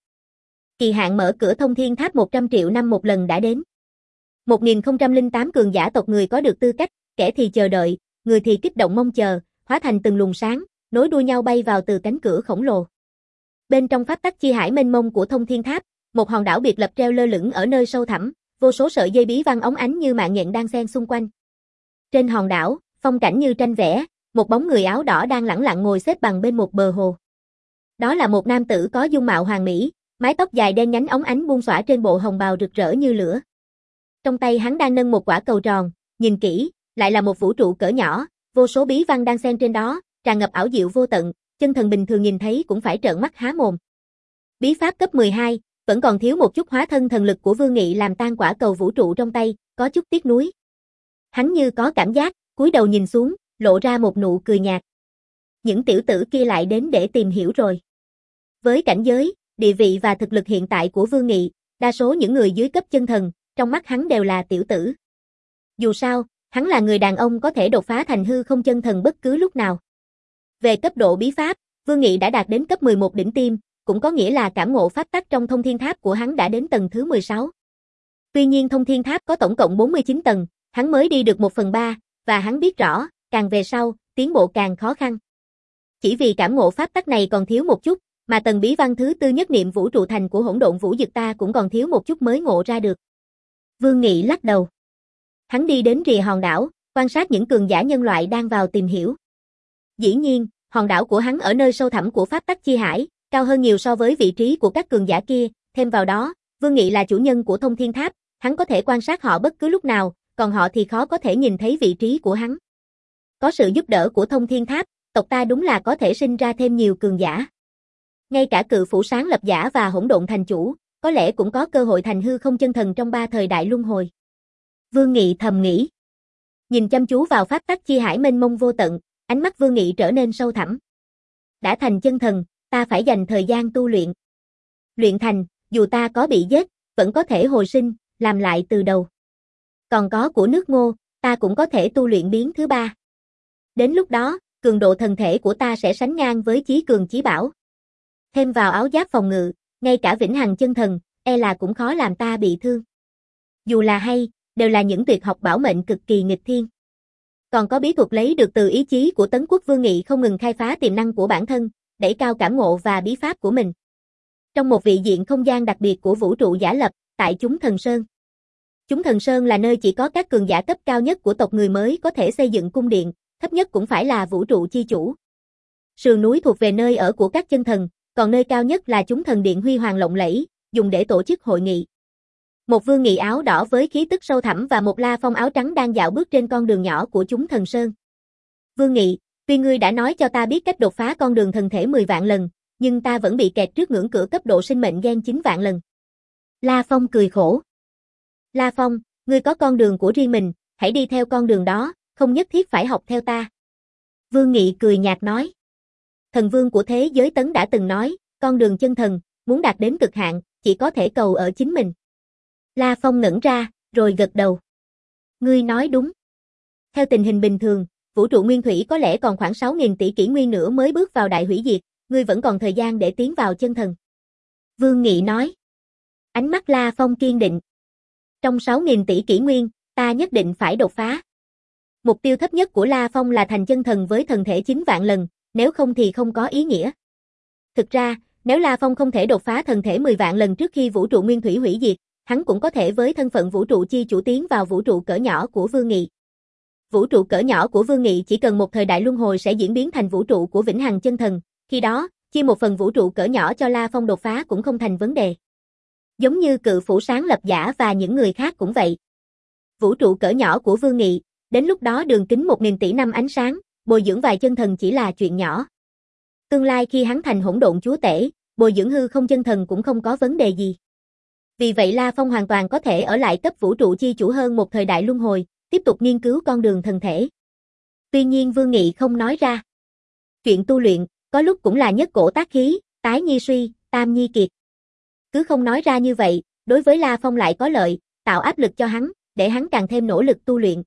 Speaker 1: Kỳ hạn mở cửa thông thiên tháp một trăm triệu năm một lần đã đến. một nghìn không trăm lẻ tám cường giả tộc người có được tư cách, kẻ thì chờ đợi, người thì kích động mong chờ, hóa thành từng luồng sáng, nối đuôi nhau bay vào từ cánh cửa khổng lồ. Bên trong pháp tắc chi hải mênh mông của thông thiên tháp, một hòn đảo biệt lập treo lơ lửng ở nơi sâu thẳm, vô số sợi dây bí văn óng ánh như mạng nhện đang xen xung quanh. Trên hòn đảo, phong cảnh như tranh vẽ, một bóng người áo đỏ đang lẳng lặng ngồi xếp bằng bên một bờ hồ. Đó là một nam tử có dung mạo hoàn mỹ, mái tóc dài đen nhánh óng ánh buông xõa trên bộ hồng bào rực rỡ như lửa. Trong tay hắn đang nâng một quả cầu tròn, nhìn kỹ, lại là một vũ trụ cỡ nhỏ, vô số bí văn đang xen trên đó, tràn ngập ảo diệu vô tận, chân thần bình thường nhìn thấy cũng phải trợn mắt há mồm. Bí pháp cấp mười hai, vẫn còn thiếu một chút hóa thân thần lực của Vương Nghị làm tan quả cầu vũ trụ trong tay, có chút tiếc nuối. Hắn như có cảm giác, cúi đầu nhìn xuống, lộ ra một nụ cười nhạt. Những tiểu tử kia lại đến để tìm hiểu rồi. Với cảnh giới, địa vị và thực lực hiện tại của Vương Nghị, đa số những người dưới cấp chân thần, trong mắt hắn đều là tiểu tử. Dù sao, hắn là người đàn ông có thể đột phá thành hư không chân thần bất cứ lúc nào. Về cấp độ bí pháp, Vương Nghị đã đạt đến cấp mười một đỉnh tiêm, cũng có nghĩa là cảm ngộ pháp tắc trong thông thiên tháp của hắn đã đến tầng thứ mười sáu. Tuy nhiên thông thiên tháp có tổng cộng bốn mươi chín tầng, Hắn mới đi được một phần ba, và hắn biết rõ, càng về sau, tiến bộ càng khó khăn. Chỉ vì cảm ngộ pháp tắc này còn thiếu một chút, mà tầng bí văn thứ tư nhất niệm vũ trụ thành của hỗn độn vũ dực ta cũng còn thiếu một chút mới ngộ ra được. Vương Nghị lắc đầu. Hắn đi đến rìa hòn đảo, quan sát những cường giả nhân loại đang vào tìm hiểu. Dĩ nhiên, hòn đảo của hắn ở nơi sâu thẳm của pháp tắc chi hải, cao hơn nhiều so với vị trí của các cường giả kia, thêm vào đó, Vương Nghị là chủ nhân của Thông Thiên Tháp, hắn có thể quan sát họ bất cứ lúc nào, còn họ thì khó có thể nhìn thấy vị trí của hắn. Có sự giúp đỡ của Thông Thiên Tháp, tộc ta đúng là có thể sinh ra thêm nhiều cường giả. Ngay cả cự phủ sáng lập giả và hỗn độn thành chủ, có lẽ cũng có cơ hội thành hư không chân thần trong ba thời đại luân hồi. Vương Nghị thầm nghĩ. Nhìn chăm chú vào pháp tắc chi hải mênh mông vô tận, ánh mắt Vương Nghị trở nên sâu thẳm. Đã thành chân thần, ta phải dành thời gian tu luyện. Luyện thành, dù ta có bị giết, vẫn có thể hồi sinh, làm lại từ đầu. Còn có của nước Ngô, ta cũng có thể tu luyện biến thứ ba. Đến lúc đó, cường độ thần thể của ta sẽ sánh ngang với chí cường chí bảo. Thêm vào áo giáp phòng ngự, ngay cả vĩnh hằng chân thần, e là cũng khó làm ta bị thương. Dù là hay, đều là những tuyệt học bảo mệnh cực kỳ nghịch thiên. Còn có bí thuật lấy được từ ý chí của Tấn Quốc Vương Nghị không ngừng khai phá tiềm năng của bản thân, đẩy cao cảm ngộ và bí pháp của mình. Trong một vị diện không gian đặc biệt của vũ trụ giả lập, tại Chúng Thần Sơn. Chúng Thần Sơn là nơi chỉ có các cường giả cấp cao nhất của tộc người mới có thể xây dựng cung điện, thấp nhất cũng phải là vũ trụ chi chủ. Sườn núi thuộc về nơi ở của các chân thần, còn nơi cao nhất là Chúng Thần Điện huy hoàng lộng lẫy, dùng để tổ chức hội nghị. Một Vương Nghị áo đỏ với khí tức sâu thẳm và một La Phong áo trắng đang dạo bước trên con đường nhỏ của Chúng Thần Sơn. Vương Nghị, tuy ngươi đã nói cho ta biết cách đột phá con đường thần thể mười vạn lần, nhưng ta vẫn bị kẹt trước ngưỡng cửa cấp độ sinh mệnh gen chín vạn lần. La Phong cười khổ. La Phong, ngươi có con đường của riêng mình, hãy đi theo con đường đó, không nhất thiết phải học theo ta. Vương Nghị cười nhạt nói. Thần vương của thế giới Tấn đã từng nói, con đường chân thần, muốn đạt đến cực hạn, chỉ có thể cầu ở chính mình. La Phong ngẩn ra, rồi gật đầu. Ngươi nói đúng. Theo tình hình bình thường, vũ trụ nguyên thủy có lẽ còn khoảng sáu nghìn tỷ kỷ nguyên nữa mới bước vào đại hủy diệt, ngươi vẫn còn thời gian để tiến vào chân thần. Vương Nghị nói. Ánh mắt La Phong kiên định. Trong sáu nghìn tỷ kỷ nguyên, ta nhất định phải đột phá. Mục tiêu thấp nhất của La Phong là thành chân thần với thần thể chín vạn lần, nếu không thì không có ý nghĩa. Thực ra, nếu La Phong không thể đột phá thần thể mười vạn lần trước khi vũ trụ nguyên thủy hủy diệt, hắn cũng có thể với thân phận vũ trụ chi chủ tiến vào vũ trụ cỡ nhỏ của Vương Nghị. Vũ trụ cỡ nhỏ của Vương Nghị chỉ cần một thời đại luân hồi sẽ diễn biến thành vũ trụ của vĩnh hằng chân thần, khi đó, chia một phần vũ trụ cỡ nhỏ cho La Phong đột phá cũng không thành vấn đề. Giống như cự phủ sáng lập giả và những người khác cũng vậy. Vũ trụ cỡ nhỏ của Vương Nghị, đến lúc đó đường kính một nghìn tỷ năm ánh sáng, bồi dưỡng vài chân thần chỉ là chuyện nhỏ. Tương lai khi hắn thành hỗn độn chúa tể, bồi dưỡng hư không chân thần cũng không có vấn đề gì. Vì vậy La Phong hoàn toàn có thể ở lại cấp vũ trụ chi chủ hơn một thời đại luân hồi, tiếp tục nghiên cứu con đường thần thể. Tuy nhiên Vương Nghị không nói ra. Chuyện tu luyện, có lúc cũng là nhất cổ tác khí, tái nhi suy, tam nhi kiệt. Cứ không nói ra như vậy, đối với La Phong lại có lợi, tạo áp lực cho hắn, để hắn càng thêm nỗ lực tu luyện.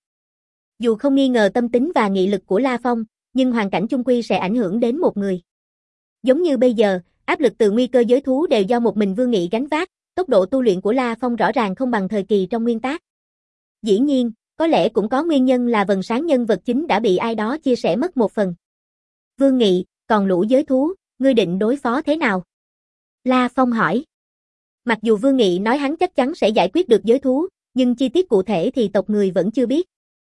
Speaker 1: Dù không nghi ngờ tâm tính và nghị lực của La Phong, nhưng hoàn cảnh chung quy sẽ ảnh hưởng đến một người. Giống như bây giờ, áp lực từ nguy cơ giới thú đều do một mình Vương Nghị gánh vác, tốc độ tu luyện của La Phong rõ ràng không bằng thời kỳ trong nguyên tác. Dĩ nhiên, có lẽ cũng có nguyên nhân là vầng sáng nhân vật chính đã bị ai đó chia sẻ mất một phần. Vương Nghị, còn lũ giới thú, ngươi định đối phó thế nào? La Phong hỏi. Mặc dù Vương Nghị nói hắn chắc chắn sẽ giải quyết được giới thú, nhưng chi tiết cụ thể thì tộc người vẫn chưa biết.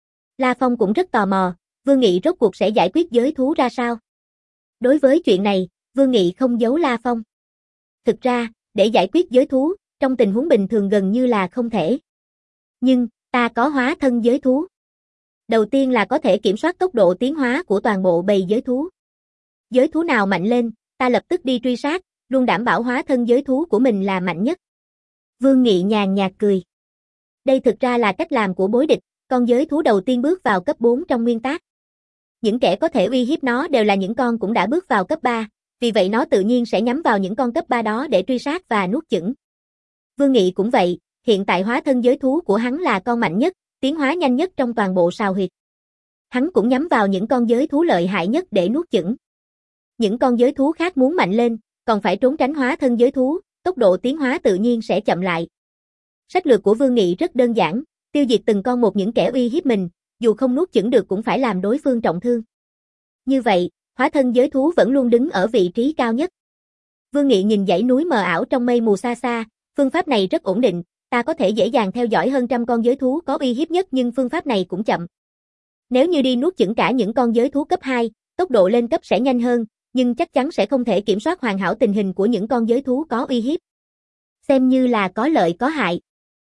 Speaker 1: La Phong cũng rất tò mò, Vương Nghị rốt cuộc sẽ giải quyết giới thú ra sao? Đối với chuyện này, Vương Nghị không giấu La Phong. Thực ra, để giải quyết giới thú, trong tình huống bình thường gần như là không thể. Nhưng, ta có hóa thân giới thú. Đầu tiên là có thể kiểm soát tốc độ tiến hóa của toàn bộ bầy giới thú. Giới thú nào mạnh lên, ta lập tức đi truy sát, luôn đảm bảo hóa thân giới thú của mình là mạnh nhất. Vương Nghị nhàn nhạt cười. Đây thực ra là cách làm của bối địch, con giới thú đầu tiên bước vào cấp bốn trong nguyên tác. Những kẻ có thể uy hiếp nó đều là những con cũng đã bước vào cấp ba, vì vậy nó tự nhiên sẽ nhắm vào những con cấp ba đó để truy sát và nuốt chửng. Vương Nghị cũng vậy, hiện tại hóa thân giới thú của hắn là con mạnh nhất, tiến hóa nhanh nhất trong toàn bộ sào huyệt. Hắn cũng nhắm vào những con giới thú lợi hại nhất để nuốt chửng. Những con giới thú khác muốn mạnh lên, còn phải trốn tránh hóa thân giới thú, tốc độ tiến hóa tự nhiên sẽ chậm lại. Sách lược của Vương Nghị rất đơn giản, tiêu diệt từng con một những kẻ uy hiếp mình, dù không nuốt chửng được cũng phải làm đối phương trọng thương. Như vậy, hóa thân giới thú vẫn luôn đứng ở vị trí cao nhất. Vương Nghị nhìn dãy núi mờ ảo trong mây mù xa xa, phương pháp này rất ổn định, ta có thể dễ dàng theo dõi hơn trăm con giới thú có uy hiếp nhất nhưng phương pháp này cũng chậm. Nếu như đi nuốt chửng cả những con giới thú cấp hai, tốc độ lên cấp sẽ nhanh hơn, nhưng chắc chắn sẽ không thể kiểm soát hoàn hảo tình hình của những con giới thú có uy hiếp. Xem như là có lợi có hại.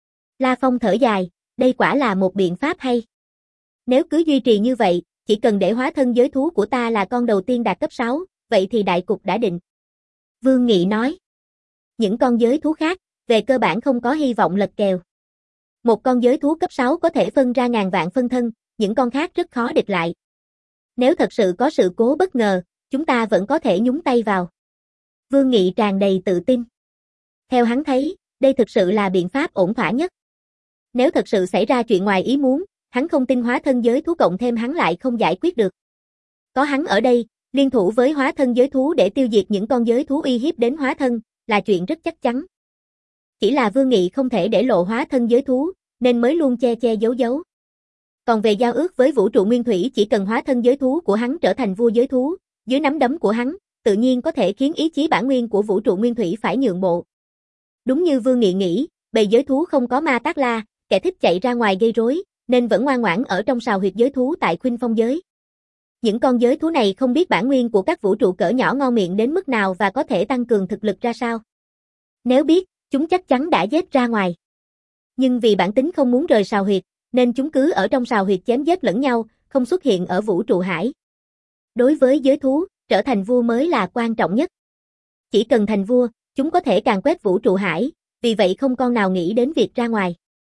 Speaker 1: La Phong thở dài, đây quả là một biện pháp hay. Nếu cứ duy trì như vậy, chỉ cần để hóa thân giới thú của ta là con đầu tiên đạt cấp sáu, vậy thì đại cục đã định. Vương Nghị nói. Những con giới thú khác, về cơ bản không có hy vọng lật kèo. Một con giới thú cấp sáu có thể phân ra ngàn vạn phân thân, những con khác rất khó địch lại. Nếu thật sự có sự cố bất ngờ, chúng ta vẫn có thể nhúng tay vào. Vương Nghị tràn đầy tự tin. Theo hắn thấy, đây thực sự là biện pháp ổn thỏa nhất. Nếu thật sự xảy ra chuyện ngoài ý muốn, hắn không tin hóa thân giới thú cộng thêm hắn lại không giải quyết được. Có hắn ở đây, liên thủ với hóa thân giới thú để tiêu diệt những con giới thú uy hiếp đến hóa thân, là chuyện rất chắc chắn. Chỉ là Vương Nghị không thể để lộ hóa thân giới thú, nên mới luôn che che giấu giấu. Còn về giao ước với vũ trụ nguyên thủy, chỉ cần hóa thân giới thú của hắn trở thành vua giới thú, dưới nắm đấm của hắn, tự nhiên có thể khiến ý chí bản nguyên của vũ trụ nguyên thủy phải nhượng bộ. Đúng như Vương Nghị nghĩ, bầy giới thú không có ma tát la, kẻ thích chạy ra ngoài gây rối, nên vẫn ngoan ngoãn ở trong sào huyệt giới thú tại Khuynh Phong giới. Những con giới thú này không biết bản nguyên của các vũ trụ cỡ nhỏ ngon miệng đến mức nào và có thể tăng cường thực lực ra sao. Nếu biết, chúng chắc chắn đã giết ra ngoài. Nhưng vì bản tính không muốn rời sào huyệt, nên chúng cứ ở trong sào huyệt chém giết lẫn nhau, không xuất hiện ở vũ trụ hải. Đối với giới thú, trở thành vua mới là quan trọng nhất. Chỉ cần thành vua, chúng có thể càn quét vũ trụ hải, vì vậy không con nào nghĩ đến việc ra ngoài.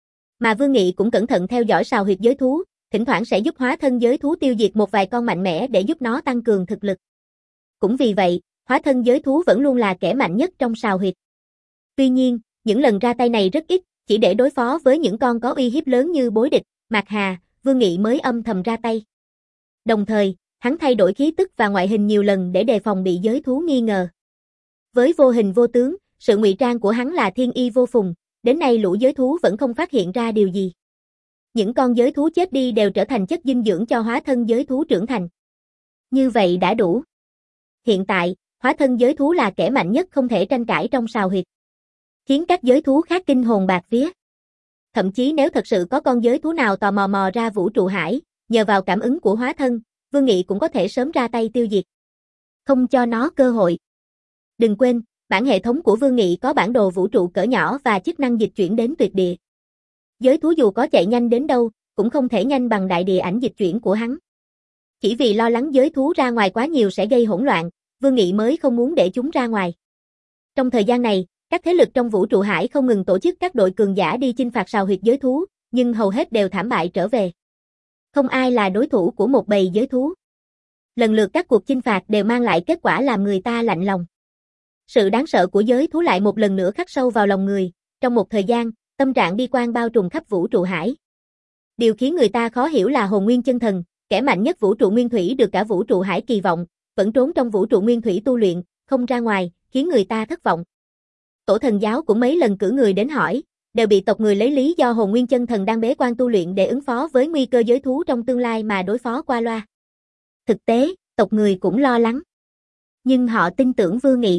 Speaker 1: Mà Vương Nghị cũng cẩn thận theo dõi sào huyệt giới thú, thỉnh thoảng sẽ giúp hóa thân giới thú tiêu diệt một vài con mạnh mẽ để giúp nó tăng cường thực lực. Cũng vì vậy, hóa thân giới thú vẫn luôn là kẻ mạnh nhất trong sào huyệt. Tuy nhiên, những lần ra tay này rất ít, chỉ để đối phó với những con có uy hiếp lớn như Bối Địch, Mạc Hà, Vương Nghị mới âm thầm ra tay. Đồng thời, hắn thay đổi khí tức và ngoại hình nhiều lần để đề phòng bị giới thú nghi ngờ. Với vô hình vô tướng, sự ngụy trang của hắn là thiên y vô phùng, đến nay lũ giới thú vẫn không phát hiện ra điều gì. Những con giới thú chết đi đều trở thành chất dinh dưỡng cho hóa thân giới thú trưởng thành. Như vậy đã đủ. Hiện tại, hóa thân giới thú là kẻ mạnh nhất không thể tranh cãi trong sào huyệt, khiến các giới thú khác kinh hồn bạt vía. Thậm chí nếu thật sự có con giới thú nào tò mò mò ra vũ trụ hải, nhờ vào cảm ứng của hóa thân, Vương Nghị cũng có thể sớm ra tay tiêu diệt. Không cho nó cơ hội. Đừng quên, bản hệ thống của Vương Nghị có bản đồ vũ trụ cỡ nhỏ và chức năng dịch chuyển đến tuyệt địa. Giới thú dù có chạy nhanh đến đâu, cũng không thể nhanh bằng đại địa ảnh dịch chuyển của hắn. Chỉ vì lo lắng giới thú ra ngoài quá nhiều sẽ gây hỗn loạn, Vương Nghị mới không muốn để chúng ra ngoài. Trong thời gian này, các thế lực trong vũ trụ hải không ngừng tổ chức các đội cường giả đi chinh phạt sào huyệt giới thú, nhưng hầu hết đều thảm bại trở về. Không ai là đối thủ của một bầy giới thú. Lần lượt các cuộc chinh phạt đều mang lại kết quả làm người ta lạnh lòng. Sự đáng sợ của giới thú lại một lần nữa khắc sâu vào lòng người, trong một thời gian, tâm trạng bi quan bao trùm khắp vũ trụ hải. Điều khiến người ta khó hiểu là Hồn Nguyên Chân Thần, kẻ mạnh nhất vũ trụ nguyên thủy được cả vũ trụ hải kỳ vọng, vẫn trốn trong vũ trụ nguyên thủy tu luyện, không ra ngoài, khiến người ta thất vọng. Tổ thần giáo cũng mấy lần cử người đến hỏi, đều bị tộc người lấy lý do Hồn Nguyên Chân Thần đang bế quan tu luyện để ứng phó với nguy cơ giới thú trong tương lai mà đối phó qua loa. Thực tế, tộc người cũng lo lắng. Nhưng họ tin tưởng Vương Nghị.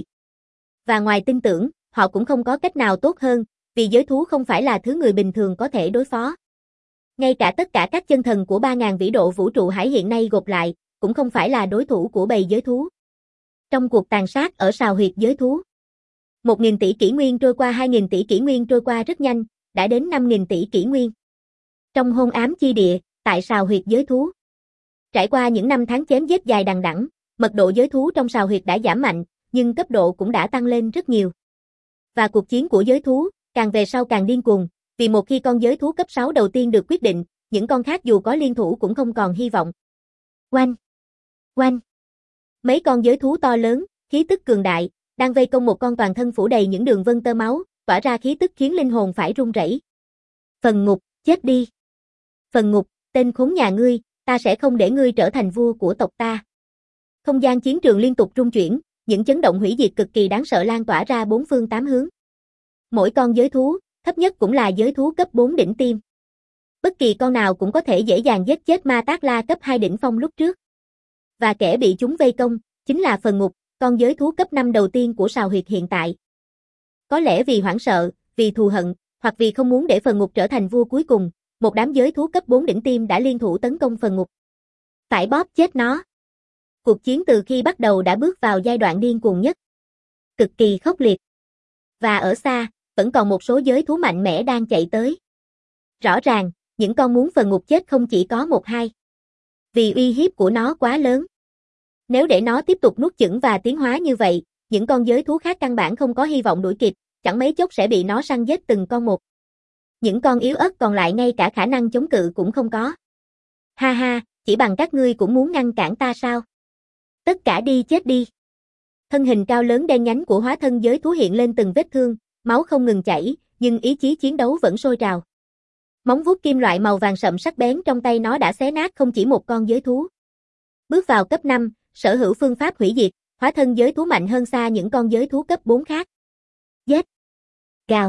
Speaker 1: Và ngoài tin tưởng, họ cũng không có cách nào tốt hơn, vì giới thú không phải là thứ người bình thường có thể đối phó. Ngay cả tất cả các chân thần của ba ngàn vĩ độ vũ trụ hải hiện nay gộp lại, cũng không phải là đối thủ của bầy giới thú. Trong cuộc tàn sát ở sào huyệt giới thú, một nghìn tỷ kỷ nguyên trôi qua, hai nghìn tỷ kỷ nguyên trôi qua rất nhanh, đã đến năm nghìn tỷ kỷ nguyên. Trong hôn ám chi địa, tại sào huyệt giới thú, trải qua những năm tháng chém giết dài đằng đẵng, mật độ giới thú trong sào huyệt đã giảm mạnh, nhưng cấp độ cũng đã tăng lên rất nhiều. Và cuộc chiến của giới thú, càng về sau càng điên cuồng, vì một khi con giới thú cấp sáu đầu tiên được quyết định, những con khác dù có liên thủ cũng không còn hy vọng. Oanh! Oanh! Mấy con giới thú to lớn, khí tức cường đại, đang vây công một con toàn thân phủ đầy những đường vân tơ máu, tỏa ra khí tức khiến linh hồn phải run rẩy. Phần Ngục, chết đi! Phần Ngục, tên khốn nhà ngươi, ta sẽ không để ngươi trở thành vua của tộc ta. Không gian chiến trường liên tục rung chuyển, những chấn động hủy diệt cực kỳ đáng sợ lan tỏa ra bốn phương tám hướng. Mỗi con giới thú, thấp nhất cũng là giới thú cấp bốn đỉnh tiêm. Bất kỳ con nào cũng có thể dễ dàng giết chết ma tát la cấp hai đỉnh phong lúc trước. Và kẻ bị chúng vây công, chính là phần ngục, con giới thú cấp năm đầu tiên của sào huyệt hiện tại. Có lẽ vì hoảng sợ, vì thù hận, hoặc vì không muốn để phần ngục trở thành vua cuối cùng, một đám giới thú cấp bốn đỉnh tiêm đã liên thủ tấn công phần ngục. Phải bóp chết nó. Cuộc chiến từ khi bắt đầu đã bước vào giai đoạn điên cuồng nhất. Cực kỳ khốc liệt. Và ở xa, vẫn còn một số giới thú mạnh mẽ đang chạy tới. Rõ ràng, những con muốn phần ngục chết không chỉ có một hai. Vì uy hiếp của nó quá lớn. Nếu để nó tiếp tục nuốt chửng và tiến hóa như vậy, những con giới thú khác căn bản không có hy vọng đuổi kịp, chẳng mấy chốc sẽ bị nó săn giết từng con một. Những con yếu ớt còn lại ngay cả khả năng chống cự cũng không có. Ha ha, chỉ bằng các ngươi cũng muốn ngăn cản ta sao? Tất cả đi chết đi. Thân hình cao lớn đen nhánh của hóa thân giới thú hiện lên từng vết thương, máu không ngừng chảy, nhưng ý chí chiến đấu vẫn sôi trào. Móng vuốt kim loại màu vàng sậm sắc bén trong tay nó đã xé nát không chỉ một con giới thú. Bước vào cấp năm, sở hữu phương pháp hủy diệt, hóa thân giới thú mạnh hơn xa những con giới thú cấp bốn khác. Giết! Gào!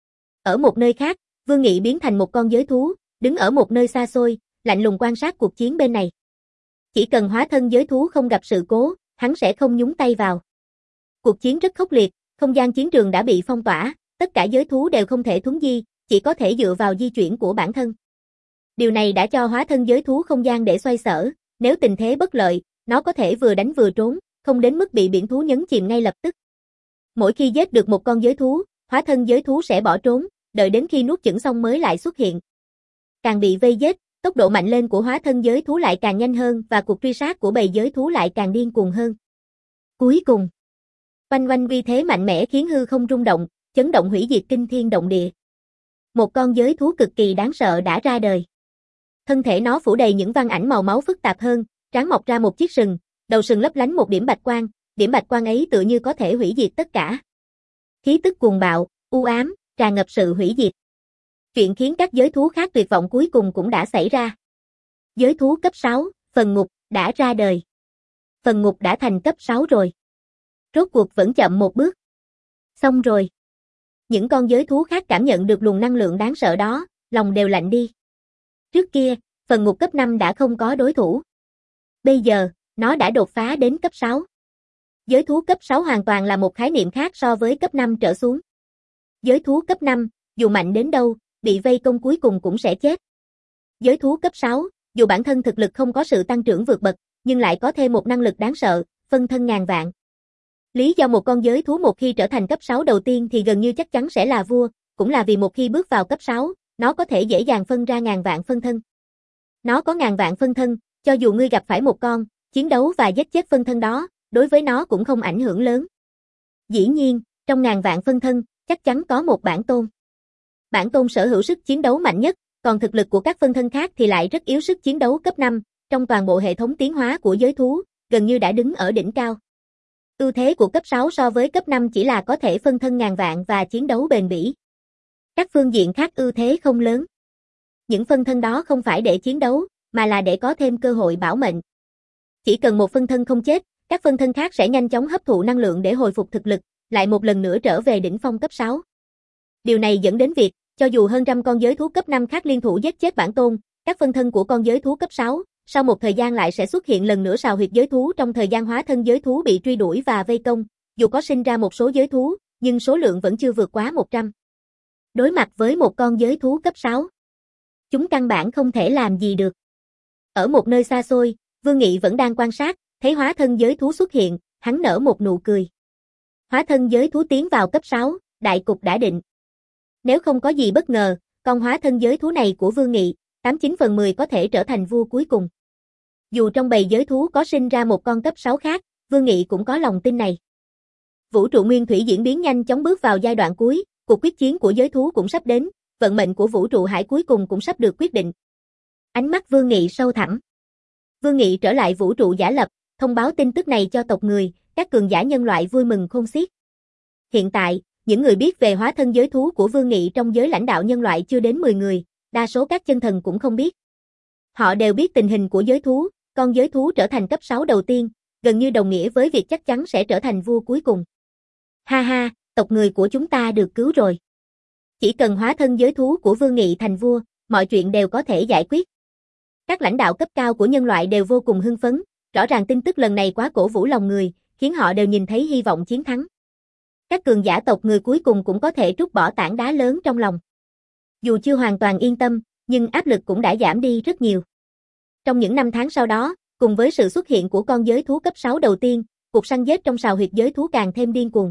Speaker 1: Ở một nơi khác, Vương Nghị biến thành một con giới thú, đứng ở một nơi xa xôi, lạnh lùng quan sát cuộc chiến bên này. Chỉ cần hóa thân giới thú không gặp sự cố, hắn sẽ không nhúng tay vào. Cuộc chiến rất khốc liệt, không gian chiến trường đã bị phong tỏa, tất cả giới thú đều không thể thuấn di, chỉ có thể dựa vào di chuyển của bản thân. Điều này đã cho hóa thân giới thú không gian để xoay sở, nếu tình thế bất lợi, nó có thể vừa đánh vừa trốn, không đến mức bị biển thú nhấn chìm ngay lập tức. Mỗi khi giết được một con giới thú, hóa thân giới thú sẽ bỏ trốn, đợi đến khi nuốt chửng xong mới lại xuất hiện. Càng bị vây giết, tốc độ mạnh lên của hóa thân giới thú lại càng nhanh hơn và cuộc truy sát của bầy giới thú lại càng điên cuồng hơn. Cuối cùng, oanh oanh uy thế mạnh mẽ khiến hư không rung động, chấn động hủy diệt kinh thiên động địa. Một con giới thú cực kỳ đáng sợ đã ra đời. Thân thể nó phủ đầy những văn ảnh màu máu phức tạp hơn, trán mọc ra một chiếc sừng, đầu sừng lấp lánh một điểm bạch quang, điểm bạch quang ấy tựa như có thể hủy diệt tất cả. Khí tức cuồng bạo, u ám, tràn ngập sự hủy diệt. Chuyện khiến các giới thú khác tuyệt vọng cuối cùng cũng đã xảy ra. Giới thú cấp sáu, phần ngục, đã ra đời. Phần ngục đã thành cấp sáu rồi. Rốt cuộc vẫn chậm một bước. Xong rồi. Những con giới thú khác cảm nhận được luồng năng lượng đáng sợ đó, lòng đều lạnh đi. Trước kia, phần ngục cấp năm đã không có đối thủ. Bây giờ, nó đã đột phá đến cấp sáu. Giới thú cấp sáu hoàn toàn là một khái niệm khác so với cấp năm trở xuống. Giới thú cấp năm, dù mạnh đến đâu, bị vây công cuối cùng cũng sẽ chết. Giới thú cấp sáu, dù bản thân thực lực không có sự tăng trưởng vượt bậc, nhưng lại có thêm một năng lực đáng sợ, phân thân ngàn vạn. Lý do một con giới thú một khi trở thành cấp sáu đầu tiên thì gần như chắc chắn sẽ là vua, cũng là vì một khi bước vào cấp sáu, nó có thể dễ dàng phân ra ngàn vạn phân thân. Nó có ngàn vạn phân thân, cho dù ngươi gặp phải một con, chiến đấu và giết chết phân thân đó, đối với nó cũng không ảnh hưởng lớn. Dĩ nhiên, trong ngàn vạn phân thân, chắc chắn có một bản tôn. Bản tôn sở hữu sức chiến đấu mạnh nhất, còn thực lực của các phân thân khác thì lại rất yếu sức chiến đấu cấp năm, trong toàn bộ hệ thống tiến hóa của giới thú, gần như đã đứng ở đỉnh cao. Ưu thế của cấp sáu so với cấp năm chỉ là có thể phân thân ngàn vạn và chiến đấu bền bỉ. Các phương diện khác ưu thế không lớn. Những phân thân đó không phải để chiến đấu, mà là để có thêm cơ hội bảo mệnh. Chỉ cần một phân thân không chết, các phân thân khác sẽ nhanh chóng hấp thụ năng lượng để hồi phục thực lực, lại một lần nữa trở về đỉnh phong cấp sáu. Điều này dẫn đến việc, cho dù hơn trăm con giới thú cấp năm khác liên thủ giết chết bản tôn, các phân thân của con giới thú cấp sáu, sau một thời gian lại sẽ xuất hiện lần nữa sào huyệt giới thú trong thời gian hóa thân giới thú bị truy đuổi và vây công, dù có sinh ra một số giới thú, nhưng số lượng vẫn chưa vượt quá một trăm. Đối mặt với một con giới thú cấp sáu, chúng căn bản không thể làm gì được. Ở một nơi xa xôi, Vương Nghị vẫn đang quan sát, thấy hóa thân giới thú xuất hiện, hắn nở một nụ cười. Hóa thân giới thú tiến vào cấp sáu, đại cục đã định. Nếu không có gì bất ngờ, con hóa thân giới thú này của Vương Nghị, tám chín phần mười có thể trở thành vua cuối cùng. Dù trong bầy giới thú có sinh ra một con cấp sáu khác, Vương Nghị cũng có lòng tin này. Vũ trụ nguyên thủy diễn biến nhanh chóng bước vào giai đoạn cuối, cuộc quyết chiến của giới thú cũng sắp đến, vận mệnh của vũ trụ hải cuối cùng cũng sắp được quyết định. Ánh mắt Vương Nghị sâu thẳm. Vương Nghị trở lại vũ trụ giả lập, thông báo tin tức này cho tộc người, các cường giả nhân loại vui mừng khôn xiết. Hiện tại, những người biết về hóa thân giới thú của Vương Nghị trong giới lãnh đạo nhân loại chưa đến mười người, đa số các chân thần cũng không biết. Họ đều biết tình hình của giới thú, con giới thú trở thành cấp sáu đầu tiên, gần như đồng nghĩa với việc chắc chắn sẽ trở thành vua cuối cùng. Ha ha, tộc người của chúng ta được cứu rồi. Chỉ cần hóa thân giới thú của Vương Nghị thành vua, mọi chuyện đều có thể giải quyết. Các lãnh đạo cấp cao của nhân loại đều vô cùng hưng phấn, rõ ràng tin tức lần này quá cổ vũ lòng người, khiến họ đều nhìn thấy hy vọng chiến thắng. Các cường giả tộc người cuối cùng cũng có thể trút bỏ tảng đá lớn trong lòng. Dù chưa hoàn toàn yên tâm, nhưng áp lực cũng đã giảm đi rất nhiều. Trong những năm tháng sau đó, cùng với sự xuất hiện của con giới thú cấp sáu đầu tiên, cuộc săn giết trong sào huyệt giới thú càng thêm điên cuồng.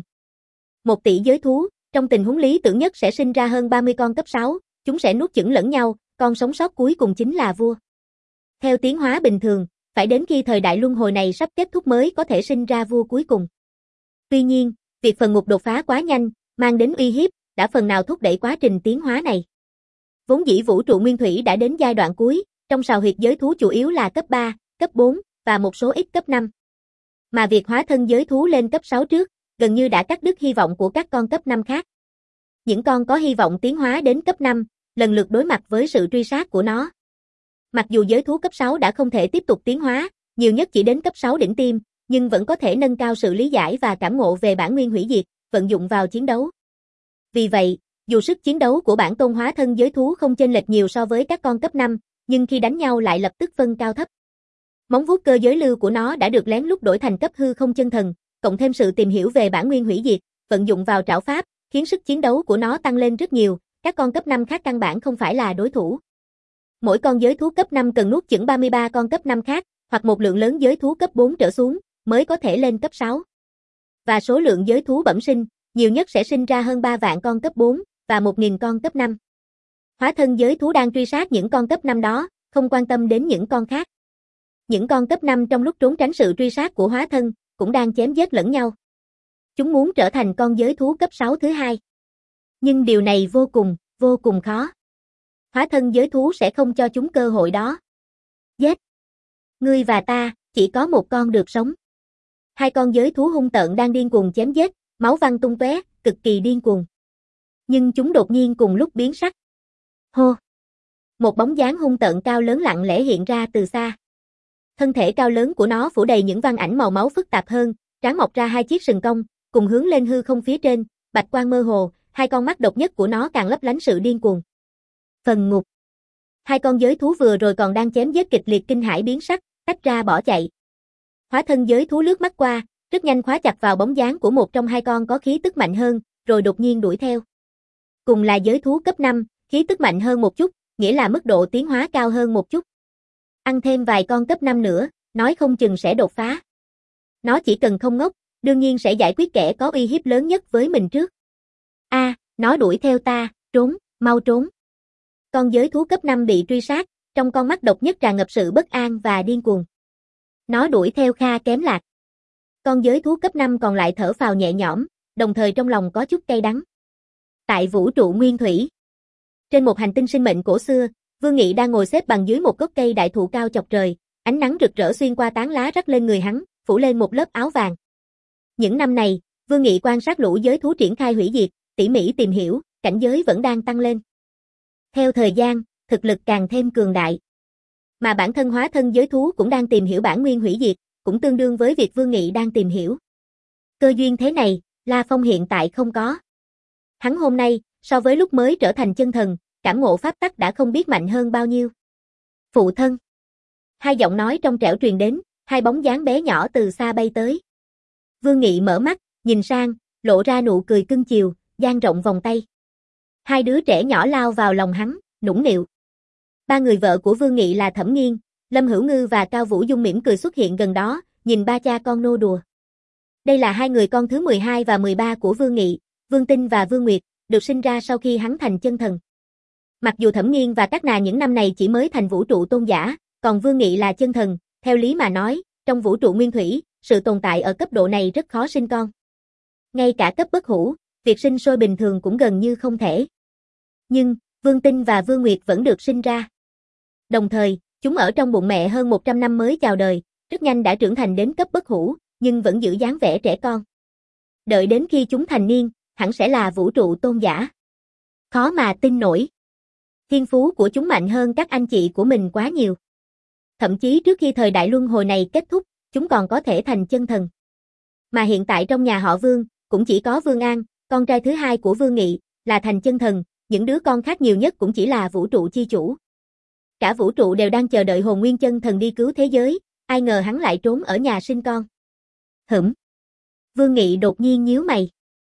Speaker 1: Một tỷ giới thú, trong tình huống lý tưởng nhất sẽ sinh ra hơn ba mươi con cấp sáu, chúng sẽ nuốt chửng lẫn nhau, con sống sót cuối cùng chính là vua. Theo tiến hóa bình thường, phải đến khi thời đại luân hồi này sắp kết thúc mới có thể sinh ra vua cuối cùng. Tuy nhiên, việc phần ngục đột phá quá nhanh, mang đến uy hiếp, đã phần nào thúc đẩy quá trình tiến hóa này. Vốn dĩ vũ trụ nguyên thủy đã đến giai đoạn cuối, trong sào huyệt giới thú chủ yếu là cấp ba, cấp bốn, và một số ít cấp năm. Mà việc hóa thân giới thú lên cấp sáu trước, gần như đã cắt đứt hy vọng của các con cấp năm khác. Những con có hy vọng tiến hóa đến cấp năm, lần lượt đối mặt với sự truy sát của nó. Mặc dù giới thú cấp sáu đã không thể tiếp tục tiến hóa, nhiều nhất chỉ đến cấp sáu đỉnh tiêm, nhưng vẫn có thể nâng cao sự lý giải và cảm ngộ về bản nguyên hủy diệt, vận dụng vào chiến đấu. Vì vậy, dù sức chiến đấu của bản tôn hóa thân giới thú không chênh lệch nhiều so với các con cấp năm, nhưng khi đánh nhau lại lập tức phân cao thấp. Móng vuốt cơ giới lưu của nó đã được lén lút đổi thành cấp hư không chân thần, cộng thêm sự tìm hiểu về bản nguyên hủy diệt, vận dụng vào trảo pháp, khiến sức chiến đấu của nó tăng lên rất nhiều, các con cấp năm khác căn bản không phải là đối thủ. Mỗi con giới thú cấp năm cần nuốt chửng ba mươi ba con cấp năm khác, hoặc một lượng lớn giới thú cấp bốn trở xuống, mới có thể lên cấp sáu. Và số lượng giới thú bẩm sinh, nhiều nhất sẽ sinh ra hơn ba vạn con cấp bốn, và một nghìn con cấp năm. Hóa thân giới thú đang truy sát những con cấp năm đó, không quan tâm đến những con khác. Những con cấp năm trong lúc trốn tránh sự truy sát của hóa thân, cũng đang chém giết lẫn nhau. Chúng muốn trở thành con giới thú cấp sáu thứ hai. Nhưng điều này vô cùng, vô cùng khó. Hóa thân giới thú sẽ không cho chúng cơ hội đó. Giết! Ngươi và ta, chỉ có một con được sống. Hai con giới thú hung tợn đang điên cuồng chém giết, máu văng tung tóe, cực kỳ điên cuồng. Nhưng chúng đột nhiên cùng lúc biến sắc. Hô! Một bóng dáng hung tợn cao lớn lặng lẽ hiện ra từ xa. Thân thể cao lớn của nó phủ đầy những văn ảnh màu máu phức tạp hơn, trán mọc ra hai chiếc sừng cong, cùng hướng lên hư không phía trên, bạch quang mơ hồ, hai con mắt độc nhất của nó càng lấp lánh sự điên cuồng. Phần ngục. Hai con giới thú vừa rồi còn đang chém giết kịch liệt kinh hãi biến sắc, tách ra bỏ chạy. Hóa thân giới thú lướt mắt qua, rất nhanh khóa chặt vào bóng dáng của một trong hai con có khí tức mạnh hơn, rồi đột nhiên đuổi theo. Cùng là giới thú cấp năm, khí tức mạnh hơn một chút, nghĩa là mức độ tiến hóa cao hơn một chút. Ăn thêm vài con cấp năm nữa, nói không chừng sẽ đột phá. Nó chỉ cần không ngốc, đương nhiên sẽ giải quyết kẻ có uy hiếp lớn nhất với mình trước. A, à, nó đuổi theo ta, trốn, mau trốn. Con giới thú cấp năm bị truy sát, trong con mắt độc nhất tràn ngập sự bất an và điên cuồng. Nó đuổi theo Kha Kém Lạc. Con giới thú cấp năm còn lại thở phào nhẹ nhõm, đồng thời trong lòng có chút cay đắng. Tại vũ trụ nguyên thủy, trên một hành tinh sinh mệnh cổ xưa, Vương Nghị đang ngồi xếp bằng dưới một gốc cây đại thụ cao chọc trời, ánh nắng rực rỡ xuyên qua tán lá rắc lên người hắn, phủ lên một lớp áo vàng. Những năm này, Vương Nghị quan sát lũ giới thú triển khai hủy diệt, tỉ mỉ tìm hiểu, cảnh giới vẫn đang tăng lên. Theo thời gian, thực lực càng thêm cường đại. Mà bản thân hóa thân giới thú cũng đang tìm hiểu bản nguyên hủy diệt, cũng tương đương với việc Vương Nghị đang tìm hiểu. Cơ duyên thế này, La Phong hiện tại không có. Hắn hôm nay, so với lúc mới trở thành chân thần, cảm ngộ pháp tắc đã không biết mạnh hơn bao nhiêu. Phụ thân. Hai giọng nói trong trẻo truyền đến, hai bóng dáng bé nhỏ từ xa bay tới. Vương Nghị mở mắt, nhìn sang, lộ ra nụ cười cưng chiều, dang rộng vòng tay. Hai đứa trẻ nhỏ lao vào lòng hắn, nũng nịu. Ba người vợ của Vương Nghị là Thẩm Nghiên, Lâm Hữu Ngư và Cao Vũ Dung mỉm cười xuất hiện gần đó, nhìn ba cha con nô đùa. Đây là hai người con thứ mười hai và mười ba của Vương Nghị, Vương Tinh và Vương Nguyệt, được sinh ra sau khi hắn thành chân thần. Mặc dù Thẩm Nghiên và các nàng những năm này chỉ mới thành vũ trụ tôn giả, còn Vương Nghị là chân thần, theo lý mà nói, trong vũ trụ nguyên thủy, sự tồn tại ở cấp độ này rất khó sinh con. Ngay cả cấp bất hủ, việc sinh sôi bình thường cũng gần như không thể. Nhưng, Vương Tinh và Vương Nguyệt vẫn được sinh ra. Đồng thời, chúng ở trong bụng mẹ hơn một trăm năm mới chào đời, rất nhanh đã trưởng thành đến cấp bất hủ, nhưng vẫn giữ dáng vẻ trẻ con. Đợi đến khi chúng thành niên, hẳn sẽ là vũ trụ tôn giả. Khó mà tin nổi. Thiên phú của chúng mạnh hơn các anh chị của mình quá nhiều. Thậm chí trước khi thời đại luân hồi này kết thúc, chúng còn có thể thành chân thần. Mà hiện tại trong nhà họ Vương, cũng chỉ có Vương An, con trai thứ hai của Vương Nghị, là thành chân thần, những đứa con khác nhiều nhất cũng chỉ là vũ trụ chi chủ. Cả vũ trụ đều đang chờ đợi Hồn Nguyên Chân Thần đi cứu thế giới, ai ngờ hắn lại trốn ở nhà sinh con. Hửm. Vương Nghị đột nhiên nhíu mày.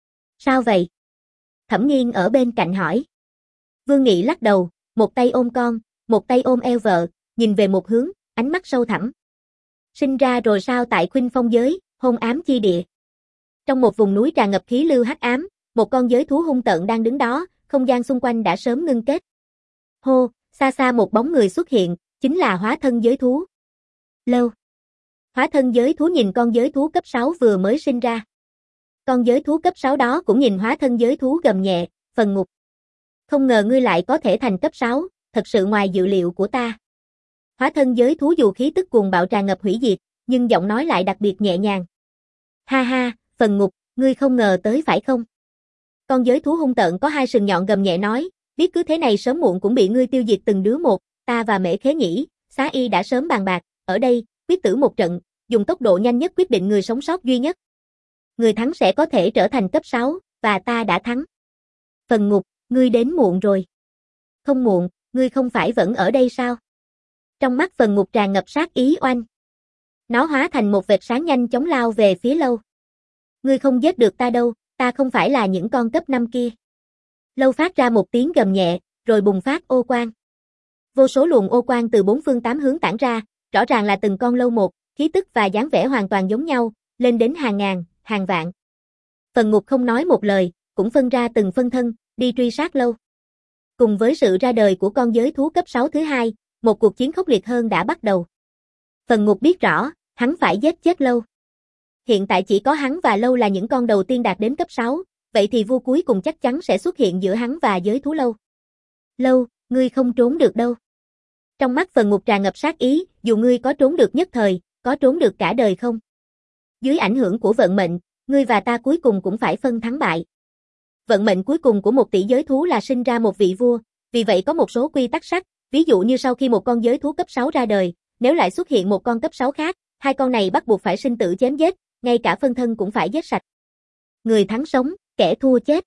Speaker 1: Sao vậy? Thẩm Nghiên ở bên cạnh hỏi. Vương Nghị lắc đầu, một tay ôm con, một tay ôm eo vợ, nhìn về một hướng, ánh mắt sâu thẳm. Sinh ra rồi sao tại Khuynh Phong giới, hôn ám chi địa. Trong một vùng núi tràn ngập khí lưu hắc ám, một con giới thú hung tợn đang đứng đó, không gian xung quanh đã sớm ngưng kết. Hô, xa xa một bóng người xuất hiện, chính là hóa thân giới thú. Lâu. Hóa thân giới thú nhìn con giới thú cấp sáu vừa mới sinh ra. Con giới thú cấp sáu đó cũng nhìn hóa thân giới thú gầm nhẹ, Phần Ngục. Không ngờ ngươi lại có thể thành cấp sáu, thật sự ngoài dự liệu của ta. Hóa thân giới thú dù khí tức cuồng bạo tràn ngập hủy diệt, nhưng giọng nói lại đặc biệt nhẹ nhàng. Ha ha, Phần Ngục, ngươi không ngờ tới phải không? Con giới thú hung tợn có hai sừng nhọn gầm nhẹ nói, biết cứ thế này sớm muộn cũng bị ngươi tiêu diệt từng đứa một, ta và Mễ Khế Nhĩ, Xá Y đã sớm bàn bạc, ở đây, quyết tử một trận, dùng tốc độ nhanh nhất quyết định người sống sót duy nhất. Người thắng sẽ có thể trở thành cấp sáu, và ta đã thắng. Phần Ngục, ngươi đến muộn rồi. Không muộn, ngươi không phải vẫn ở đây sao? Trong mắt Phần Ngục tràn ngập sát ý oanh. Nó hóa thành một vệt sáng nhanh chóng lao về phía Lâu. Ngươi không giết được ta đâu, ta không phải là những con cấp năm kia. Lâu phát ra một tiếng gầm nhẹ, rồi bùng phát ô quang. Vô số luồng ô quang từ bốn phương tám hướng tản ra, rõ ràng là từng con Lâu một, khí tức và dáng vẻ hoàn toàn giống nhau, lên đến hàng ngàn, hàng vạn. Phần Ngục không nói một lời, cũng phân ra từng phân thân, đi truy sát Lâu. Cùng với sự ra đời của con giới thú cấp sáu thứ hai, một cuộc chiến khốc liệt hơn đã bắt đầu. Phần Ngục biết rõ, hắn phải giết chết Lâu. Hiện tại chỉ có hắn và Lâu là những con đầu tiên đạt đến cấp sáu, vậy thì vua cuối cùng chắc chắn sẽ xuất hiện giữa hắn và giới thú Lâu. Lâu, ngươi không trốn được đâu. Trong mắt Phần Ngục tràn ngập sát ý, dù ngươi có trốn được nhất thời, có trốn được cả đời không? Dưới ảnh hưởng của vận mệnh, ngươi và ta cuối cùng cũng phải phân thắng bại. Vận mệnh cuối cùng của một tỷ giới thú là sinh ra một vị vua, vì vậy có một số quy tắc sắt, ví dụ như sau khi một con giới thú cấp sáu ra đời, nếu lại xuất hiện một con cấp sáu khác, hai con này bắt buộc phải sinh tử chém giết, ngay cả phân thân cũng phải giết sạch. Người thắng sống, kẻ thua chết.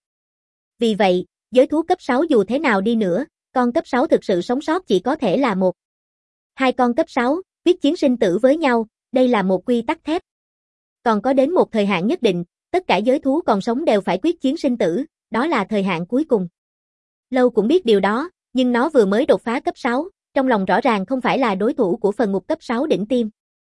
Speaker 1: Vì vậy, giới thú cấp sáu dù thế nào đi nữa, con cấp sáu thực sự sống sót chỉ có thể là một. Hai con cấp sáu, quyết chiến sinh tử với nhau, đây là một quy tắc thép. Còn có đến một thời hạn nhất định, tất cả giới thú còn sống đều phải quyết chiến sinh tử, đó là thời hạn cuối cùng. Lâu cũng biết điều đó, nhưng nó vừa mới đột phá cấp sáu, trong lòng rõ ràng không phải là đối thủ của Phần Ngục cấp sáu đỉnh tiêm.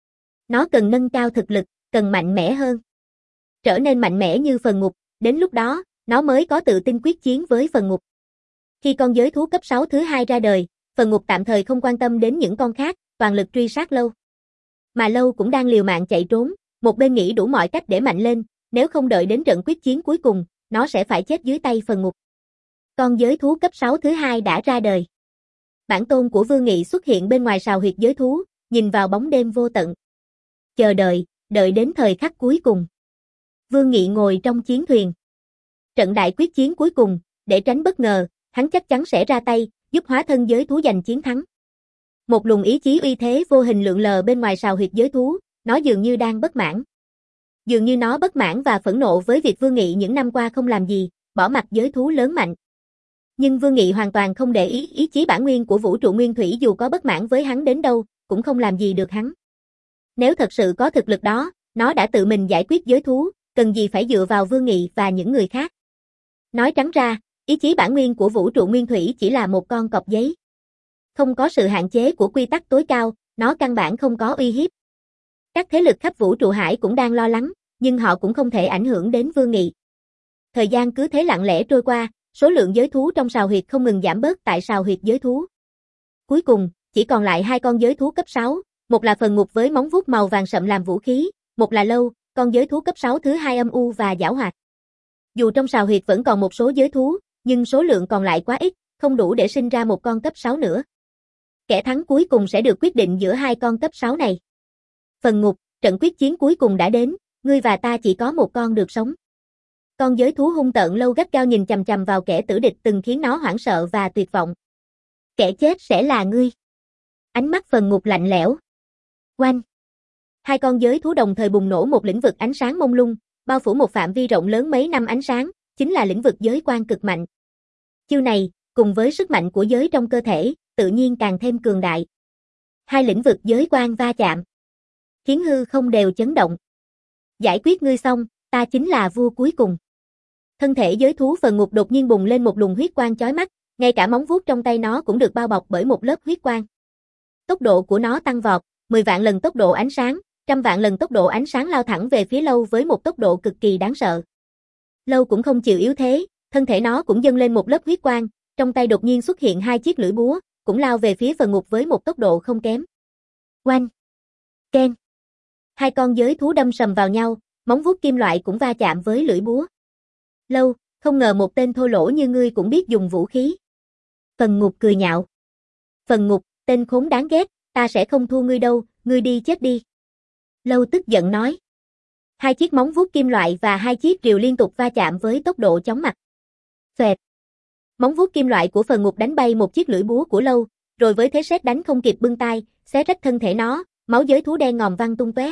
Speaker 1: Nó cần nâng cao thực lực, cần mạnh mẽ hơn. Trở nên mạnh mẽ như Phần Ngục, đến lúc đó, nó mới có tự tin quyết chiến với Phần Ngục. Khi con giới thú cấp sáu thứ hai ra đời, Phần Ngục tạm thời không quan tâm đến những con khác, toàn lực truy sát Lâu. Mà Lâu cũng đang liều mạng chạy trốn, một bên nghĩ đủ mọi cách để mạnh lên, nếu không đợi đến trận quyết chiến cuối cùng, nó sẽ phải chết dưới tay Phần Ngục. Con giới thú cấp sáu thứ hai đã ra đời. Bản tôn của Vương Nghị xuất hiện bên ngoài sào huyệt giới thú, nhìn vào bóng đêm vô tận. Chờ đợi, đợi đến thời khắc cuối cùng. Vương Nghị ngồi trong chiến thuyền. Trận đại quyết chiến cuối cùng, để tránh bất ngờ, hắn chắc chắn sẽ ra tay, giúp hóa thân giới thú giành chiến thắng. Một luồng ý chí uy thế vô hình lượn lờ bên ngoài sào huyệt giới thú, nó dường như đang bất mãn. Dường như nó bất mãn và phẫn nộ với việc Vương Nghị những năm qua không làm gì, bỏ mặc giới thú lớn mạnh. Nhưng Vương Nghị hoàn toàn không để ý ý chí bản nguyên của vũ trụ nguyên thủy dù có bất mãn với hắn đến đâu, cũng không làm gì được hắn. Nếu thật sự có thực lực đó, nó đã tự mình giải quyết giới thú, cần gì phải dựa vào Vương Nghị và những người khác. Nói trắng ra, ý chí bản nguyên của vũ trụ nguyên thủy chỉ là một con cọp giấy. Không có sự hạn chế của quy tắc tối cao, nó căn bản không có uy hiếp. Các thế lực khắp vũ trụ hải cũng đang lo lắng, nhưng họ cũng không thể ảnh hưởng đến Vương Nghị. Thời gian cứ thế lặng lẽ trôi qua, số lượng giới thú trong sào huyệt không ngừng giảm bớt tại sào huyệt giới thú. Cuối cùng, chỉ còn lại hai con giới thú cấp sáu, một là Phần Ngục với móng vuốt màu vàng sậm làm vũ khí, một là Lâu, con giới thú cấp sáu thứ hai âm u và giảo hoạt. Dù trong sào huyệt vẫn còn một số giới thú, nhưng số lượng còn lại quá ít, không đủ để sinh ra một con cấp sáu nữa. Kẻ thắng cuối cùng sẽ được quyết định giữa hai con cấp sáu này. Phần Ngục, trận quyết chiến cuối cùng đã đến, ngươi và ta chỉ có một con được sống. Con giới thú hung tợn Lâu gắt gao nhìn chằm chằm vào kẻ tử địch từng khiến nó hoảng sợ và tuyệt vọng. Kẻ chết sẽ là ngươi. Ánh mắt Phần Ngục lạnh lẽo. Oanh! Hai con giới thú đồng thời bùng nổ một lĩnh vực ánh sáng mông lung, bao phủ một phạm vi rộng lớn mấy năm ánh sáng, chính là lĩnh vực giới quan cực mạnh. Chiêu này, cùng với sức mạnh của giới trong cơ thể, tự nhiên càng thêm cường đại. Hai lĩnh vực giới quan va chạm, khiến hư không đều chấn động. Giải quyết ngươi xong, ta chính là vua cuối cùng. Thân thể giới thú phần ngục đột nhiên bùng lên một luồng huyết quang chói mắt, ngay cả móng vuốt trong tay nó cũng được bao bọc bởi một lớp huyết quang. Tốc độ của nó tăng vọt, mười vạn lần tốc độ ánh sáng, trăm vạn lần tốc độ ánh sáng lao thẳng về phía Lâu với một tốc độ cực kỳ đáng sợ. Lâu cũng không chịu yếu thế, thân thể nó cũng dâng lên một lớp huyết quang, trong tay đột nhiên xuất hiện hai chiếc lưỡi búa, cũng lao về phía phần ngục với một tốc độ không kém. Oanh! Keng! Hai con giới thú đâm sầm vào nhau, móng vuốt kim loại cũng va chạm với lưỡi búa. Lâu, không ngờ một tên thô lỗ như ngươi cũng biết dùng vũ khí. Phần ngục cười nhạo. Phần ngục, tên khốn đáng ghét, ta sẽ không thua ngươi đâu, ngươi đi chết đi. Lâu tức giận nói. Hai chiếc móng vuốt kim loại và hai chiếc rìu liên tục va chạm với tốc độ chóng mặt. Xoẹt. Móng vuốt kim loại của phần ngục đánh bay một chiếc lưỡi búa của Lâu, rồi với thế sét đánh không kịp bưng tay, xé rách thân thể nó, máu giới thú đen ngòm văng tung tóe.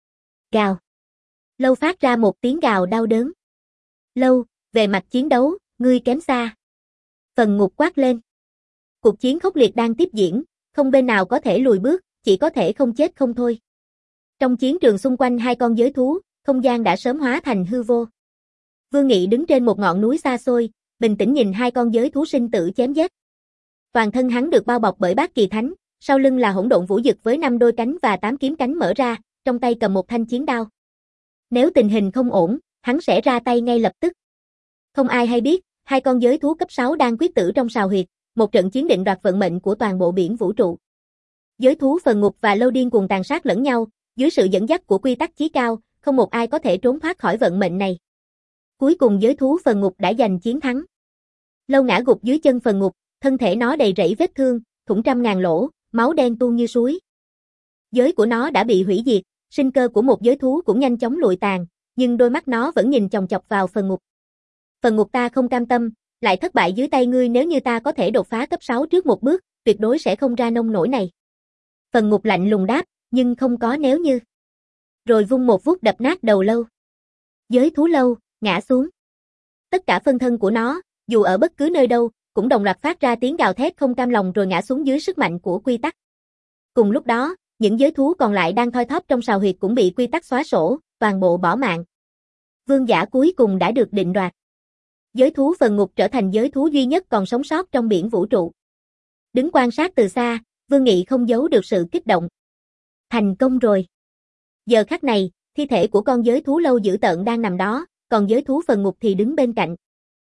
Speaker 1: Gào. Lâu phát ra một tiếng gào đau đớn. Lâu, về mặt chiến đấu, ngươi kém xa. Phần ngục quát lên. Cuộc chiến khốc liệt đang tiếp diễn, không bên nào có thể lùi bước, chỉ có thể không chết không thôi. Trong chiến trường xung quanh hai con giới thú, không gian đã sớm hóa thành hư vô. Vương Nghị đứng trên một ngọn núi xa xôi, bình tĩnh nhìn hai con giới thú sinh tử chém giết. Toàn thân hắn được bao bọc bởi bát kỳ thánh, sau lưng là hỗn độn vũ dực với năm đôi cánh và tám kiếm cánh mở ra, trong tay cầm một thanh chiến đao. Nếu tình hình không ổn, hắn sẽ ra tay ngay lập tức. Không ai hay biết, hai con giới thú cấp sáu đang quyết tử trong sào huyệt, một trận chiến định đoạt vận mệnh của toàn bộ biển vũ trụ. Giới thú phần ngục và Lâu điên cuồng tàn sát lẫn nhau, dưới sự dẫn dắt của quy tắc chí cao, không một ai có thể trốn thoát khỏi vận mệnh này. Cuối cùng giới thú phần ngục đã giành chiến thắng. Lâu ngã gục dưới chân phần ngục, thân thể nó đầy rẫy vết thương, thủng trăm ngàn lỗ, máu đen tuôn như suối. Giới của nó đã bị hủy diệt, sinh cơ của một giới thú cũng nhanh chóng lụi tàn, nhưng đôi mắt nó vẫn nhìn chòng chọc vào phần ngục. Phần ngục, ta không cam tâm, lại thất bại dưới tay ngươi, nếu như ta có thể đột phá cấp sáu trước một bước, tuyệt đối sẽ không ra nông nổi này. Phần ngục lạnh lùng đáp, nhưng không có nếu như. Rồi vung một vuốt đập nát đầu Lâu. Giới thú Lâu, ngã xuống. Tất cả phân thân của nó, dù ở bất cứ nơi đâu, cũng đồng loạt phát ra tiếng gào thét không cam lòng rồi ngã xuống dưới sức mạnh của quy tắc. Cùng lúc đó, những giới thú còn lại đang thoi thóp trong sào huyệt cũng bị quy tắc xóa sổ, toàn bộ bỏ mạng. Vương giả cuối cùng đã được định đoạt. Giới thú phần ngục trở thành giới thú duy nhất còn sống sót trong biển vũ trụ. Đứng quan sát từ xa, Vương Nghị không giấu được sự kích động. Thành công rồi. Giờ khắc này, thi thể của con giới thú Lâu dữ tợn đang nằm đó, còn giới thú phần ngục thì đứng bên cạnh.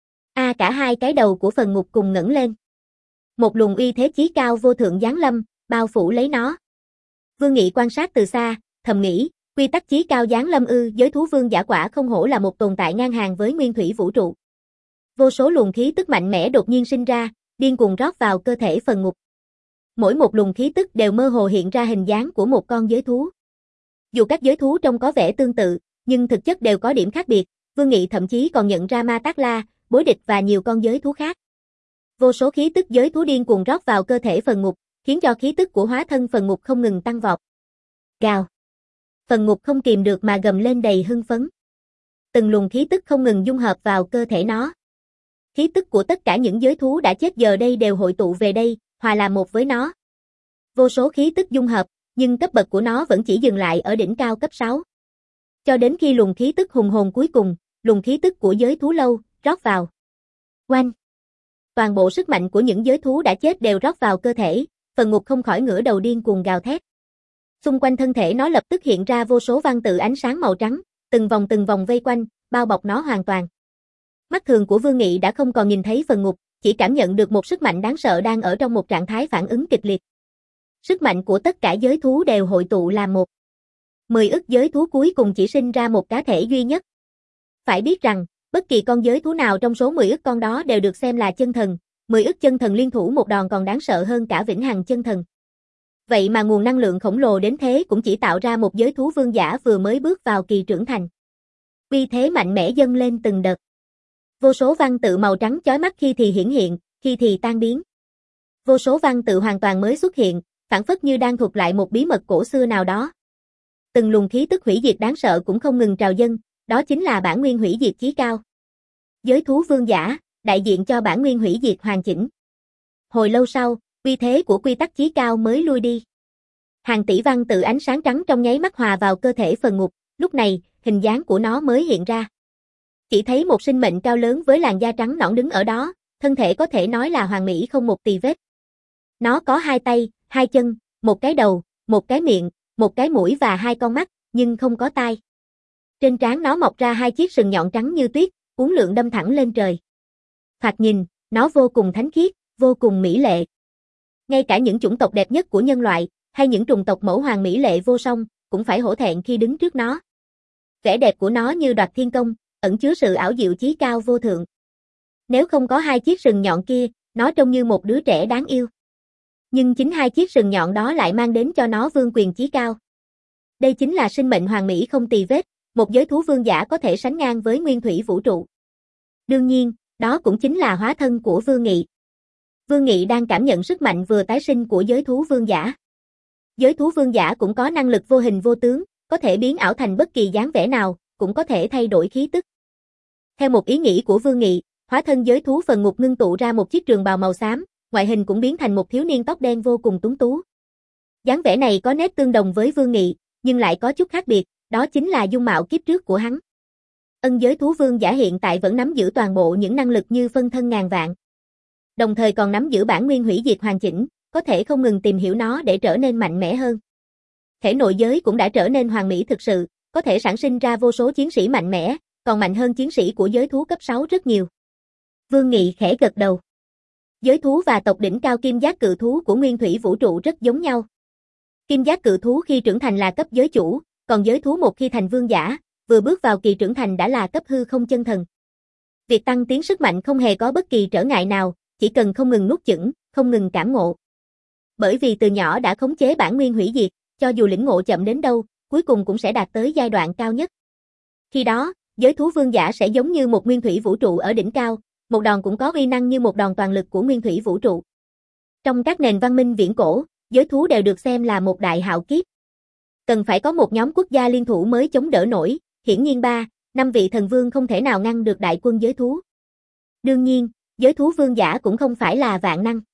Speaker 1: A à, cả hai cái đầu của phần ngục cùng ngẩng lên. Một luồng uy thế chí cao vô thượng giáng lâm, bao phủ lấy nó. Vương Nghị quan sát từ xa, thầm nghĩ, quy tắc chí cao giáng lâm ư, giới thú vương giả quả không hổ là một tồn tại ngang hàng với nguyên thủy vũ trụ. Vô số luồng khí tức mạnh mẽ đột nhiên sinh ra, điên cuồng rót vào cơ thể phần ngục. Mỗi một luồng khí tức đều mơ hồ hiện ra hình dáng của một con giới thú. Dù các giới thú trông có vẻ tương tự, nhưng thực chất đều có điểm khác biệt, Vương Nghị thậm chí còn nhận ra Ma Tát La, Bối Địch và nhiều con giới thú khác. Vô số khí tức giới thú điên cuồng rót vào cơ thể phần ngục, khiến cho khí tức của hóa thân phần ngục không ngừng tăng vọt. Gào. Phần ngục không kìm được mà gầm lên đầy hưng phấn. Từng luồng khí tức không ngừng dung hợp vào cơ thể nó. Khí tức của tất cả những giới thú đã chết giờ đây đều hội tụ về đây, hòa làm một với nó. Vô số khí tức dung hợp, nhưng cấp bậc của nó vẫn chỉ dừng lại ở đỉnh cao cấp sáu. Cho đến khi luồng khí tức hùng hồn cuối cùng, luồng khí tức của giới thú Lâu, rót vào. Oanh! Toàn bộ sức mạnh của những giới thú đã chết đều rót vào cơ thể, phần ngục không khỏi ngửa đầu điên cuồng gào thét. Xung quanh thân thể nó lập tức hiện ra vô số văn tự ánh sáng màu trắng, từng vòng từng vòng vây quanh, bao bọc nó hoàn toàn. Mắt thường của Vương Nghị đã không còn nhìn thấy phần ngục, chỉ cảm nhận được một sức mạnh đáng sợ đang ở trong một trạng thái phản ứng kịch liệt. Sức mạnh của tất cả giới thú đều hội tụ làm một. Mười ức giới thú cuối cùng chỉ sinh ra một cá thể duy nhất. Phải biết rằng, bất kỳ con giới thú nào trong số mười ức con đó đều được xem là chân thần, mười ức chân thần liên thủ một đòn còn đáng sợ hơn cả vĩnh hằng chân thần. Vậy mà nguồn năng lượng khổng lồ đến thế cũng chỉ tạo ra một giới thú vương giả vừa mới bước vào kỳ trưởng thành. Uy thế mạnh mẽ dâng lên từng đợt. Vô số văn tự màu trắng chói mắt khi thì hiển hiện, khi thì tan biến. Vô số văn tự hoàn toàn mới xuất hiện, phảng phất như đang thuật lại một bí mật cổ xưa nào đó. Từng luồng khí tức hủy diệt đáng sợ cũng không ngừng trào dâng, đó chính là bản nguyên hủy diệt chí cao. Giới thú vương giả, đại diện cho bản nguyên hủy diệt hoàn chỉnh. Hồi lâu sau, uy thế của quy tắc chí cao mới lui đi. Hàng tỷ văn tự ánh sáng trắng trong nháy mắt hòa vào cơ thể phần ngục, lúc này, hình dáng của nó mới hiện ra. Chỉ thấy một sinh mệnh cao lớn với làn da trắng nõn đứng ở đó, thân thể có thể nói là hoàn mỹ không một tì vết. Nó có hai tay, hai chân, một cái đầu, một cái miệng, một cái mũi và hai con mắt, nhưng không có tai. Trên trán nó mọc ra hai chiếc sừng nhọn trắng như tuyết, uốn lượn đâm thẳng lên trời. Thoạt nhìn, nó vô cùng thánh khiết, vô cùng mỹ lệ. Ngay cả những chủng tộc đẹp nhất của nhân loại, hay những trùng tộc mẫu hoàng mỹ lệ vô song, cũng phải hổ thẹn khi đứng trước nó. Vẻ đẹp của nó như đoạt thiên công, ẩn chứa sự ảo diệu chí cao vô thượng. Nếu không có hai chiếc sừng nhọn kia, nó trông như một đứa trẻ đáng yêu. Nhưng chính hai chiếc sừng nhọn đó lại mang đến cho nó vương quyền chí cao. Đây chính là sinh mệnh hoàn mỹ không tì vết, một giới thú vương giả có thể sánh ngang với nguyên thủy vũ trụ. Đương nhiên, đó cũng chính là hóa thân của Vương Nghị. Vương Nghị đang cảm nhận sức mạnh vừa tái sinh của giới thú vương giả. Giới thú vương giả cũng có năng lực vô hình vô tướng, có thể biến ảo thành bất kỳ dáng vẻ nào, cũng có thể thay đổi khí tức. Theo một ý nghĩ của Vương Nghị, hóa thân giới thú phần ngục ngưng tụ ra một chiếc trường bào màu xám, ngoại hình cũng biến thành một thiếu niên tóc đen vô cùng tuấn tú. Dáng vẻ này có nét tương đồng với Vương Nghị, nhưng lại có chút khác biệt, đó chính là dung mạo kiếp trước của hắn. Ân giới thú vương giả hiện tại vẫn nắm giữ toàn bộ những năng lực như phân thân ngàn vạn. Đồng thời còn nắm giữ bản nguyên hủy diệt hoàn chỉnh, có thể không ngừng tìm hiểu nó để trở nên mạnh mẽ hơn. Thể nội giới cũng đã trở nên hoàn mỹ thực sự, có thể sản sinh ra vô số chiến sĩ mạnh mẽ, còn mạnh hơn chiến sĩ của giới thú cấp sáu rất nhiều. Vương Nghị khẽ gật đầu. Giới thú và tộc đỉnh cao kim giác cự thú của nguyên thủy vũ trụ rất giống nhau. Kim giác cự thú khi trưởng thành là cấp giới chủ, còn giới thú một khi thành vương giả, vừa bước vào kỳ trưởng thành đã là cấp hư không chân thần. Việc tăng tiến sức mạnh không hề có bất kỳ trở ngại nào, chỉ cần không ngừng nuốt chửng, không ngừng cảm ngộ. Bởi vì từ nhỏ đã khống chế bản nguyên hủy diệt, cho dù lĩnh ngộ chậm đến đâu, cuối cùng cũng sẽ đạt tới giai đoạn cao nhất. Khi đó, giới thú vương giả sẽ giống như một nguyên thủy vũ trụ ở đỉnh cao, một đòn cũng có uy năng như một đòn toàn lực của nguyên thủy vũ trụ. Trong các nền văn minh viễn cổ, giới thú đều được xem là một đại hạo kiếp. Cần phải có một nhóm quốc gia liên thủ mới chống đỡ nổi, hiển nhiên ba, năm vị thần vương không thể nào ngăn được đại quân giới thú. Đương nhiên, giới thú vương giả cũng không phải là vạn năng.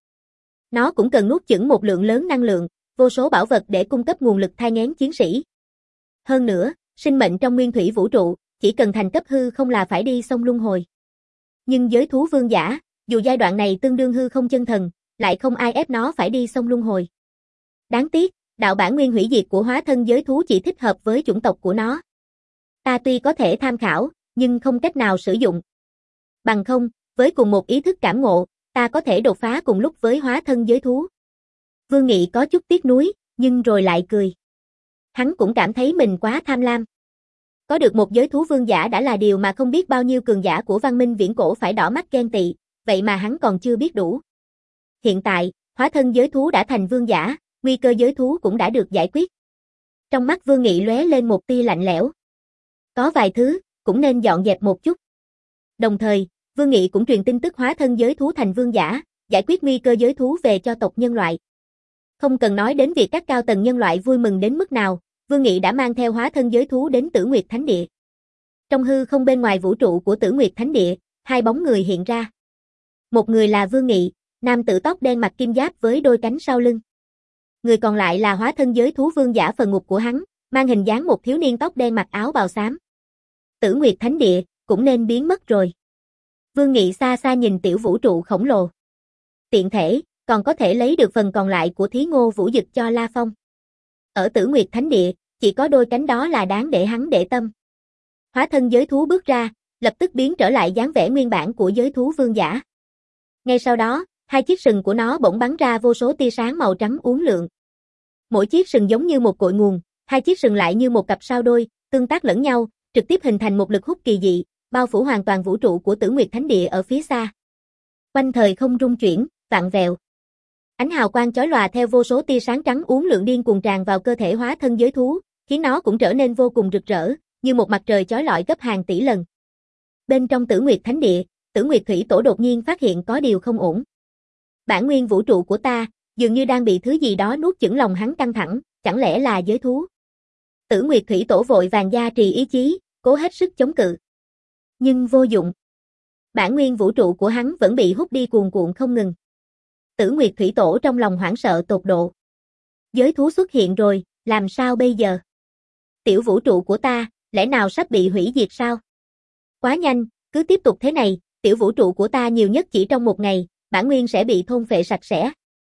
Speaker 1: Nó cũng cần nuốt chửng một lượng lớn năng lượng, vô số bảo vật để cung cấp nguồn lực thai nghén chiến sĩ. Hơn nữa, sinh mệnh trong nguyên thủy vũ trụ, chỉ cần thành cấp hư không là phải đi sông luân hồi. Nhưng giới thú vương giả, dù giai đoạn này tương đương hư không chân thần, lại không ai ép nó phải đi sông luân hồi. Đáng tiếc, đạo bản nguyên hủy diệt của hóa thân giới thú chỉ thích hợp với chủng tộc của nó. Ta tuy có thể tham khảo, nhưng không cách nào sử dụng. Bằng không, với cùng một ý thức cảm ngộ, ta có thể đột phá cùng lúc với hóa thân giới thú. Vương Nghị có chút tiếc nuối, nhưng rồi lại cười. Hắn cũng cảm thấy mình quá tham lam. Có được một giới thú vương giả đã là điều mà không biết bao nhiêu cường giả của văn minh viễn cổ phải đỏ mắt ghen tị, vậy mà hắn còn chưa biết đủ. Hiện tại, hóa thân giới thú đã thành vương giả, nguy cơ giới thú cũng đã được giải quyết. Trong mắt Vương Nghị lóe lên một tia lạnh lẽo. Có vài thứ, cũng nên dọn dẹp một chút. Đồng thời, Vương Nghị cũng truyền tin tức hóa thân giới thú thành vương giả, giải quyết nguy cơ giới thú về cho tộc nhân loại. Không cần nói đến việc các cao tầng nhân loại vui mừng đến mức nào, Vương Nghị đã mang theo hóa thân giới thú đến Tử Nguyệt Thánh Địa. Trong hư không bên ngoài vũ trụ của Tử Nguyệt Thánh Địa, hai bóng người hiện ra. Một người là Vương Nghị, nam tử tóc đen mặc kim giáp với đôi cánh sau lưng. Người còn lại là hóa thân giới thú vương giả phần ngục của hắn, mang hình dáng một thiếu niên tóc đen mặc áo bào xám. Tử Nguyệt Thánh Địa, cũng nên biến mất rồi. Vương Nghị xa xa nhìn tiểu vũ trụ khổng lồ. Tiện thể, còn có thể lấy được phần còn lại của thí ngô vũ dực cho La Phong. Ở Tử Nguyệt Thánh Địa, chỉ có đôi cánh đó là đáng để hắn để tâm. Hóa thân giới thú bước ra, lập tức biến trở lại dáng vẻ nguyên bản của giới thú vương giả. Ngay sau đó, hai chiếc sừng của nó bỗng bắn ra vô số tia sáng màu trắng uốn lượn. Mỗi chiếc sừng giống như một cội nguồn, hai chiếc sừng lại như một cặp sao đôi, tương tác lẫn nhau, trực tiếp hình thành một lực hút kỳ dị, bao phủ hoàn toàn vũ trụ của Tử Nguyệt Thánh Địa ở phía xa. Quanh thời không rung chuyển, vặn vẹo. Ánh hào quang chói lòa theo vô số tia sáng trắng uốn lượn điên cuồng tràn vào cơ thể hóa thân giới thú, khiến nó cũng trở nên vô cùng rực rỡ, như một mặt trời chói lọi gấp hàng tỷ lần. Bên trong Tử Nguyệt Thánh Địa, Tử Nguyệt Thủy Tổ đột nhiên phát hiện có điều không ổn. Bản nguyên vũ trụ của ta, dường như đang bị thứ gì đó nuốt chửng, lòng hắn căng thẳng, chẳng lẽ là giới thú? Tử Nguyệt Thủy Tổ vội vàng gia trì ý chí, cố hết sức chống cự. Nhưng vô dụng. Bản nguyên vũ trụ của hắn vẫn bị hút đi cuồn cuộn không ngừng. Tử Nguyệt Thủy Tổ trong lòng hoảng sợ tột độ. Giới thú xuất hiện rồi, làm sao bây giờ? Tiểu vũ trụ của ta, lẽ nào sắp bị hủy diệt sao? Quá nhanh, cứ tiếp tục thế này, tiểu vũ trụ của ta nhiều nhất chỉ trong một ngày, bản nguyên sẽ bị thôn phệ sạch sẽ.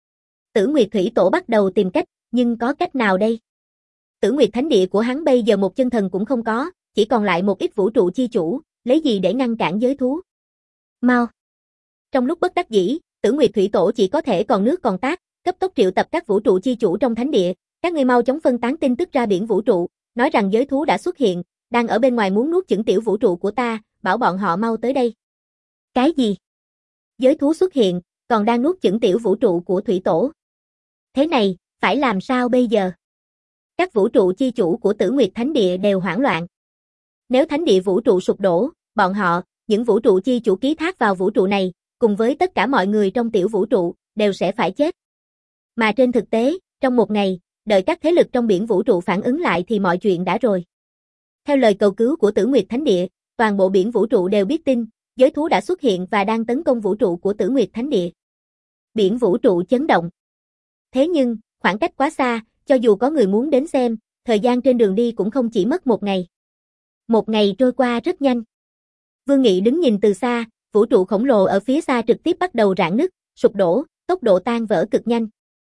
Speaker 1: Tử Nguyệt Thủy Tổ bắt đầu tìm cách, nhưng có cách nào đây? Tử Nguyệt Thánh Địa của hắn bây giờ một chân thần cũng không có, chỉ còn lại một ít vũ trụ chi chủ, lấy gì để ngăn cản giới thú? Mau! Trong lúc bất đắc dĩ, Tử Nguyệt Thủy Tổ chỉ có thể còn nước còn tát, cấp tốc triệu tập các vũ trụ chi chủ trong thánh địa, các ngươi mau chóng phân tán tin tức ra biển vũ trụ, nói rằng giới thú đã xuất hiện, đang ở bên ngoài muốn nuốt chửng tiểu vũ trụ của ta, bảo bọn họ mau tới đây. Cái gì? Giới thú xuất hiện, còn đang nuốt chửng tiểu vũ trụ của Thủy Tổ. Thế này, phải làm sao bây giờ? Các vũ trụ chi chủ của Tử Nguyệt Thánh Địa đều hoảng loạn. Nếu thánh địa vũ trụ sụp đổ, bọn họ, những vũ trụ chi chủ ký thác vào vũ trụ này, cùng với tất cả mọi người trong tiểu vũ trụ, đều sẽ phải chết. Mà trên thực tế, trong một ngày, đợi các thế lực trong biển vũ trụ phản ứng lại thì mọi chuyện đã rồi. Theo lời cầu cứu của Tử Nguyệt Thánh Địa, toàn bộ biển vũ trụ đều biết tin, giới thú đã xuất hiện và đang tấn công vũ trụ của Tử Nguyệt Thánh Địa. Biển vũ trụ chấn động. Thế nhưng, khoảng cách quá xa, cho dù có người muốn đến xem, thời gian trên đường đi cũng không chỉ mất một ngày. Một ngày trôi qua rất nhanh. Vương Nghị đứng nhìn từ xa, vũ trụ khổng lồ ở phía xa trực tiếp bắt đầu rạn nứt, sụp đổ, tốc độ tan vỡ cực nhanh.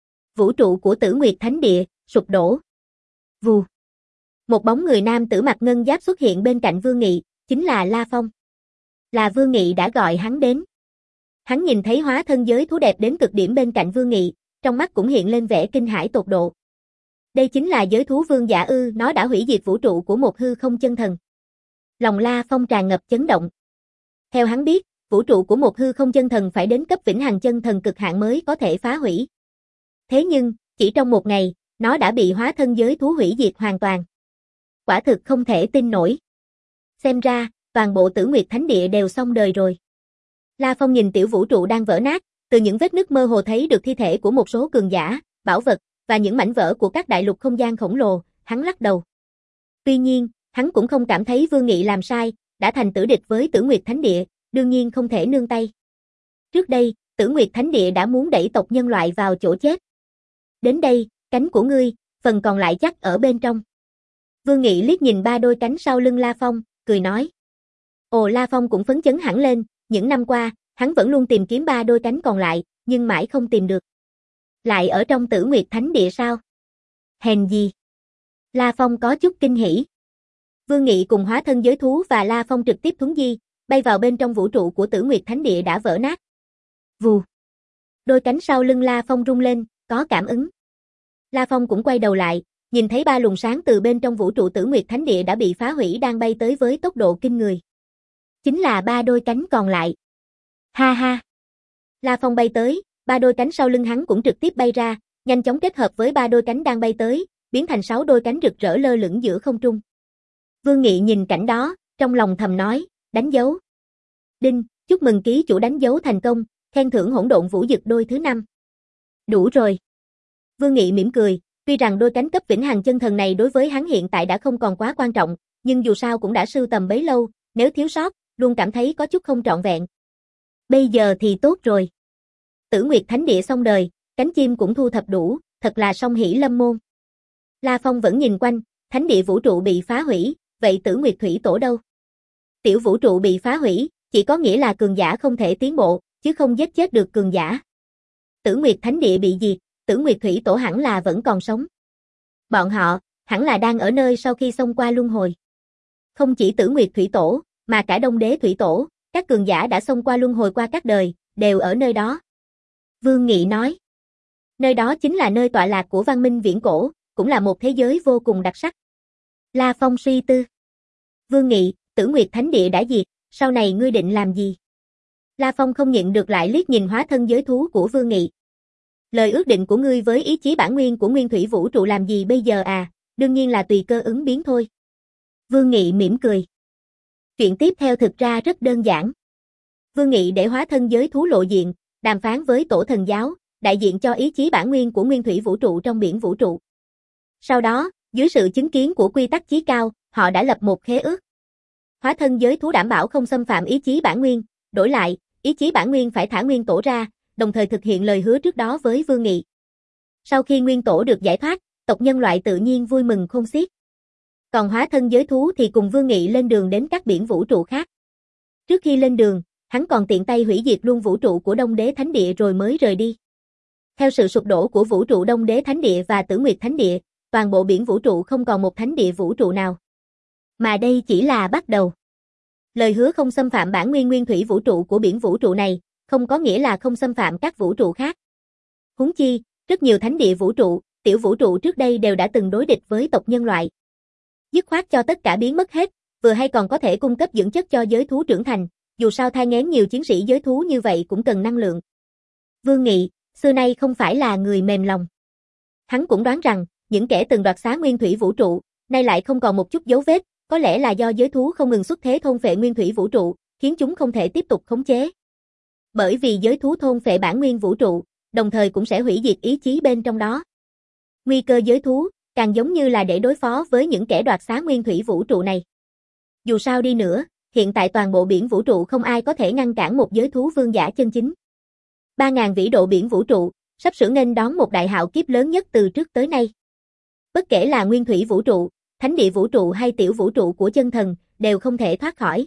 Speaker 1: Vũ trụ của Tử Nguyệt Thánh Địa, sụp đổ. Vù. Một bóng người nam tử mặc ngân giáp xuất hiện bên cạnh Vương Nghị, chính là La Phong. Là Vương Nghị đã gọi hắn đến. Hắn nhìn thấy hóa thân giới thú đẹp đến cực điểm bên cạnh Vương Nghị, trong mắt cũng hiện lên vẻ kinh hãi tột độ. Đây chính là giới thú vương giả ư, nó đã hủy diệt vũ trụ của một hư không chân thần. Lòng La Phong tràn ngập chấn động. Theo hắn biết, vũ trụ của một hư không chân thần phải đến cấp vĩnh hằng chân thần cực hạn mới có thể phá hủy. Thế nhưng, chỉ trong một ngày, nó đã bị hóa thân giới thú hủy diệt hoàn toàn. Quả thực không thể tin nổi. Xem ra, toàn bộ Tử Nguyệt Thánh Địa đều xong đời rồi. La Phong nhìn tiểu vũ trụ đang vỡ nát, từ những vết nứt mơ hồ thấy được thi thể của một số cường giả, bảo vật, và những mảnh vỡ của các đại lục không gian khổng lồ, hắn lắc đầu. Tuy nhiên, hắn cũng không cảm thấy Vương Nghị làm sai, đã thành tử địch với Tử Nguyệt Thánh Địa, đương nhiên không thể nương tay. Trước đây, Tử Nguyệt Thánh Địa đã muốn đẩy tộc nhân loại vào chỗ chết. Đến đây, cánh của ngươi, phần còn lại chắc ở bên trong. Vương Nghị liếc nhìn ba đôi cánh sau lưng La Phong, cười nói. Ồ, La Phong cũng phấn chấn hẳn lên, những năm qua, hắn vẫn luôn tìm kiếm ba đôi cánh còn lại, nhưng mãi không tìm được. Lại ở trong Tử Nguyệt Thánh Địa sao? Hèn gì? La Phong có chút kinh hỉ. Vương Nghị cùng hóa thân giới thú và La Phong trực tiếp thuấn di, bay vào bên trong vũ trụ của Tử Nguyệt Thánh Địa đã vỡ nát. Vù. Đôi cánh sau lưng La Phong rung lên, có cảm ứng. La Phong cũng quay đầu lại, nhìn thấy ba luồng sáng từ bên trong vũ trụ Tử Nguyệt Thánh Địa đã bị phá hủy đang bay tới với tốc độ kinh người. Chính là ba đôi cánh còn lại. Ha ha. La Phong bay tới, ba đôi cánh sau lưng hắn cũng trực tiếp bay ra, nhanh chóng kết hợp với ba đôi cánh đang bay tới, biến thành sáu đôi cánh rực rỡ lơ lửng giữa không trung. Vương Nghị nhìn cảnh đó, trong lòng thầm nói, đánh dấu. Đinh, chúc mừng ký chủ đánh dấu thành công, khen thưởng hỗn độn vũ dực đôi thứ năm. Đủ rồi. Vương Nghị mỉm cười, tuy rằng đôi cánh cấp vĩnh hằng chân thần này đối với hắn hiện tại đã không còn quá quan trọng, nhưng dù sao cũng đã sưu tầm bấy lâu, nếu thiếu sót, luôn cảm thấy có chút không trọn vẹn. Bây giờ thì tốt rồi. Tử Nguyệt Thánh Địa xong đời, cánh chim cũng thu thập đủ, thật là song hỷ lâm môn. La Phong vẫn nhìn quanh, thánh địa vũ trụ bị phá hủy, vậy Tử Nguyệt Thủy Tổ đâu? Tiểu vũ trụ bị phá hủy, chỉ có nghĩa là cường giả không thể tiến bộ, chứ không giết chết được cường giả. Tử Nguyệt Thánh Địa bị diệt, Tử Nguyệt Thủy Tổ hẳn là vẫn còn sống. Bọn họ, hẳn là đang ở nơi sau khi xông qua luân hồi. Không chỉ Tử Nguyệt Thủy Tổ, mà cả Đông Đế Thủy Tổ, các cường giả đã xông qua luân hồi qua các đời, đều ở nơi đó. Vương Nghị nói. Nơi đó chính là nơi tọa lạc của văn minh viễn cổ, cũng là một thế giới vô cùng đặc sắc. La Phong suy tư. Vương Nghị, Tử Nguyệt Thánh Địa đã diệt, sau này ngươi định làm gì? La Phong không nhịn được lại liếc nhìn hóa thân giới thú của Vương Nghị. Lời ước định của ngươi với ý chí bản nguyên của nguyên thủy vũ trụ làm gì bây giờ à, đương nhiên là tùy cơ ứng biến thôi. Vương Nghị mỉm cười. Chuyện tiếp theo thực ra rất đơn giản. Vương Nghị để hóa thân giới thú lộ diện, đàm phán với Tổ Thần Giáo, đại diện cho ý chí bản nguyên của nguyên thủy vũ trụ trong biển vũ trụ. Sau đó, dưới sự chứng kiến của quy tắc chí cao, họ đã lập một khế ước. Hóa thân giới thú đảm bảo không xâm phạm ý chí bản nguyên, đổi lại, ý chí bản nguyên phải thả nguyên tổ ra, đồng thời thực hiện lời hứa trước đó với Vương Nghị. Sau khi nguyên tổ được giải thoát, tộc nhân loại tự nhiên vui mừng khôn xiết. Còn hóa thân giới thú thì cùng Vương Nghị lên đường đến các biển vũ trụ khác. Trước khi lên đường, hắn còn tiện tay hủy diệt luôn vũ trụ của Đông Đế Thánh Địa rồi mới rời đi. Theo sự sụp đổ của vũ trụ Đông Đế Thánh Địa và Tử Nguyệt Thánh Địa, toàn bộ biển vũ trụ không còn một thánh địa vũ trụ nào. Mà đây chỉ là bắt đầu. Lời hứa không xâm phạm bản nguyên nguyên thủy vũ trụ của biển vũ trụ này, không có nghĩa là không xâm phạm các vũ trụ khác. Huống chi, rất nhiều thánh địa vũ trụ, tiểu vũ trụ trước đây đều đã từng đối địch với tộc nhân loại. Dứt khoát cho tất cả biến mất hết, vừa hay còn có thể cung cấp dưỡng chất cho giới thú trưởng thành, dù sao thai nghén nhiều chiến sĩ giới thú như vậy cũng cần năng lượng. Vương Nghị, xưa nay không phải là người mềm lòng. Hắn cũng đoán rằng, những kẻ từng đoạt xá nguyên thủy vũ trụ, nay lại không còn một chút dấu vết, có lẽ là do giới thú không ngừng xuất thế thôn phệ nguyên thủy vũ trụ, khiến chúng không thể tiếp tục khống chế. Bởi vì giới thú thôn phệ bản nguyên vũ trụ, đồng thời cũng sẽ hủy diệt ý chí bên trong đó. Nguy cơ giới thú, càng giống như là để đối phó với những kẻ đoạt xá nguyên thủy vũ trụ này. Dù sao đi nữa, hiện tại toàn bộ biển vũ trụ không ai có thể ngăn cản một giới thú vương giả chân chính. ba nghìn vĩ độ biển vũ trụ, sắp sửa nghênh đón một đại hạo kiếp lớn nhất từ trước tới nay. Bất kể là nguyên thủy vũ trụ, thánh địa vũ trụ hay tiểu vũ trụ của chân thần, đều không thể thoát khỏi.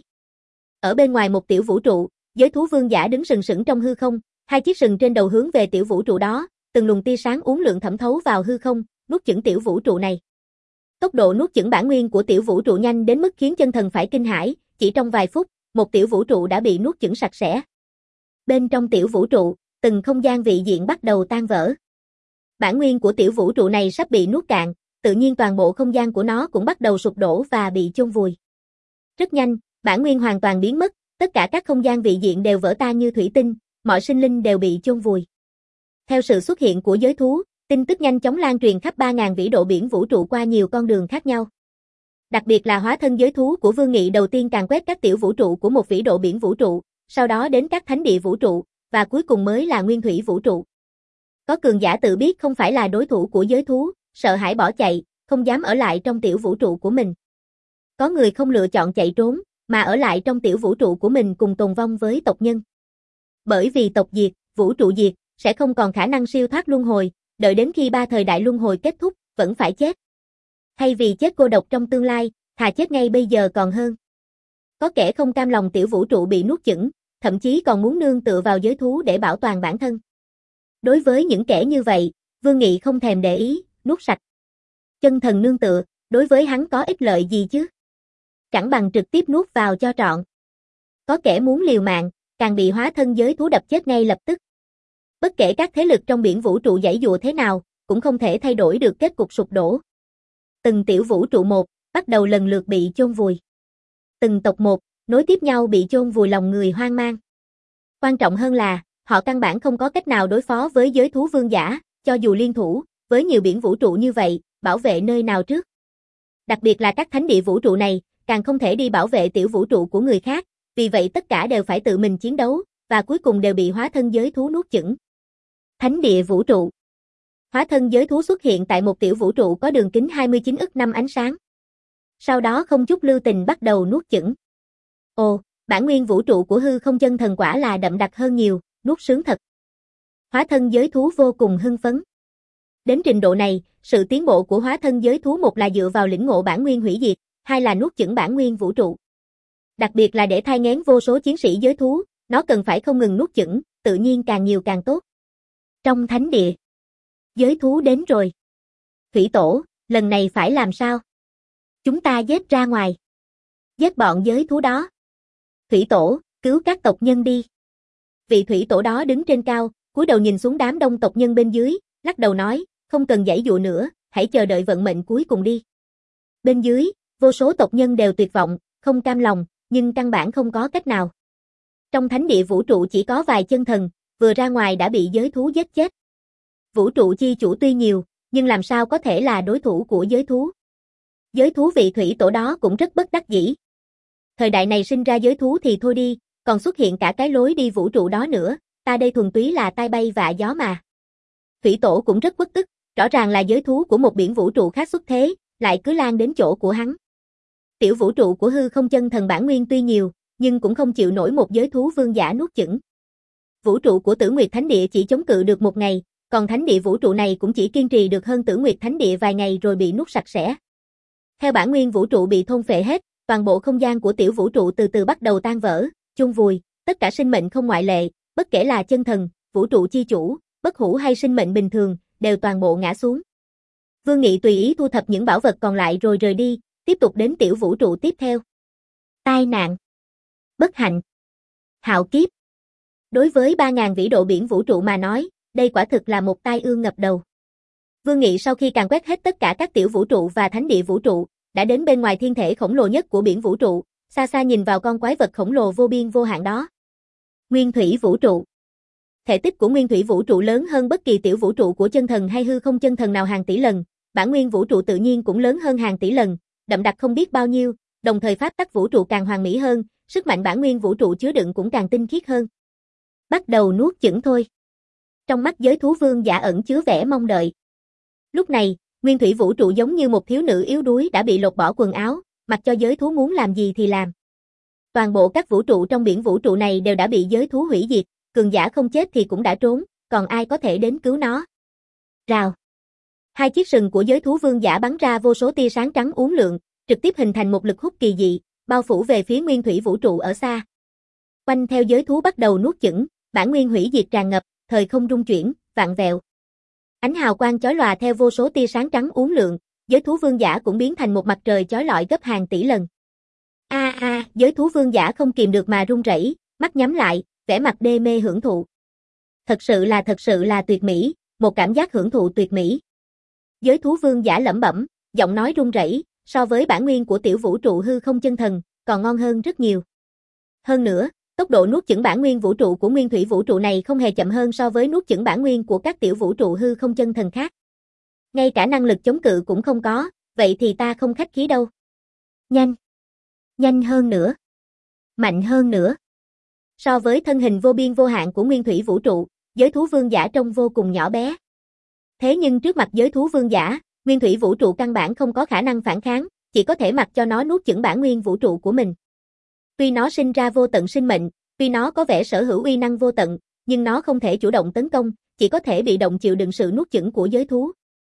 Speaker 1: Ở bên ngoài một tiểu vũ trụ, giới thú vương giả đứng sừng sững trong hư không, hai chiếc sừng trên đầu hướng về tiểu vũ trụ đó, từng luồng tia sáng uốn lượn thẩm thấu vào hư không, nuốt chửng tiểu vũ trụ này. Tốc độ nuốt chửng bản nguyên của tiểu vũ trụ nhanh đến mức khiến chân thần phải kinh hãi, chỉ trong vài phút, một tiểu vũ trụ đã bị nuốt chửng sạch sẽ. Bên trong tiểu vũ trụ, từng không gian vị diện bắt đầu tan vỡ. Bản nguyên của tiểu vũ trụ này sắp bị nuốt cạn, tự nhiên toàn bộ không gian của nó cũng bắt đầu sụp đổ và bị chôn vùi. Rất nhanh, bản nguyên hoàn toàn biến mất, tất cả các không gian vị diện đều vỡ tan như thủy tinh, mọi sinh linh đều bị chôn vùi. Theo sự xuất hiện của giới thú, tin tức nhanh chóng lan truyền khắp ba nghìn vĩ độ biển vũ trụ qua nhiều con đường khác nhau. Đặc biệt là hóa thân giới thú của Vương Nghị đầu tiên càn quét các tiểu vũ trụ của một vĩ độ biển vũ trụ, sau đó đến các thánh địa vũ trụ, và cuối cùng mới là nguyên thủy vũ trụ. Có cường giả tự biết không phải là đối thủ của giới thú, sợ hãi bỏ chạy, không dám ở lại trong tiểu vũ trụ của mình. Có người không lựa chọn chạy trốn, mà ở lại trong tiểu vũ trụ của mình cùng tồn vong với tộc nhân. Bởi vì tộc diệt, vũ trụ diệt, sẽ không còn khả năng siêu thoát luân hồi, đợi đến khi ba thời đại luân hồi kết thúc, vẫn phải chết. Thay vì chết cô độc trong tương lai, thà chết ngay bây giờ còn hơn. Có kẻ không cam lòng tiểu vũ trụ bị nuốt chửng, thậm chí còn muốn nương tựa vào giới thú để bảo toàn bản thân. Đối với những kẻ như vậy, Vương Nghị không thèm để ý, nuốt sạch. Chân thần nương tựa, đối với hắn có ích lợi gì chứ? Chẳng bằng trực tiếp nuốt vào cho trọn. Có kẻ muốn liều mạng, càng bị hóa thân giới thú đập chết ngay lập tức. Bất kể các thế lực trong biển vũ trụ giãy giụa thế nào, cũng không thể thay đổi được kết cục sụp đổ. Từng tiểu vũ trụ một, bắt đầu lần lượt bị chôn vùi. Từng tộc một, nối tiếp nhau bị chôn vùi lòng người hoang mang. Quan trọng hơn là, họ căn bản không có cách nào đối phó với giới thú vương giả, cho dù liên thủ, với nhiều biển vũ trụ như vậy, bảo vệ nơi nào trước. Đặc biệt là các thánh địa vũ trụ này, càng không thể đi bảo vệ tiểu vũ trụ của người khác, vì vậy tất cả đều phải tự mình chiến đấu, và cuối cùng đều bị hóa thân giới thú nuốt chửng. Thánh địa vũ trụ. Hóa thân giới thú xuất hiện tại một tiểu vũ trụ có đường kính hai mươi chín ức năm ánh sáng. Sau đó không chút lưu tình bắt đầu nuốt chửng. Ồ, bản nguyên vũ trụ của hư không chân thần quả là đậm đặc hơn nhiều, nuốt sướng thật. Hóa thân giới thú vô cùng hưng phấn. Đến trình độ này, sự tiến bộ của hóa thân giới thú một là dựa vào lĩnh ngộ bản nguyên hủy diệt, hai là nuốt chửng bản nguyên vũ trụ. Đặc biệt là để thai nghén vô số chiến sĩ giới thú, nó cần phải không ngừng nuốt chửng, tự nhiên càng nhiều càng tốt. Trong thánh địa, giới thú đến rồi. Thủy tổ, lần này phải làm sao? Chúng ta giết ra ngoài. Giết bọn giới thú đó. Thủy tổ, cứu các tộc nhân đi. Vị thủy tổ đó đứng trên cao, cúi đầu nhìn xuống đám đông tộc nhân bên dưới, lắc đầu nói, không cần giãy dụa nữa, hãy chờ đợi vận mệnh cuối cùng đi. Bên dưới, vô số tộc nhân đều tuyệt vọng, không cam lòng, nhưng căn bản không có cách nào. Trong thánh địa vũ trụ chỉ có vài chân thần, vừa ra ngoài đã bị giới thú giết chết. Vũ trụ chi chủ tuy nhiều, nhưng làm sao có thể là đối thủ của giới thú. Giới thú vị thủy tổ đó cũng rất bất đắc dĩ. Thời đại này sinh ra giới thú thì thôi đi, còn xuất hiện cả cái lối đi vũ trụ đó nữa, ta đây thuần túy là tai bay vạ gió mà. Thủy tổ cũng rất uất ức, rõ ràng là giới thú của một biển vũ trụ khác xuất thế, lại cứ lan đến chỗ của hắn. Tiểu vũ trụ của hư không chân thần bản nguyên tuy nhiều, nhưng cũng không chịu nổi một giới thú vương giả nuốt chửng. Vũ trụ của Tử Nguyệt Thánh Địa chỉ chống cự được một ngày, còn thánh địa vũ trụ này cũng chỉ kiên trì được hơn Tử Nguyệt Thánh Địa vài ngày rồi bị nuốt sạch sẽ. Theo bản nguyên vũ trụ bị thôn phệ hết, toàn bộ không gian của tiểu vũ trụ từ từ bắt đầu tan vỡ, chôn vùi, tất cả sinh mệnh không ngoại lệ, bất kể là chân thần, vũ trụ chi chủ, bất hủ hay sinh mệnh bình thường, đều toàn bộ ngã xuống. Vương Nghị tùy ý thu thập những bảo vật còn lại rồi rời đi, tiếp tục đến tiểu vũ trụ tiếp theo. Tai nạn, bất hạnh, hạo kiếp. Đối với ba ngàn vĩ độ biển vũ trụ mà nói, đây quả thực là một tai ương ngập đầu. Vương Nghị sau khi càn quét hết tất cả các tiểu vũ trụ và thánh địa vũ trụ, đã đến bên ngoài thiên thể khổng lồ nhất của biển vũ trụ, xa xa nhìn vào con quái vật khổng lồ vô biên vô hạn đó. Nguyên thủy vũ trụ. Thể tích của nguyên thủy vũ trụ lớn hơn bất kỳ tiểu vũ trụ của chân thần hay hư không chân thần nào hàng tỷ lần, bản nguyên vũ trụ tự nhiên cũng lớn hơn hàng tỷ lần, đậm đặc không biết bao nhiêu, đồng thời pháp tắc vũ trụ càng hoàn mỹ hơn, sức mạnh bản nguyên vũ trụ chứa đựng cũng càng tinh khiết hơn. Bắt đầu nuốt chửng thôi. Trong mắt giới thú vương giả ẩn chứa vẻ mong đợi. Lúc này, nguyên thủy vũ trụ giống như một thiếu nữ yếu đuối đã bị lột bỏ quần áo, mặc cho giới thú muốn làm gì thì làm. Toàn bộ các vũ trụ trong biển vũ trụ này đều đã bị giới thú hủy diệt, cường giả không chết thì cũng đã trốn, còn ai có thể đến cứu nó. Rào. Hai chiếc sừng của giới thú vương giả bắn ra vô số tia sáng trắng uốn lượn, trực tiếp hình thành một lực hút kỳ dị, bao phủ về phía nguyên thủy vũ trụ ở xa. Quanh theo giới thú bắt đầu nuốt chửng, bản nguyên hủy diệt tràn ngập, thời không rung chuyển, vạn vẹo. Ánh hào quang chói lòa theo vô số tia sáng trắng uốn lượn, giới thú vương giả cũng biến thành một mặt trời chói lọi gấp hàng tỷ lần. A a, à, giới thú vương giả không kìm được mà run rẩy, mắt nhắm lại, vẻ mặt đê mê hưởng thụ. Thật sự là thật sự là tuyệt mỹ, một cảm giác hưởng thụ tuyệt mỹ. Giới thú vương giả lẩm bẩm, giọng nói run rẩy, so với bản nguyên của tiểu vũ trụ hư không chân thần, còn ngon hơn rất nhiều. Hơn nữa, tốc độ nuốt chửng bản nguyên vũ trụ của nguyên thủy vũ trụ này không hề chậm hơn so với nuốt chửng bản nguyên của các tiểu vũ trụ hư không chân thần khác. Ngay cả năng lực chống cự cũng không có, vậy thì ta không khách khí đâu. Nhanh. Nhanh hơn nữa. Mạnh hơn nữa. So với thân hình vô biên vô hạn của nguyên thủy vũ trụ, giới thú vương giả trông vô cùng nhỏ bé. Thế nhưng trước mặt giới thú vương giả, nguyên thủy vũ trụ căn bản không có khả năng phản kháng, chỉ có thể mặc cho nó nuốt chửng bản nguyên vũ trụ của mình. Tuy nó sinh ra vô tận sinh mệnh, tuy nó có vẻ sở hữu uy năng vô tận, nhưng nó không thể chủ động tấn công, chỉ có thể bị động chịu đựng sự nuốt chửng của giới thú.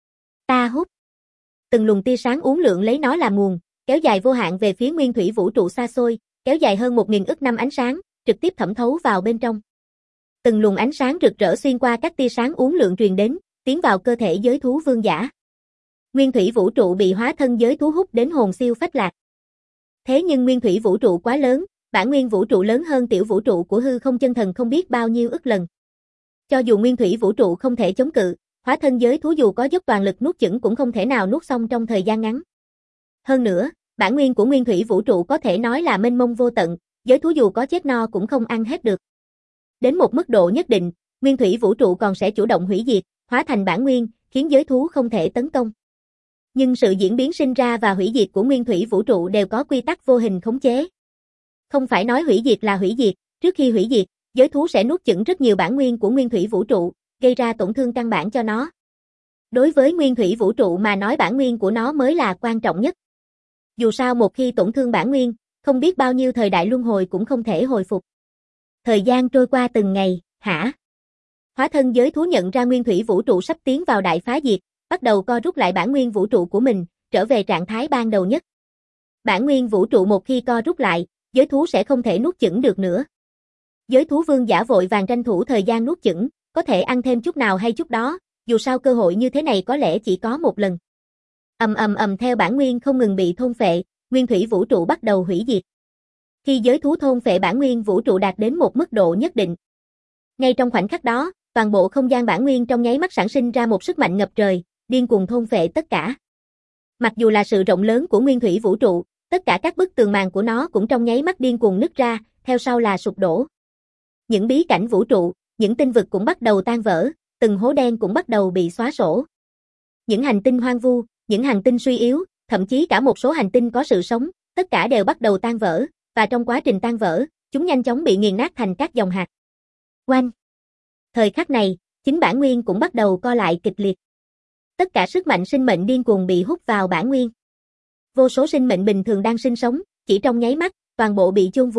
Speaker 1: Ta hút. Từng luồng tia sáng uốn lượn lấy nó làm nguồn, kéo dài vô hạn về phía nguyên thủy vũ trụ xa xôi, kéo dài hơn một nghìn ức năm ánh sáng, trực tiếp thẩm thấu vào bên trong. Từng luồng ánh sáng rực rỡ xuyên qua các tia sáng uốn lượn truyền đến, tiến vào cơ thể giới thú vương giả. Nguyên thủy vũ trụ bị hóa thân giới thú hút đến hồn siêu phách lạc. Thế nhưng nguyên thủy vũ trụ quá lớn, bản nguyên vũ trụ lớn hơn tiểu vũ trụ của hư không chân thần không biết bao nhiêu ức lần. Cho dù nguyên thủy vũ trụ không thể chống cự, hóa thân giới thú dù có dốc toàn lực nuốt chửng cũng không thể nào nuốt xong trong thời gian ngắn. Hơn nữa, bản nguyên của nguyên thủy vũ trụ có thể nói là mênh mông vô tận, giới thú dù có chết no cũng không ăn hết được. Đến một mức độ nhất định, nguyên thủy vũ trụ còn sẽ chủ động hủy diệt, hóa thành bản nguyên, khiến giới thú không thể tấn công. Nhưng sự diễn biến sinh ra và hủy diệt của nguyên thủy vũ trụ đều có quy tắc vô hình khống chế. Không phải nói hủy diệt là hủy diệt, trước khi hủy diệt, giới thú sẽ nuốt chửng rất nhiều bản nguyên của nguyên thủy vũ trụ, gây ra tổn thương căn bản cho nó. Đối với nguyên thủy vũ trụ mà nói bản nguyên của nó mới là quan trọng nhất. Dù sao một khi tổn thương bản nguyên, không biết bao nhiêu thời đại luân hồi cũng không thể hồi phục. Thời gian trôi qua từng ngày, hả? Hóa thân giới thú nhận ra nguyên thủy vũ trụ sắp tiến vào đại phá diệt, bắt đầu co rút lại bản nguyên vũ trụ của mình, trở về trạng thái ban đầu nhất. Bản nguyên vũ trụ một khi co rút lại, giới thú sẽ không thể nuốt chửng được nữa. Giới thú vương giả vội vàng tranh thủ thời gian nuốt chửng, có thể ăn thêm chút nào hay chút đó, dù sao cơ hội như thế này có lẽ chỉ có một lần. Ầm ầm ầm theo bản nguyên không ngừng bị thôn phệ, nguyên thủy vũ trụ bắt đầu hủy diệt. Khi giới thú thôn phệ bản nguyên vũ trụ đạt đến một mức độ nhất định. Ngay trong khoảnh khắc đó, toàn bộ không gian bản nguyên trong nháy mắt sản sinh ra một sức mạnh ngập trời, điên cuồng thôn phệ tất cả. Mặc dù là sự rộng lớn của nguyên thủy vũ trụ, tất cả các bức tường màn của nó cũng trong nháy mắt điên cuồng nứt ra, theo sau là sụp đổ. Những bí cảnh vũ trụ, những tinh vực cũng bắt đầu tan vỡ, từng hố đen cũng bắt đầu bị xóa sổ. Những hành tinh hoang vu, những hành tinh suy yếu, thậm chí cả một số hành tinh có sự sống, tất cả đều bắt đầu tan vỡ, và trong quá trình tan vỡ, chúng nhanh chóng bị nghiền nát thành các dòng hạt. Oanh! Thời khắc này, chính bản nguyên cũng bắt đầu co lại kịch liệt. Tất cả sức mạnh sinh mệnh điên cuồng bị hút vào bản nguyên. Vô số sinh mệnh bình thường đang sinh sống, chỉ trong nháy mắt, toàn bộ bị chôn vùi,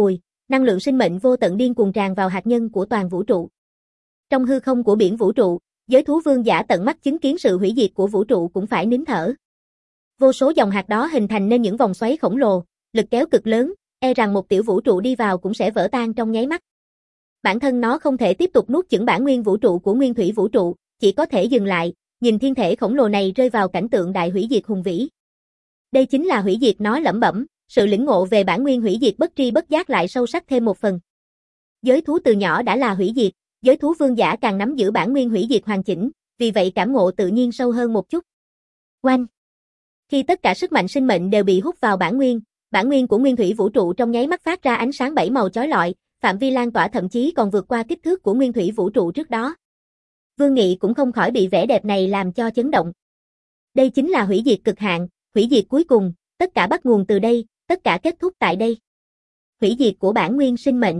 Speaker 1: Năng lượng sinh mệnh vô tận điên cuồng tràn vào hạt nhân của toàn vũ trụ. Trong hư không của biển vũ trụ, giới thú vương giả tận mắt chứng kiến sự hủy diệt của vũ trụ cũng phải nín thở. Vô số dòng hạt đó hình thành nên những vòng xoáy khổng lồ, lực kéo cực lớn, e rằng một tiểu vũ trụ đi vào cũng sẽ vỡ tan trong nháy mắt. Bản thân nó không thể tiếp tục nuốt chửng bản nguyên vũ trụ của nguyên thủy vũ trụ, chỉ có thể dừng lại, nhìn thiên thể khổng lồ này rơi vào cảnh tượng đại hủy diệt hùng vĩ. Đây chính là hủy diệt, nó lẩm bẩm, sự lĩnh ngộ về bản nguyên hủy diệt bất tri bất giác lại sâu sắc thêm một phần. Giới thú từ nhỏ đã là hủy diệt, giới thú vương giả càng nắm giữ bản nguyên hủy diệt hoàn chỉnh, vì vậy cảm ngộ tự nhiên sâu hơn một chút. Oanh! Khi tất cả sức mạnh sinh mệnh đều bị hút vào bản nguyên, bản nguyên của nguyên thủy vũ trụ trong nháy mắt phát ra ánh sáng bảy màu chói lọi, phạm vi lan tỏa thậm chí còn vượt qua kích thước của nguyên thủy vũ trụ trước đó. Vương Nghị cũng không khỏi bị vẻ đẹp này làm cho chấn động. Đây chính là hủy diệt cực hạn, hủy diệt cuối cùng, tất cả bắt nguồn từ đây, tất cả kết thúc tại đây. Hủy diệt của bản nguyên sinh mệnh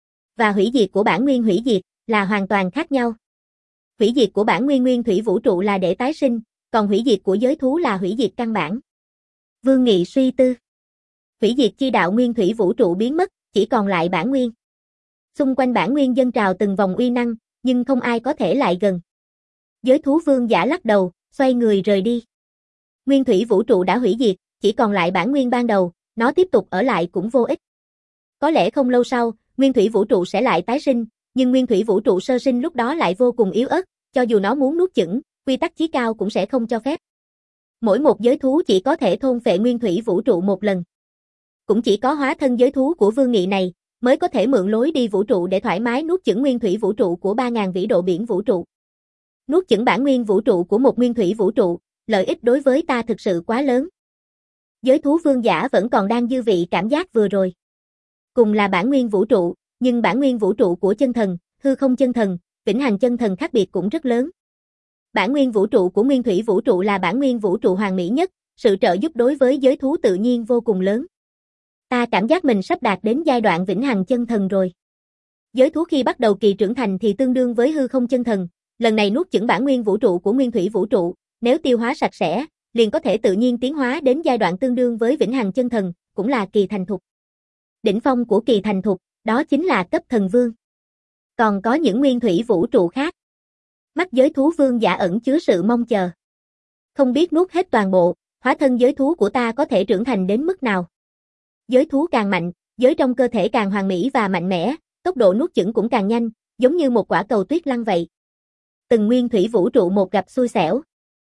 Speaker 1: và hủy diệt của bản nguyên hủy diệt là hoàn toàn khác nhau. Hủy diệt của bản nguyên nguyên thủy vũ trụ là để tái sinh, còn hủy diệt của giới thú là hủy diệt căn bản. Vương Nghị suy tư. Hủy diệt chi đạo nguyên thủy vũ trụ biến mất, chỉ còn lại bản nguyên. Xung quanh bản nguyên dâng trào từng vòng uy năng, nhưng không ai có thể lại gần. Giới thú vương giả lắc đầu, xoay người rời đi. Nguyên thủy vũ trụ đã hủy diệt, chỉ còn lại bản nguyên ban đầu, nó tiếp tục ở lại cũng vô ích. Có lẽ không lâu sau, nguyên thủy vũ trụ sẽ lại tái sinh, nhưng nguyên thủy vũ trụ sơ sinh lúc đó lại vô cùng yếu ớt, cho dù nó muốn nuốt chửng, quy tắc chí cao cũng sẽ không cho phép. Mỗi một giới thú chỉ có thể thôn phệ nguyên thủy vũ trụ một lần. Cũng chỉ có hóa thân giới thú của Vương Nghị này mới có thể mượn lối đi vũ trụ để thoải mái nuốt chửng nguyên thủy vũ trụ của ba nghìn vĩ độ biển vũ trụ. Nuốt chửng bản nguyên vũ trụ của một nguyên thủy vũ trụ, lợi ích đối với ta thực sự quá lớn. Giới thú vương giả vẫn còn đang dư vị cảm giác vừa rồi. Cùng là bản nguyên vũ trụ, nhưng bản nguyên vũ trụ của chân thần, hư không chân thần, vĩnh hằng chân thần khác biệt cũng rất lớn. Bản nguyên vũ trụ của nguyên thủy vũ trụ là bản nguyên vũ trụ hoàn mỹ nhất, sự trợ giúp đối với giới thú tự nhiên vô cùng lớn. Ta cảm giác mình sắp đạt đến giai đoạn vĩnh hằng chân thần rồi. Giới thú khi bắt đầu kỳ trưởng thành thì tương đương với hư không chân thần, lần này nuốt chửng bản nguyên vũ trụ của nguyên thủy vũ trụ, nếu tiêu hóa sạch sẽ, liền có thể tự nhiên tiến hóa đến giai đoạn tương đương với vĩnh hằng chân thần, cũng là kỳ thành thục. Đỉnh phong của kỳ thành thục, đó chính là cấp thần vương. Còn có những nguyên thủy vũ trụ khác. Mắt giới thú vương giả ẩn chứa sự mong chờ. Không biết nuốt hết toàn bộ, hóa thân giới thú của ta có thể trưởng thành đến mức nào. Giới thú càng mạnh, giới trong cơ thể càng hoàn mỹ và mạnh mẽ, tốc độ nuốt chửng cũng càng nhanh, giống như một quả cầu tuyết lăn vậy. Từng nguyên thủy vũ trụ một gặp xui xẻo.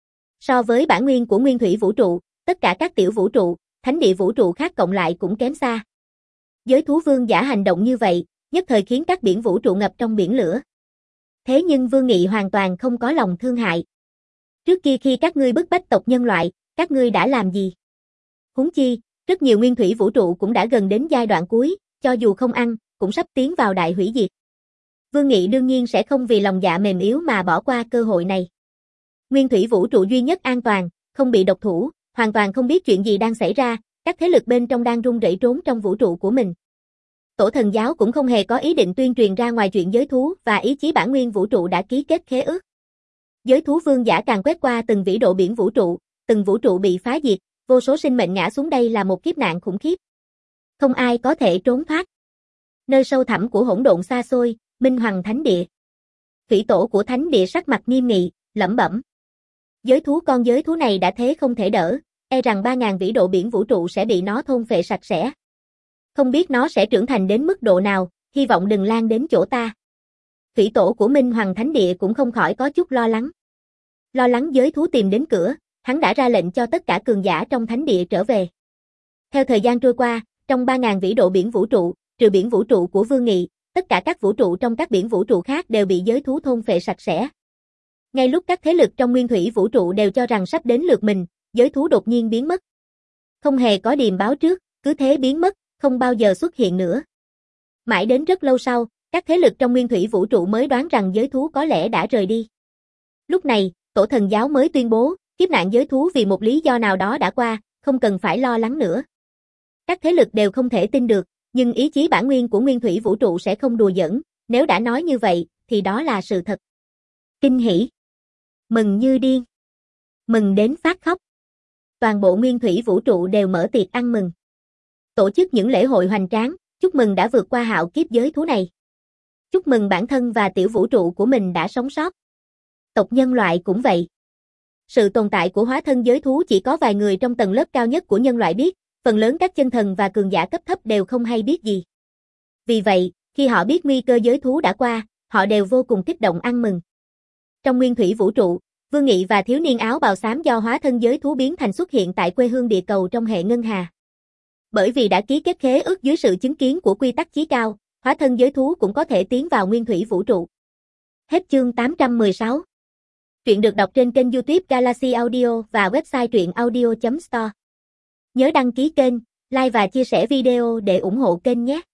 Speaker 1: So với bản nguyên của nguyên thủy vũ trụ, tất cả các tiểu vũ trụ, thánh địa vũ trụ khác cộng lại cũng kém xa. Giới thú vương giả hành động như vậy, nhất thời khiến các biển vũ trụ ngập trong biển lửa. Thế nhưng Vương Nghị hoàn toàn không có lòng thương hại. Trước kia khi các ngươi bức bách tộc nhân loại, các ngươi đã làm gì? Huống chi, rất nhiều nguyên thủy vũ trụ cũng đã gần đến giai đoạn cuối, cho dù không ăn, cũng sắp tiến vào đại hủy diệt. Vương Nghị đương nhiên sẽ không vì lòng dạ mềm yếu mà bỏ qua cơ hội này. Nguyên thủy vũ trụ duy nhất an toàn, không bị độc thủ, hoàn toàn không biết chuyện gì đang xảy ra, các thế lực bên trong đang run rẩy trốn trong vũ trụ của mình. Tổ thần giáo cũng không hề có ý định tuyên truyền ra ngoài chuyện giới thú và ý chí bản nguyên vũ trụ đã ký kết khế ước. Giới thú vương giả càng quét qua từng vĩ độ biển vũ trụ, từng vũ trụ bị phá diệt, vô số sinh mệnh ngã xuống, đây là một kiếp nạn khủng khiếp. Không ai có thể trốn thoát. Nơi sâu thẳm của hỗn độn xa xôi, Minh Hoàng Thánh Địa. Thủy tổ của Thánh Địa sắc mặt nghiêm nghị, lẩm bẩm. Giới thú con giới thú này đã thế không thể đỡ, e rằng ba nghìn vĩ độ biển vũ trụ sẽ bị nó thôn phệ sạch sẽ. Không biết nó sẽ trưởng thành đến mức độ nào, hy vọng đừng lan đến chỗ ta. Thủy tổ của Minh Hoàng Thánh Địa cũng không khỏi có chút lo lắng. Lo lắng giới thú tìm đến cửa, hắn đã ra lệnh cho tất cả cường giả trong thánh địa trở về. Theo thời gian trôi qua, trong ba nghìn vĩ độ biển vũ trụ, trừ biển vũ trụ của Vương Nghị, tất cả các vũ trụ trong các biển vũ trụ khác đều bị giới thú thôn phệ sạch sẽ. Ngay lúc các thế lực trong nguyên thủy vũ trụ đều cho rằng sắp đến lượt mình, giới thú đột nhiên biến mất. Không hề có điềm báo trước, cứ thế biến mất, không bao giờ xuất hiện nữa. Mãi đến rất lâu sau, các thế lực trong nguyên thủy vũ trụ mới đoán rằng giới thú có lẽ đã rời đi. Lúc này, tổ thần giáo mới tuyên bố, kiếp nạn giới thú vì một lý do nào đó đã qua, không cần phải lo lắng nữa. Các thế lực đều không thể tin được, nhưng ý chí bản nguyên của nguyên thủy vũ trụ sẽ không đùa giỡn, nếu đã nói như vậy, thì đó là sự thật. Kinh hỉ. Mừng như điên. Mừng đến phát khóc. Toàn bộ nguyên thủy vũ trụ đều mở tiệc ăn mừng. Tổ chức những lễ hội hoành tráng, Chúc mừng đã vượt qua hạo kiếp giới thú này. Chúc mừng bản thân và tiểu vũ trụ của mình đã sống sót. Tộc nhân loại cũng vậy. Sự tồn tại của hóa thân giới thú chỉ có vài người trong tầng lớp cao nhất của nhân loại biết, phần lớn các chân thần và cường giả cấp thấp đều không hay biết gì. Vì vậy, khi họ biết nguy cơ giới thú đã qua, họ đều vô cùng kích động ăn mừng. Trong nguyên thủy vũ trụ, Vương Nghị và thiếu niên áo bào xám do hóa thân giới thú biến thành xuất hiện tại quê hương địa cầu trong hệ ngân hà. Bởi vì đã ký kết khế ước dưới sự chứng kiến của quy tắc chí cao, hóa thân giới thú cũng có thể tiến vào nguyên thủy vũ trụ. Hết chương tám trăm mười sáu. Truyện được đọc trên kênh YouTube Galaxy Audio và website truyện audio chấm store. Nhớ đăng ký kênh, like và chia sẻ video để ủng hộ kênh nhé.